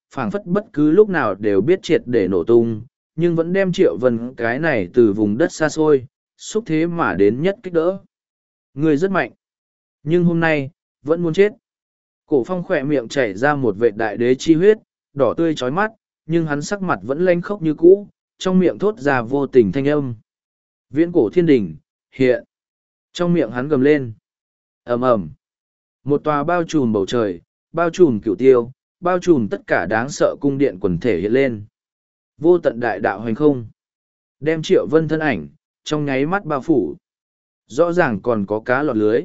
phảng phất bất cứ lúc nào đều biết triệt để nổ tung, nhưng vẫn đem Triệu Vân cái này từ vùng đất xa xôi, xúc thế mà đến nhất kích đỡ. Người rất mạnh, nhưng hôm nay, vẫn muốn chết. Cổ Phong khỏe miệng chảy ra một vệt đại đế chi huyết, đỏ tươi chói mắt, nhưng hắn sắc mặt vẫn lanh khốc như cũ, trong miệng thốt ra vô tình thanh âm. Viễn cổ thiên đỉnh, hiện. Trong miệng hắn gầm lên. Ầm ầm. Một tòa bao trùm bầu trời, bao trùm cửu tiêu, bao trùm tất cả đáng sợ cung điện quần thể hiện lên. Vô tận đại đạo hoành không. Đem Triệu Vân thân ảnh, trong nháy mắt bao phủ. Rõ ràng còn có cá lọt lưới.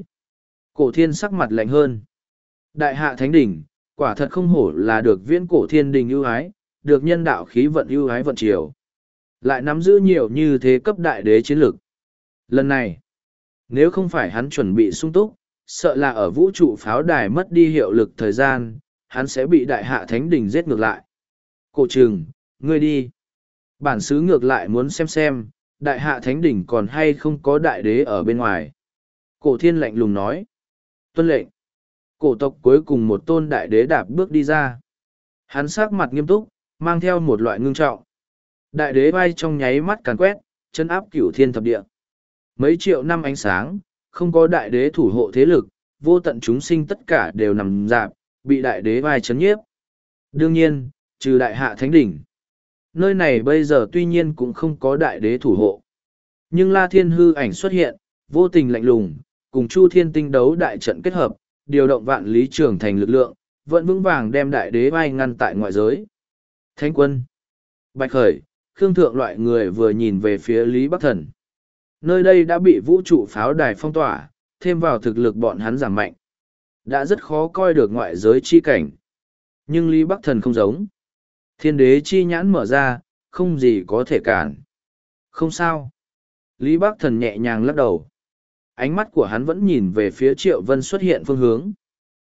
Cổ thiên sắc mặt lạnh hơn. Đại hạ thánh đỉnh, quả thật không hổ là được viễn cổ thiên đình ưu ái, được nhân đạo khí vận ưu ái vận chiều. Lại nắm giữ nhiều như thế cấp đại đế chiến lực. Lần này, nếu không phải hắn chuẩn bị sung túc, sợ là ở vũ trụ pháo đài mất đi hiệu lực thời gian, hắn sẽ bị đại hạ thánh đỉnh giết ngược lại. Cổ trừng, ngươi đi. Bản xứ ngược lại muốn xem xem, đại hạ thánh đỉnh còn hay không có đại đế ở bên ngoài. Cổ thiên lạnh lùng nói. Tuân lệnh. Cổ tộc cuối cùng một tôn đại đế đạp bước đi ra. Hắn sắc mặt nghiêm túc, mang theo một loại ngưng trọng. Đại đế bay trong nháy mắt càn quét, chân áp cửu thiên thập địa. Mấy triệu năm ánh sáng, không có đại đế thủ hộ thế lực, vô tận chúng sinh tất cả đều nằm dạp, bị đại đế vai chấn nhiếp. Đương nhiên, trừ đại hạ thánh đỉnh. Nơi này bây giờ tuy nhiên cũng không có đại đế thủ hộ. Nhưng La Thiên hư ảnh xuất hiện, vô tình lạnh lùng, cùng Chu Thiên tinh đấu đại trận kết hợp, điều động vạn lý trường thành lực lượng, vẫn vững vàng đem đại đế vai ngăn tại ngoại giới. Thánh quân, Bạch Khởi, Khương Thượng loại người vừa nhìn về phía Lý Bắc Thần. Nơi đây đã bị vũ trụ pháo đài phong tỏa, thêm vào thực lực bọn hắn giảm mạnh. Đã rất khó coi được ngoại giới chi cảnh. Nhưng Lý Bắc Thần không giống. Thiên đế chi nhãn mở ra, không gì có thể cản. Không sao. Lý Bắc Thần nhẹ nhàng lắc đầu. Ánh mắt của hắn vẫn nhìn về phía Triệu Vân xuất hiện phương hướng.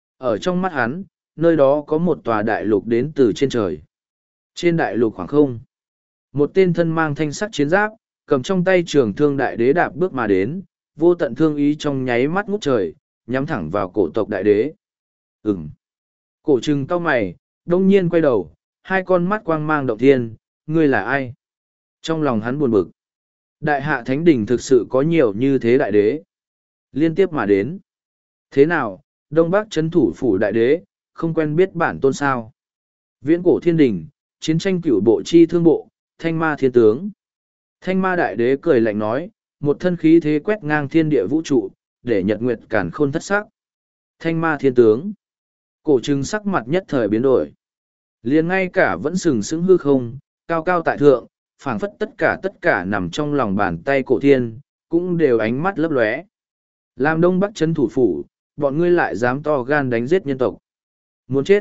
Ở trong mắt hắn, nơi đó có một tòa đại lục đến từ trên trời. Trên đại lục khoảng không. Một tên thân mang thanh sắc chiến giáp, cầm trong tay trường thương đại đế đạp bước mà đến, vô tận thương ý trong nháy mắt ngút trời, nhắm thẳng vào cổ tộc đại đế. Ừm. Cổ trừng cau mày, đông nhiên quay đầu, hai con mắt quang mang động thiên, ngươi là ai? Trong lòng hắn buồn bực. Đại hạ thánh đỉnh thực sự có nhiều như thế đại đế. Liên tiếp mà đến. Thế nào, Đông Bắc chấn thủ phủ đại đế, không quen biết bản tôn sao? Viễn cổ thiên đình, chiến tranh cửu bộ chi thương bộ, thanh ma thiên tướng. Thanh ma đại đế cười lạnh nói, một thân khí thế quét ngang thiên địa vũ trụ, để nhật nguyệt cản khôn thất sắc. Thanh ma thiên tướng. Cổ trừng sắc mặt nhất thời biến đổi. Liền ngay cả vẫn sừng sững hư không, cao cao tại thượng, phảng phất tất cả tất cả nằm trong lòng bàn tay cổ thiên, cũng đều ánh mắt lấp lóe. Làm Đông Bắc chấn thủ phủ, bọn ngươi lại dám to gan đánh giết nhân tộc. Muốn chết.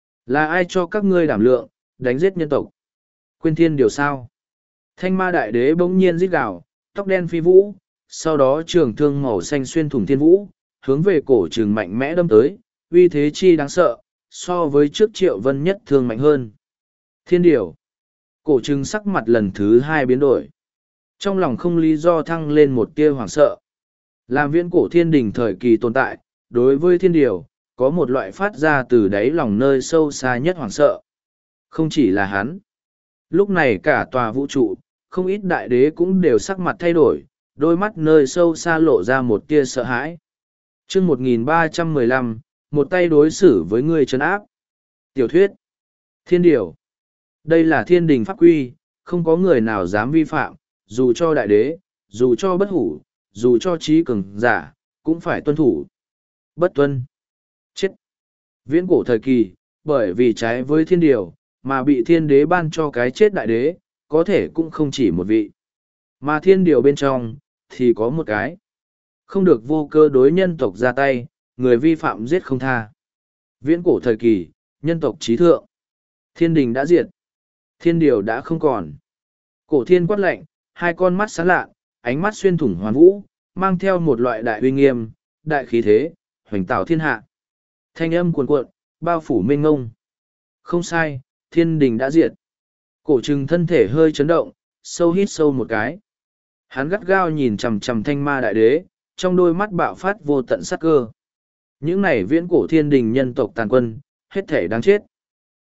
Là ai cho các ngươi đảm lượng, đánh giết nhân tộc? Quên thiên điều sao? Thanh ma đại đế bỗng nhiên rít gào, tóc đen phi vũ, sau đó trường thương màu xanh xuyên thủng thiên vũ, hướng về cổ trừng mạnh mẽ đâm tới, uy thế chi đáng sợ, so với trước Triệu Vân nhất thương mạnh hơn. Thiên điều. Cổ trừng sắc mặt lần thứ hai biến đổi. Trong lòng không lý do thăng lên một tia hoảng sợ. Làm viễn cổ thiên đình thời kỳ tồn tại, đối với thiên điều, có một loại phát ra từ đáy lòng nơi sâu xa nhất hoảng sợ. Không chỉ là hắn. Lúc này cả tòa vũ trụ, không ít đại đế cũng đều sắc mặt thay đổi, đôi mắt nơi sâu xa lộ ra một tia sợ hãi. chương một nghìn ba trăm mười lăm, một tay đối xử với người trấn áp. Tiểu thuyết. Thiên điều. Đây là thiên đình pháp quy, không có người nào dám vi phạm, dù cho đại đế, dù cho bất hủ, dù cho trí cường giả, cũng phải tuân thủ. Bất tuân. Chết. Viễn cổ thời kỳ, bởi vì trái với thiên điều, mà bị thiên đế ban cho cái chết đại đế, có thể cũng không chỉ một vị. Mà thiên điều bên trong, thì có một cái. Không được vô cơ đối nhân tộc ra tay, người vi phạm giết không tha. Viễn cổ thời kỳ, nhân tộc trí thượng. Thiên đình đã diệt. Thiên điều đã không còn. Cổ thiên quát lạnh, hai con mắt sáng lạ, ánh mắt xuyên thủng hoàn vũ, mang theo một loại đại uy nghiêm, đại khí thế, hoành tạo thiên hạ. Thanh âm cuồn cuộn, bao phủ mênh ngông. Không sai, thiên đình đã diệt. Cổ trừng thân thể hơi chấn động, sâu hít sâu một cái. Hắn gắt gao nhìn chằm chằm thanh ma đại đế, trong đôi mắt bạo phát vô tận sát cơ. Những này viễn cổ thiên đình nhân tộc tàn quân, hết thể đáng chết.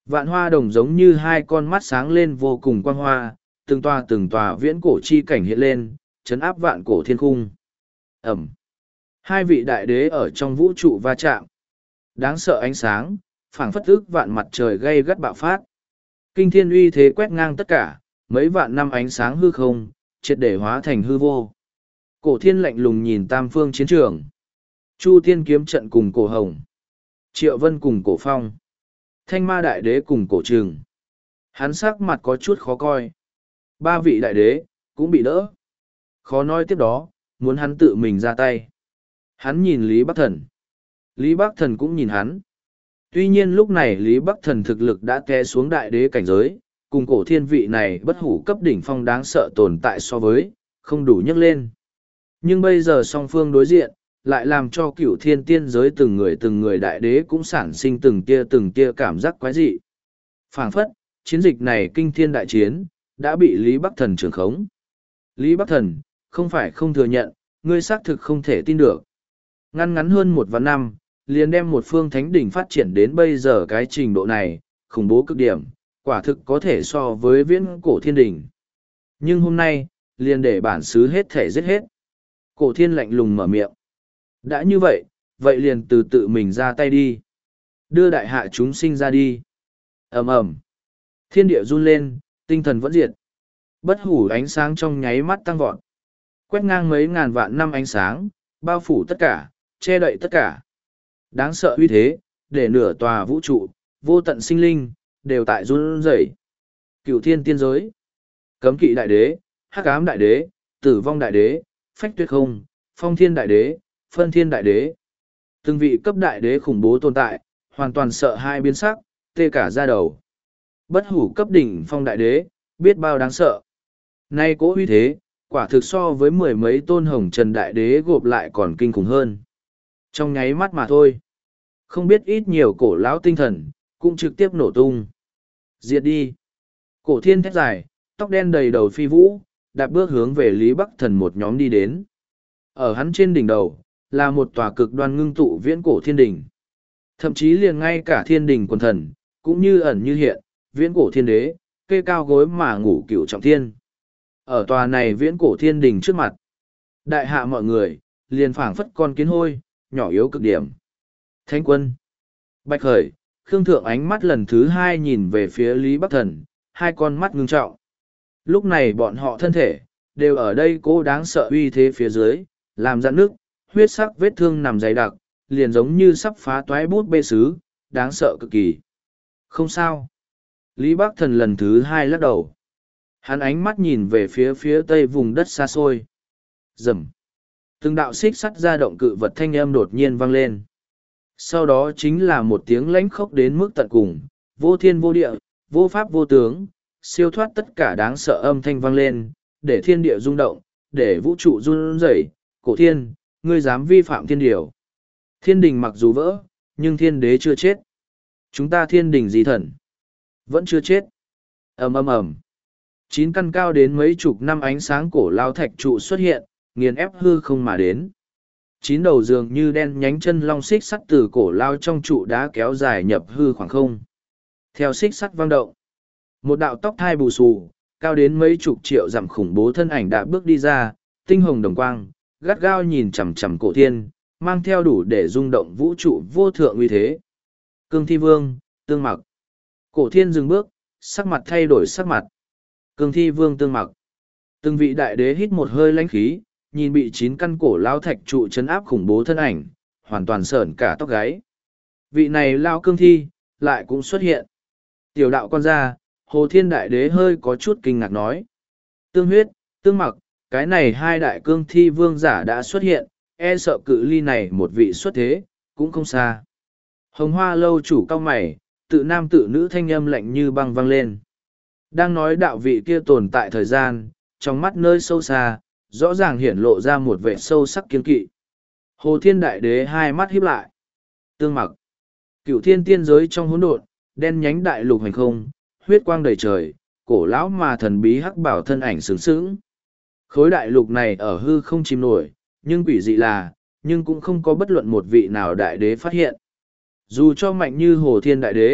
Vạn hoa đồng giống như hai con mắt sáng lên vô cùng quang hoa, từng tòa từng tòa viễn cổ chi cảnh hiện lên, chấn áp vạn cổ thiên khung. Ẩm. Hai vị đại đế ở trong vũ trụ va chạm. Đáng sợ ánh sáng, phảng phất ức vạn mặt trời gây gắt bạo phát. Kinh thiên uy thế quét ngang tất cả, mấy vạn năm ánh sáng hư không, triệt để hóa thành hư vô. Cổ thiên lạnh lùng nhìn tam phương chiến trường. Chu Tiên kiếm trận cùng cổ hồng. Triệu Vân cùng cổ phong. Thanh ma đại đế cùng cổ trừng. Hắn sắc mặt có chút khó coi. Ba vị đại đế, cũng bị đỡ. Khó nói tiếp đó, muốn hắn tự mình ra tay. Hắn nhìn Lý Bắc Thần. Lý Bắc Thần cũng nhìn hắn. Tuy nhiên lúc này Lý Bắc Thần thực lực đã té xuống đại đế cảnh giới, cùng cổ thiên vị này bất hủ cấp đỉnh phong đáng sợ tồn tại so với, không đủ nhấc lên. Nhưng bây giờ song phương đối diện, lại làm cho cựu thiên tiên giới từng người từng người đại đế cũng sản sinh từng tia từng tia cảm giác quái dị. Phảng phất, chiến dịch này kinh thiên đại chiến, đã bị Lý Bắc Thần trưởng khống. Lý Bắc Thần, không phải không thừa nhận, ngươi xác thực không thể tin được. Ngăn ngắn hơn một vạn năm, liền đem một phương thánh đỉnh phát triển đến bây giờ cái trình độ này, khủng bố cực điểm, quả thực có thể so với viễn cổ thiên đỉnh. Nhưng hôm nay, liền để bản xứ hết thể giết hết. Cổ thiên lạnh lùng mở miệng. Đã như vậy, vậy liền từ tự mình ra tay đi. Đưa đại hạ chúng sinh ra đi. Ầm ầm. Thiên địa run lên, tinh thần vẫn diệt. Bất hủ ánh sáng trong nháy mắt tăng vọt. Quét ngang mấy ngàn vạn năm ánh sáng, bao phủ tất cả, che đậy tất cả. Đáng sợ uy thế, để nửa tòa vũ trụ, vô tận sinh linh, đều tại run rẩy. Cửu thiên tiên giới, cấm kỵ đại đế, hắc ám đại đế, tử vong đại đế, phách tuyết không, phong thiên đại đế, phân thiên đại đế. Từng vị cấp đại đế khủng bố tồn tại, hoàn toàn sợ hai biến sắc, tê cả da đầu. Bất hủ cấp đỉnh phong đại đế, biết bao đáng sợ. Nay cố uy thế, quả thực so với mười mấy tôn hồng trần đại đế gộp lại còn kinh khủng hơn. Trong nháy mắt mà thôi. Không biết ít nhiều cổ lão tinh thần, cũng trực tiếp nổ tung. Diệt đi. Cổ thiên thét dài, tóc đen đầy đầu phi vũ, đạp bước hướng về Lý Bắc Thần một nhóm đi đến. Ở hắn trên đỉnh đầu, là một tòa cực đoan ngưng tụ viễn cổ thiên đỉnh. Thậm chí liền ngay cả thiên đỉnh quần thần, cũng như ẩn như hiện, viễn cổ thiên đế, kê cao gối mà ngủ cửu trọng thiên. Ở tòa này viễn cổ thiên đỉnh trước mặt. Đại hạ mọi người, liền phảng phất con kiến hôi, nhỏ yếu cực điểm. Thánh quân. Bạch Khởi, Khương Thượng ánh mắt lần thứ hai nhìn về phía Lý Bắc Thần, hai con mắt ngưng trọng. Lúc này bọn họ thân thể, đều ở đây cố đáng sợ uy thế phía dưới, làm dạn nước, huyết sắc vết thương nằm dày đặc, liền giống như sắp phá toái bút bê sứ, đáng sợ cực kỳ. Không sao. Lý Bắc Thần lần thứ hai lắc đầu. Hắn ánh mắt nhìn về phía phía tây vùng đất xa xôi. Rầm. Từng đạo xích sắt ra động cự vật thanh âm đột nhiên vang lên. Sau đó chính là một tiếng lãnh khốc đến mức tận cùng, vô thiên vô địa, vô pháp vô tướng, siêu thoát tất cả đáng sợ âm thanh vang lên, để thiên địa rung động, để vũ trụ run rẩy. Cổ thiên, ngươi dám vi phạm thiên điều. Thiên đình mặc dù vỡ, nhưng thiên đế chưa chết. Chúng ta thiên đình di thần, vẫn chưa chết. Ầm ầm ầm. Chín căn cao đến mấy chục năm ánh sáng cổ lao thạch trụ xuất hiện, nghiền ép hư không mà đến. Chín đầu dường như đen nhánh chân long xích sắt từ cổ lao trong trụ đá kéo dài nhập hư khoảng không. Theo xích sắt vang động, một đạo tóc thai bù xù, cao đến mấy chục triệu dặm khủng bố thân ảnh đã bước đi ra, tinh hồng đồng quang, gắt gao nhìn chằm chằm cổ thiên, mang theo đủ để rung động vũ trụ vô thượng uy thế. Cương Thi Vương, Tương Mặc. Cổ thiên dừng bước, sắc mặt thay đổi sắc mặt. Cương Thi Vương Tương Mặc. Từng vị đại đế hít một hơi lãnh khí, nhìn bị chín căn cổ lao thạch trụ chấn áp khủng bố thân ảnh, hoàn toàn sởn cả tóc gáy. Vị này lao cương thi, lại cũng xuất hiện. Tiểu đạo con ra, Hồ Thiên Đại Đế hơi có chút kinh ngạc nói. Tương huyết, Tương Mặc, cái này hai đại cương thi vương giả đã xuất hiện, e sợ cự ly này một vị xuất thế, cũng không xa. Hồng Hoa lâu chủ cao mày, tự nam tự nữ thanh âm lạnh như băng văng lên. Đang nói đạo vị kia tồn tại thời gian, trong mắt nơi sâu xa, rõ ràng hiển lộ ra một vẻ sâu sắc kiên kỵ. Hồ Thiên Đại Đế hai mắt híp lại. Tương Mặc. Cửu thiên tiên giới trong hỗn độn, đen nhánh đại lục hành không, huyết quang đầy trời, cổ lão mà thần bí hắc bảo thân ảnh sướng sướng. Khối đại lục này ở hư không chìm nổi, nhưng quỷ dị là, nhưng cũng không có bất luận một vị nào đại đế phát hiện. Dù cho mạnh như Hồ Thiên Đại Đế,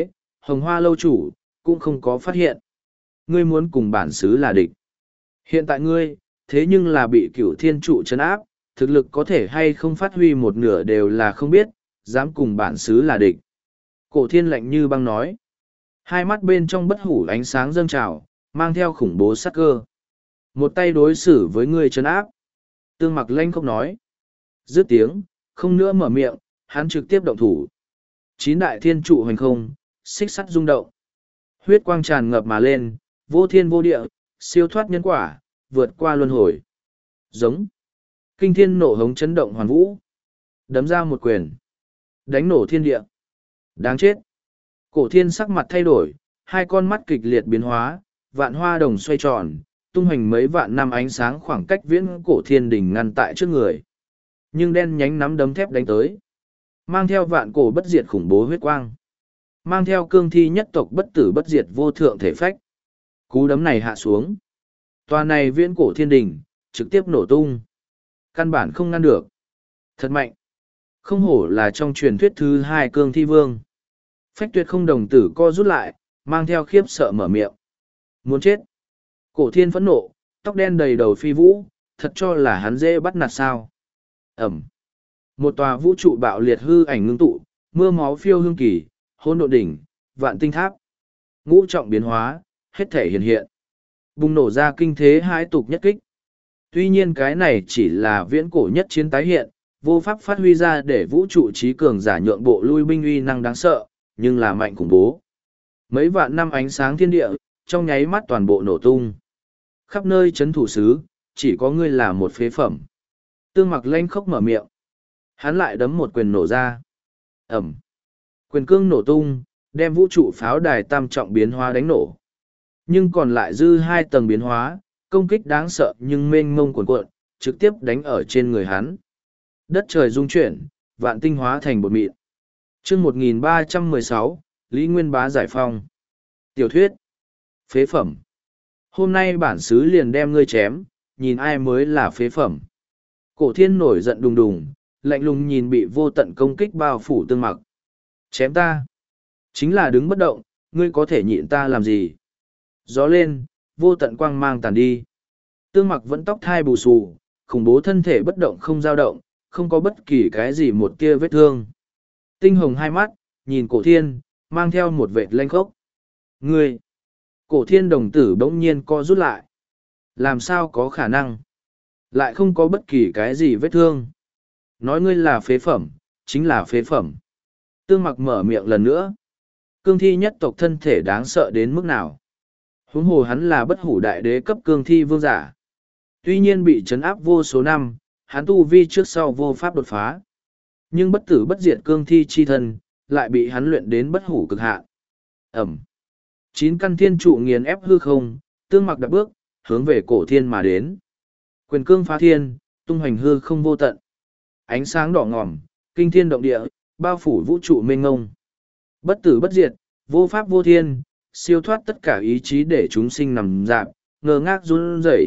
Hồng Hoa lâu chủ, cũng không có phát hiện. Ngươi muốn cùng bản xứ là địch. Hiện tại ngươi, thế nhưng là bị cửu thiên trụ trấn áp, thực lực có thể hay không phát huy một nửa đều là không biết, dám cùng bản xứ là địch. Cổ thiên lạnh như băng nói. Hai mắt bên trong bất hủ ánh sáng dâng trào, mang theo khủng bố sắc cơ. Một tay đối xử với ngươi trấn áp. Tương Mặc lanh không nói. Dứt tiếng, không nữa mở miệng, hắn trực tiếp động thủ. Chín đại thiên trụ hoành không, xích sắt rung động. Huyết quang tràn ngập mà lên, vô thiên vô địa, siêu thoát nhân quả, vượt qua luân hồi. Giống. Kinh thiên nổ hống chấn động hoàn vũ. Đấm ra một quyền. Đánh nổ thiên địa. Đáng chết. Cổ thiên sắc mặt thay đổi, hai con mắt kịch liệt biến hóa, vạn hoa đồng xoay tròn, tung hoành mấy vạn năm ánh sáng khoảng cách viễn cổ thiên đỉnh ngăn tại trước người. Nhưng đen nhánh nắm đấm thép đánh tới. Mang theo vạn cổ bất diệt khủng bố huyết quang. Mang theo cương thi nhất tộc bất tử bất diệt vô thượng thể phách. Cú đấm này hạ xuống. Tòa này viễn cổ thiên đỉnh, trực tiếp nổ tung. Căn bản không ngăn được. Thật mạnh. Không hổ là trong truyền thuyết thứ hai cương thi vương. Phách tuyệt không đồng tử co rút lại, mang theo khiếp sợ mở miệng. Muốn chết. Cổ thiên phẫn nộ, tóc đen đầy đầu phi vũ, thật cho là hắn dễ bắt nạt sao. Ẩm. Một tòa vũ trụ bạo liệt hư ảnh ngưng tụ, mưa máu phiêu hương kỳ, hôn độ đỉnh, vạn tinh tháp. Ngũ trọng biến hóa, hết thể hiện hiện. Bùng nổ ra kinh thế hãi tục nhất kích. Tuy nhiên cái này chỉ là viễn cổ nhất chiến tái hiện, vô pháp phát huy ra để vũ trụ trí cường giả nhượng bộ lui binh uy năng đáng sợ, nhưng là mạnh khủng bố. Mấy vạn năm ánh sáng thiên địa, trong nháy mắt toàn bộ nổ tung. Khắp nơi chấn thủ sứ, chỉ có ngươi là một phế phẩm. Tương Mặc lanh khóc mở miệng. Hắn lại đấm một quyền nổ ra. Ẩm. Quyền cương nổ tung, đem vũ trụ pháo đài tam trọng biến hóa đánh nổ. Nhưng còn lại dư hai tầng biến hóa, công kích đáng sợ nhưng mênh mông cuồn cuộn, trực tiếp đánh ở trên người hắn. Đất trời rung chuyển, vạn tinh hóa thành bột mịn. Chương một nghìn ba trăm mười sáu, Lý Nguyên Bá giải phong. Tiểu thuyết. Phế phẩm. Hôm nay bản xứ liền đem ngươi chém, nhìn ai mới là phế phẩm. Cổ thiên nổi giận đùng đùng, lạnh lùng nhìn bị vô tận công kích bao phủ Tương Mặc. Chém ta. Chính là đứng bất động, ngươi có thể nhịn ta làm gì? Gió lên, vô tận quang mang tàn đi. Tương Mặc vẫn tóc thai bù xù, khủng bố thân thể bất động không dao động, không có bất kỳ cái gì một tia vết thương. Tinh hồng hai mắt, nhìn cổ thiên, mang theo một vệt lanh khốc. Ngươi! Cổ thiên đồng tử bỗng nhiên co rút lại. Làm sao có khả năng? Lại không có bất kỳ cái gì vết thương. Nói ngươi là phế phẩm, chính là phế phẩm. Tương Mặc mở miệng lần nữa. Cương thi nhất tộc thân thể đáng sợ đến mức nào? Huống hồ hắn là bất hủ đại đế cấp cương thi vương giả. Tuy nhiên bị trấn áp vô số năm, hắn tu vi trước sau vô pháp đột phá. Nhưng bất tử bất diệt cương thi chi thân, lại bị hắn luyện đến bất hủ cực hạn. Ẩm. Chín căn thiên trụ nghiền ép hư không, Tương Mặc đạp bước, hướng về cổ thiên mà đến. Quyền cương phá thiên, tung hoành hư không vô tận. Ánh sáng đỏ ngòm, kinh thiên động địa, bao phủ vũ trụ mênh ngông. Bất tử bất diệt, vô pháp vô thiên, siêu thoát tất cả ý chí để chúng sinh nằm dạp, ngơ ngác run rẩy.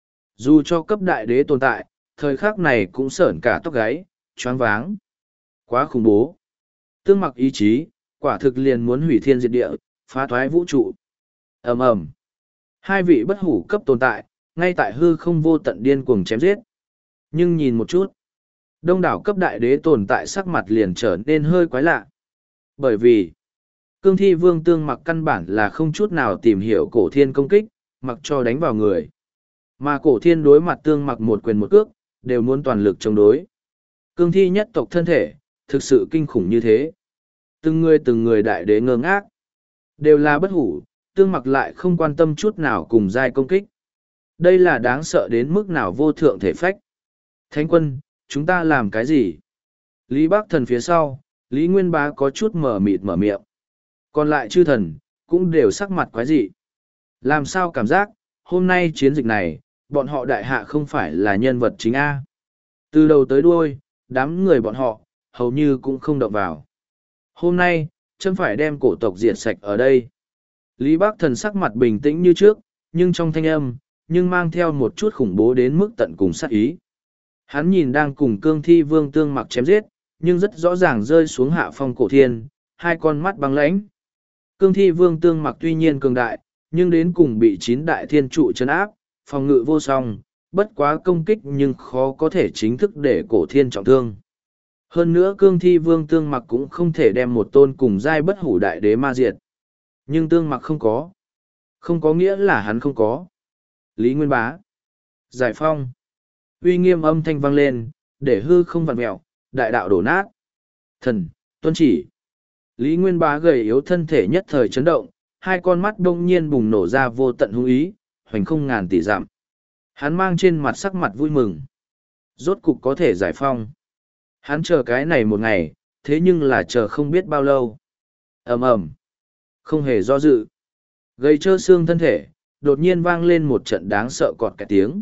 Dù cho cấp đại đế tồn tại, thời khắc này cũng sởn cả tóc gáy, choáng váng. Quá khủng bố. Tương Mặc ý chí, quả thực liền muốn hủy thiên diệt địa, phá thoái vũ trụ. Ầm ầm. Hai vị bất hủ cấp tồn tại, ngay tại hư không vô tận điên cuồng chém giết. Nhưng nhìn một chút, đông đảo cấp đại đế tồn tại sắc mặt liền trở nên hơi quái lạ. Bởi vì, cương thi vương Tương Mặc căn bản là không chút nào tìm hiểu cổ thiên công kích, mặc cho đánh vào người. Mà cổ thiên đối mặt Tương Mặc một quyền một cước, đều muốn toàn lực chống đối. Cương thi nhất tộc thân thể, thực sự kinh khủng như thế. Từng người từng người đại đế ngơ ngác. Đều là bất hủ, Tương Mặc lại không quan tâm chút nào cùng giai công kích. Đây là đáng sợ đến mức nào vô thượng thể phách. Thánh quân, chúng ta làm cái gì? Lý Bắc Thần phía sau, Lý Nguyên Bá có chút mở mịt mở miệng. Còn lại chư thần, cũng đều sắc mặt quái dị. Làm sao cảm giác, hôm nay chiến dịch này, bọn họ đại hạ không phải là nhân vật chính A. Từ đầu tới đuôi, đám người bọn họ, hầu như cũng không động vào. Hôm nay, chân phải đem cổ tộc diệt sạch ở đây. Lý Bắc Thần sắc mặt bình tĩnh như trước, nhưng trong thanh âm, nhưng mang theo một chút khủng bố đến mức tận cùng sát ý. Hắn nhìn đang cùng cương thi vương Tương Mặc chém giết, nhưng rất rõ ràng rơi xuống hạ phong cổ thiên, hai con mắt băng lãnh. Cương thi vương tương mặc tuy nhiên cường đại, nhưng đến cùng bị chín đại thiên trụ chấn áp, phòng ngự vô song, bất quá công kích nhưng khó có thể chính thức để cổ thiên trọng thương. Hơn nữa cương thi vương tương mặc cũng không thể đem một tôn cùng giai bất hủ đại đế ma diệt. Nhưng tương mặc không có. Không có nghĩa là hắn không có. Lý Nguyên Bá. Giải phong. Uy nghiêm âm thanh vang lên, để hư không vặn mẹo, đại đạo đổ nát. Thần, tuân chỉ. Lý Nguyên Bá gầy yếu thân thể nhất thời chấn động, hai con mắt đông nhiên bùng nổ ra vô tận hung ý, hoành không ngàn tỷ dặm. Hắn mang trên mặt sắc mặt vui mừng. Rốt cục có thể giải phong. Hắn chờ cái này một ngày, thế nhưng là chờ không biết bao lâu. ầm ầm, không hề do dự. Gầy trơ xương thân thể, đột nhiên vang lên một trận đáng sợ cọt cái tiếng.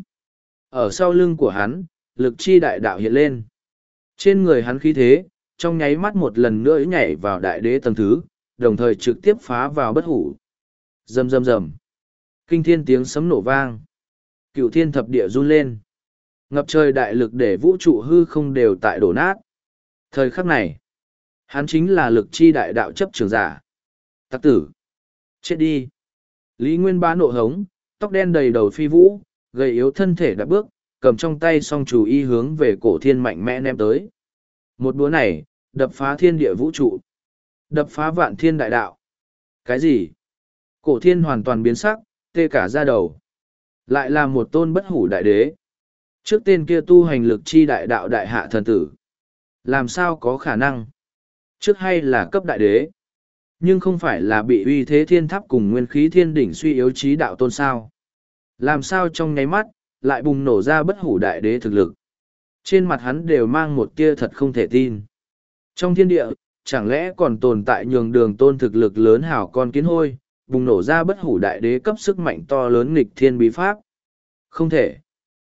Ở sau lưng của hắn, lực chi đại đạo hiện lên. Trên người hắn khí thế, trong nháy mắt một lần nữa nhảy vào đại đế tầng thứ, đồng thời trực tiếp phá vào bất hủ. Rầm rầm rầm. Kinh thiên tiếng sấm nổ vang. Cựu thiên thập địa run lên. Ngập trời đại lực để vũ trụ hư không đều tại đổ nát. Thời khắc này, hắn chính là lực chi đại đạo chấp trường giả. Tặc tử. Chết đi. Lý Nguyên Bá nộ hống, tóc đen đầy đầu phi vũ, gầy yếu thân thể đã bước, cầm trong tay song chủ y hướng về cổ thiên mạnh mẽ ném tới. Một búa này, đập phá thiên địa vũ trụ. Đập phá vạn thiên đại đạo. Cái gì? Cổ thiên hoàn toàn biến sắc, tê cả da đầu. Lại là một tôn bất hủ đại đế. Trước tên kia tu hành lực chi đại đạo đại hạ thần tử. Làm sao có khả năng? Trước hay là cấp đại đế? Nhưng không phải là bị uy thế thiên tháp cùng nguyên khí thiên đỉnh suy yếu trí đạo tôn sao? Làm sao trong nháy mắt, lại bùng nổ ra bất hủ đại đế thực lực? Trên mặt hắn đều mang một tia thật không thể tin. Trong thiên địa, chẳng lẽ còn tồn tại nhường đường tôn thực lực lớn hảo con kiến hôi, bùng nổ ra bất hủ đại đế cấp sức mạnh to lớn nghịch thiên bí pháp? Không thể.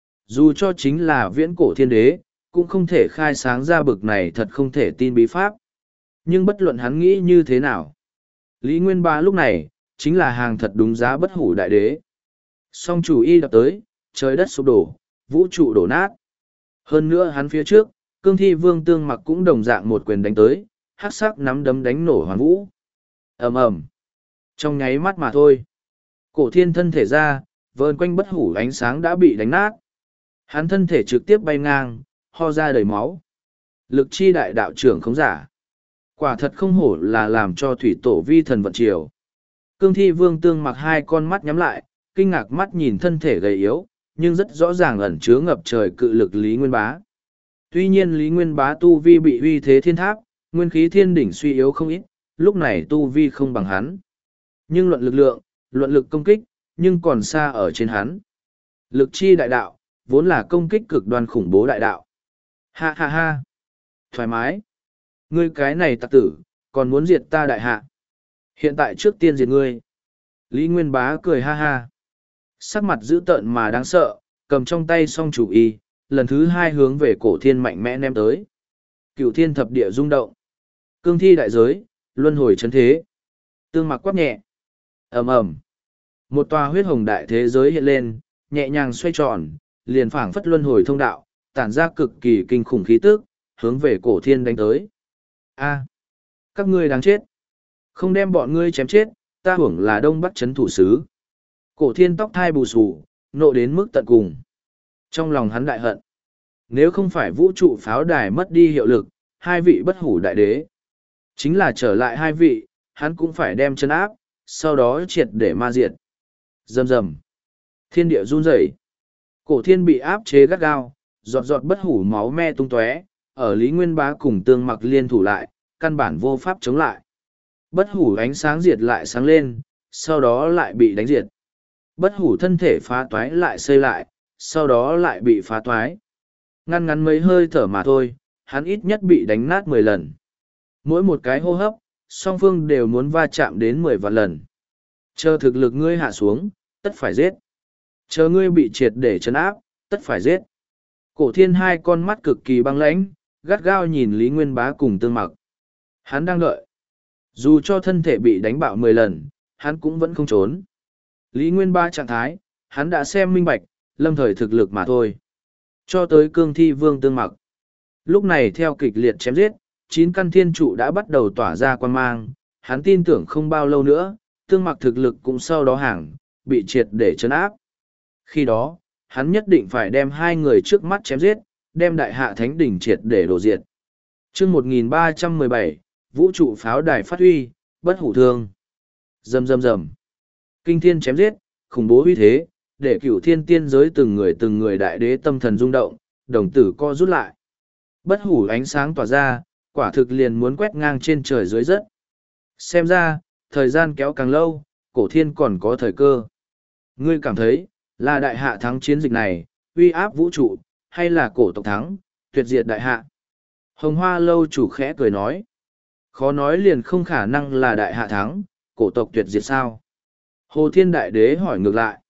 Dù cho chính là viễn cổ thiên đế, cũng không thể khai sáng ra bực này thật không thể tin bí pháp. Nhưng bất luận hắn nghĩ như thế nào, Lý Nguyên Bá lúc này, chính là hàng thật đúng giá bất hủ đại đế. Song chủ y đập tới, trời đất sụp đổ, vũ trụ đổ nát. Hơn nữa hắn phía trước, cương thi vương tương mặc cũng đồng dạng một quyền đánh tới, hắc sắc nắm đấm đánh nổ hoàn vũ. ầm ầm, trong nháy mắt mà thôi. Cổ thiên thân thể ra, vờn quanh bất hủ ánh sáng đã bị đánh nát. Hắn thân thể trực tiếp bay ngang, ho ra đầy máu. Lực chi đại đạo trưởng không giả. Quả thật không hổ là làm cho thủy tổ vi thần vận triều. Cương thi vương tương mặc hai con mắt nhắm lại, kinh ngạc mắt nhìn thân thể gầy yếu, nhưng rất rõ ràng ẩn chứa ngập trời cự lực Lý Nguyên Bá. Tuy nhiên Lý Nguyên Bá tu vi bị uy thế thiên tháp, nguyên khí thiên đỉnh suy yếu không ít, lúc này tu vi không bằng hắn. Nhưng luận lực lượng, luận lực công kích, nhưng còn xa ở trên hắn. Lực chi đại đạo, vốn là công kích cực đoan khủng bố đại đạo. Ha ha ha. Thoải mái. Ngươi cái này tặc tử, còn muốn diệt ta đại hạ. Hiện tại trước tiên diệt ngươi. Lý Nguyên Bá cười ha ha. Sắc mặt dữ tợn mà đáng sợ, cầm trong tay song chủ y, lần thứ hai hướng về cổ thiên mạnh mẽ ném tới. Cựu thiên thập địa rung động. Cương thi đại giới, luân hồi chấn thế. Tương mặc quát nhẹ. ầm ầm, một tòa huyết hồng đại thế giới hiện lên, nhẹ nhàng xoay tròn, liền phảng phất luân hồi thông đạo, tản ra cực kỳ kinh khủng khí tức, hướng về cổ thiên đánh tới. A, các ngươi đáng chết. Không đem bọn ngươi chém chết, ta hưởng là đông bắc chấn thủ sứ. Cổ thiên tóc thai bù xù, nộ đến mức tận cùng. Trong lòng hắn đại hận. Nếu không phải vũ trụ pháo đài mất đi hiệu lực, hai vị bất hủ đại đế. Chính là trở lại hai vị, hắn cũng phải đem chân áp, sau đó triệt để ma diệt. Rầm rầm. Thiên địa run rẩy. Cổ thiên bị áp chế gắt gao, giọt giọt bất hủ máu me tung tóe, ở Lý Nguyên Bá cùng tương mặc liên thủ lại, căn bản vô pháp chống lại. Bất hủ ánh sáng diệt lại sáng lên, sau đó lại bị đánh diệt. Bất hủ thân thể phá toái lại xây lại, sau đó lại bị phá toái. Ngăn ngắn mấy hơi thở mà thôi, hắn ít nhất bị đánh nát mười lần. Mỗi một cái hô hấp, song phương đều muốn va chạm đến mười vạn lần. Chờ thực lực ngươi hạ xuống, tất phải giết. Chờ ngươi bị triệt để trấn áp, tất phải giết. Cổ thiên hai con mắt cực kỳ băng lãnh, gắt gao nhìn Lý Nguyên Bá cùng tương mặc. Hắn đang đợi. Dù cho thân thể bị đánh bạo mười lần, hắn cũng vẫn không trốn. Lý Nguyên Bá trạng thái, hắn đã xem minh bạch, lâm thời thực lực mà thôi. Cho tới cương thi vương tương mặc. Lúc này theo kịch liệt chém giết, chín căn thiên trụ đã bắt đầu tỏa ra quan mang, Hắn tin tưởng không bao lâu nữa, tương mặc thực lực cũng sau đó hàng, bị triệt để chấn áp. Khi đó, hắn nhất định phải đem hai người trước mắt chém giết, đem đại hạ thánh đỉnh triệt để đổ diệt. chương một nghìn ba trăm mười bảy, vũ trụ pháo đài phát huy, bất hủ thương. Rầm rầm rầm. Kinh thiên chém giết, khủng bố uy thế, để cửu thiên tiên giới từng người từng người đại đế tâm thần rung động, đồng tử co rút lại. Bất hủ ánh sáng tỏa ra, quả thực liền muốn quét ngang trên trời dưới đất. Xem ra, thời gian kéo càng lâu, cổ thiên còn có thời cơ. Ngươi cảm thấy, là đại hạ thắng chiến dịch này, uy áp vũ trụ, hay là cổ tộc thắng, tuyệt diệt đại hạ? Hồng Hoa lâu chủ khẽ cười nói. Khó nói liền không khả năng là đại hạ thắng, cổ tộc tuyệt diệt sao? Hồ Thiên Đại Đế hỏi ngược lại.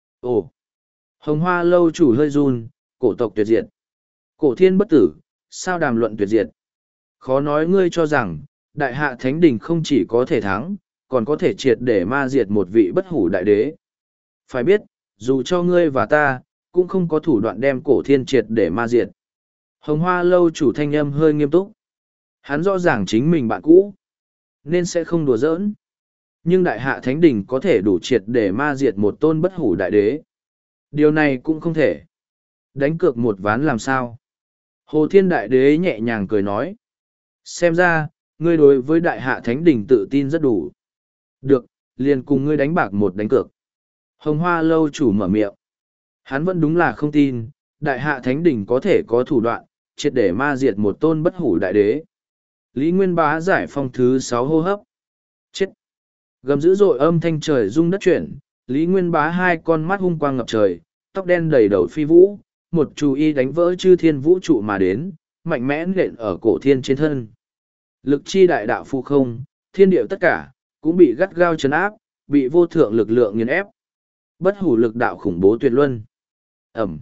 Ồ! Hồng Hoa lâu chủ hơi run, cổ tộc tuyệt diệt. Cổ thiên bất tử, sao đàm luận tuyệt diệt? Khó nói ngươi cho rằng, đại hạ thánh đình không chỉ có thể thắng, còn có thể triệt để ma diệt một vị bất hủ đại đế. Phải biết, dù cho ngươi và ta, cũng không có thủ đoạn đem cổ thiên triệt để ma diệt. Hồng Hoa lâu chủ thanh âm hơi nghiêm túc. Hắn rõ ràng chính mình bạn cũ, nên sẽ không đùa giỡn. Nhưng đại hạ thánh đình có thể đủ triệt để ma diệt một tôn bất hủ đại đế. Điều này cũng không thể. Đánh cược một ván làm sao? Hồ Thiên Đại Đế nhẹ nhàng cười nói. Xem ra, ngươi đối với đại hạ thánh đình tự tin rất đủ. Được, liền cùng ngươi đánh bạc một đánh cược. Hồng Hoa lâu chủ mở miệng. Hắn vẫn đúng là không tin, đại hạ thánh đình có thể có thủ đoạn, triệt để ma diệt một tôn bất hủ đại đế. Lý Nguyên Bá giải phong thứ sáu hô hấp. Chết! Gầm dữ dội âm thanh trời rung đất chuyển, Lý Nguyên Bá hai con mắt hung quang ngập trời, tóc đen đầy đầu phi vũ, một chú y đánh vỡ chư thiên vũ trụ mà đến, mạnh mẽ nện ở cổ thiên trên thân. Lực chi đại đạo phu không, thiên điệu tất cả, cũng bị gắt gao chấn áp, bị vô thượng lực lượng nghiền ép. Bất hủ lực đạo khủng bố tuyệt luân. Ẩm.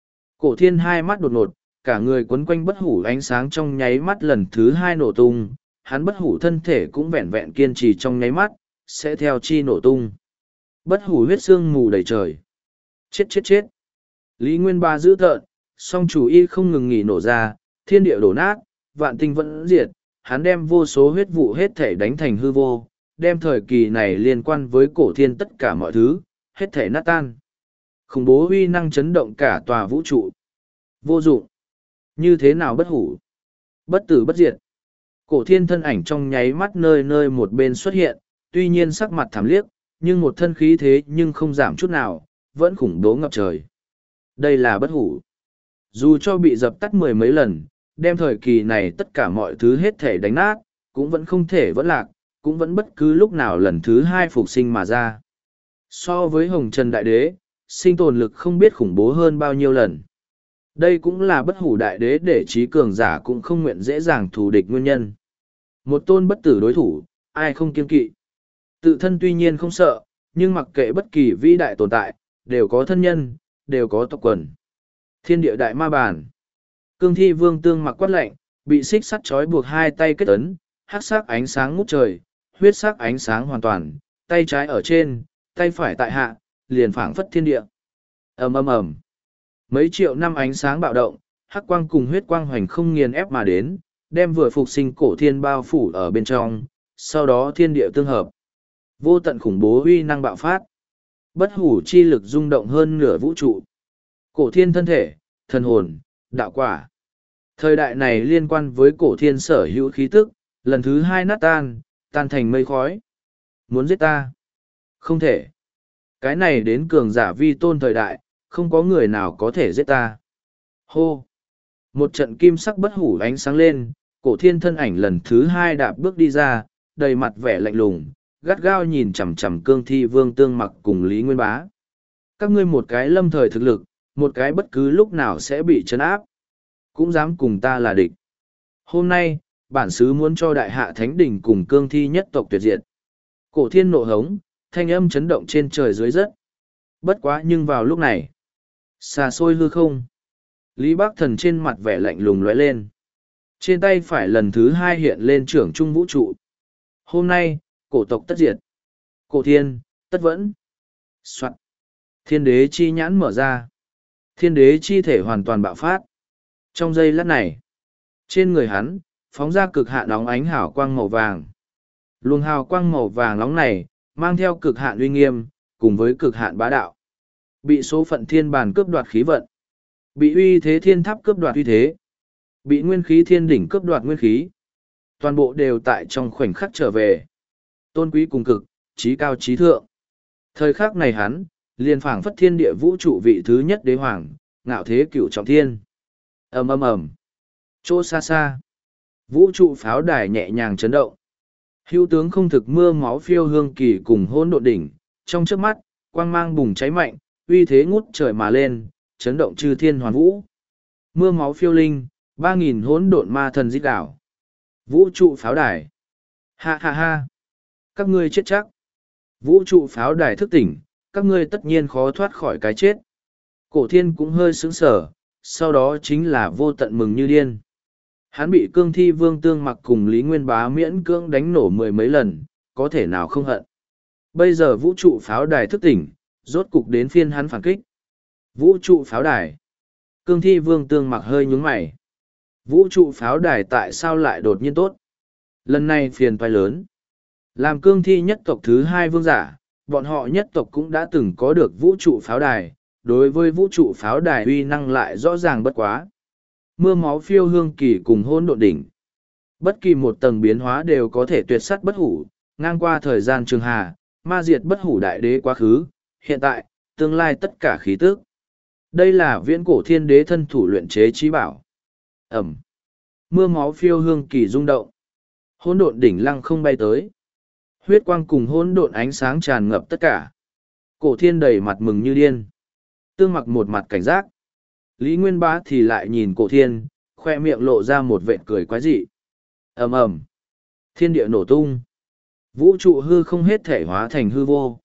Cổ thiên hai mắt đột ngột, cả người quấn quanh bất hủ ánh sáng trong nháy mắt lần thứ hai nổ tung, hắn bất hủ thân thể cũng vẹn vẹn kiên trì trong nháy mắt, sẽ theo chi nổ tung. Bất hủ huyết xương mù đầy trời. Chết chết chết. Lý Nguyên Ba giữ tợn, song chủ y không ngừng nghỉ nổ ra, thiên địa đổ nát, vạn tinh vẫn diệt, hắn đem vô số huyết vụ hết thể đánh thành hư vô, đem thời kỳ này liên quan với cổ thiên tất cả mọi thứ, hết thể nát tan. Khủng bố huy năng chấn động cả tòa vũ trụ. Vô dụng. Như thế nào bất hủ? Bất tử bất diệt. Cổ thiên thân ảnh trong nháy mắt nơi nơi một bên xuất hiện, tuy nhiên sắc mặt thảm liếc, nhưng một thân khí thế nhưng không giảm chút nào, vẫn khủng bố ngập trời. Đây là bất hủ. Dù cho bị dập tắt mười mấy lần, đem thời kỳ này tất cả mọi thứ hết thể đánh nát, cũng vẫn không thể vẫn lạc, cũng vẫn bất cứ lúc nào lần thứ hai phục sinh mà ra. So với Hồng Trần Đại Đế, sinh tồn lực không biết khủng bố hơn bao nhiêu lần. Đây cũng là bất hủ đại đế để trí cường giả cũng không nguyện dễ dàng thù địch nguyên nhân. Một tôn bất tử đối thủ, ai không kiên kỵ. Tự thân tuy nhiên không sợ, nhưng mặc kệ bất kỳ vĩ đại tồn tại, đều có thân nhân, đều có tộc quần. Thiên địa đại ma bản. Cương thi vương tương mặc quát lạnh, bị xích sắt trói buộc hai tay kết ấn, hắc sắc ánh sáng ngút trời, huyết sắc ánh sáng hoàn toàn, tay trái ở trên, tay phải tại hạ, liền phảng phất thiên địa. Ầm ầm ầm. Mấy triệu năm ánh sáng bạo động, hắc quang cùng huyết quang hoành không nghiền ép mà đến, đem vừa phục sinh cổ thiên bao phủ ở bên trong, sau đó thiên địa tương hợp. Vô tận khủng bố uy năng bạo phát. Bất hủ chi lực rung động hơn nửa vũ trụ. Cổ thiên thân thể, thần hồn, đạo quả. Thời đại này liên quan với cổ thiên sở hữu khí tức, lần thứ hai nát tan, tan thành mây khói. Muốn giết ta? Không thể. Cái này đến cường giả vi tôn thời đại, không có người nào có thể giết ta. Hô! Một trận kim sắc bất hủ ánh sáng lên, cổ thiên thân ảnh lần thứ hai đạp bước đi ra, đầy mặt vẻ lạnh lùng, gắt gao nhìn chằm chằm cương thi vương tương mặc cùng Lý Nguyên Bá. Các ngươi một cái lâm thời thực lực, một cái bất cứ lúc nào sẽ bị trấn áp. Cũng dám cùng ta là địch. Hôm nay, bản xứ muốn cho đại hạ thánh đỉnh cùng cương thi nhất tộc tuyệt diệt. Cổ thiên nộ hống, thanh âm chấn động trên trời dưới đất. Bất quá nhưng vào lúc này, xa xôi hư không. Lý Bác Thần trên mặt vẻ lạnh lùng lóe lên. Trên tay phải lần thứ hai hiện lên trưởng trung vũ trụ. Hôm nay, cổ tộc tất diệt. Cổ thiên, tất vẫn. Soạn. Thiên đế chi nhãn mở ra. Thiên đế chi thể hoàn toàn bạo phát. Trong giây lát này, trên người hắn, phóng ra cực hạn óng ánh hảo quang màu vàng. Luồng hào quang màu vàng nóng này, mang theo cực hạn uy nghiêm, cùng với cực hạn bá đạo. Bị số phận thiên bàn cướp đoạt khí vận. Bị uy thế thiên tháp cướp đoạt uy thế. Bị nguyên khí thiên đỉnh cướp đoạt nguyên khí. Toàn bộ đều tại trong khoảnh khắc trở về. Tôn quý cùng cực, trí cao trí thượng. Thời khắc này hắn, liền phảng phất thiên địa vũ trụ vị thứ nhất đế hoàng, ngạo thế cửu trọng thiên. ầm ầm ầm, chỗ xa xa, vũ trụ pháo đài nhẹ nhàng chấn động. Hữu tướng không thực mưa máu phiêu hương kỳ cùng hôn độ đỉnh, trong trước mắt, quang mang bùng cháy mạnh, uy thế ngút trời mà lên, chấn động chư thiên hoàn vũ. Mưa máu phiêu linh, ba nghìn hỗn độn ma thần giết đảo. Vũ trụ pháo đài. Ha ha ha. Các ngươi chết chắc. Vũ trụ pháo đài thức tỉnh, các ngươi tất nhiên khó thoát khỏi cái chết. Cổ thiên cũng hơi sững sờ, sau đó chính là vô tận mừng như điên. Hắn bị cương thi vương tương mặc cùng Lý Nguyên Bá miễn cưỡng đánh nổ mười mấy lần, có thể nào không hận. Bây giờ vũ trụ pháo đài thức tỉnh, rốt cục đến phiên hắn phản kích. Vũ trụ pháo đài. Cương thi vương tương mặc hơi nhúng mày. Vũ trụ pháo đài tại sao lại đột nhiên tốt? Lần này phiền toái lớn. Làm cương thi nhất tộc thứ hai vương giả, bọn họ nhất tộc cũng đã từng có được vũ trụ pháo đài, đối với vũ trụ pháo đài uy năng lại rõ ràng bất quá. Mưa máu phiêu hương kỳ cùng hôn độn đỉnh. Bất kỳ một tầng biến hóa đều có thể tuyệt sắt bất hủ, ngang qua thời gian trường hà, ma diệt bất hủ đại đế quá khứ, hiện tại, tương lai tất cả khí tức. Đây là viễn cổ thiên đế thân thủ luyện chế trí bảo. Ẩm. Mưa máu phiêu hương kỳ rung động. Hôn độn đỉnh lăng không bay tới. Huyết quang cùng hôn độn ánh sáng tràn ngập tất cả. Cổ thiên đầy mặt mừng như điên. Tương mặc một mặt cảnh giác. Lý Nguyên Bá thì lại nhìn cổ thiên, khoe miệng lộ ra một vệt cười quái dị. Ầm ầm. Thiên địa nổ tung. Vũ trụ hư không hết thể hóa thành hư vô.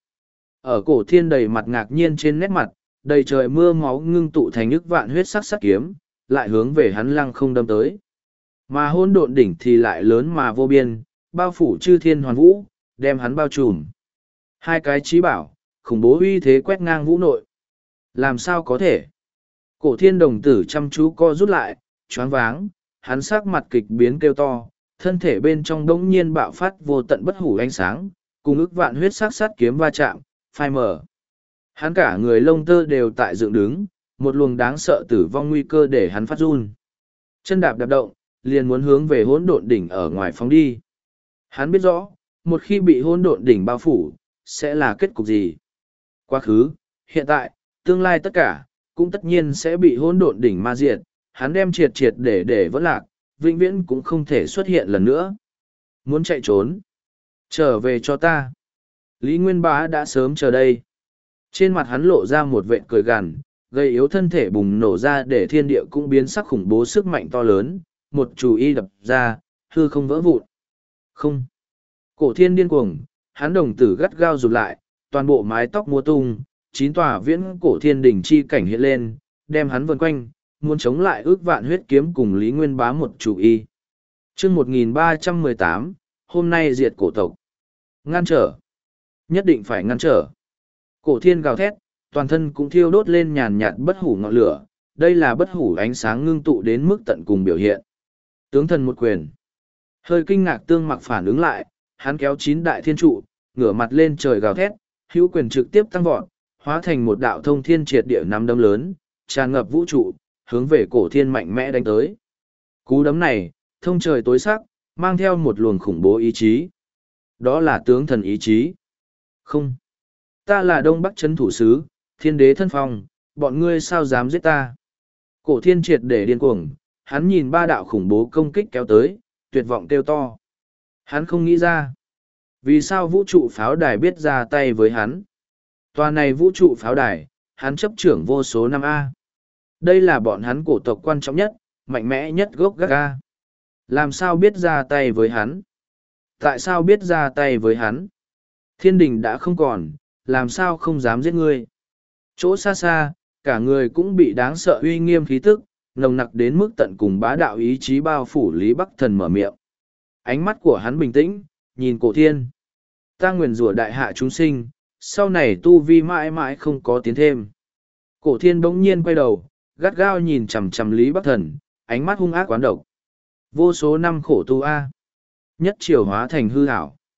Ở cổ thiên đầy mặt ngạc nhiên trên nét mặt, đầy trời mưa máu ngưng tụ thành ức vạn huyết sắc sắc kiếm, lại hướng về hắn lăng không đâm tới. Mà hôn độn đỉnh thì lại lớn mà vô biên, bao phủ chư thiên hoàn vũ, đem hắn bao trùm. Hai cái trí bảo, khủng bố uy thế quét ngang vũ nội. Làm sao có thể? Cổ thiên đồng tử chăm chú co rút lại, choáng váng, hắn sắc mặt kịch biến kêu to, thân thể bên trong đống nhiên bạo phát vô tận bất hủ ánh sáng, cùng ức vạn huyết sắc sát kiếm va chạm, phai mở. Hắn cả người lông tơ đều tại dựng đứng, một luồng đáng sợ tử vong nguy cơ để hắn phát run. Chân đạp đạp động, liền muốn hướng về hỗn độn đỉnh ở ngoài phóng đi. Hắn biết rõ, một khi bị hỗn độn đỉnh bao phủ, sẽ là kết cục gì. Quá khứ, hiện tại, tương lai tất cả, cũng tất nhiên sẽ bị hỗn độn đỉnh ma diệt, hắn đem triệt triệt để để vỡ lạc, vĩnh viễn cũng không thể xuất hiện lần nữa. Muốn chạy trốn, trở về cho ta. Lý Nguyên Bá đã sớm chờ đây. Trên mặt hắn lộ ra một vệt cười gằn, gây yếu thân thể bùng nổ ra để thiên địa cũng biến sắc khủng bố sức mạnh to lớn, một chủ y đập ra, hư không vỡ vụn. Không. Cổ thiên điên cuồng, hắn đồng tử gắt gao rụt lại, toàn bộ mái tóc múa tung, chín tòa viễn cổ thiên đỉnh chi cảnh hiện lên, đem hắn vần quanh, muốn chống lại ước vạn huyết kiếm cùng Lý Nguyên Bá một chủ y. chương một nghìn ba trăm mười tám, hôm nay diệt cổ tộc. Ngăn trở. Nhất định phải ngăn trở. Cổ thiên gào thét, toàn thân cũng thiêu đốt lên nhàn nhạt bất hủ ngọn lửa, đây là bất hủ ánh sáng ngưng tụ đến mức tận cùng biểu hiện. Tướng thần một quyền. Hơi kinh ngạc tương mặc phản ứng lại, hắn kéo chín đại thiên trụ, ngửa mặt lên trời gào thét, hữu quyền trực tiếp tăng vọt, hóa thành một đạo thông thiên triệt địa nắm đấm lớn, tràn ngập vũ trụ, hướng về cổ thiên mạnh mẽ đánh tới. Cú đấm này, thông trời tối sắc, mang theo một luồng khủng bố ý chí. Đó là tướng thần ý chí. Không. Ta là Đông Bắc Trấn Thủ Sứ, thiên đế thân phong, bọn ngươi sao dám giết ta? Cổ thiên triệt để điên cuồng, hắn nhìn ba đạo khủng bố công kích kéo tới, tuyệt vọng kêu to. Hắn không nghĩ ra. Vì sao vũ trụ pháo đài biết ra tay với hắn? Tòa này vũ trụ pháo đài, hắn chấp trưởng vô số năm A. Đây là bọn hắn cổ tộc quan trọng nhất, mạnh mẽ nhất gốc gác A. Làm sao biết ra tay với hắn? Tại sao biết ra tay với hắn? Thiên đình đã không còn, làm sao không dám giết ngươi? Chỗ xa xa, cả người cũng bị đáng sợ uy nghiêm khí tức, nồng nặc đến mức tận cùng bá đạo ý chí bao phủ Lý Bắc Thần mở miệng. Ánh mắt của hắn bình tĩnh, nhìn cổ thiên. Ta nguyền rủa đại hạ chúng sinh, sau này tu vi mãi mãi không có tiến thêm. Cổ thiên bỗng nhiên quay đầu, gắt gao nhìn chằm chằm Lý Bắc Thần, ánh mắt hung ác quán độc. Vô số năm khổ tu A. Nhất triều hóa thành hư ảo.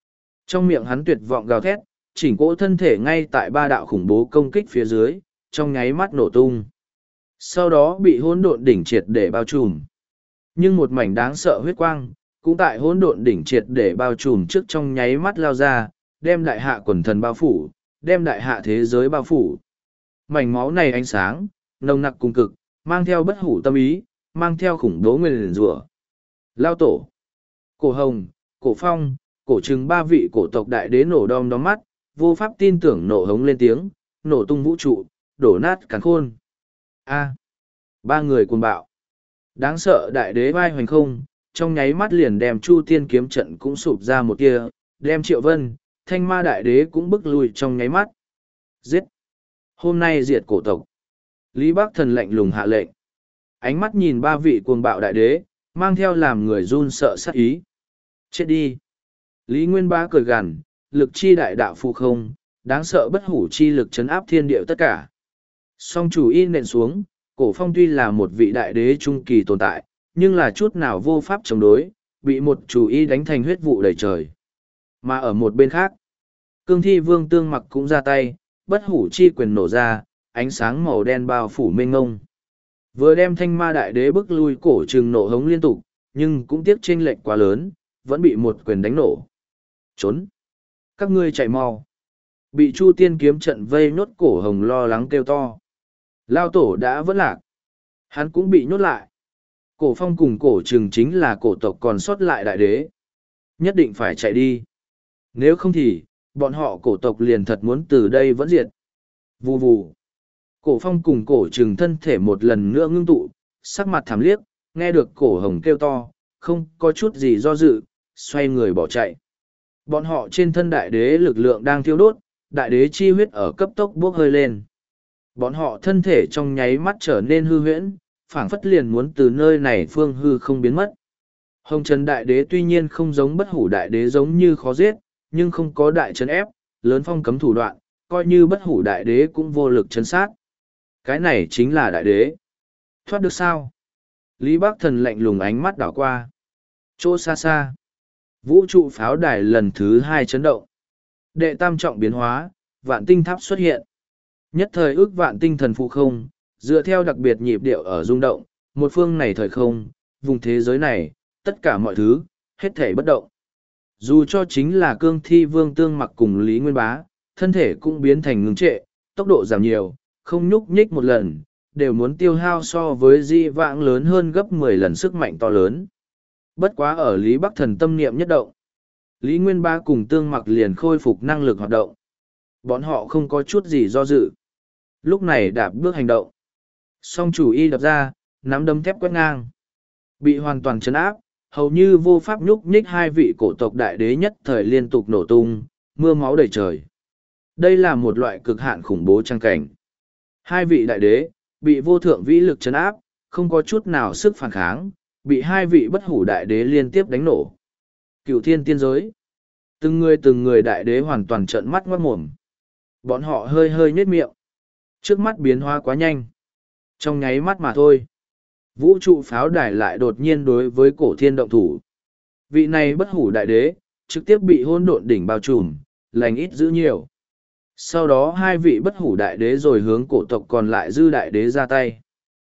Trong miệng hắn tuyệt vọng gào thét, chỉnh cỗ thân thể ngay tại ba đạo khủng bố công kích phía dưới, trong nháy mắt nổ tung. Sau đó bị hỗn độn đỉnh triệt để bao trùm. Nhưng một mảnh đáng sợ huyết quang, cũng tại hỗn độn đỉnh triệt để bao trùm trước trong nháy mắt lao ra, đem đại hạ quần thần bao phủ, đem đại hạ thế giới bao phủ. Mảnh máu này ánh sáng, nồng nặc cùng cực, mang theo bất hủ tâm ý, mang theo khủng bố nguyên rủa. Lao tổ, cổ hồng, cổ phong, cổ trừng ba vị cổ tộc đại đế nổ đom đóm mắt, vô pháp tin tưởng nổ hống lên tiếng, nổ tung vũ trụ, đổ nát cắn khôn. A, ba người cuồng bạo. Đáng sợ đại đế vai hoành không, trong nháy mắt liền đem Chu Tiên kiếm trận cũng sụp ra một kia, đem Triệu Vân, Thanh Ma đại đế cũng bức lui trong nháy mắt. Giết! Hôm nay diệt cổ tộc. Lý Bắc Thần lạnh lùng hạ lệnh. Ánh mắt nhìn ba vị cuồng bạo đại đế, mang theo làm người run sợ sát ý. Chết đi! Lý Nguyên Bá cười gằn, lực chi đại đạo phù không, đáng sợ bất hủ chi lực chấn áp thiên địa tất cả. Song chủ y nện xuống, cổ phong tuy là một vị đại đế trung kỳ tồn tại, nhưng là chút nào vô pháp chống đối, bị một chủ y đánh thành huyết vụ đầy trời. Mà ở một bên khác, cương thi vương tương mặc cũng ra tay, bất hủ chi quyền nổ ra, ánh sáng màu đen bao phủ mênh ngông. Vừa đem thanh ma đại đế bức lui cổ trừng nổ hống liên tục, nhưng cũng tiếc chênh lệch quá lớn, vẫn bị một quyền đánh nổ. Trốn! Các ngươi chạy mau! Bị Chu Tiên kiếm trận vây nhốt cổ hồng lo lắng kêu to. Lao tổ đã vẫn lạc. Hắn cũng bị nhốt lại. Cổ phong cùng cổ trừng chính là cổ tộc còn sót lại đại đế. Nhất định phải chạy đi. Nếu không thì, bọn họ cổ tộc liền thật muốn từ đây vẫn diệt. Vù vù. Cổ phong cùng cổ trừng thân thể một lần nữa ngưng tụ, sắc mặt thảm liếc, nghe được cổ hồng kêu to, không có chút gì do dự, xoay người bỏ chạy. Bọn họ trên thân đại đế lực lượng đang thiêu đốt, đại đế chi huyết ở cấp tốc bốc hơi lên. Bọn họ thân thể trong nháy mắt trở nên hư huyễn, phảng phất liền muốn từ nơi này phương hư không biến mất. Hồng Trần Đại Đế tuy nhiên không giống bất hủ Đại Đế giống như khó giết, nhưng không có đại trấn ép, lớn phong cấm thủ đoạn, coi như bất hủ Đại Đế cũng vô lực chấn sát. Cái này chính là Đại Đế. Thoát được sao? Lý Bắc Thần lạnh lùng ánh mắt đảo qua. Chỗ xa xa. Vũ trụ pháo đài lần thứ hai chấn động. Đệ tam trọng biến hóa, vạn tinh tháp xuất hiện. Nhất thời ước vạn tinh thần phụ không, dựa theo đặc biệt nhịp điệu ở rung động, một phương này thời không, vùng thế giới này, tất cả mọi thứ, hết thể bất động. Dù cho chính là cương thi vương tương mặc cùng Lý Nguyên Bá, thân thể cũng biến thành ngưng trệ, tốc độ giảm nhiều, không nhúc nhích một lần, đều muốn tiêu hao so với di vãng lớn hơn gấp mười lần sức mạnh to lớn. Bất quá ở Lý Bắc Thần tâm niệm nhất động. Lý Nguyên Bá cùng tương mặc liền khôi phục năng lực hoạt động. Bọn họ không có chút gì do dự. Lúc này đạp bước hành động. Song chủ y đập ra, nắm đấm thép quét ngang. Bị hoàn toàn chấn áp, hầu như vô pháp nhúc nhích hai vị cổ tộc đại đế nhất thời liên tục nổ tung, mưa máu đầy trời. Đây là một loại cực hạn khủng bố trang cảnh. Hai vị đại đế, bị vô thượng vĩ lực chấn áp, không có chút nào sức phản kháng, bị hai vị bất hủ đại đế liên tiếp đánh nổ. Cựu thiên tiên giới. Từng người từng người đại đế hoàn toàn trợn mắt ngoát mồm. Bọn họ hơi hơi nhếch miệng. Trước mắt biến hóa quá nhanh. Trong nháy mắt mà thôi. Vũ trụ pháo đài lại đột nhiên đối với cổ thiên động thủ. Vị này bất hủ đại đế, trực tiếp bị hôn độn đỉnh bao trùm, lành ít giữ nhiều. Sau đó hai vị bất hủ đại đế rồi hướng cổ tộc còn lại dư đại đế ra tay.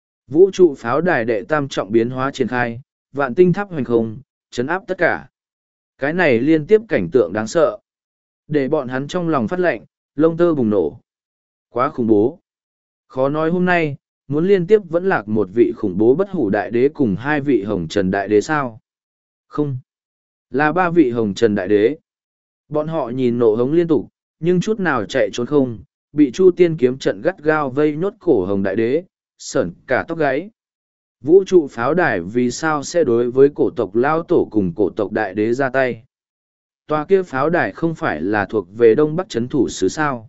Vũ trụ pháo đài đệ tam trọng biến hóa triển khai, vạn tinh tháp hoành không, chấn áp tất cả. Cái này liên tiếp cảnh tượng đáng sợ. Để bọn hắn trong lòng phát lệnh, lông tơ bùng nổ. Quá khủng bố. Khó nói hôm nay, muốn liên tiếp vẫn lạc một vị khủng bố bất hủ đại đế cùng hai vị hồng trần đại đế sao? Không. Là ba vị hồng trần đại đế. Bọn họ nhìn nổ hống liên tục, nhưng chút nào chạy trốn không, bị Chu Tiên kiếm trận gắt gao vây nhốt cổ hồng đại đế, sởn cả tóc gáy. Vũ trụ pháo đài vì sao sẽ đối với cổ tộc lao tổ cùng cổ tộc đại đế ra tay? Tòa kia pháo đài không phải là thuộc về Đông Bắc Trấn thủ xứ sao?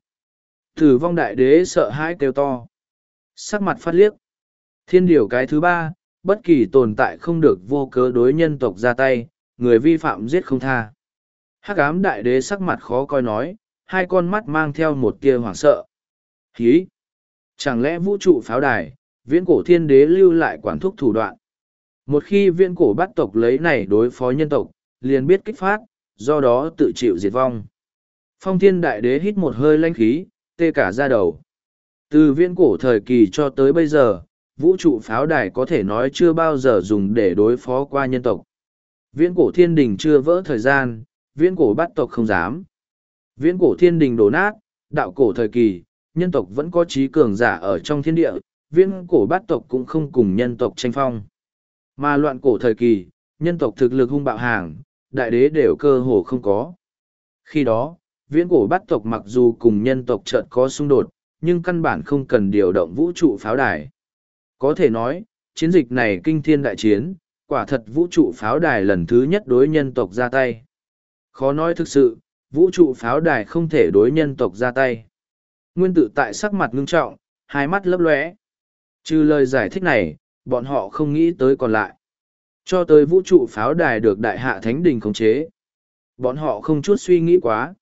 Tử vong đại đế sợ hãi kêu to. Sắc mặt phát liếc. Thiên điều cái thứ ba, bất kỳ tồn tại không được vô cớ đối nhân tộc ra tay, người vi phạm giết không tha. Hắc ám đại đế sắc mặt khó coi nói, hai con mắt mang theo một tia hoảng sợ. Hí! Chẳng lẽ vũ trụ pháo đài, viễn cổ thiên đế lưu lại quản thúc thủ đoạn? Một khi viễn cổ bắt tộc lấy này đối phó nhân tộc, liền biết kích phát, do đó tự chịu diệt vong. Phong Thiên Đại Đế hít một hơi lãnh khí, tê cả da đầu. Từ viễn cổ thời kỳ cho tới bây giờ, vũ trụ pháo đài có thể nói chưa bao giờ dùng để đối phó qua nhân tộc. Viễn cổ thiên đình chưa vỡ thời gian, viễn cổ bát tộc không dám. Viễn cổ thiên đình đổ nát, đạo cổ thời kỳ, nhân tộc vẫn có trí cường giả ở trong thiên địa, viễn cổ bát tộc cũng không cùng nhân tộc tranh phong. Mà loạn cổ thời kỳ, nhân tộc thực lực hung bạo hàng, đại đế đều cơ hồ không có. Khi đó, viễn cổ bát tộc mặc dù cùng nhân tộc chợt có xung đột, nhưng căn bản không cần điều động vũ trụ pháo đài. Có thể nói, chiến dịch này kinh thiên đại chiến, quả thật vũ trụ pháo đài lần thứ nhất đối nhân tộc ra tay. Khó nói thực sự, vũ trụ pháo đài không thể đối nhân tộc ra tay. Nguyên Tự Tại sắc mặt ngưng trọng, hai mắt lấp lóe. Trừ lời giải thích này, bọn họ không nghĩ tới còn lại. Cho tới vũ trụ pháo đài được Đại Hạ Thánh Đình khống chế. Bọn họ không chút suy nghĩ quá.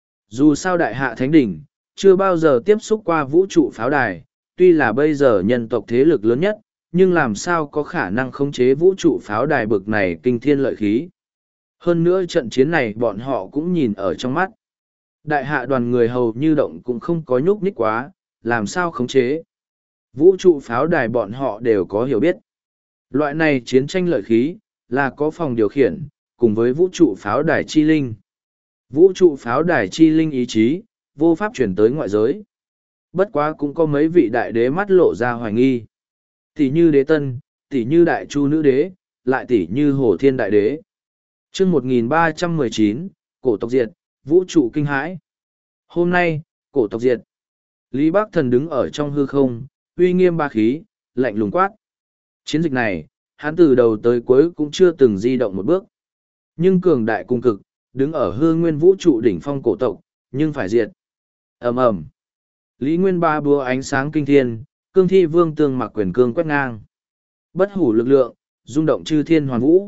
Dù sao Đại Hạ Thánh Đình, chưa bao giờ tiếp xúc qua vũ trụ pháo đài, tuy là bây giờ nhân tộc thế lực lớn nhất, nhưng làm sao có khả năng khống chế vũ trụ pháo đài bực này kinh thiên lợi khí. Hơn nữa trận chiến này bọn họ cũng nhìn ở trong mắt. Đại hạ đoàn người hầu như động cũng không có nhúc nhích quá, làm sao khống chế. Vũ trụ pháo đài bọn họ đều có hiểu biết. Loại này chiến tranh lợi khí, là có phòng điều khiển, cùng với vũ trụ pháo đài chi linh. Vũ trụ pháo đài chi linh ý chí, vô pháp chuyển tới ngoại giới. Bất quá cũng có mấy vị đại đế mắt lộ ra hoài nghi. Tỷ như đế tân, tỷ như đại chu nữ đế, lại tỷ như hồ thiên đại đế. Chương một nghìn ba trăm mười chín, cổ tộc diệt, vũ trụ kinh hãi. Hôm nay, cổ tộc diệt. Lý Bắc Thần đứng ở trong hư không, uy nghiêm ba khí, lạnh lùng quát. Chiến dịch này, hắn từ đầu tới cuối cũng chưa từng di động một bước. Nhưng cường đại cung cực, đứng ở hư nguyên vũ trụ đỉnh phong cổ tộc, nhưng phải diệt. Ầm ầm. Lý Nguyên Ba búa ánh sáng kinh thiên, cương thi vương tương mặc quyền cương quét ngang. Bất hủ lực lượng, rung động chư thiên hoàn vũ.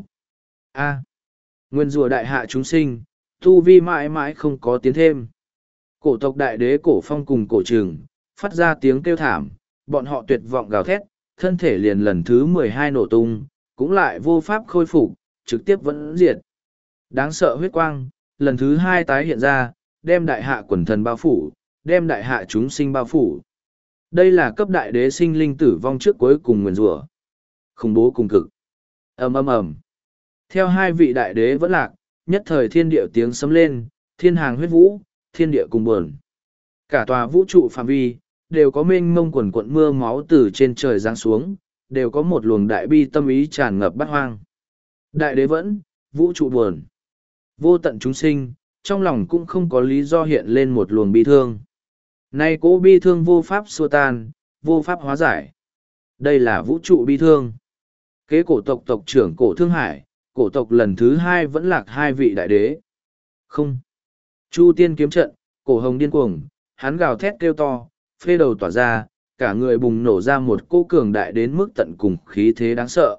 A. Nguyên rùa đại hạ chúng sinh, tu vi mãi mãi không có tiến thêm. Cổ tộc đại đế cổ phong cùng cổ trường, phát ra tiếng kêu thảm, bọn họ tuyệt vọng gào thét, thân thể liền lần thứ mười hai nổ tung, cũng lại vô pháp khôi phục, trực tiếp vẫn diệt. Đáng sợ huyết quang, lần thứ hai tái hiện ra, đem đại hạ quần thần bao phủ, đem đại hạ chúng sinh bao phủ. Đây là cấp đại đế sinh linh tử vong trước cuối cùng nguyền rủa. Khủng bố cùng cực. Ầm ầm ầm. Theo hai vị đại đế vẫn lạc, nhất thời thiên địa tiếng sấm lên, thiên hàng huyết vũ, thiên địa cùng buồn. Cả tòa vũ trụ phạm vi, đều có mênh mông quần quận mưa máu từ trên trời giáng xuống, đều có một luồng đại bi tâm ý tràn ngập bát hoang. Đại đế vẫn, vũ trụ buồn. Vô tận chúng sinh, trong lòng cũng không có lý do hiện lên một luồng bi thương. Nay cố bi thương vô pháp xua tan, vô pháp hóa giải. Đây là vũ trụ bi thương. Kế cổ tộc tộc trưởng cổ Thương Hải, cổ tộc lần thứ hai vẫn lạc hai vị đại đế. Không. Chu tiên kiếm trận, cổ hồng điên cuồng, hắn gào thét kêu to, phê đầu tỏa ra, cả người bùng nổ ra một cô cường đại đến mức tận cùng khí thế đáng sợ.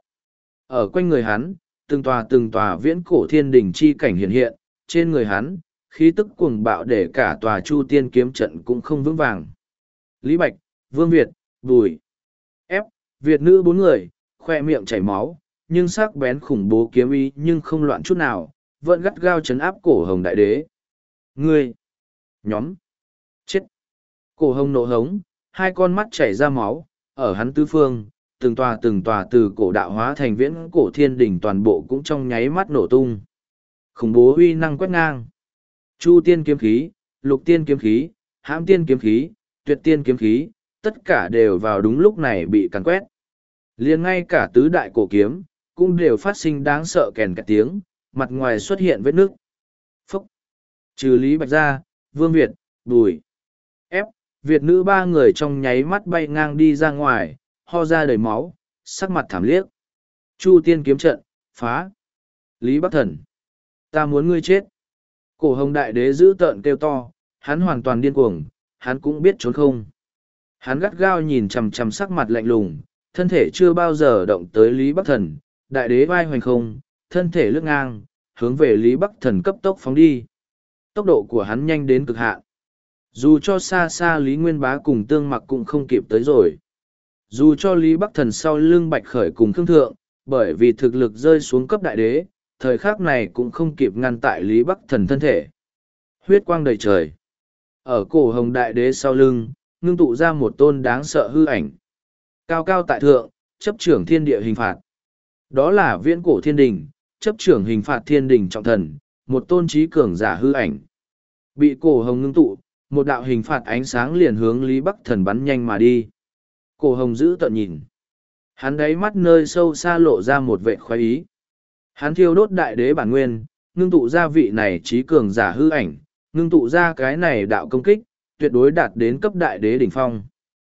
Ở quanh người hắn, từng tòa từng tòa viễn cổ thiên đình chi cảnh hiện hiện, trên người hắn, khí tức cuồng bạo để cả tòa chu tiên kiếm trận cũng không vững vàng. Lý Bạch, Vương Việt, Bùi, ép, Việt nữ bốn người, khoe miệng chảy máu, nhưng sắc bén khủng bố kiếm ý nhưng không loạn chút nào, vẫn gắt gao chấn áp cổ hồng đại đế. Ngươi! Nhóm! Chết! Cổ hồng nộ hống, hai con mắt chảy ra máu, ở hắn tứ phương, từng tòa từng tòa từ cổ đạo hóa thành viễn cổ thiên đỉnh toàn bộ cũng trong nháy mắt nổ tung. Khủng bố uy năng quét ngang. Chu tiên kiếm khí, lục tiên kiếm khí, hãm tiên kiếm khí, tuyệt tiên kiếm khí, tất cả đều vào đúng lúc này bị càn quét. Liền ngay cả tứ đại cổ kiếm, cũng đều phát sinh đáng sợ kèn cả tiếng, mặt ngoài xuất hiện vết nước. Phúc! Trừ Lý Bạch ra, Vương Việt, Bùi, ép, Việt nữ ba người trong nháy mắt bay ngang đi ra ngoài, ho ra đầy máu, sắc mặt thảm liếc. Chu tiên kiếm trận, phá! Lý Bắc Thần! Ta muốn ngươi chết! Cổ hồng đại đế giữ tợn kêu to, hắn hoàn toàn điên cuồng, hắn cũng biết trốn không. Hắn gắt gao nhìn chằm chằm sắc mặt lạnh lùng, thân thể chưa bao giờ động tới Lý Bắc Thần, đại đế vai hoành không, thân thể lướt ngang, hướng về Lý Bắc Thần cấp tốc phóng đi. Tốc độ của hắn nhanh đến cực hạn. Dù cho xa xa Lý Nguyên Bá cùng Tương Mặc cũng không kịp tới rồi. Dù cho Lý Bắc Thần sau lưng Bạch Khởi cùng Khương Thượng, bởi vì thực lực rơi xuống cấp đại đế, thời khắc này cũng không kịp ngăn tại Lý Bắc Thần thân thể. Huyết quang đầy trời. Ở cổ hồng đại đế sau lưng, ngưng tụ ra một tôn đáng sợ hư ảnh. Cao cao tại thượng, chấp trưởng thiên địa hình phạt. Đó là viễn cổ thiên đình, chấp trưởng hình phạt thiên đình trọng thần, một tôn trí cường giả hư ảnh. Bị cổ hồng ngưng tụ, một đạo hình phạt ánh sáng liền hướng Lý Bắc Thần bắn nhanh mà đi. Cổ hồng giữ tận nhìn. Hắn đáy mắt nơi sâu xa lộ ra một vệ khoái ý. Hắn thiêu đốt đại đế bản nguyên, ngưng tụ ra vị này trí cường giả hư ảnh, ngưng tụ ra cái này đạo công kích, tuyệt đối đạt đến cấp đại đế đỉnh phong.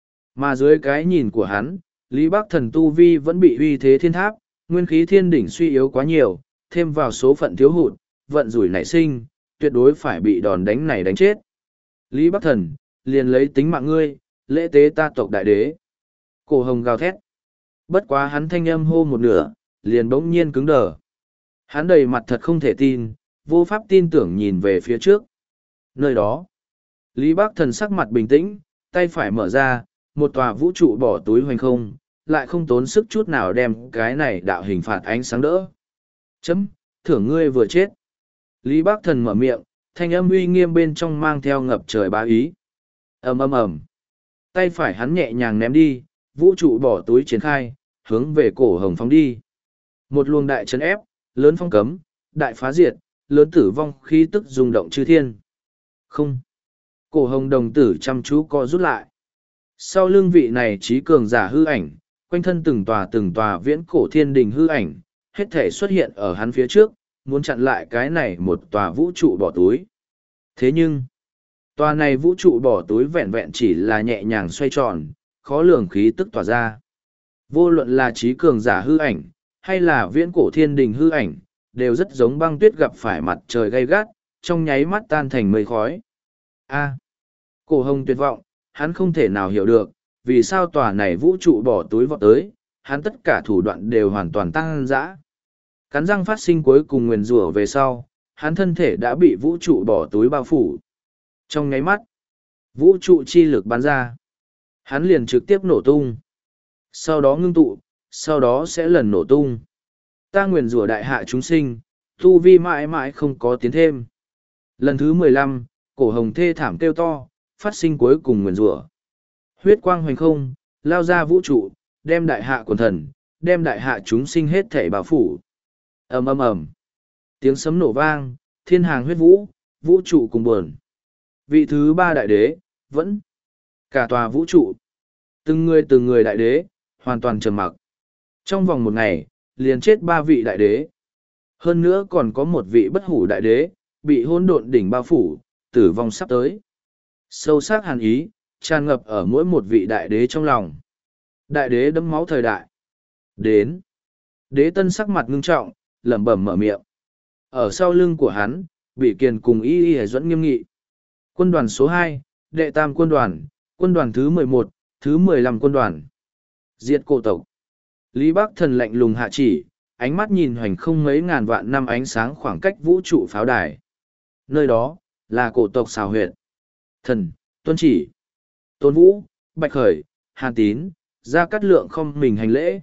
Mà dưới cái nhìn của hắn, Lý Bắc Thần tu vi vẫn bị uy thế thiên tháp, nguyên khí thiên đỉnh suy yếu quá nhiều, thêm vào số phận thiếu hụt, vận rủi nảy sinh, tuyệt đối phải bị đòn đánh này đánh chết. Lý Bắc Thần, liền lấy tính mạng ngươi, lễ tế ta tộc đại đế. Cổ hồng gào thét. Bất quá hắn thanh âm hô một nửa, liền bỗng nhiên cứng đờ. Hắn đầy mặt thật không thể tin, vô pháp tin tưởng nhìn về phía trước. Nơi đó, Lý Bắc Thần sắc mặt bình tĩnh, tay phải mở ra, một tòa vũ trụ bỏ túi hoành không, lại không tốn sức chút nào đem cái này đạo hình phạt ánh sáng đỡ. Chấm, thưởng ngươi vừa chết. Lý Bắc Thần mở miệng, thanh âm uy nghiêm bên trong mang theo ngập trời bá ý. Ầm ầm ầm. Tay phải hắn nhẹ nhàng ném đi, vũ trụ bỏ túi triển khai, hướng về cổ hồng phóng đi. Một luồng đại chấn ép, lớn phong cấm, đại phá diệt, lớn tử vong khí tức rung động chư thiên. Không. Cổ hồng đồng tử chăm chú co rút lại. Sau lưng vị này trí cường giả hư ảnh, quanh thân từng tòa từng tòa viễn cổ thiên đình hư ảnh, hết thể xuất hiện ở hắn phía trước, muốn chặn lại cái này một tòa vũ trụ bỏ túi. Thế nhưng, tòa này vũ trụ bỏ túi vẹn vẹn chỉ là nhẹ nhàng xoay tròn, khó lường khí tức tỏa ra. Vô luận là trí cường giả hư ảnh, hay là viễn cổ thiên đình hư ảnh, đều rất giống băng tuyết gặp phải mặt trời gay gắt, trong nháy mắt tan thành mây khói. A. Cổ hồng tuyệt vọng, hắn không thể nào hiểu được, vì sao tòa này vũ trụ bỏ túi vọt tới, hắn tất cả thủ đoạn đều hoàn toàn tăng dã. Cắn răng phát sinh cuối cùng nguyền rủa về sau, hắn thân thể đã bị vũ trụ bỏ túi bao phủ. Trong nháy mắt, vũ trụ chi lực bắn ra. Hắn liền trực tiếp nổ tung. Sau đó ngưng tụ, sau đó sẽ lần nổ tung. Ta nguyền rủa đại hạ chúng sinh, tu vi mãi mãi không có tiến thêm. Lần thứ mười lăm, cổ hồng thê thảm kêu to, phát sinh cuối cùng nguyền rủa. Huyết quang hoành không, lao ra vũ trụ, đem đại hạ quần thần, đem đại hạ chúng sinh hết thể bao phủ. Ầm ầm ầm. Tiếng sấm nổ vang, thiên hàng huyết vũ, vũ trụ cùng buồn. Vị thứ ba đại đế, vẫn cả tòa vũ trụ. Từng người từng người đại đế, hoàn toàn trầm mặc. Trong vòng một ngày, liền chết ba vị đại đế. Hơn nữa còn có một vị bất hủ đại đế, bị hỗn độn đỉnh bao phủ, tử vong sắp tới. Sâu sắc hàn ý, tràn ngập ở mỗi một vị đại đế trong lòng. Đại đế đẫm máu thời đại. Đến. Đế tân sắc mặt ngưng trọng, lẩm bẩm mở miệng. Ở sau lưng của hắn, bị kiền cùng y y dẫn nghiêm nghị. Quân đoàn số hai, đệ tam quân đoàn, quân đoàn thứ mười một, thứ mười lăm quân đoàn. Diệt cổ tộc. Lý Bắc Thần lạnh lùng hạ chỉ, ánh mắt nhìn hoành không mấy ngàn vạn năm ánh sáng khoảng cách vũ trụ pháo đài. Nơi đó, là cổ tộc xào huyệt. Thần, tuân chỉ. Tôn Vũ, Bạch Khởi, Hàn Tín, Gia Cát Lượng không mình hành lễ.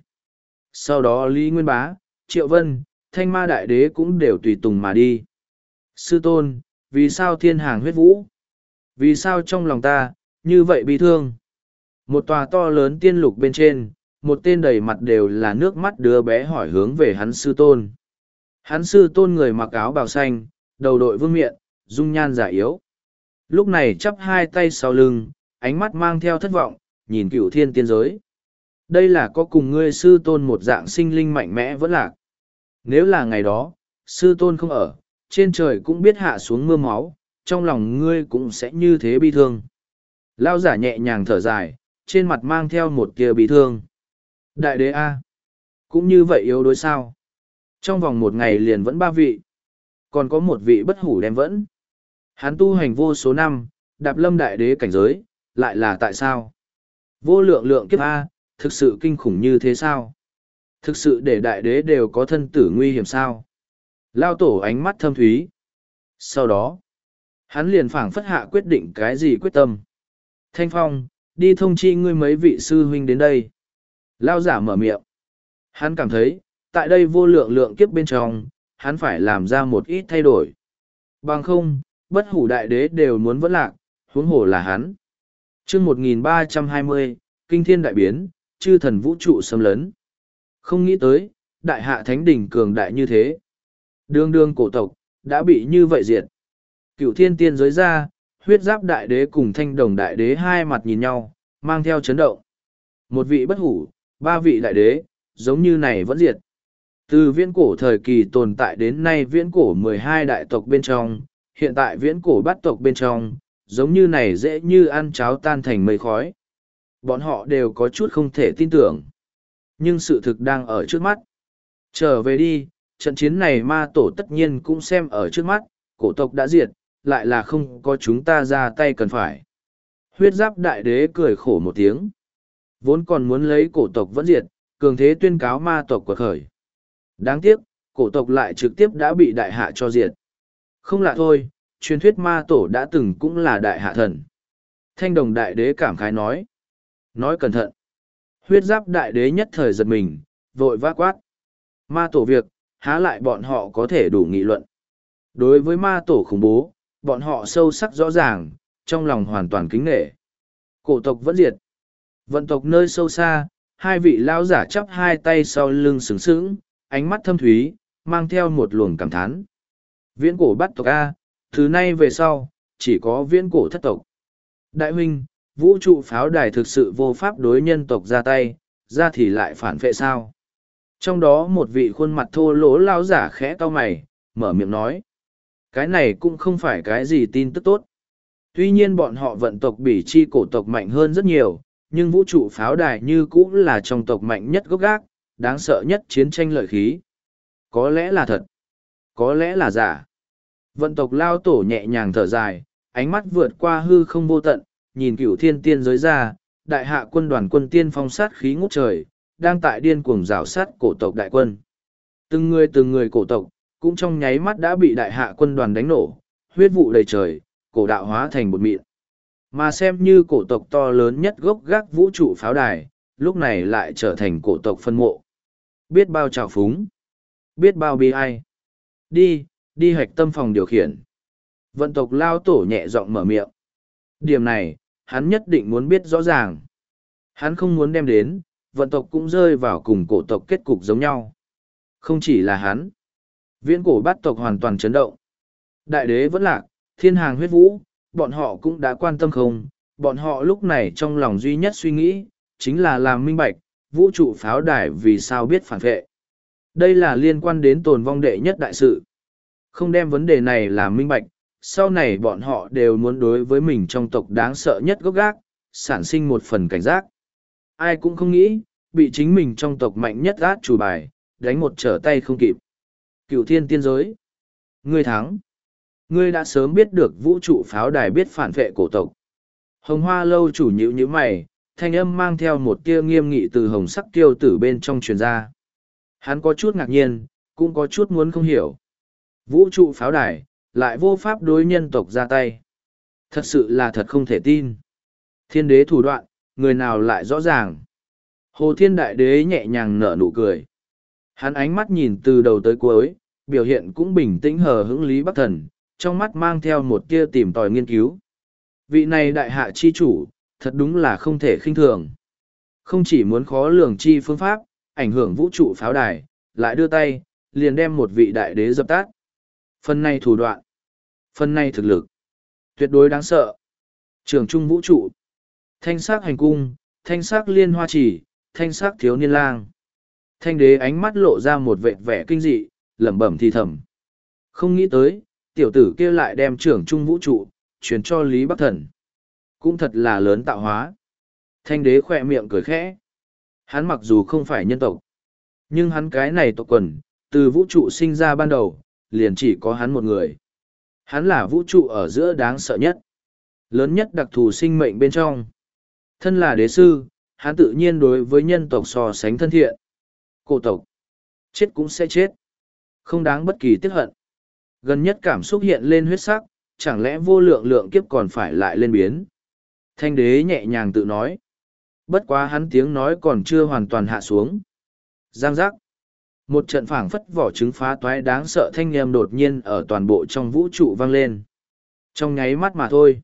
Sau đó Lý Nguyên Bá, Triệu Vân, Thanh Ma Đại Đế cũng đều tùy tùng mà đi. Sư tôn, vì sao thiên hàng huyết vũ? Vì sao trong lòng ta, như vậy bi thương? Một tòa to lớn tiên lục bên trên, một tên đầy mặt đều là nước mắt đứa bé hỏi hướng về hắn sư tôn. Hắn sư tôn người mặc áo bào xanh, đầu đội vương miện, dung nhan giả yếu. Lúc này chắp hai tay sau lưng, ánh mắt mang theo thất vọng, nhìn cửu thiên tiên giới. Đây là có cùng ngươi sư tôn một dạng sinh linh mạnh mẽ vẫn lạc. Nếu là ngày đó, sư tôn không ở, trên trời cũng biết hạ xuống mưa máu, trong lòng ngươi cũng sẽ như thế bi thương. Lao giả nhẹ nhàng thở dài, trên mặt mang theo một tia bi thương. Đại đế A. Cũng như vậy yếu đối sao. Trong vòng một ngày liền vẫn ba vị. Còn có một vị bất hủ đem vẫn. Hắn tu hành vô số năm, đạp lâm đại đế cảnh giới, lại là tại sao? Vô lượng lượng kiếp A, thực sự kinh khủng như thế sao? Thực sự để đại đế đều có thân tử nguy hiểm sao? Lao tổ ánh mắt thâm thúy. Sau đó, hắn liền phảng phất hạ quyết định cái gì quyết tâm. Thanh Phong, đi thông chi ngươi mấy vị sư huynh đến đây. Lao giả mở miệng. Hắn cảm thấy, tại đây vô lượng lượng kiếp bên trong, hắn phải làm ra một ít thay đổi. Bằng không, bất hủ đại đế đều muốn vẫn lạc, huống hồ là hắn. chương một nghìn ba trăm hai mươi, Kinh Thiên Đại Biến, chư thần vũ trụ xâm lấn. Không nghĩ tới, đại hạ thánh đỉnh cường đại như thế. Đương đương cổ tộc, đã bị như vậy diệt. Cựu thiên tiên giới ra, huyết giáp đại đế cùng thanh đồng đại đế hai mặt nhìn nhau, mang theo chấn động. Một vị bất hủ, ba vị đại đế, giống như này vẫn diệt. Từ viễn cổ thời kỳ tồn tại đến nay viễn cổ mười hai đại tộc bên trong, hiện tại viễn cổ bát tộc bên trong, giống như này dễ như ăn cháo tan thành mây khói. Bọn họ đều có chút không thể tin tưởng. Nhưng sự thực đang ở trước mắt. Trở về đi, trận chiến này ma tổ tất nhiên cũng xem ở trước mắt, cổ tộc đã diệt, lại là không có chúng ta ra tay cần phải. Huyết giáp đại đế cười khổ một tiếng. Vốn còn muốn lấy cổ tộc vẫn diệt, cường thế tuyên cáo ma tộc quật khởi. Đáng tiếc, cổ tộc lại trực tiếp đã bị đại hạ cho diệt. Không lạ thôi, truyền thuyết ma tổ đã từng cũng là đại hạ thần. Thanh đồng đại đế cảm khái nói. Nói cẩn thận. Huyết giáp đại đế nhất thời giật mình, vội vã quát. Ma tổ việc, há lại bọn họ có thể đủ nghị luận. Đối với ma tổ khủng bố, bọn họ sâu sắc rõ ràng, trong lòng hoàn toàn kính nể. Cổ tộc vẫn diệt. Vận tộc nơi sâu xa, hai vị lão giả chắp hai tay sau lưng sướng sướng, ánh mắt thâm thúy, mang theo một luồng cảm thán. Viễn cổ bắt tộc A, từ nay về sau, chỉ có viễn cổ thất tộc. Đại huynh, vũ trụ pháo đài thực sự vô pháp đối nhân tộc ra tay, ra thì lại phản vệ sao. Trong đó một vị khuôn mặt thô lỗ lão giả khẽ cau mày, mở miệng nói. Cái này cũng không phải cái gì tin tức tốt. Tuy nhiên bọn họ vận tộc bỉ chi cổ tộc mạnh hơn rất nhiều, nhưng vũ trụ pháo đài như cũng là trong tộc mạnh nhất gốc gác, đáng sợ nhất chiến tranh lợi khí. Có lẽ là thật, có lẽ là giả. Vận tộc lao tổ nhẹ nhàng thở dài, ánh mắt vượt qua hư không vô tận, nhìn cửu thiên tiên giới ra, đại hạ quân đoàn quân tiên phong sát khí ngút trời, đang tại điên cuồng rào sát cổ tộc đại quân. Từng người từng người cổ tộc, cũng trong nháy mắt đã bị đại hạ quân đoàn đánh nổ, huyết vụ đầy trời, cổ đạo hóa thành bột mịn. Mà xem như cổ tộc to lớn nhất gốc gác vũ trụ pháo đài, lúc này lại trở thành cổ tộc phân mộ. Biết bao trào phúng, biết bao bi ai. Đi, đi hạch tâm phòng điều khiển. Vận tộc lao tổ nhẹ giọng mở miệng. Điểm này, hắn nhất định muốn biết rõ ràng. Hắn không muốn đem đến, vận tộc cũng rơi vào cùng cổ tộc kết cục giống nhau. Không chỉ là hắn. Viễn cổ bát tộc hoàn toàn chấn động. Đại đế vẫn lạc, thiên hàng huyết vũ, bọn họ cũng đã quan tâm không, bọn họ lúc này trong lòng duy nhất suy nghĩ, chính là làm minh bạch, vũ trụ pháo đài vì sao biết phản vệ. Đây là liên quan đến tồn vong đệ nhất đại sự. Không đem vấn đề này làm minh bạch, sau này bọn họ đều muốn đối với mình trong tộc đáng sợ nhất gốc gác, sản sinh một phần cảnh giác. Ai cũng không nghĩ, bị chính mình trong tộc mạnh nhất át chủ bài, đánh một trở tay không kịp. Cựu thiên tiên giới. Ngươi thắng. Ngươi đã sớm biết được vũ trụ pháo đài biết phản vệ cổ tộc. Hồng hoa lâu chủ nhữ như mày, thanh âm mang theo một tia nghiêm nghị từ hồng sắc tiêu tử bên trong truyền ra. Hắn có chút ngạc nhiên, cũng có chút muốn không hiểu. Vũ trụ pháo đài, lại vô pháp đối nhân tộc ra tay. Thật sự là thật không thể tin. Thiên đế thủ đoạn, người nào lại rõ ràng. Hồ thiên đại đế nhẹ nhàng nở nụ cười. Hắn ánh mắt nhìn từ đầu tới cuối, biểu hiện cũng bình tĩnh hờ hững Lý Bắc Thần, trong mắt mang theo một tia tìm tòi nghiên cứu. Vị này đại hạ chi chủ, thật đúng là không thể khinh thường. Không chỉ muốn khó lường chi phương pháp, ảnh hưởng vũ trụ pháo đài, lại đưa tay, liền đem một vị đại đế dập tát. Phần này thủ đoạn, phần này thực lực, tuyệt đối đáng sợ. Trường trung vũ trụ, thanh sắc hành cung, thanh sắc liên hoa chỉ, thanh sắc thiếu niên lang. Thanh đế ánh mắt lộ ra một vệt vẻ kinh dị, lẩm bẩm thì thầm. Không nghĩ tới, tiểu tử kia lại đem trưởng trung vũ trụ, truyền cho Lý Bắc Thần. Cũng thật là lớn tạo hóa. Thanh đế khỏe miệng cười khẽ. Hắn mặc dù không phải nhân tộc, nhưng hắn cái này tộc quần, từ vũ trụ sinh ra ban đầu, liền chỉ có hắn một người. Hắn là vũ trụ ở giữa đáng sợ nhất, lớn nhất đặc thù sinh mệnh bên trong. Thân là đế sư, hắn tự nhiên đối với nhân tộc so sánh thân thiện. Cổ tộc, chết cũng sẽ chết, không đáng bất kỳ tiếc hận. Gần nhất cảm xúc hiện lên huyết sắc, chẳng lẽ vô lượng lượng kiếp còn phải lại lên biến. Thanh đế nhẹ nhàng tự nói. Bất quá hắn tiếng nói còn chưa hoàn toàn hạ xuống. Giang giác. Một trận phảng phất vỏ trứng phá toái đáng sợ thanh âm đột nhiên ở toàn bộ trong vũ trụ vang lên. Trong nháy mắt mà thôi.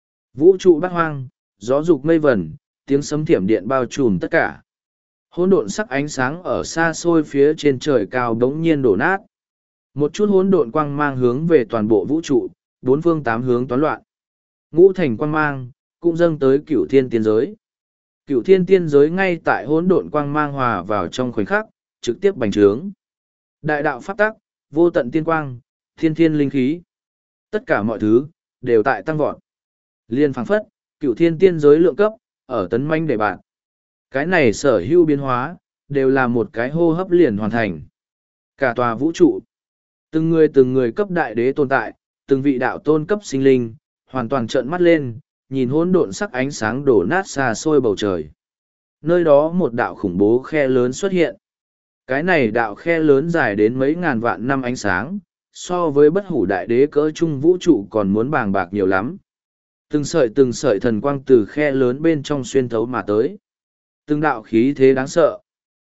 Vũ trụ bát hoang, gió dục mây vẩn, tiếng sấm thiểm điện bao trùm tất cả. Hỗn độn sắc ánh sáng ở xa xôi phía trên trời cao bỗng nhiên đổ nát. Một chút hỗn độn quang mang hướng về toàn bộ vũ trụ, bốn phương tám hướng toán loạn. Ngũ thành quang mang, cũng dâng tới cửu thiên tiên giới. Cửu thiên tiên giới ngay tại hỗn độn quang mang hòa vào trong khoảnh khắc, trực tiếp bành trướng. Đại đạo pháp tắc, vô tận tiên quang, thiên thiên linh khí. Tất cả mọi thứ, đều tại tăng vọt. Liên phảng phất, cửu thiên tiên giới lượng cấp, ở tấn manh để bạn. Cái này sở hữu biến hóa, đều là một cái hô hấp liền hoàn thành. Cả tòa vũ trụ, từng người từng người cấp đại đế tồn tại, từng vị đạo tôn cấp sinh linh, hoàn toàn trợn mắt lên, nhìn hỗn độn sắc ánh sáng đổ nát xa xôi bầu trời. Nơi đó một đạo khủng bố khe lớn xuất hiện. Cái này đạo khe lớn dài đến mấy ngàn vạn năm ánh sáng, so với bất hủ đại đế cỡ trung vũ trụ còn muốn bàng bạc nhiều lắm. Từng sợi từng sợi thần quang từ khe lớn bên trong xuyên thấu mà tới. Từng đạo khí thế đáng sợ.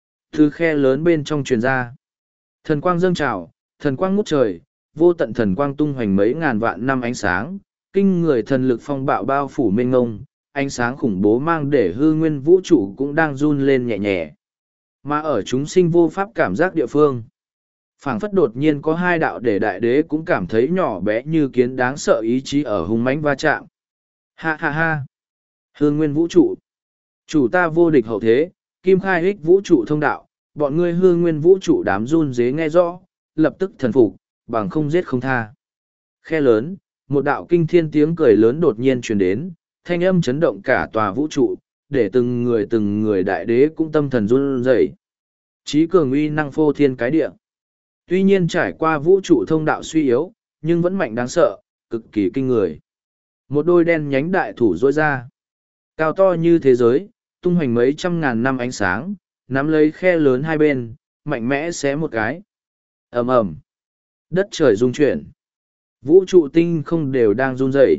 Từ khe lớn bên trong truyền ra. Thần quang dâng trào, thần quang ngút trời, vô tận thần quang tung hoành mấy ngàn vạn năm ánh sáng, kinh người thần lực phong bạo bao phủ mênh ngông, ánh sáng khủng bố mang để hư nguyên vũ trụ cũng đang run lên nhẹ nhẹ. Mà ở chúng sinh vô pháp cảm giác địa phương, phảng phất đột nhiên có hai đạo để đại đế cũng cảm thấy nhỏ bé như kiến đáng sợ ý chí ở hung mãnh va chạm. Ha ha ha! Hư nguyên vũ trụ! Chủ ta vô địch hậu thế, kim khai hích vũ trụ thông đạo, bọn ngươi hư nguyên vũ trụ đám run dế nghe rõ, lập tức thần phục, bằng không giết không tha. Khe lớn, một đạo kinh thiên tiếng cười lớn đột nhiên truyền đến, thanh âm chấn động cả tòa vũ trụ, để từng người từng người đại đế cũng tâm thần run rẩy. Chí cường uy năng phô thiên cái địa. Tuy nhiên trải qua vũ trụ thông đạo suy yếu, nhưng vẫn mạnh đáng sợ, cực kỳ kinh người. Một đôi đen nhánh đại thủ rỗi ra. Cao to như thế giới, tung hoành mấy trăm ngàn năm ánh sáng, nắm lấy khe lớn hai bên, mạnh mẽ xé một cái. Ầm ầm, đất trời rung chuyển. Vũ trụ tinh không đều đang run rẩy.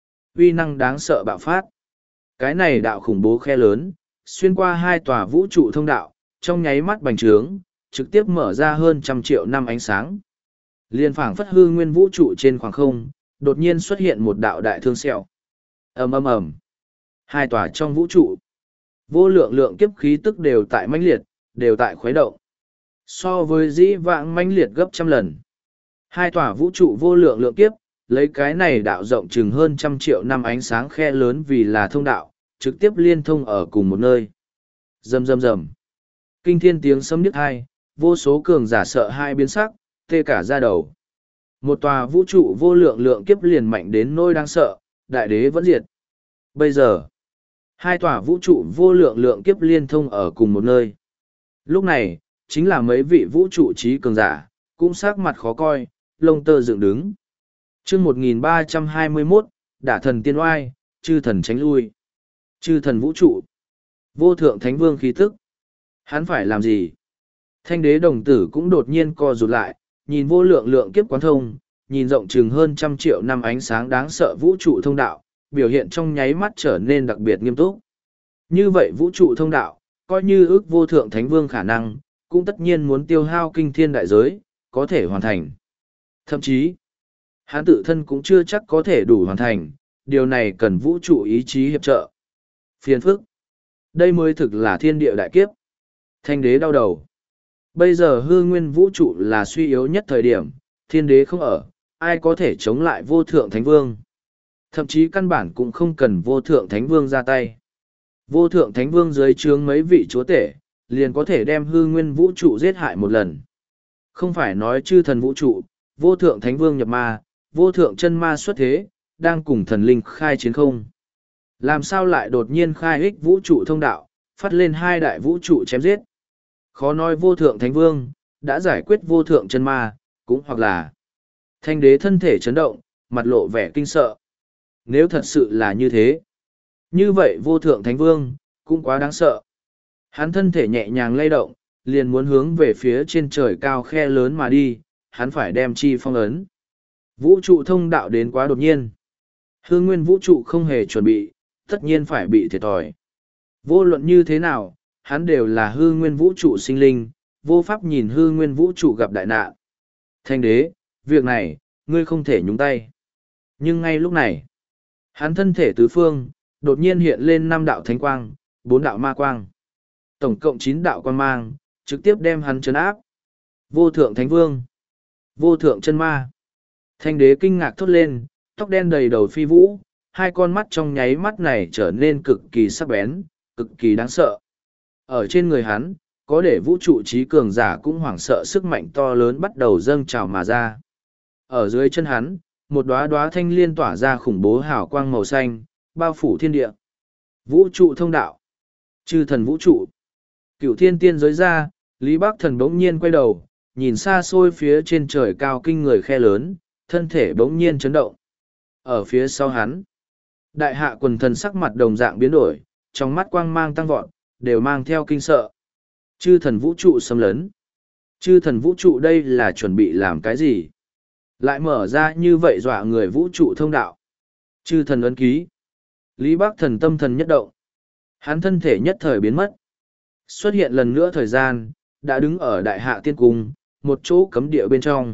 Uy năng đáng sợ bạo phát. Cái này đạo khủng bố khe lớn, xuyên qua hai tòa vũ trụ thông đạo, trong nháy mắt bành trướng, trực tiếp mở ra hơn trăm triệu năm ánh sáng. Liên phảng phất hư nguyên vũ trụ trên khoảng không, đột nhiên xuất hiện một đạo đại thương sẹo. Ầm ầm ầm. Hai tòa trong vũ trụ, vô lượng lượng kiếp khí tức đều tại mãnh liệt, đều tại khuấy động. So với dĩ vãng mãnh liệt gấp trăm lần. Hai tòa vũ trụ vô lượng lượng kiếp, lấy cái này đạo rộng chừng hơn trăm triệu năm ánh sáng khe lớn vì là thông đạo, trực tiếp liên thông ở cùng một nơi. Rầm rầm rầm. Kinh thiên tiếng sấm nhức hai, vô số cường giả sợ hai biến sắc, tê cả da đầu. Một tòa vũ trụ vô lượng lượng kiếp liền mạnh đến nỗi đáng sợ, đại đế vẫn diệt. Bây giờ, hai tòa vũ trụ vô lượng lượng kiếp liên thông ở cùng một nơi. Lúc này, chính là mấy vị vũ trụ trí cường giả, cũng sắc mặt khó coi, lông tơ dựng đứng. chương một nghìn ba trăm hai mươi mốt, đả thần tiên oai, chư thần tránh lui. Chư thần vũ trụ, vô thượng thánh vương khí tức. Hắn phải làm gì? Thanh đế đồng tử cũng đột nhiên co rụt lại, nhìn vô lượng lượng kiếp quán thông, nhìn rộng chừng hơn trăm triệu năm ánh sáng đáng sợ vũ trụ thông đạo, biểu hiện trong nháy mắt trở nên đặc biệt nghiêm túc. Như vậy vũ trụ thông đạo, coi như ước vô thượng thánh vương khả năng, cũng tất nhiên muốn tiêu hao kinh thiên đại giới, có thể hoàn thành. Thậm chí, hắn tự thân cũng chưa chắc có thể đủ hoàn thành, điều này cần vũ trụ ý chí hiệp trợ. Phiền phức. Đây mới thực là thiên địa đại kiếp. Thanh đế đau đầu. Bây giờ hư nguyên vũ trụ là suy yếu nhất thời điểm, thiên đế không ở, ai có thể chống lại vô thượng thánh vương. Thậm chí căn bản cũng không cần vô thượng thánh vương ra tay. Vô thượng thánh vương dưới trướng mấy vị chúa tể, liền có thể đem hư nguyên vũ trụ giết hại một lần. Không phải nói chư thần vũ trụ, vô thượng thánh vương nhập ma, vô thượng chân ma xuất thế, đang cùng thần linh khai chiến không. Làm sao lại đột nhiên khai ích vũ trụ thông đạo, phát lên hai đại vũ trụ chém giết. Khó nói vô thượng thánh vương, đã giải quyết vô thượng chân ma, cũng hoặc là thanh đế thân thể chấn động, mặt lộ vẻ kinh sợ. Nếu thật sự là như thế, như vậy vô thượng thánh vương, cũng quá đáng sợ. Hắn thân thể nhẹ nhàng lay động, liền muốn hướng về phía trên trời cao khe lớn mà đi, hắn phải đem chi phong ấn. Vũ trụ thông đạo đến quá đột nhiên. Hư nguyên vũ trụ không hề chuẩn bị, tất nhiên phải bị thiệt thòi. Vô luận như thế nào, hắn đều là hư nguyên vũ trụ sinh linh, vô pháp nhìn hư nguyên vũ trụ gặp đại nạn. Thanh đế, việc này, ngươi không thể nhúng tay. Nhưng ngay lúc này, hắn thân thể tứ phương, đột nhiên hiện lên năm đạo thánh quang, bốn đạo ma quang. Tổng cộng chín đạo quang mang, trực tiếp đem hắn trấn áp. Vô thượng thánh vương, vô thượng chân ma. Thanh đế kinh ngạc thốt lên, tóc đen đầy đầu phi vũ, hai con mắt trong nháy mắt này trở nên cực kỳ sắc bén, cực kỳ đáng sợ. Ở trên người hắn, có để vũ trụ trí cường giả cũng hoảng sợ sức mạnh to lớn bắt đầu dâng trào mà ra. Ở dưới chân hắn, một đóa đóa thanh liên tỏa ra khủng bố hào quang màu xanh, bao phủ thiên địa. Vũ trụ thông đạo, chư thần vũ trụ. Cửu thiên tiên giới ra, Lý Bắc Thần bỗng nhiên quay đầu, nhìn xa xôi phía trên trời cao kinh người khe lớn, thân thể bỗng nhiên chấn động. Ở phía sau hắn, đại hạ quần thần sắc mặt đồng dạng biến đổi, trong mắt quang mang tăng vọt, đều mang theo kinh sợ. Chư thần vũ trụ xâm lấn. Chư thần vũ trụ đây là chuẩn bị làm cái gì? Lại mở ra như vậy dọa người vũ trụ thông đạo. Chư thần ấn ký. Lý Bắc Thần tâm thần nhất động. Hắn thân thể nhất thời biến mất. Xuất hiện lần nữa thời gian, đã đứng ở đại hạ tiên cung, một chỗ cấm địa bên trong.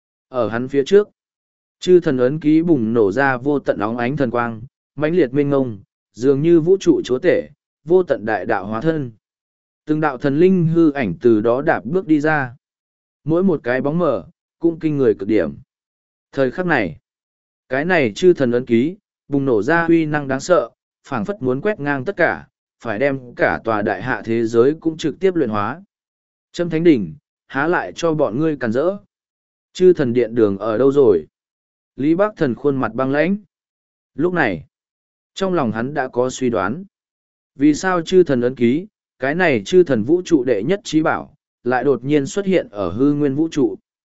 Ở hắn phía trước, chư thần ấn ký bùng nổ ra vô tận óng ánh thần quang, mãnh liệt mênh ngông, dường như vũ trụ chúa tể, vô tận đại đạo hóa thân. Từng đạo thần linh hư ảnh từ đó đạp bước đi ra. Mỗi một cái bóng mở, cũng kinh người cực điểm. Thời khắc này, cái này chư thần ấn ký, bùng nổ ra uy năng đáng sợ, phảng phất muốn quét ngang tất cả, phải đem cả tòa đại hạ thế giới cũng trực tiếp luyện hóa. Trâm Thánh Đỉnh, há lại cho bọn ngươi càn rỡ. Chư thần điện đường ở đâu rồi? Lý Bắc Thần khuôn mặt băng lãnh. Lúc này, trong lòng hắn đã có suy đoán. Vì sao chư thần ấn ký, cái này chư thần vũ trụ đệ nhất trí bảo, lại đột nhiên xuất hiện ở hư nguyên vũ trụ?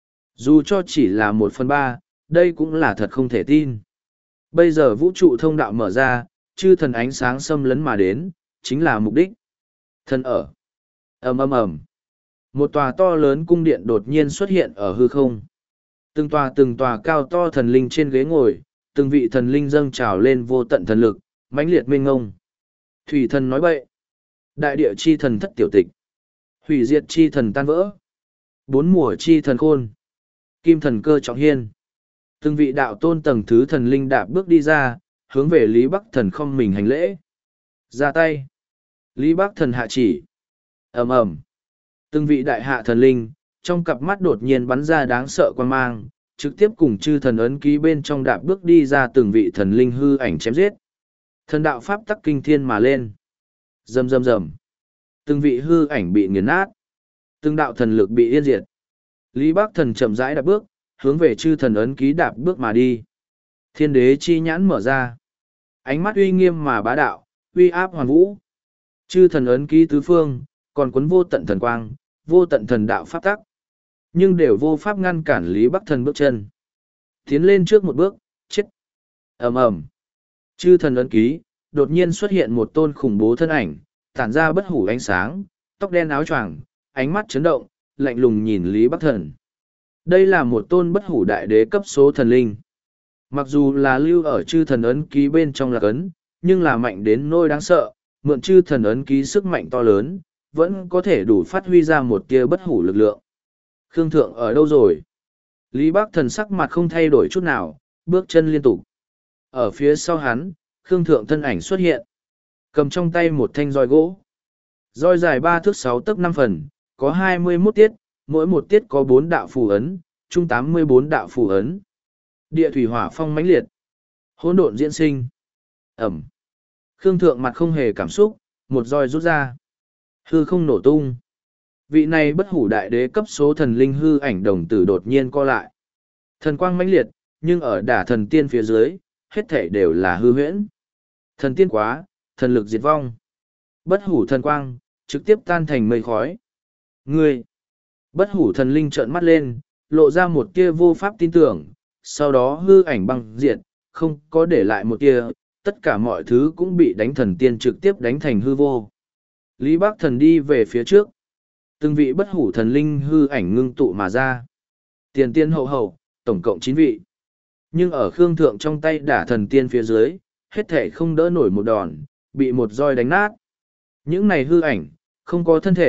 Dù cho chỉ là một phần ba, đây cũng là thật không thể tin. Bây giờ vũ trụ thông đạo mở ra, chư thần ánh sáng xâm lấn mà đến, chính là mục đích. Thần ở. Ầm ầm ầm. Một tòa to lớn cung điện đột nhiên xuất hiện ở hư không. Từng tòa từng tòa cao to thần linh trên ghế ngồi, từng vị thần linh dâng trào lên vô tận thần lực, mãnh liệt mênh ngông. Thủy thần nói bậy. Đại địa chi thần thất tiểu tịch. Hủy diệt chi thần tan vỡ. Bốn mùa chi thần khôn. Kim thần cơ trọng hiên. Từng vị đạo tôn tầng thứ thần linh đạp bước đi ra, hướng về Lý Bắc Thần không mình hành lễ. Ra tay. Lý Bắc Thần hạ chỉ. Ầm ầm. Từng vị đại hạ thần linh, trong cặp mắt đột nhiên bắn ra đáng sợ quan mang, trực tiếp cùng chư thần ấn ký bên trong đạp bước đi ra từng vị thần linh hư ảnh chém giết. Thần đạo pháp tắc kinh thiên mà lên. Rầm rầm rầm. Từng vị hư ảnh bị nghiền nát. Từng đạo thần lực bị yên diệt. Lý Bắc Thần chậm rãi đạp bước, hướng về chư thần ấn ký đạp bước mà đi. Thiên đế chi nhãn mở ra. Ánh mắt uy nghiêm mà bá đạo, uy áp hoàn vũ. Chư thần ấn ký tứ phương, còn cuốn vô tận thần quang, vô tận thần đạo pháp tắc. Nhưng đều vô pháp ngăn cản Lý Bắc Thần bước chân. Tiến lên trước một bước, chết. Ầm ầm. Chư thần ấn ký, đột nhiên xuất hiện một tôn khủng bố thân ảnh, tản ra bất hủ ánh sáng, tóc đen áo choàng, ánh mắt chấn động, lạnh lùng nhìn Lý Bắc Thần. Đây là một tôn bất hủ đại đế cấp số thần linh. Mặc dù là lưu ở chư thần ấn ký bên trong là cấn, nhưng là mạnh đến nỗi đáng sợ, mượn chư thần ấn ký sức mạnh to lớn, vẫn có thể đủ phát huy ra một tia bất hủ lực lượng. Khương Thượng ở đâu rồi? Lý Bắc Thần sắc mặt không thay đổi chút nào, bước chân liên tục. Ở phía sau hắn, Khương Thượng thân ảnh xuất hiện. Cầm trong tay một thanh roi gỗ. Roi dài ba thước sáu tấc năm phần, có hai mươi mốt tiết, mỗi một tiết có bốn đạo phù ấn, chung tám mươi bốn đạo phù ấn. Địa thủy hỏa phong mãnh liệt. Hỗn độn diễn sinh. Ẩm. Khương Thượng mặt không hề cảm xúc, một roi rút ra. Hư không nổ tung. Vị này bất hủ đại đế cấp số thần linh hư ảnh đồng tử đột nhiên co lại. Thần quang mãnh liệt, nhưng ở đả thần tiên phía dưới, hết thể đều là hư huyễn. Thần tiên quá, thần lực diệt vong. Bất hủ thần quang, trực tiếp tan thành mây khói. Ngươi! Bất hủ thần linh trợn mắt lên, lộ ra một tia vô pháp tin tưởng, sau đó hư ảnh băng diệt, không có để lại một tia, tất cả mọi thứ cũng bị đánh thần tiên trực tiếp đánh thành hư vô. Lý Bắc Thần đi về phía trước. Từng vị bất hủ thần linh hư ảnh ngưng tụ mà ra. Tiền tiên hậu hậu, tổng cộng chín vị. Nhưng ở Khương Thượng trong tay đả thần tiên phía dưới, hết thể không đỡ nổi một đòn, bị một roi đánh nát. Những này hư ảnh, không có thân thể,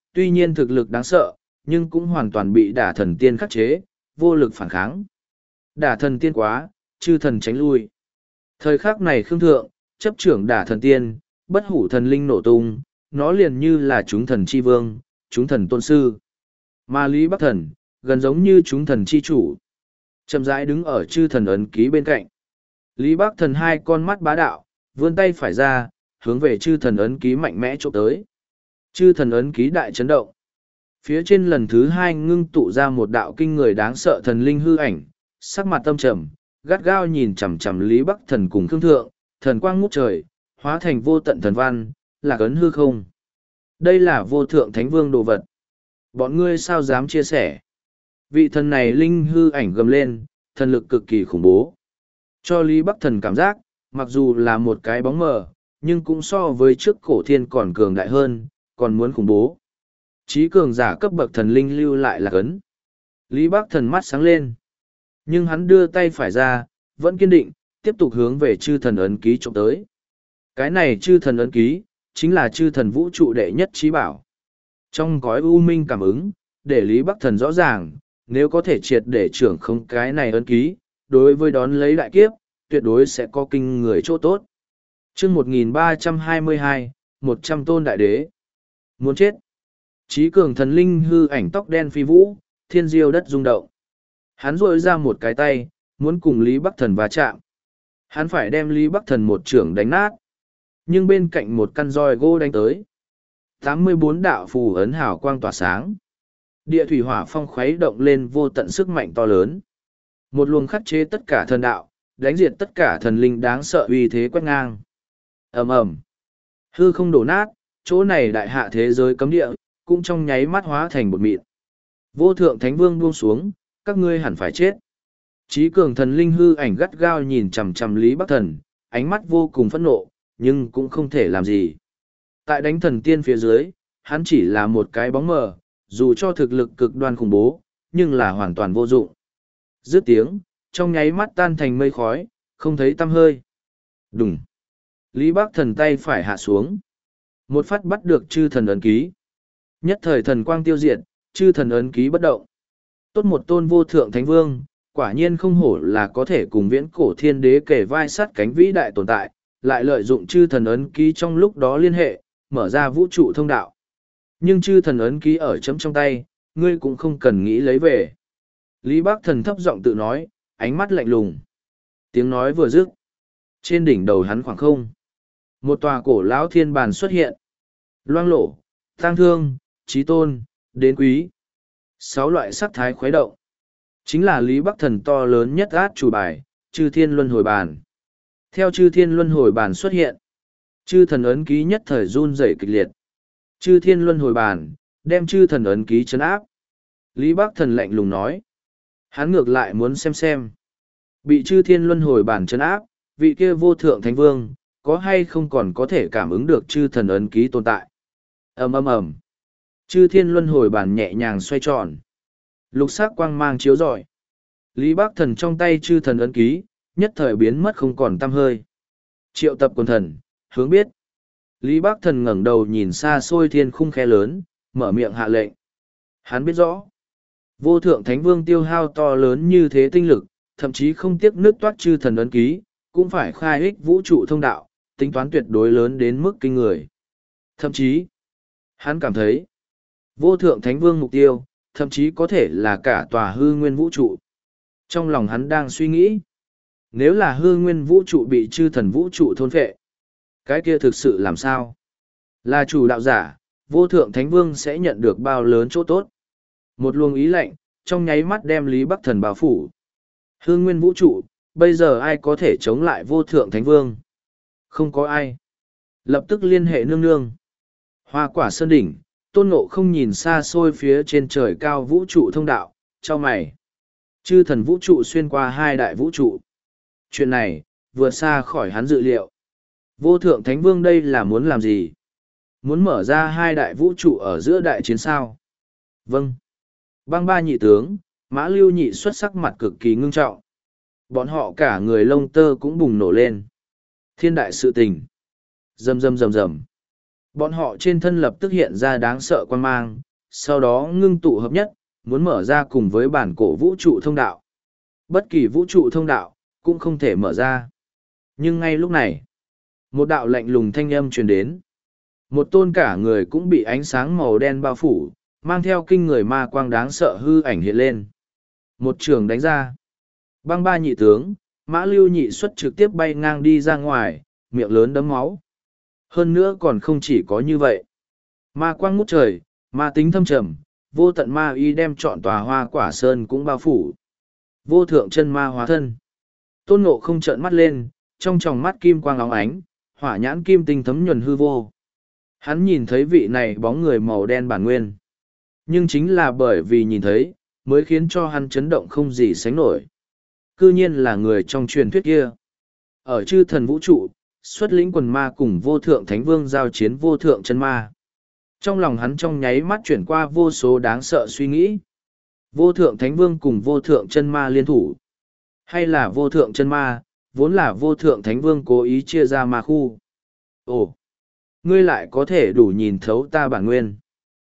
tuy nhiên thực lực đáng sợ, nhưng cũng hoàn toàn bị đả thần tiên khắc chế, vô lực phản kháng. Đả thần tiên quá, chư thần tránh lui. Thời khắc này Khương Thượng, chấp trưởng đả thần tiên, bất hủ thần linh nổ tung, nó liền như là chúng thần chi vương, chúng thần tôn sư. Mà Lý Bắc Thần, gần giống như chúng thần chi chủ. Chậm rãi đứng ở chư thần ấn ký bên cạnh. Lý Bắc Thần hai con mắt bá đạo, vươn tay phải ra, hướng về chư thần ấn ký mạnh mẽ chụp tới. Chư thần ấn ký đại chấn động. Phía trên lần thứ hai ngưng tụ ra một đạo kinh người đáng sợ thần linh hư ảnh, sắc mặt tâm trầm, gắt gao nhìn chằm chằm Lý Bắc Thần cùng Khương Thượng, thần quang ngút trời, hóa thành vô tận thần văn, là cấn hư không. Đây là vô thượng thánh vương đồ vật. Bọn ngươi sao dám chia sẻ? Vị thần này linh hư ảnh gầm lên, thần lực cực kỳ khủng bố. Cho Lý Bắc Thần cảm giác, mặc dù là một cái bóng mờ, nhưng cũng so với trước cổ thiên còn cường đại hơn, còn muốn khủng bố. Chí cường giả cấp bậc thần linh lưu lại là cấn. Lý Bắc Thần mắt sáng lên. Nhưng hắn đưa tay phải ra, vẫn kiên định, tiếp tục hướng về chư thần ấn ký trộm tới. Cái này chư thần ấn ký, chính là chư thần vũ trụ đệ nhất trí bảo. Trong gói u minh cảm ứng, để Lý Bắc Thần rõ ràng, nếu có thể triệt để trưởng không cái này ấn ký, đối với đón lấy đại kiếp, tuyệt đối sẽ có kinh người chỗ tốt. chương một nghìn ba trăm hai mươi hai, một trăm tôn đại đế. Muốn chết. Chí cường thần linh hư ảnh tóc đen phi vũ, thiên diêu đất rung động. Hắn rội ra một cái tay, muốn cùng Lý Bắc Thần va chạm. Hắn phải đem Lý Bắc Thần một trưởng đánh nát. Nhưng bên cạnh một căn roi gỗ đánh tới. tám mươi bốn đạo phù ấn hào quang tỏa sáng. Địa thủy hỏa phong khuấy động lên vô tận sức mạnh to lớn. Một luồng khắc chế tất cả thần đạo, đánh diệt tất cả thần linh đáng sợ uy thế quét ngang. Ầm ầm, hư không đổ nát, chỗ này đại hạ thế giới cấm địa, cũng trong nháy mắt hóa thành bột mịn. Vô thượng thánh vương buông xuống, các ngươi hẳn phải chết. Chí cường thần linh hư ảnh gắt gao nhìn chằm chằm Lý Bắc Thần, ánh mắt vô cùng phẫn nộ, nhưng cũng không thể làm gì. Tại đánh thần tiên phía dưới, hắn chỉ là một cái bóng mờ, dù cho thực lực cực đoan khủng bố, nhưng là hoàn toàn vô dụng. Dứt tiếng, trong nháy mắt tan thành mây khói, không thấy tăm hơi. Đùng. Lý Bắc Thần tay phải hạ xuống. Một phát bắt được chư thần ấn ký. Nhất thời thần quang tiêu diệt, chư thần ấn ký bất động. Tốt một tôn vô thượng thánh vương, quả nhiên không hổ là có thể cùng viễn cổ thiên đế kể vai sát cánh vĩ đại tồn tại, lại lợi dụng chư thần ấn ký trong lúc đó liên hệ, mở ra vũ trụ thông đạo. Nhưng chư thần ấn ký ở chấm trong tay, ngươi cũng không cần nghĩ lấy về. Lý Bắc Thần thấp giọng tự nói, ánh mắt lạnh lùng. Tiếng nói vừa dứt, trên đỉnh đầu hắn khoảng không. Một tòa cổ lão thiên bàn xuất hiện. Loang lổ, tang thương, trí tôn, đến quý. Sáu loại sắc thái khuấy động. Chính là Lý Bắc Thần to lớn nhất át chủ bài, chư thiên luân hồi bàn. Theo chư thiên luân hồi bàn xuất hiện, chư thần ấn ký nhất thời run rẩy kịch liệt. Chư thiên luân hồi bàn, đem chư thần ấn ký chấn áp. Lý Bắc Thần lạnh lùng nói. Hắn ngược lại muốn xem xem. Bị chư thiên luân hồi bàn chấn áp, vị kia vô thượng thánh vương, có hay không còn có thể cảm ứng được chư thần ấn ký tồn tại. Ầm ầm ầm. Chư thiên luân hồi bàn nhẹ nhàng xoay tròn. Lục sắc quang mang chiếu rọi. Lý Bắc Thần trong tay chư thần ấn ký, nhất thời biến mất không còn tăm hơi. Triệu tập quần thần, hướng biết. Lý Bắc Thần ngẩng đầu nhìn xa xôi thiên khung khe lớn, mở miệng hạ lệnh. Hắn biết rõ. Vô thượng thánh vương tiêu hao to lớn như thế tinh lực, thậm chí không tiếc nước toát chư thần ấn ký, cũng phải khai ích vũ trụ thông đạo, tính toán tuyệt đối lớn đến mức kinh người. Thậm chí, hắn cảm thấy, vô thượng thánh vương mục tiêu, thậm chí có thể là cả tòa hư nguyên vũ trụ. Trong lòng hắn đang suy nghĩ, nếu là hư nguyên vũ trụ bị chư thần vũ trụ thôn phệ, cái kia thực sự làm sao? Là chủ đạo giả, vô thượng thánh vương sẽ nhận được bao lớn chỗ tốt. Một luồng ý lạnh, trong nháy mắt đem Lý Bắc Thần bao phủ. Hư nguyên vũ trụ, bây giờ ai có thể chống lại vô thượng thánh vương? Không có ai. Lập tức liên hệ nương nương. Hoa quả sơn đỉnh, Tôn Ngộ không nhìn xa xôi phía trên trời cao vũ trụ thông đạo, cho mày. Chư thần vũ trụ xuyên qua hai đại vũ trụ. Chuyện này, vượt xa khỏi hắn dự liệu. Vô thượng thánh vương đây là muốn làm gì? Muốn mở ra hai đại vũ trụ ở giữa đại chiến sao? Vâng. Băng ba nhị tướng, Mã Lưu nhị xuất sắc mặt cực kỳ ngưng trọng. Bọn họ cả người lông tơ cũng bùng nổ lên. Thiên đại sự tình. Rầm rầm rầm rầm. Bọn họ trên thân lập tức hiện ra đáng sợ quan mang, sau đó ngưng tụ hợp nhất, muốn mở ra cùng với bản cổ vũ trụ thông đạo. Bất kỳ vũ trụ thông đạo, cũng không thể mở ra. Nhưng ngay lúc này, một đạo lạnh lùng thanh âm truyền đến. Một tôn cả người cũng bị ánh sáng màu đen bao phủ, mang theo kinh người ma quang đáng sợ hư ảnh hiện lên. Một trường đánh ra. Băng ba nhị tướng, Mã Lưu nhị xuất trực tiếp bay ngang đi ra ngoài, miệng lớn đấm máu. Hơn nữa còn không chỉ có như vậy. Ma quang ngút trời, ma tính thâm trầm, vô tận ma y đem trọn tòa hoa quả sơn cũng bao phủ. Vô thượng chân ma hóa thân. Tôn Ngộ không trợn mắt lên, trong tròng mắt kim quang óng ánh, hỏa nhãn kim tinh thấm nhuần hư vô. Hắn nhìn thấy vị này bóng người màu đen bản nguyên. Nhưng chính là bởi vì nhìn thấy, mới khiến cho hắn chấn động không gì sánh nổi. Cư nhiên là người trong truyền thuyết kia. Ở chư thần vũ trụ, xuất lĩnh quần ma cùng vô thượng thánh vương giao chiến vô thượng chân ma. Trong lòng hắn trong nháy mắt chuyển qua vô số đáng sợ suy nghĩ. Vô thượng thánh vương cùng vô thượng chân ma liên thủ. Hay là vô thượng chân ma, vốn là vô thượng thánh vương cố ý chia ra ma khu. Ồ, ngươi lại có thể đủ nhìn thấu ta bản nguyên.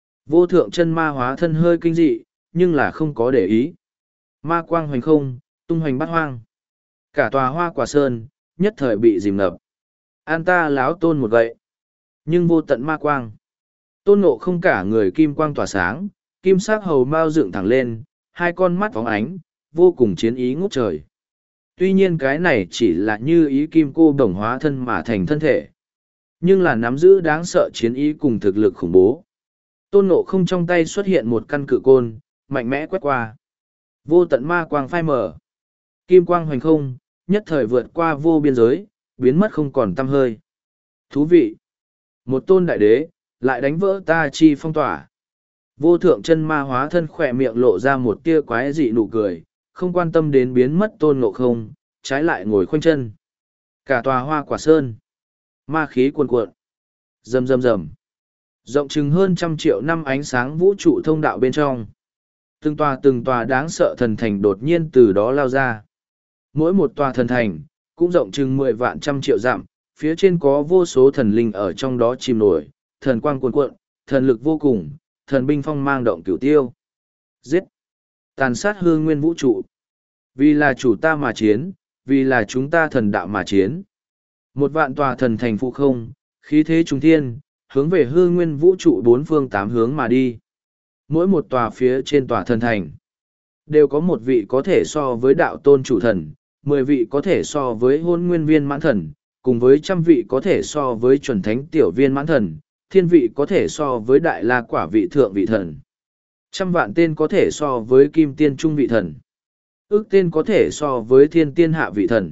Vô thượng chân ma hóa thân hơi kinh dị, nhưng là không có để ý. Ma quang hoành không, tung hoành bát hoang. Cả tòa hoa quả sơn, nhất thời bị dìm ngập. An ta láo tôn một gậy. Nhưng vô tận ma quang. Tôn Ngộ không cả người kim quang tỏa sáng, kim sắc hầu mau dựng thẳng lên, hai con mắt phóng ánh, vô cùng chiến ý ngút trời. Tuy nhiên cái này chỉ là như ý kim cô đồng hóa thân mà thành thân thể. Nhưng là nắm giữ đáng sợ chiến ý cùng thực lực khủng bố. Tôn Ngộ không trong tay xuất hiện một căn cự côn, mạnh mẽ quét qua. Vô tận ma quang phai mở. Kim quang hoành không, nhất thời vượt qua vô biên giới, biến mất không còn tăm hơi. Thú vị! Một tôn đại đế, lại đánh vỡ ta chi phong tỏa. Vô thượng chân ma hóa thân khỏe miệng lộ ra một tia quái dị nụ cười, không quan tâm đến biến mất Tôn Ngộ không, trái lại ngồi khoanh chân. Cả tòa hoa quả sơn. Ma khí cuồn cuộn. Rầm rầm rầm. Rộng chừng hơn trăm triệu năm ánh sáng vũ trụ thông đạo bên trong. Từng tòa từng tòa đáng sợ thần thành đột nhiên từ đó lao ra. Mỗi một tòa thần thành, cũng rộng chừng mười vạn trăm triệu dặm, phía trên có vô số thần linh ở trong đó chìm nổi, thần quang cuồn cuộn, thần lực vô cùng, thần binh phong mang động cửu tiêu. Giết! Tàn sát hư nguyên vũ trụ. Vì là chủ ta mà chiến, vì là chúng ta thần đạo mà chiến. Một vạn tòa thần thành phụ không, khí thế trung thiên, hướng về hư nguyên vũ trụ bốn phương tám hướng mà đi. Mỗi một tòa phía trên tòa thần thành, đều có một vị có thể so với đạo tôn chủ thần, mười vị có thể so với hôn nguyên viên mãn thần, cùng với trăm vị có thể so với chuẩn thánh tiểu viên mãn thần, thiên vị có thể so với đại la quả vị thượng vị thần. Trăm vạn tên có thể so với kim tiên trung vị thần. Ước tên có thể so với thiên tiên hạ vị thần.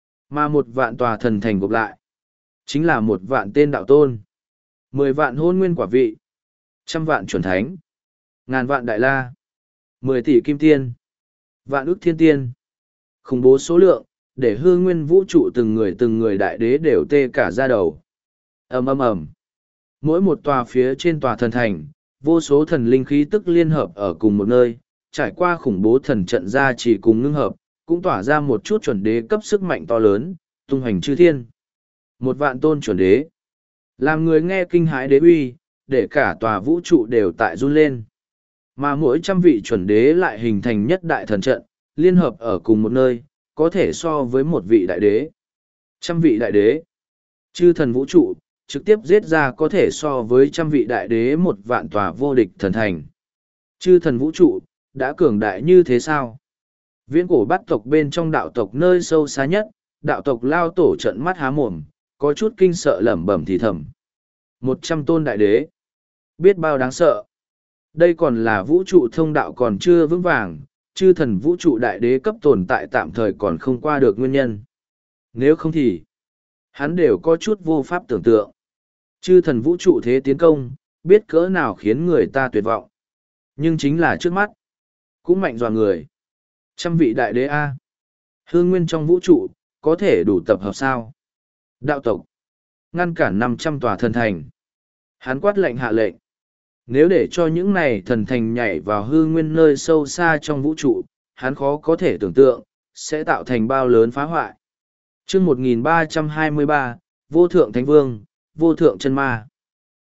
Mà một vạn tòa thần thành gộp lại, chính là một vạn tên đạo tôn. Mười vạn hôn nguyên quả vị. Trăm vạn chuẩn thánh. Ngàn vạn đại la. Mười tỷ kim tiên. Vạn ước thiên tiên. Khủng bố số lượng, để hư nguyên vũ trụ từng người từng người đại đế đều tê cả ra đầu. Ầm ầm ầm. Mỗi một tòa phía trên tòa thần thành, vô số thần linh khí tức liên hợp ở cùng một nơi, trải qua khủng bố thần trận ra chỉ cùng ngưng hợp, cũng tỏa ra một chút chuẩn đế cấp sức mạnh to lớn, tung hoành chư thiên. Một vạn tôn chuẩn đế. Làm người nghe kinh hãi đế uy, để cả tòa vũ trụ đều tại run lên. Mà mỗi trăm vị chuẩn đế lại hình thành nhất đại thần trận, liên hợp ở cùng một nơi, có thể so với một vị đại đế. Trăm vị đại đế. Chư thần vũ trụ, trực tiếp giết ra có thể so với trăm vị đại đế một vạn tòa vô địch thần thành. Chư thần vũ trụ, đã cường đại như thế sao? Viễn cổ bắt tộc bên trong đạo tộc nơi sâu xa nhất, đạo tộc lao tổ trận mắt há mồm, có chút kinh sợ lẩm bẩm thì thầm. Một trăm tôn đại đế. Biết bao đáng sợ. Đây còn là vũ trụ thông đạo còn chưa vững vàng, chư thần vũ trụ đại đế cấp tồn tại tạm thời còn không qua được nguyên nhân. Nếu không thì, hắn đều có chút vô pháp tưởng tượng. Chư thần vũ trụ thế tiến công, biết cỡ nào khiến người ta tuyệt vọng. Nhưng chính là trước mắt, cũng mạnh dọa người. Trăm vị đại đế A. Hương nguyên trong vũ trụ, có thể đủ tập hợp sao? Đạo tộc, ngăn cản năm trăm tòa thần thành. Hắn quát lệnh hạ lệnh. Nếu để cho những này thần thành nhảy vào hư nguyên nơi sâu xa trong vũ trụ, hắn khó có thể tưởng tượng, sẽ tạo thành bao lớn phá hoại. chương một nghìn ba trăm hai mươi ba, Vô Thượng Thánh Vương, Vô Thượng Chân Ma.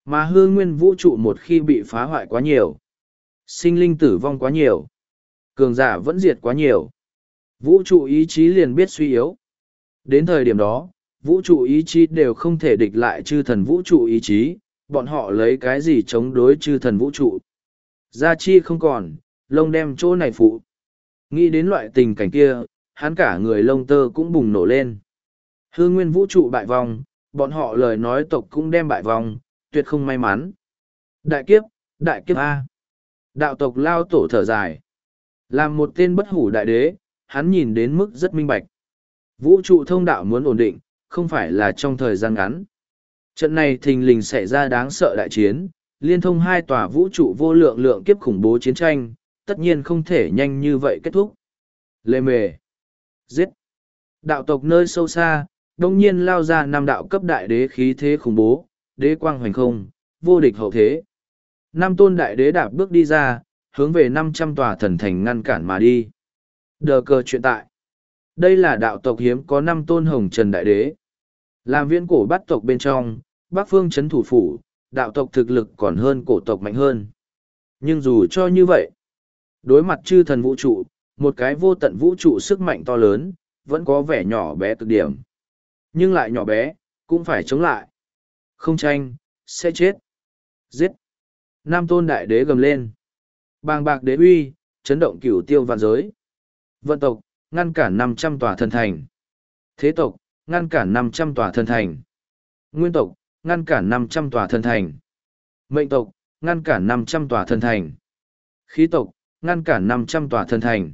Mà hư nguyên vũ trụ một khi bị phá hoại quá nhiều, sinh linh tử vong quá nhiều, cường giả vẫn diệt quá nhiều, vũ trụ ý chí liền biết suy yếu. Đến thời điểm đó, vũ trụ ý chí đều không thể địch lại chư thần vũ trụ ý chí, bọn họ lấy cái gì chống đối chư thần vũ trụ. Gia chi không còn, lông đem chỗ này phụ. Nghĩ đến loại tình cảnh kia, hắn cả người lông tơ cũng bùng nổ lên. Hư nguyên vũ trụ bại vong, bọn họ lời nói tộc cũng đem bại vong, tuyệt không may mắn. Đại kiếp, đại kiếp A. Đạo tộc lao tổ thở dài. Làm một tên bất hủ đại đế, hắn nhìn đến mức rất minh bạch. Vũ trụ thông đạo muốn ổn định, không phải là trong thời gian ngắn. Trận này thình lình xảy ra đáng sợ đại chiến, liên thông hai tòa vũ trụ vô lượng lượng kiếp khủng bố chiến tranh, tất nhiên không thể nhanh như vậy kết thúc. Lê mề. Giết. Đạo tộc nơi sâu xa, đông nhiên lao ra năm đạo cấp đại đế khí thế khủng bố, đế quang hoành không, vô địch hậu thế. Năm tôn đại đế đạp bước đi ra, hướng về năm trăm tòa thần thành ngăn cản mà đi. Đờ cờ chuyện tại. Đây là đạo tộc hiếm có năm tôn hồng trần đại đế. Làm viễn cổ bắt tộc bên trong, Bắc phương chấn thủ phủ, đạo tộc thực lực còn hơn cổ tộc mạnh hơn. Nhưng dù cho như vậy, đối mặt chư thần vũ trụ, một cái vô tận vũ trụ sức mạnh to lớn, vẫn có vẻ nhỏ bé cực điểm. Nhưng lại nhỏ bé, cũng phải chống lại. Không tranh, sẽ chết. Giết. Nam tôn đại đế gầm lên. Bàng bạc đế uy, chấn động cửu tiêu vạn giới. Vận tộc, ngăn cản năm trăm tòa thần thành. Thế tộc, ngăn cản năm trăm tòa thần thành. Nguyên tộc, ngăn cản năm trăm tòa thần thành. Mệnh tộc, ngăn cản năm trăm tòa thần thành. Khí tộc, ngăn cản năm trăm tòa thần thành.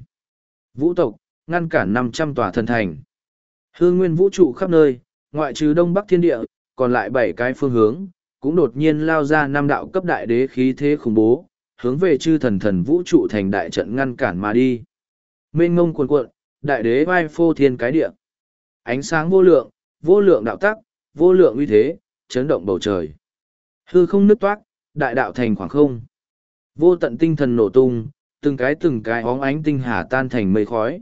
Vũ tộc, ngăn cản năm trăm tòa thần thành. Hư nguyên vũ trụ khắp nơi, ngoại trừ đông bắc thiên địa, còn lại bảy cái phương hướng, cũng đột nhiên lao ra năm đạo cấp đại đế khí thế khủng bố, hướng về chư thần thần vũ trụ thành đại trận ngăn cản mà đi. Mênh ngông cuồn cuộn, đại đế vai phô thiên cái địa. Ánh sáng vô lượng, vô lượng đạo tắc, vô lượng uy thế, chấn động bầu trời. Hư không nứt toát, đại đạo thành khoảng không. Vô tận tinh thần nổ tung, từng cái từng cái óng ánh tinh hà tan thành mây khói.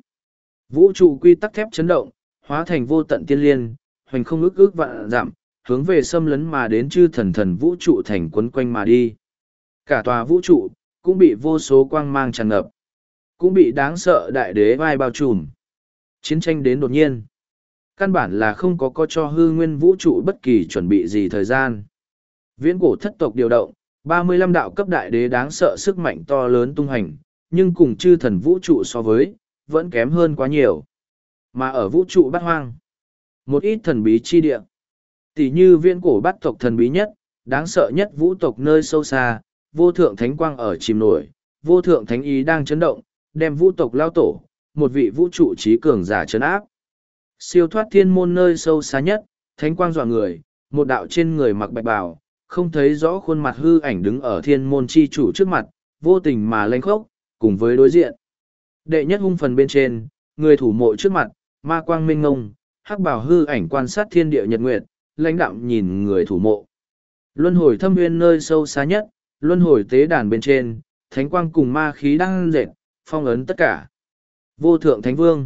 Vũ trụ quy tắc thép chấn động, hóa thành vô tận tiên liên, hoành không ước ước vạn dặm, hướng về xâm lấn mà đến chư thần thần vũ trụ thành quấn quanh mà đi. Cả tòa vũ trụ, cũng bị vô số quang mang tràn ngập, cũng bị đáng sợ đại đế vai bao trùm. Chiến tranh đến đột nhiên. Căn bản là không có có cho hư nguyên vũ trụ bất kỳ chuẩn bị gì thời gian. Viễn cổ thất tộc điều động, ba mươi lăm đạo cấp đại đế đáng sợ sức mạnh to lớn tung hành, nhưng cùng chư thần vũ trụ so với, vẫn kém hơn quá nhiều. Mà ở vũ trụ bát hoang, một ít thần bí chi địa, tỉ như viễn cổ bát tộc thần bí nhất, đáng sợ nhất vũ tộc nơi sâu xa, vô thượng thánh quang ở chìm nổi, vô thượng thánh ý đang chấn động, đem vũ tộc lao tổ, một vị vũ trụ trí cường giả chấn áp. Siêu thoát thiên môn nơi sâu xa nhất, thánh quang dọa người, một đạo trên người mặc bạch bào, không thấy rõ khuôn mặt hư ảnh đứng ở thiên môn chi chủ trước mặt, vô tình mà lênh khốc, cùng với đối diện. Đệ nhất hung phần bên trên, người thủ mộ trước mặt, ma quang minh ngông, hắc bào hư ảnh quan sát thiên địa nhật nguyệt, lãnh đạm nhìn người thủ mộ. Luân hồi thâm nguyên nơi sâu xa nhất, luân hồi tế đàn bên trên, thánh quang cùng ma khí đang dệt, phong ấn tất cả. Vô thượng thánh vương,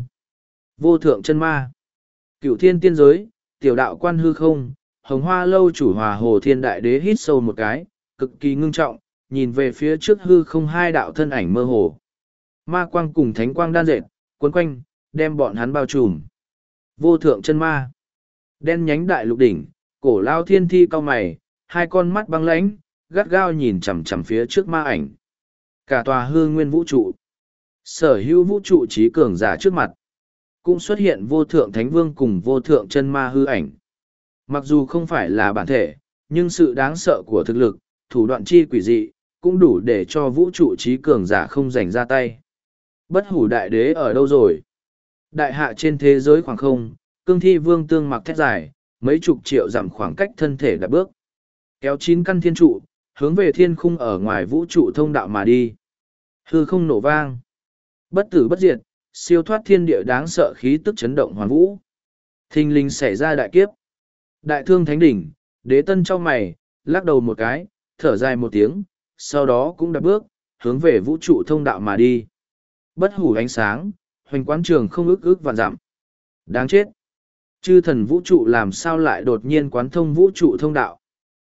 vô thượng chân ma, cửu thiên tiên giới, tiểu đạo quan hư không, hồng hoa lâu chủ hòa hồ thiên đại đế hít sâu một cái, cực kỳ ngưng trọng, nhìn về phía trước hư không hai đạo thân ảnh mơ hồ. Ma quang cùng thánh quang đan dệt, cuốn quanh, đem bọn hắn bao trùm. Vô thượng chân ma, đen nhánh đại lục đỉnh, cổ lao thiên thi cao mày, hai con mắt băng lãnh, gắt gao nhìn chằm chằm phía trước ma ảnh. Cả tòa hư nguyên vũ trụ, sở hữu vũ trụ trí cường giả trước mặt, cũng xuất hiện vô thượng thánh vương cùng vô thượng chân ma hư ảnh. Mặc dù không phải là bản thể, nhưng sự đáng sợ của thực lực, thủ đoạn chi quỷ dị, cũng đủ để cho vũ trụ trí cường giả không giành ra tay. Bất hủ đại đế ở đâu rồi? Đại hạ trên thế giới khoảng không, cương thi vương tương mặc thét dài, mấy chục triệu dặm khoảng cách thân thể đã bước. Kéo chín căn thiên trụ, hướng về thiên khung ở ngoài vũ trụ thông đạo mà đi. Hư không nổ vang. Bất tử bất diệt, siêu thoát thiên địa đáng sợ khí tức chấn động hoàn vũ. Thình lình xảy ra đại kiếp. Đại thương thánh đỉnh, đế tân trong mày, lắc đầu một cái, thở dài một tiếng, sau đó cũng đạp bước, hướng về vũ trụ thông đạo mà đi. Bất hủ ánh sáng, hoành quán trường không ước ước vạn dặm. Đáng chết. Chư thần vũ trụ làm sao lại đột nhiên quán thông vũ trụ thông đạo.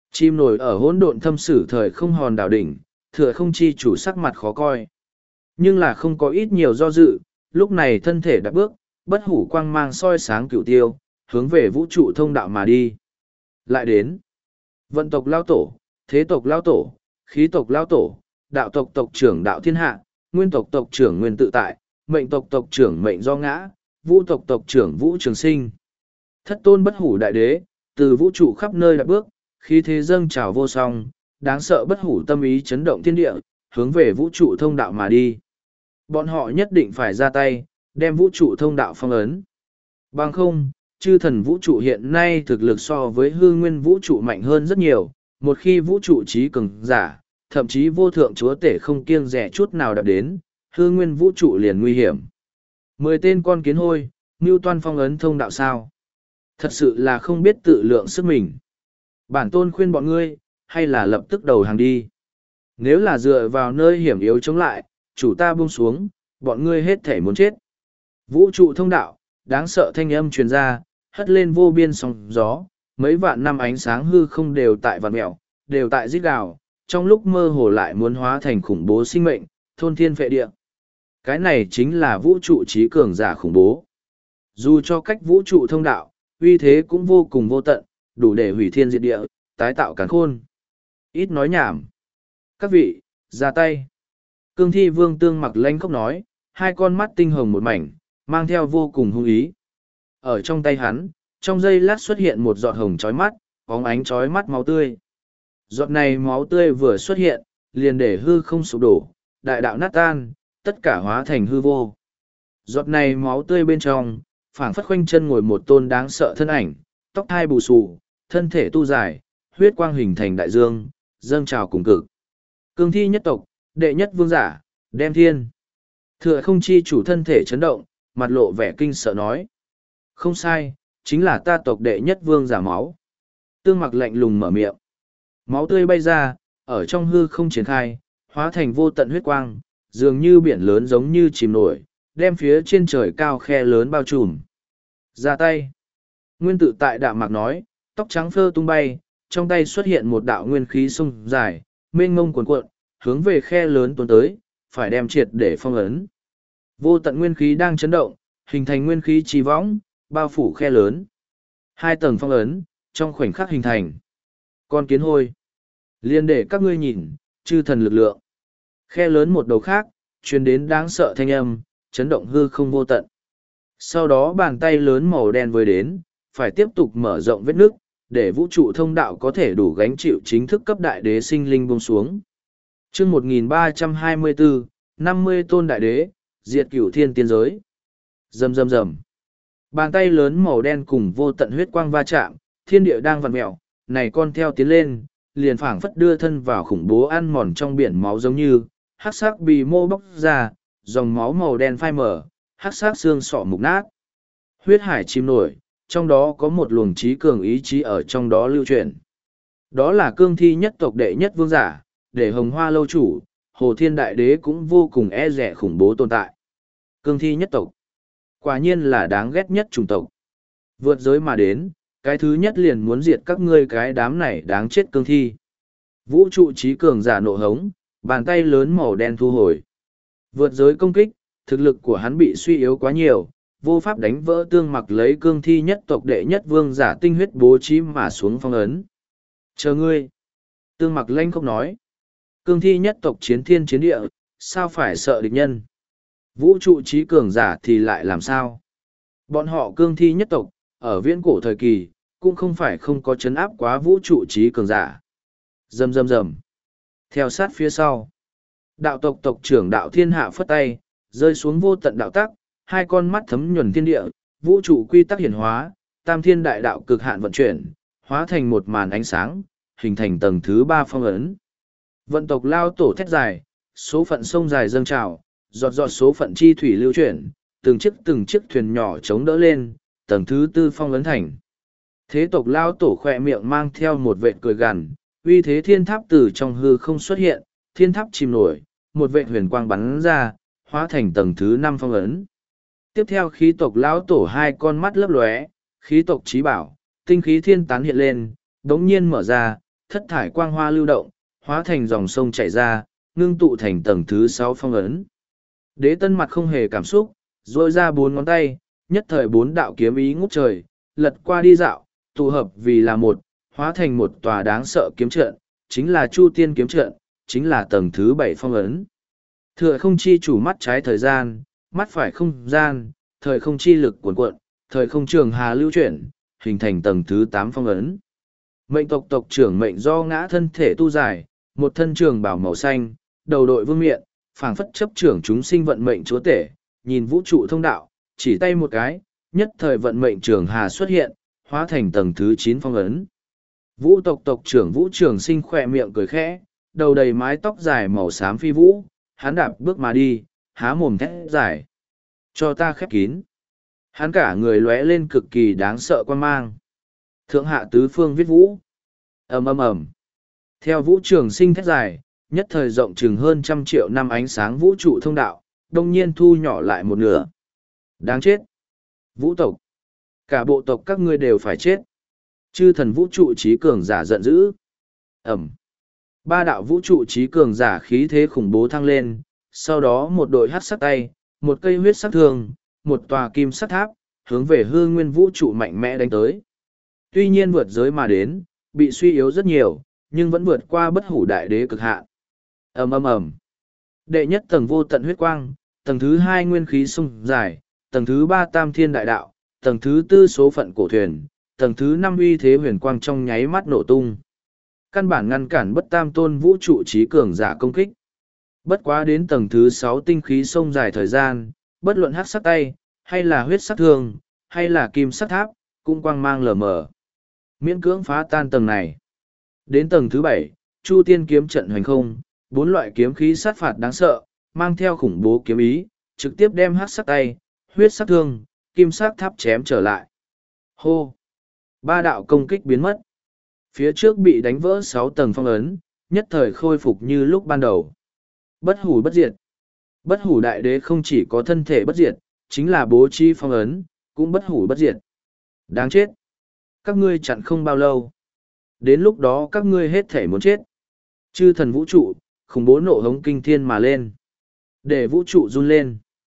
Chim nổi ở hỗn độn thâm sử thời không hòn đảo đỉnh, thừa không chi chủ sắc mặt khó coi. Nhưng là không có ít nhiều do dự, lúc này thân thể đã bước, bất hủ quang mang soi sáng cửu tiêu, hướng về vũ trụ thông đạo mà đi. Lại đến, vận tộc lao tổ, thế tộc lao tổ, khí tộc lao tổ, đạo tộc tộc trưởng đạo thiên hạ, nguyên tộc tộc trưởng nguyên tự tại, mệnh tộc tộc trưởng mệnh do ngã, vũ tộc tộc trưởng vũ trường sinh. Thất tôn bất hủ đại đế, từ vũ trụ khắp nơi đã bước, khí thế dâng trào vô song, đáng sợ bất hủ tâm ý chấn động thiên địa, hướng về vũ trụ thông đạo mà đi. Bọn họ nhất định phải ra tay, đem vũ trụ thông đạo phong ấn. Bằng không, chư thần vũ trụ hiện nay thực lực so với hư nguyên vũ trụ mạnh hơn rất nhiều, một khi vũ trụ trí cường giả, thậm chí vô thượng chúa tể không kiêng rẻ chút nào đạp đến, hư nguyên vũ trụ liền nguy hiểm. Mười tên con kiến hôi, mưu toan phong ấn thông đạo sao. Thật sự là không biết tự lượng sức mình. Bản tôn khuyên bọn ngươi, hay là lập tức đầu hàng đi. Nếu là dựa vào nơi hiểm yếu chống lại, chủ ta buông xuống, bọn ngươi hết thể muốn chết. Vũ trụ thông đạo, đáng sợ thanh âm truyền ra, hất lên vô biên sóng gió, mấy vạn năm ánh sáng hư không đều tại vạn mẹo, đều tại rít gào, trong lúc mơ hồ lại muốn hóa thành khủng bố sinh mệnh, thôn thiên phệ địa. Cái này chính là vũ trụ trí cường giả khủng bố. Dù cho cách vũ trụ thông đạo, uy thế cũng vô cùng vô tận, đủ để hủy thiên diệt địa, tái tạo càn khôn. Ít nói nhảm. Các vị, ra tay. Cương thi vương tương mặc lanh khóc nói, hai con mắt tinh hồng một mảnh, mang theo vô cùng hung ý. Ở trong tay hắn, trong giây lát xuất hiện một giọt hồng chói mắt, bóng ánh chói mắt máu tươi. Giọt này máu tươi vừa xuất hiện, liền để hư không sụp đổ, đại đạo nát tan, tất cả hóa thành hư vô. Giọt này máu tươi bên trong, phảng phất khoanh chân ngồi một tôn đáng sợ thân ảnh, tóc hai bù xù, thân thể tu dài, huyết quang hình thành đại dương, dâng trào cùng cực. Cương thi nhất tộc, đệ nhất vương giả, đem thiên. Thừa không chi chủ thân thể chấn động, mặt lộ vẻ kinh sợ nói. Không sai, chính là ta tộc đệ nhất vương giả máu. Tương mặc lạnh lùng mở miệng. Máu tươi bay ra, ở trong hư không triển khai, hóa thành vô tận huyết quang, dường như biển lớn giống như chìm nổi, đem phía trên trời cao khe lớn bao trùm. Ra tay. Nguyên tự tại đạm mạc nói, tóc trắng phơ tung bay, trong tay xuất hiện một đạo nguyên khí sông dài, mênh mông cuồn cuộn, hướng về khe lớn tuôn tới, phải đem triệt để phong ấn. Vô tận nguyên khí đang chấn động, hình thành nguyên khí trì võng, bao phủ khe lớn. Hai tầng phong ấn, trong khoảnh khắc hình thành. Con kiến hôi. Liên để các ngươi nhìn, chư thần lực lượng. Khe lớn một đầu khác, truyền đến đáng sợ thanh âm, chấn động hư không vô tận. Sau đó bàn tay lớn màu đen với đến, phải tiếp tục mở rộng vết nước, để vũ trụ thông đạo có thể đủ gánh chịu chính thức cấp đại đế sinh linh buông xuống. chương một nghìn ba trăm hai mươi bốn, năm mươi tôn đại đế, diệt cửu thiên tiên giới. Rầm rầm rầm. Bàn tay lớn màu đen cùng vô tận huyết quang va chạm, thiên địa đang vặn mẹo, này con theo tiến lên, liền phảng phất đưa thân vào khủng bố ăn mòn trong biển máu giống như, hắc sắc bì mô bóc ra, dòng máu màu đen phai mở, hắc sắc xương sọ mục nát. Huyết hải chìm nổi, trong đó có một luồng trí cường ý chí ở trong đó lưu truyền. Đó là cương thi nhất tộc đệ nhất vương giả, để hồng hoa lâu chủ, hồ thiên đại đế cũng vô cùng e rẻ khủng bố tồn tại. Cương thi nhất tộc, quả nhiên là đáng ghét nhất chủng tộc. Vượt giới mà đến, cái thứ nhất liền muốn diệt các ngươi cái đám này đáng chết cương thi. Vũ trụ trí cường giả nộ hống, bàn tay lớn màu đen thu hồi. Vượt giới công kích, thực lực của hắn bị suy yếu quá nhiều, vô pháp đánh vỡ tương mặc lấy cương thi nhất tộc đệ nhất vương giả tinh huyết bố trí mà xuống phong ấn. Chờ ngươi. Tương mặc lanh không nói. Cương thi nhất tộc chiến thiên chiến địa, sao phải sợ địch nhân? Vũ trụ trí cường giả thì lại làm sao? Bọn họ cương thi nhất tộc, ở viễn cổ thời kỳ, cũng không phải không có chấn áp quá vũ trụ trí cường giả. Rầm rầm rầm. Theo sát phía sau. Đạo tộc tộc trưởng đạo thiên hạ phất tay, rơi xuống vô tận đạo tắc, hai con mắt thấm nhuần thiên địa, vũ trụ quy tắc hiển hóa, tam thiên đại đạo cực hạn vận chuyển, hóa thành một màn ánh sáng, hình thành tầng thứ ba phong ấn. Vận tộc lao tổ thét dài, số phận sông dài dâng trào, giọt giọt số phận chi thủy lưu chuyển, từng chiếc từng chiếc thuyền nhỏ chống đỡ lên, tầng thứ tư phong ấn thành. Thế tộc lao tổ khỏe miệng mang theo một vệt cười gằn, uy thế thiên tháp từ trong hư không xuất hiện, thiên tháp chìm nổi, một vệt huyền quang bắn ra, hóa thành tầng thứ năm phong ấn. Tiếp theo khí tộc lão tổ hai con mắt lấp lóe, khí tộc trí bảo, tinh khí thiên tán hiện lên, đống nhiên mở ra, thất thải quang hoa lưu động, hóa thành dòng sông chảy ra, ngưng tụ thành tầng thứ sáu phong ấn. Đế tân mặt không hề cảm xúc, rôi ra bốn ngón tay, nhất thời bốn đạo kiếm ý ngút trời, lật qua đi dạo, tụ hợp vì là một, hóa thành một tòa đáng sợ kiếm trận, chính là Chu Tiên kiếm trận, chính là tầng thứ bảy phong ấn. Thừa không chi chủ mắt trái thời gian, mắt phải không gian, thời không chi lực cuồn cuộn, thời không trường hà lưu chuyển, hình thành tầng thứ tám phong ấn. Mệnh tộc tộc trưởng mệnh do ngã thân thể tu dài, một thân trường bảo màu xanh, đầu đội vương miện, phảng phất chấp trưởng chúng sinh vận mệnh chúa tể, nhìn vũ trụ thông đạo, chỉ tay một cái, nhất thời vận mệnh trường hà xuất hiện, hóa thành tầng thứ chín phong ấn. Vũ tộc tộc trưởng Vũ Trường Sinh khỏe miệng cười khẽ, đầu đầy mái tóc dài màu xám phi vũ, hắn đạp bước mà đi, há mồm thét dài. Cho ta khép kín. Hắn cả người lóe lên cực kỳ đáng sợ quan mang. Thượng hạ tứ phương viết vũ. ầm ầm ầm. Theo Vũ Trường Sinh thét dài, nhất thời rộng chừng hơn trăm triệu năm ánh sáng vũ trụ thông đạo, đông nhiên thu nhỏ lại một nửa. Đáng chết. Vũ tộc. Cả bộ tộc các ngươi đều phải chết. Chư thần vũ trụ trí cường giả giận dữ. Ẩm. Ba đạo vũ trụ trí cường giả khí thế khủng bố thăng lên, sau đó một đội hắc sắc tay, một cây huyết sắc thương, một tòa kim sắc tháp, hướng về hư nguyên vũ trụ mạnh mẽ đánh tới. Tuy nhiên vượt giới mà đến, bị suy yếu rất nhiều, nhưng vẫn vượt qua bất hủ đại đế cực hạn. Ầm ầm ầm. Đệ nhất tầng vô tận huyết quang, tầng thứ hai nguyên khí sông dài, tầng thứ ba tam thiên đại đạo, tầng thứ tư số phận cổ thuyền, tầng thứ năm uy thế huyền quang trong nháy mắt nổ tung. Căn bản ngăn cản bất tam tôn vũ trụ trí cường giả công kích. Bất quá đến tầng thứ sáu tinh khí sông dài thời gian, bất luận hắc sắc tay, hay là huyết sắc thương, hay là kim sắc tháp, cũng quang mang lờ mờ. Miễn cưỡng phá tan tầng này. Đến tầng thứ bảy, Chu Tiên kiếm trận hoành không, bốn loại kiếm khí sát phạt đáng sợ, mang theo khủng bố kiếm ý, trực tiếp đem hắc sắc tay, huyết sắc thương, kim sắc tháp chém trở lại. Hô! Ba đạo công kích biến mất. Phía trước bị đánh vỡ sáu tầng phong ấn, nhất thời khôi phục như lúc ban đầu. Bất hủ bất diệt. Bất hủ đại đế không chỉ có thân thể bất diệt, chính là bố trí phong ấn, cũng bất hủ bất diệt. Đáng chết. Các ngươi chặn không bao lâu. Đến lúc đó các ngươi hết thể muốn chết. Chư thần vũ trụ, khủng bố nộ hống kinh thiên mà lên. Để vũ trụ run lên.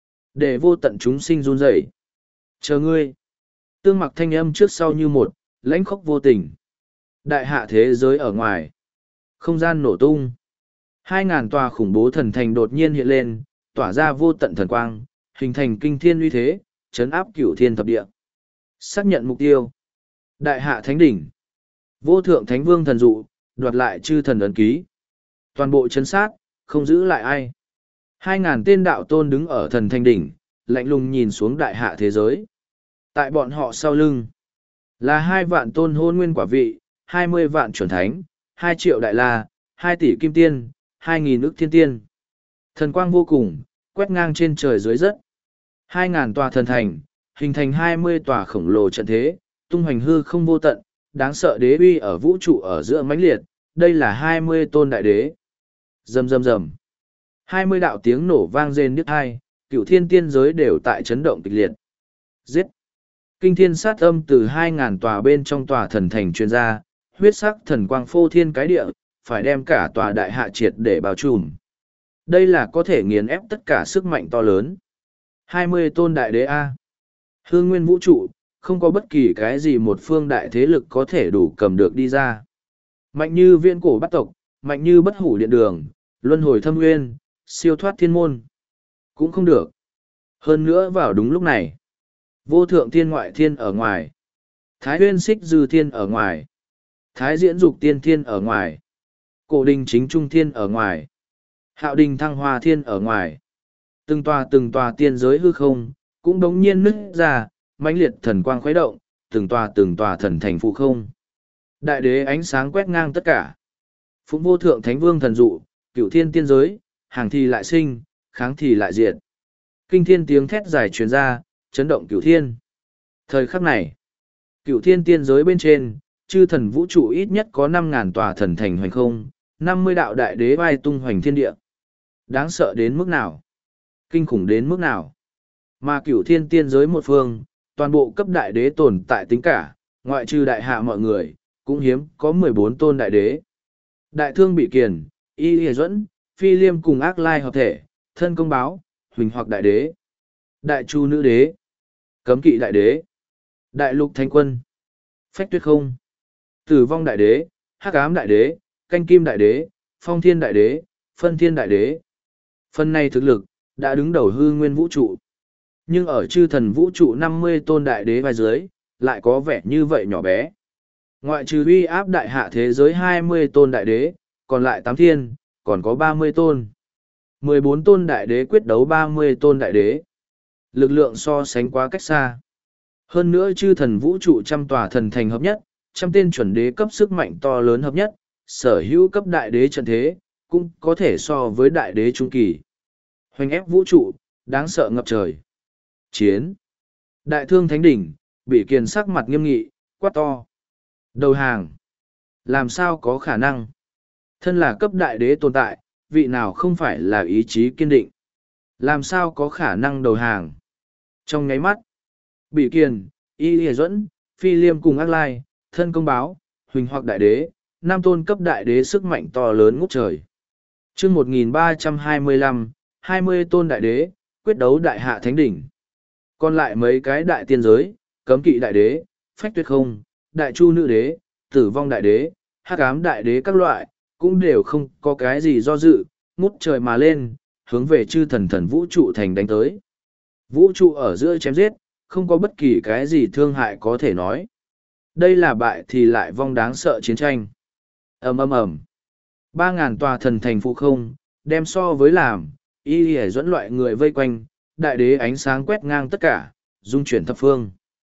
Để vô tận chúng sinh run rẩy. Chờ ngươi. Tương mặc thanh âm trước sau như một, lãnh khốc vô tình. Đại hạ thế giới ở ngoài. Không gian nổ tung. Hai ngàn tòa khủng bố thần thành đột nhiên hiện lên, tỏa ra vô tận thần quang, hình thành kinh thiên uy thế, chấn áp cửu thiên thập địa. Xác nhận mục tiêu. Đại hạ thánh đỉnh. Vô thượng thánh vương thần dụ, đoạt lại chư thần ấn ký. Toàn bộ chấn sát, không giữ lại ai. Hai ngàn tên đạo tôn đứng ở thần thanh đỉnh, lạnh lùng nhìn xuống đại hạ thế giới. Tại bọn họ sau lưng, là hai vạn tôn hôn nguyên quả vị, hai mươi vạn chuẩn thánh, hai triệu đại la, hai tỷ kim tiên, hai nghìn ức thiên tiên. Thần quang vô cùng, quét ngang trên trời dưới đất. Hai ngàn tòa thần thành, hình thành hai mươi tòa khổng lồ trận thế, tung hoành hư không vô tận, đáng sợ đế uy ở vũ trụ ở giữa mãnh liệt, đây là hai mươi tôn đại đế. Rầm rầm rầm. Hai mươi đạo tiếng nổ vang rền nhức tai, cựu thiên tiên giới đều tại chấn động kịch liệt. Giết. Kinh thiên sát âm từ hai ngàn tòa bên trong tòa thần thành truyền ra, huyết sắc thần quang phô thiên cái địa, phải đem cả tòa đại hạ triệt để bao trùm. Đây là có thể nghiền ép tất cả sức mạnh to lớn. Hai mươi tôn đại đế A. Hương nguyên vũ trụ, không có bất kỳ cái gì một phương đại thế lực có thể đủ cầm được đi ra. Mạnh như viễn cổ bắt tộc, mạnh như bất hủ điện đường, luân hồi thâm nguyên, siêu thoát thiên môn. Cũng không được. Hơn nữa vào đúng lúc này. Vô thượng thiên ngoại thiên ở ngoài. Thái huyên xích dư thiên ở ngoài. Thái diễn dục tiên thiên ở ngoài. Cổ đình chính trung thiên ở ngoài. Hạo đình thăng hoa thiên ở ngoài. Từng tòa từng tòa tiên giới hư không, cũng đống nhiên nứt ra, mãnh liệt thần quang khuấy động, từng tòa từng tòa thần thành phụ không. Đại đế ánh sáng quét ngang tất cả. Phụng vô thượng thánh vương thần dụ, cửu thiên tiên giới, hàng thì lại sinh, kháng thì lại diệt. Kinh thiên tiếng thét dài truyền ra, chấn động cửu thiên. Thời khắc này, cửu thiên tiên giới bên trên, chư thần vũ trụ ít nhất có năm ngàn tòa thần thành hoành không, năm mươi đạo đại đế vai tung hoành thiên địa. Đáng sợ đến mức nào? Kinh khủng đến mức nào? Mà cửu thiên tiên giới một phương, toàn bộ cấp đại đế tồn tại tính cả, ngoại trừ đại hạ mọi người, cũng hiếm có mười bốn tôn đại đế. Đại thương bị kiền, y hề duẫn, phi liêm cùng ác lai hợp thể, thân công báo, huỳnh hoặc đại đế, đại chu nữ đế, cấm kỵ đại đế, đại lục thánh quân, phách tuyết không, tử vong đại đế, hắc ám đại đế, canh kim đại đế, phong thiên đại đế, phân thiên đại đế. Phần này thực lực, đã đứng đầu hư nguyên vũ trụ. Nhưng ở chư thần vũ trụ năm mươi tôn đại đế vai dưới, lại có vẻ như vậy nhỏ bé. Ngoại trừ uy áp đại hạ thế giới hai mươi tôn đại đế, còn lại tám thiên, còn có ba mươi tôn. mười bốn tôn đại đế quyết đấu ba mươi tôn đại đế. Lực lượng so sánh quá cách xa. Hơn nữa chư thần vũ trụ trăm tòa thần thành hợp nhất, trăm tên chuẩn đế cấp sức mạnh to lớn hợp nhất, sở hữu cấp đại đế trận thế, cũng có thể so với đại đế trung kỳ. Hoành ép vũ trụ, đáng sợ ngập trời. Chiến. Đại thương thánh đỉnh, bị kiền sắc mặt nghiêm nghị, quát to. Đầu hàng. Làm sao có khả năng? Thân là cấp đại đế tồn tại, vị nào không phải là ý chí kiên định. Làm sao có khả năng đầu hàng? Trong nháy mắt, bị kiền, y hề duẫn, phi liêm cùng ác lai, thân công báo, huỳnh hoặc đại đế, nam tôn cấp đại đế sức mạnh to lớn ngút trời. chương một nghìn ba trăm hai mươi lăm, hai mươi tôn đại đế, quyết đấu đại hạ thánh đỉnh. Còn lại mấy cái đại tiên giới, cấm kỵ đại đế, phách tuyết không, đại chu nữ đế, tử vong đại đế, hắc ám đại đế các loại, cũng đều không có cái gì do dự, ngút trời mà lên, hướng về chư thần thần vũ trụ thành đánh tới. Vũ trụ ở giữa chém giết, không có bất kỳ cái gì thương hại có thể nói. Đây là bại thì lại vong đáng sợ chiến tranh. ầm ầm ầm, ba ngàn tòa thần thành phụ không, đem so với làm, y hề dẫn loại người vây quanh, đại đế ánh sáng quét ngang tất cả, dung chuyển thập phương.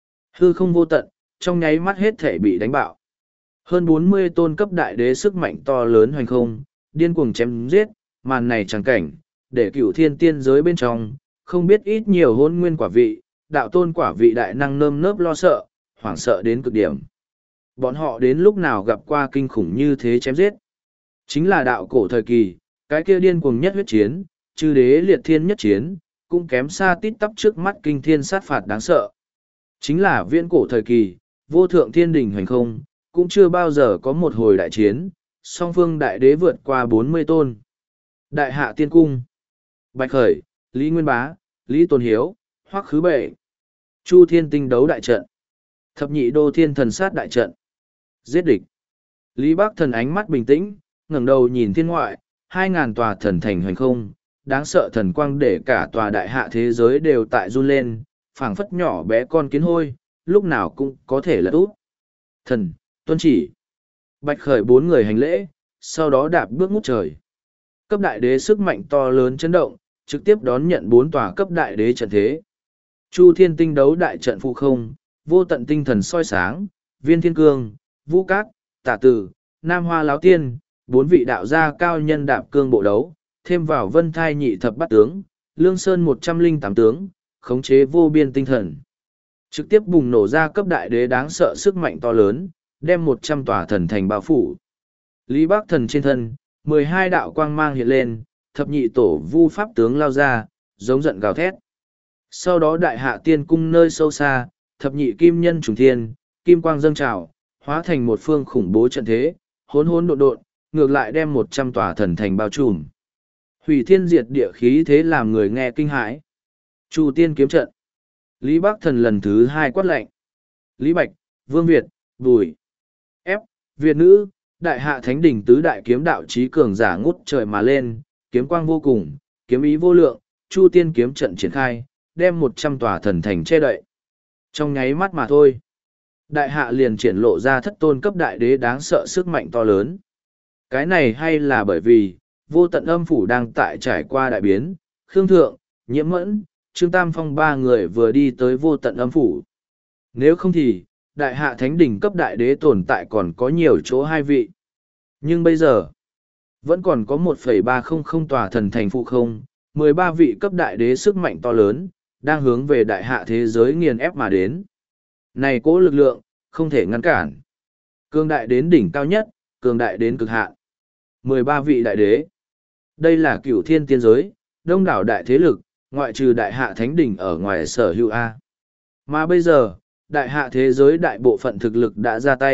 Hư không vô tận, trong nháy mắt hết thể bị đánh bạo. Hơn bốn mươi tôn cấp đại đế sức mạnh to lớn hoành không, điên cuồng chém giết, màn này chẳng cảnh, để cựu thiên tiên giới bên trong, không biết ít nhiều hôn nguyên quả vị, đạo tôn quả vị đại năng nơm nớp lo sợ, hoảng sợ đến cực điểm. Bọn họ đến lúc nào gặp qua kinh khủng như thế chém giết. Chính là đạo cổ thời kỳ, cái kia điên cuồng nhất huyết chiến, chư đế liệt thiên nhất chiến, cũng kém xa tít tắp trước mắt kinh thiên sát phạt đáng sợ. Chính là viễn cổ thời kỳ, vô thượng thiên đình hoành không, cũng chưa bao giờ có một hồi đại chiến, song phương đại đế vượt qua bốn mươi tôn. Đại hạ tiên cung, Bạch Khởi, Lý Nguyên Bá, Lý Tôn Hiếu, Hoắc Khứ Bệ, Chu Thiên tinh đấu đại trận, Thập nhị đô thiên thần sát đại trận, giết địch. Lý Bắc Thần ánh mắt bình tĩnh, ngẩng đầu nhìn thiên ngoại, hai ngàn tòa thần thành hoành không, đáng sợ thần quang để cả tòa đại hạ thế giới đều tại run lên, phảng phất nhỏ bé con kiến hôi, lúc nào cũng có thể lật úp. Thần, tuân chỉ. Bạch Khởi bốn người hành lễ, sau đó đạp bước ngút trời. Cấp đại đế sức mạnh to lớn chấn động, trực tiếp đón nhận bốn tòa cấp đại đế trận thế. Chu Thiên tinh đấu đại trận phụ không, vô tận tinh thần soi sáng, viên thiên cương, vũ cát, tả tử, nam hoa láo tiên, bốn vị đạo gia cao nhân đạp cương bộ đấu, thêm vào vân thai nhị thập bát tướng, lương sơn một trăm linh tám tướng, khống chế vô biên tinh thần. Trực tiếp bùng nổ ra cấp đại đế đáng sợ sức mạnh to lớn, đem một trăm tòa thần thành bao phủ. Lý Bắc Thần trên thân, mười hai đạo quang mang hiện lên, thập nhị tổ vu pháp tướng lao ra, giống giận gào thét. Sau đó đại hạ tiên cung nơi sâu xa, thập nhị kim nhân trùng thiên, kim quang dâng trào, hóa thành một phương khủng bố trận thế, hỗn hỗn độn độn, ngược lại đem một trăm tòa thần thành bao trùm. Hủy thiên diệt địa khí thế làm người nghe kinh hãi. Chu tiên kiếm trận. Lý Bắc Thần lần thứ hai quát lệnh. Lý Bạch, Vương Việt, Bùi, Ép, Việt nữ, đại hạ thánh đỉnh tứ đại kiếm đạo trí cường giả ngút trời mà lên, kiếm quang vô cùng, kiếm ý vô lượng, Chu tiên kiếm trận triển khai, đem một trăm tòa thần thành che đậy. Trong nháy mắt mà thôi, đại hạ liền triển lộ ra thất tôn cấp đại đế đáng sợ sức mạnh to lớn. Cái này hay là bởi vì, vô tận âm phủ đang tại trải qua đại biến, Khương Thượng, Nhiễm Mẫn, Trương Tam Phong ba người vừa đi tới vô tận âm phủ. Nếu không thì, đại hạ thánh đỉnh cấp đại đế tồn tại còn có nhiều chỗ hai vị. Nhưng bây giờ, vẫn còn có một phẩy ba không không tòa thần thành phụ không, mười ba vị cấp đại đế sức mạnh to lớn, đang hướng về đại hạ thế giới nghiền ép mà đến. Này cố lực lượng, không thể ngăn cản. Cường đại đến đỉnh cao nhất, cường đại đến cực hạn. mười ba vị đại đế. Đây là cửu thiên tiên giới, đông đảo đại thế lực, ngoại trừ đại hạ thánh đỉnh ở ngoài sở hữu A. Mà bây giờ, đại hạ thế giới đại bộ phận thực lực đã ra tay,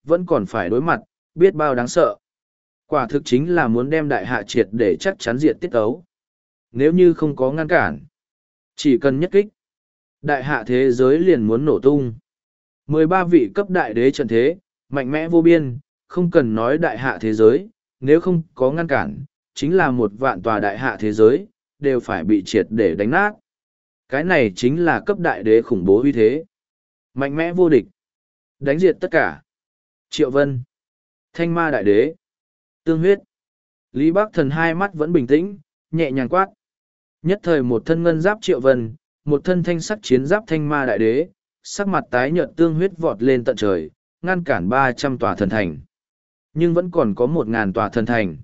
vẫn còn phải đối mặt, biết bao đáng sợ. Quả thực chính là muốn đem đại hạ triệt để chắc chắn diệt tiết ấu. Nếu như không có ngăn cản, chỉ cần nhất kích, đại hạ thế giới liền muốn nổ tung. mười ba vị cấp đại đế trận thế, mạnh mẽ vô biên, không cần nói đại hạ thế giới, nếu không có ngăn cản, chính là một vạn tòa đại hạ thế giới, đều phải bị triệt để đánh nát. Cái này chính là cấp đại đế khủng bố uy thế. Mạnh mẽ vô địch. Đánh diệt tất cả. Triệu Vân. Thanh ma đại đế. Tương huyết. Lý Bắc Thần hai mắt vẫn bình tĩnh, nhẹ nhàng quát. Nhất thời một thân ngân giáp Triệu Vân, một thân thanh sắc chiến giáp thanh ma đại đế, sắc mặt tái nhợt tương huyết vọt lên tận trời, ngăn cản ba trăm tòa thần thành. Nhưng vẫn còn có một ngàn tòa thần thành.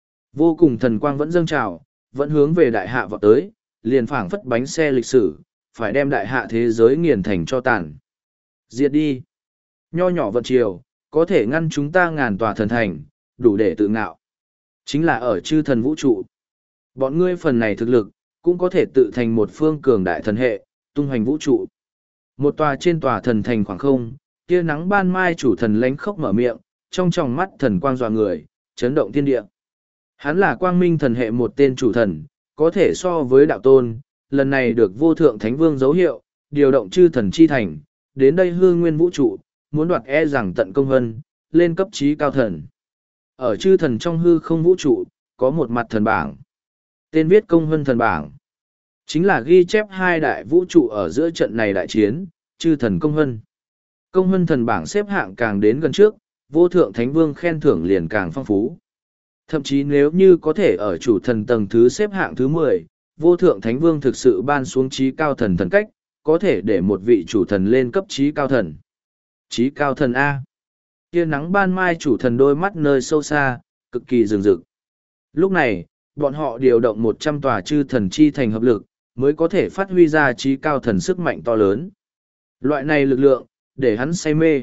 Vô cùng thần quang vẫn dâng trào, vẫn hướng về đại hạ vọt tới, liền phảng phất bánh xe lịch sử, phải đem đại hạ thế giới nghiền thành cho tàn. Diệt đi. Nho nhỏ vận triều, có thể ngăn chúng ta ngàn tòa thần thành, đủ để tự ngạo. Chính là ở chư thần vũ trụ. Bọn ngươi phần này thực lực, cũng có thể tự thành một phương cường đại thần hệ, tung hoành vũ trụ. Một tòa trên tòa thần thành khoảng không, tia nắng ban mai chủ thần lánh khóc mở miệng, trong tròng mắt thần quang dọa người, chấn động thiên địa. Hắn là quang minh thần hệ một tên chủ thần, có thể so với đạo tôn, lần này được vô thượng thánh vương dấu hiệu, điều động chư thần chi thành, đến đây hư nguyên vũ trụ, muốn đoạt e rằng tận công hân, lên cấp trí cao thần. Ở chư thần trong hư không vũ trụ, có một mặt thần bảng. Tên viết công hân thần bảng. Chính là ghi chép hai đại vũ trụ ở giữa trận này đại chiến, chư thần công hân. Công hân thần bảng xếp hạng càng đến gần trước, vô thượng thánh vương khen thưởng liền càng phong phú. Thậm chí nếu như có thể ở chủ thần tầng thứ xếp hạng thứ mười, vô thượng thánh vương thực sự ban xuống trí cao thần thần cách, có thể để một vị chủ thần lên cấp trí cao thần. Trí cao thần A. Tia nắng ban mai chủ thần đôi mắt nơi sâu xa, cực kỳ rừng rực. Lúc này, bọn họ điều động một trăm tòa chư thần chi thành hợp lực, mới có thể phát huy ra trí cao thần sức mạnh to lớn. Loại này lực lượng, để hắn say mê.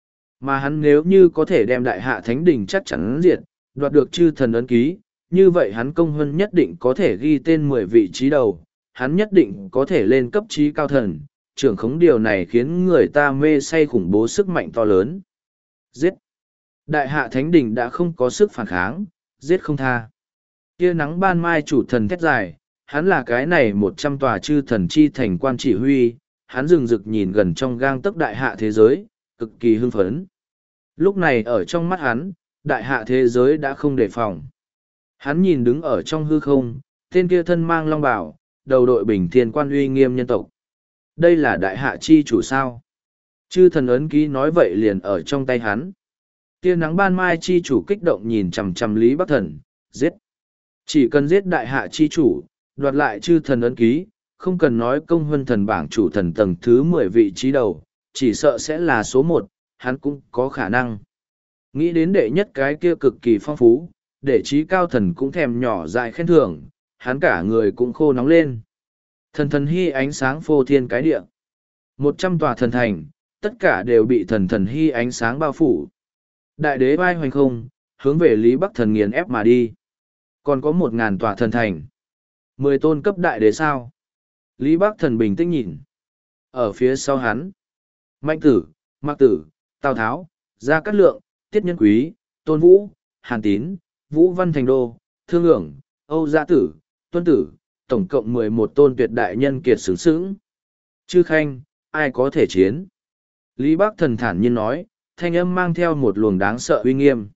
Mà hắn nếu như có thể đem đại hạ thánh đỉnh chắc chắn diệt, đoạt được chư thần ấn ký, như vậy hắn công hơn nhất định có thể ghi tên mười vị trí đầu, hắn nhất định có thể lên cấp trí cao thần, trưởng khống điều này khiến người ta mê say khủng bố sức mạnh to lớn. Giết! Đại hạ thánh đỉnh đã không có sức phản kháng, giết không tha. Tia nắng ban mai chủ thần thét dài, hắn là cái này một trăm tòa chư thần chi thành quan chỉ huy, hắn rừng rực nhìn gần trong gang tấc đại hạ thế giới, cực kỳ hưng phấn. Lúc này ở trong mắt hắn, đại hạ thế giới đã không đề phòng. Hắn nhìn đứng ở trong hư không, tên kia thân mang long bào, đầu đội bình thiên quan uy nghiêm nhân tộc. Đây là đại hạ chi chủ sao? Chư thần ấn ký nói vậy liền ở trong tay hắn. Tia nắng ban mai chi chủ kích động nhìn chằm chằm Lý Bắc Thần, giết. Chỉ cần giết đại hạ chi chủ, đoạt lại chư thần ấn ký, không cần nói công huân thần bảng chủ thần tầng thứ mười vị trí đầu, chỉ sợ sẽ là số một, hắn cũng có khả năng. Nghĩ đến đệ nhất cái kia cực kỳ phong phú, để trí cao thần cũng thèm nhỏ dại khen thưởng, hắn cả người cũng khô nóng lên. Thần thần hy ánh sáng phô thiên cái địa. Một trăm tòa thần thành, tất cả đều bị thần thần hy ánh sáng bao phủ. Đại đế vai hoành không, hướng về Lý Bắc Thần nghiền ép mà đi. Còn có một ngàn tòa thần thành. Mười tôn cấp đại đế sao? Lý Bắc Thần bình tĩnh nhìn. Ở phía sau hắn, Mạnh Tử, Mạc Tử, Tào Tháo, Gia Cát Lượng, Tiết Nhân Quý, Tôn Vũ, Hàn Tín, Vũ Văn Thành Đô, Thương Ưởng, Âu Gia Tử, Tuân Tử, tổng cộng mười một tôn tuyệt đại nhân kiệt xứng xứng. Chư Khanh, ai có thể chiến? Lý Bắc Thần thản nhiên nói, thanh âm mang theo một luồng đáng sợ uy nghiêm.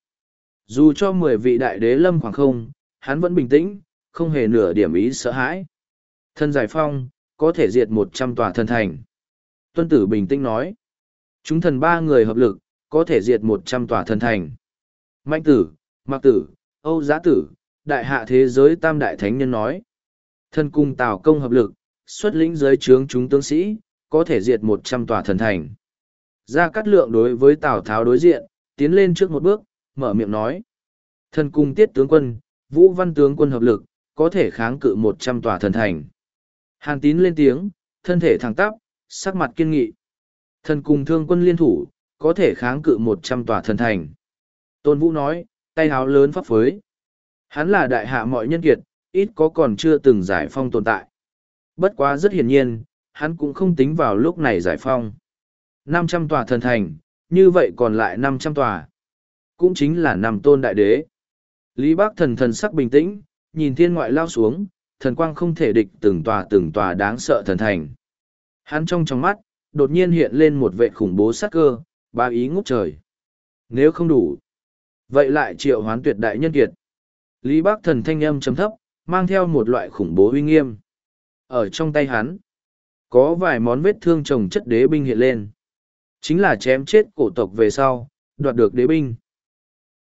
Dù cho mười vị đại đế lâm khoảng không, hắn vẫn bình tĩnh, không hề nửa điểm ý sợ hãi. Thần giải phong, có thể diệt một trăm tòa thần thành. Tuân Tử bình tĩnh nói, chúng thần ba người hợp lực, có thể diệt một trăm tòa thần thành. Mạnh Tử, Mạc Tử, Âu Giá Tử, đại hạ thế giới tam đại thánh nhân nói. Thần cùng Tào Công hợp lực, xuất lĩnh giới trướng chúng tướng sĩ, có thể diệt một trăm tòa thần thành. Gia Cát Lượng đối với Tào Tháo đối diện, tiến lên trước một bước, mở miệng nói. Thần cùng Tiết tướng quân, Vũ Văn tướng quân hợp lực, có thể kháng cự một trăm tòa thần thành. Hàn Tín lên tiếng, thân thể thẳng tắp, sắc mặt kiên nghị. Thần cùng Thương quân liên thủ, có thể kháng cự một trăm tòa thần thành. Tôn Vũ nói, tay háo lớn phấp phới. Hắn là đại hạ mọi nhân kiệt, ít có còn chưa từng giải phong tồn tại. Bất quá rất hiển nhiên, hắn cũng không tính vào lúc này giải phong. năm trăm tòa thần thành, Như vậy còn lại năm trăm tòa. Cũng chính là năm tôn đại đế. Lý Bác Thần thần sắc bình tĩnh, nhìn thiên ngoại lao xuống, thần quang không thể địch từng tòa từng tòa đáng sợ thần thành. Hắn trong trong mắt, đột nhiên hiện lên một vệ khủng bố sát cơ, ba ý ngút trời. Nếu không đủ, vậy lại triệu hoán tuyệt đại nhân kiệt. Lý Bác Thần thanh âm chấm thấp, mang theo một loại khủng bố uy nghiêm. Ở trong tay hắn, có vài món vết thương trồng chất đế binh hiện lên. Chính là chém chết cổ tộc về sau, đoạt được đế binh.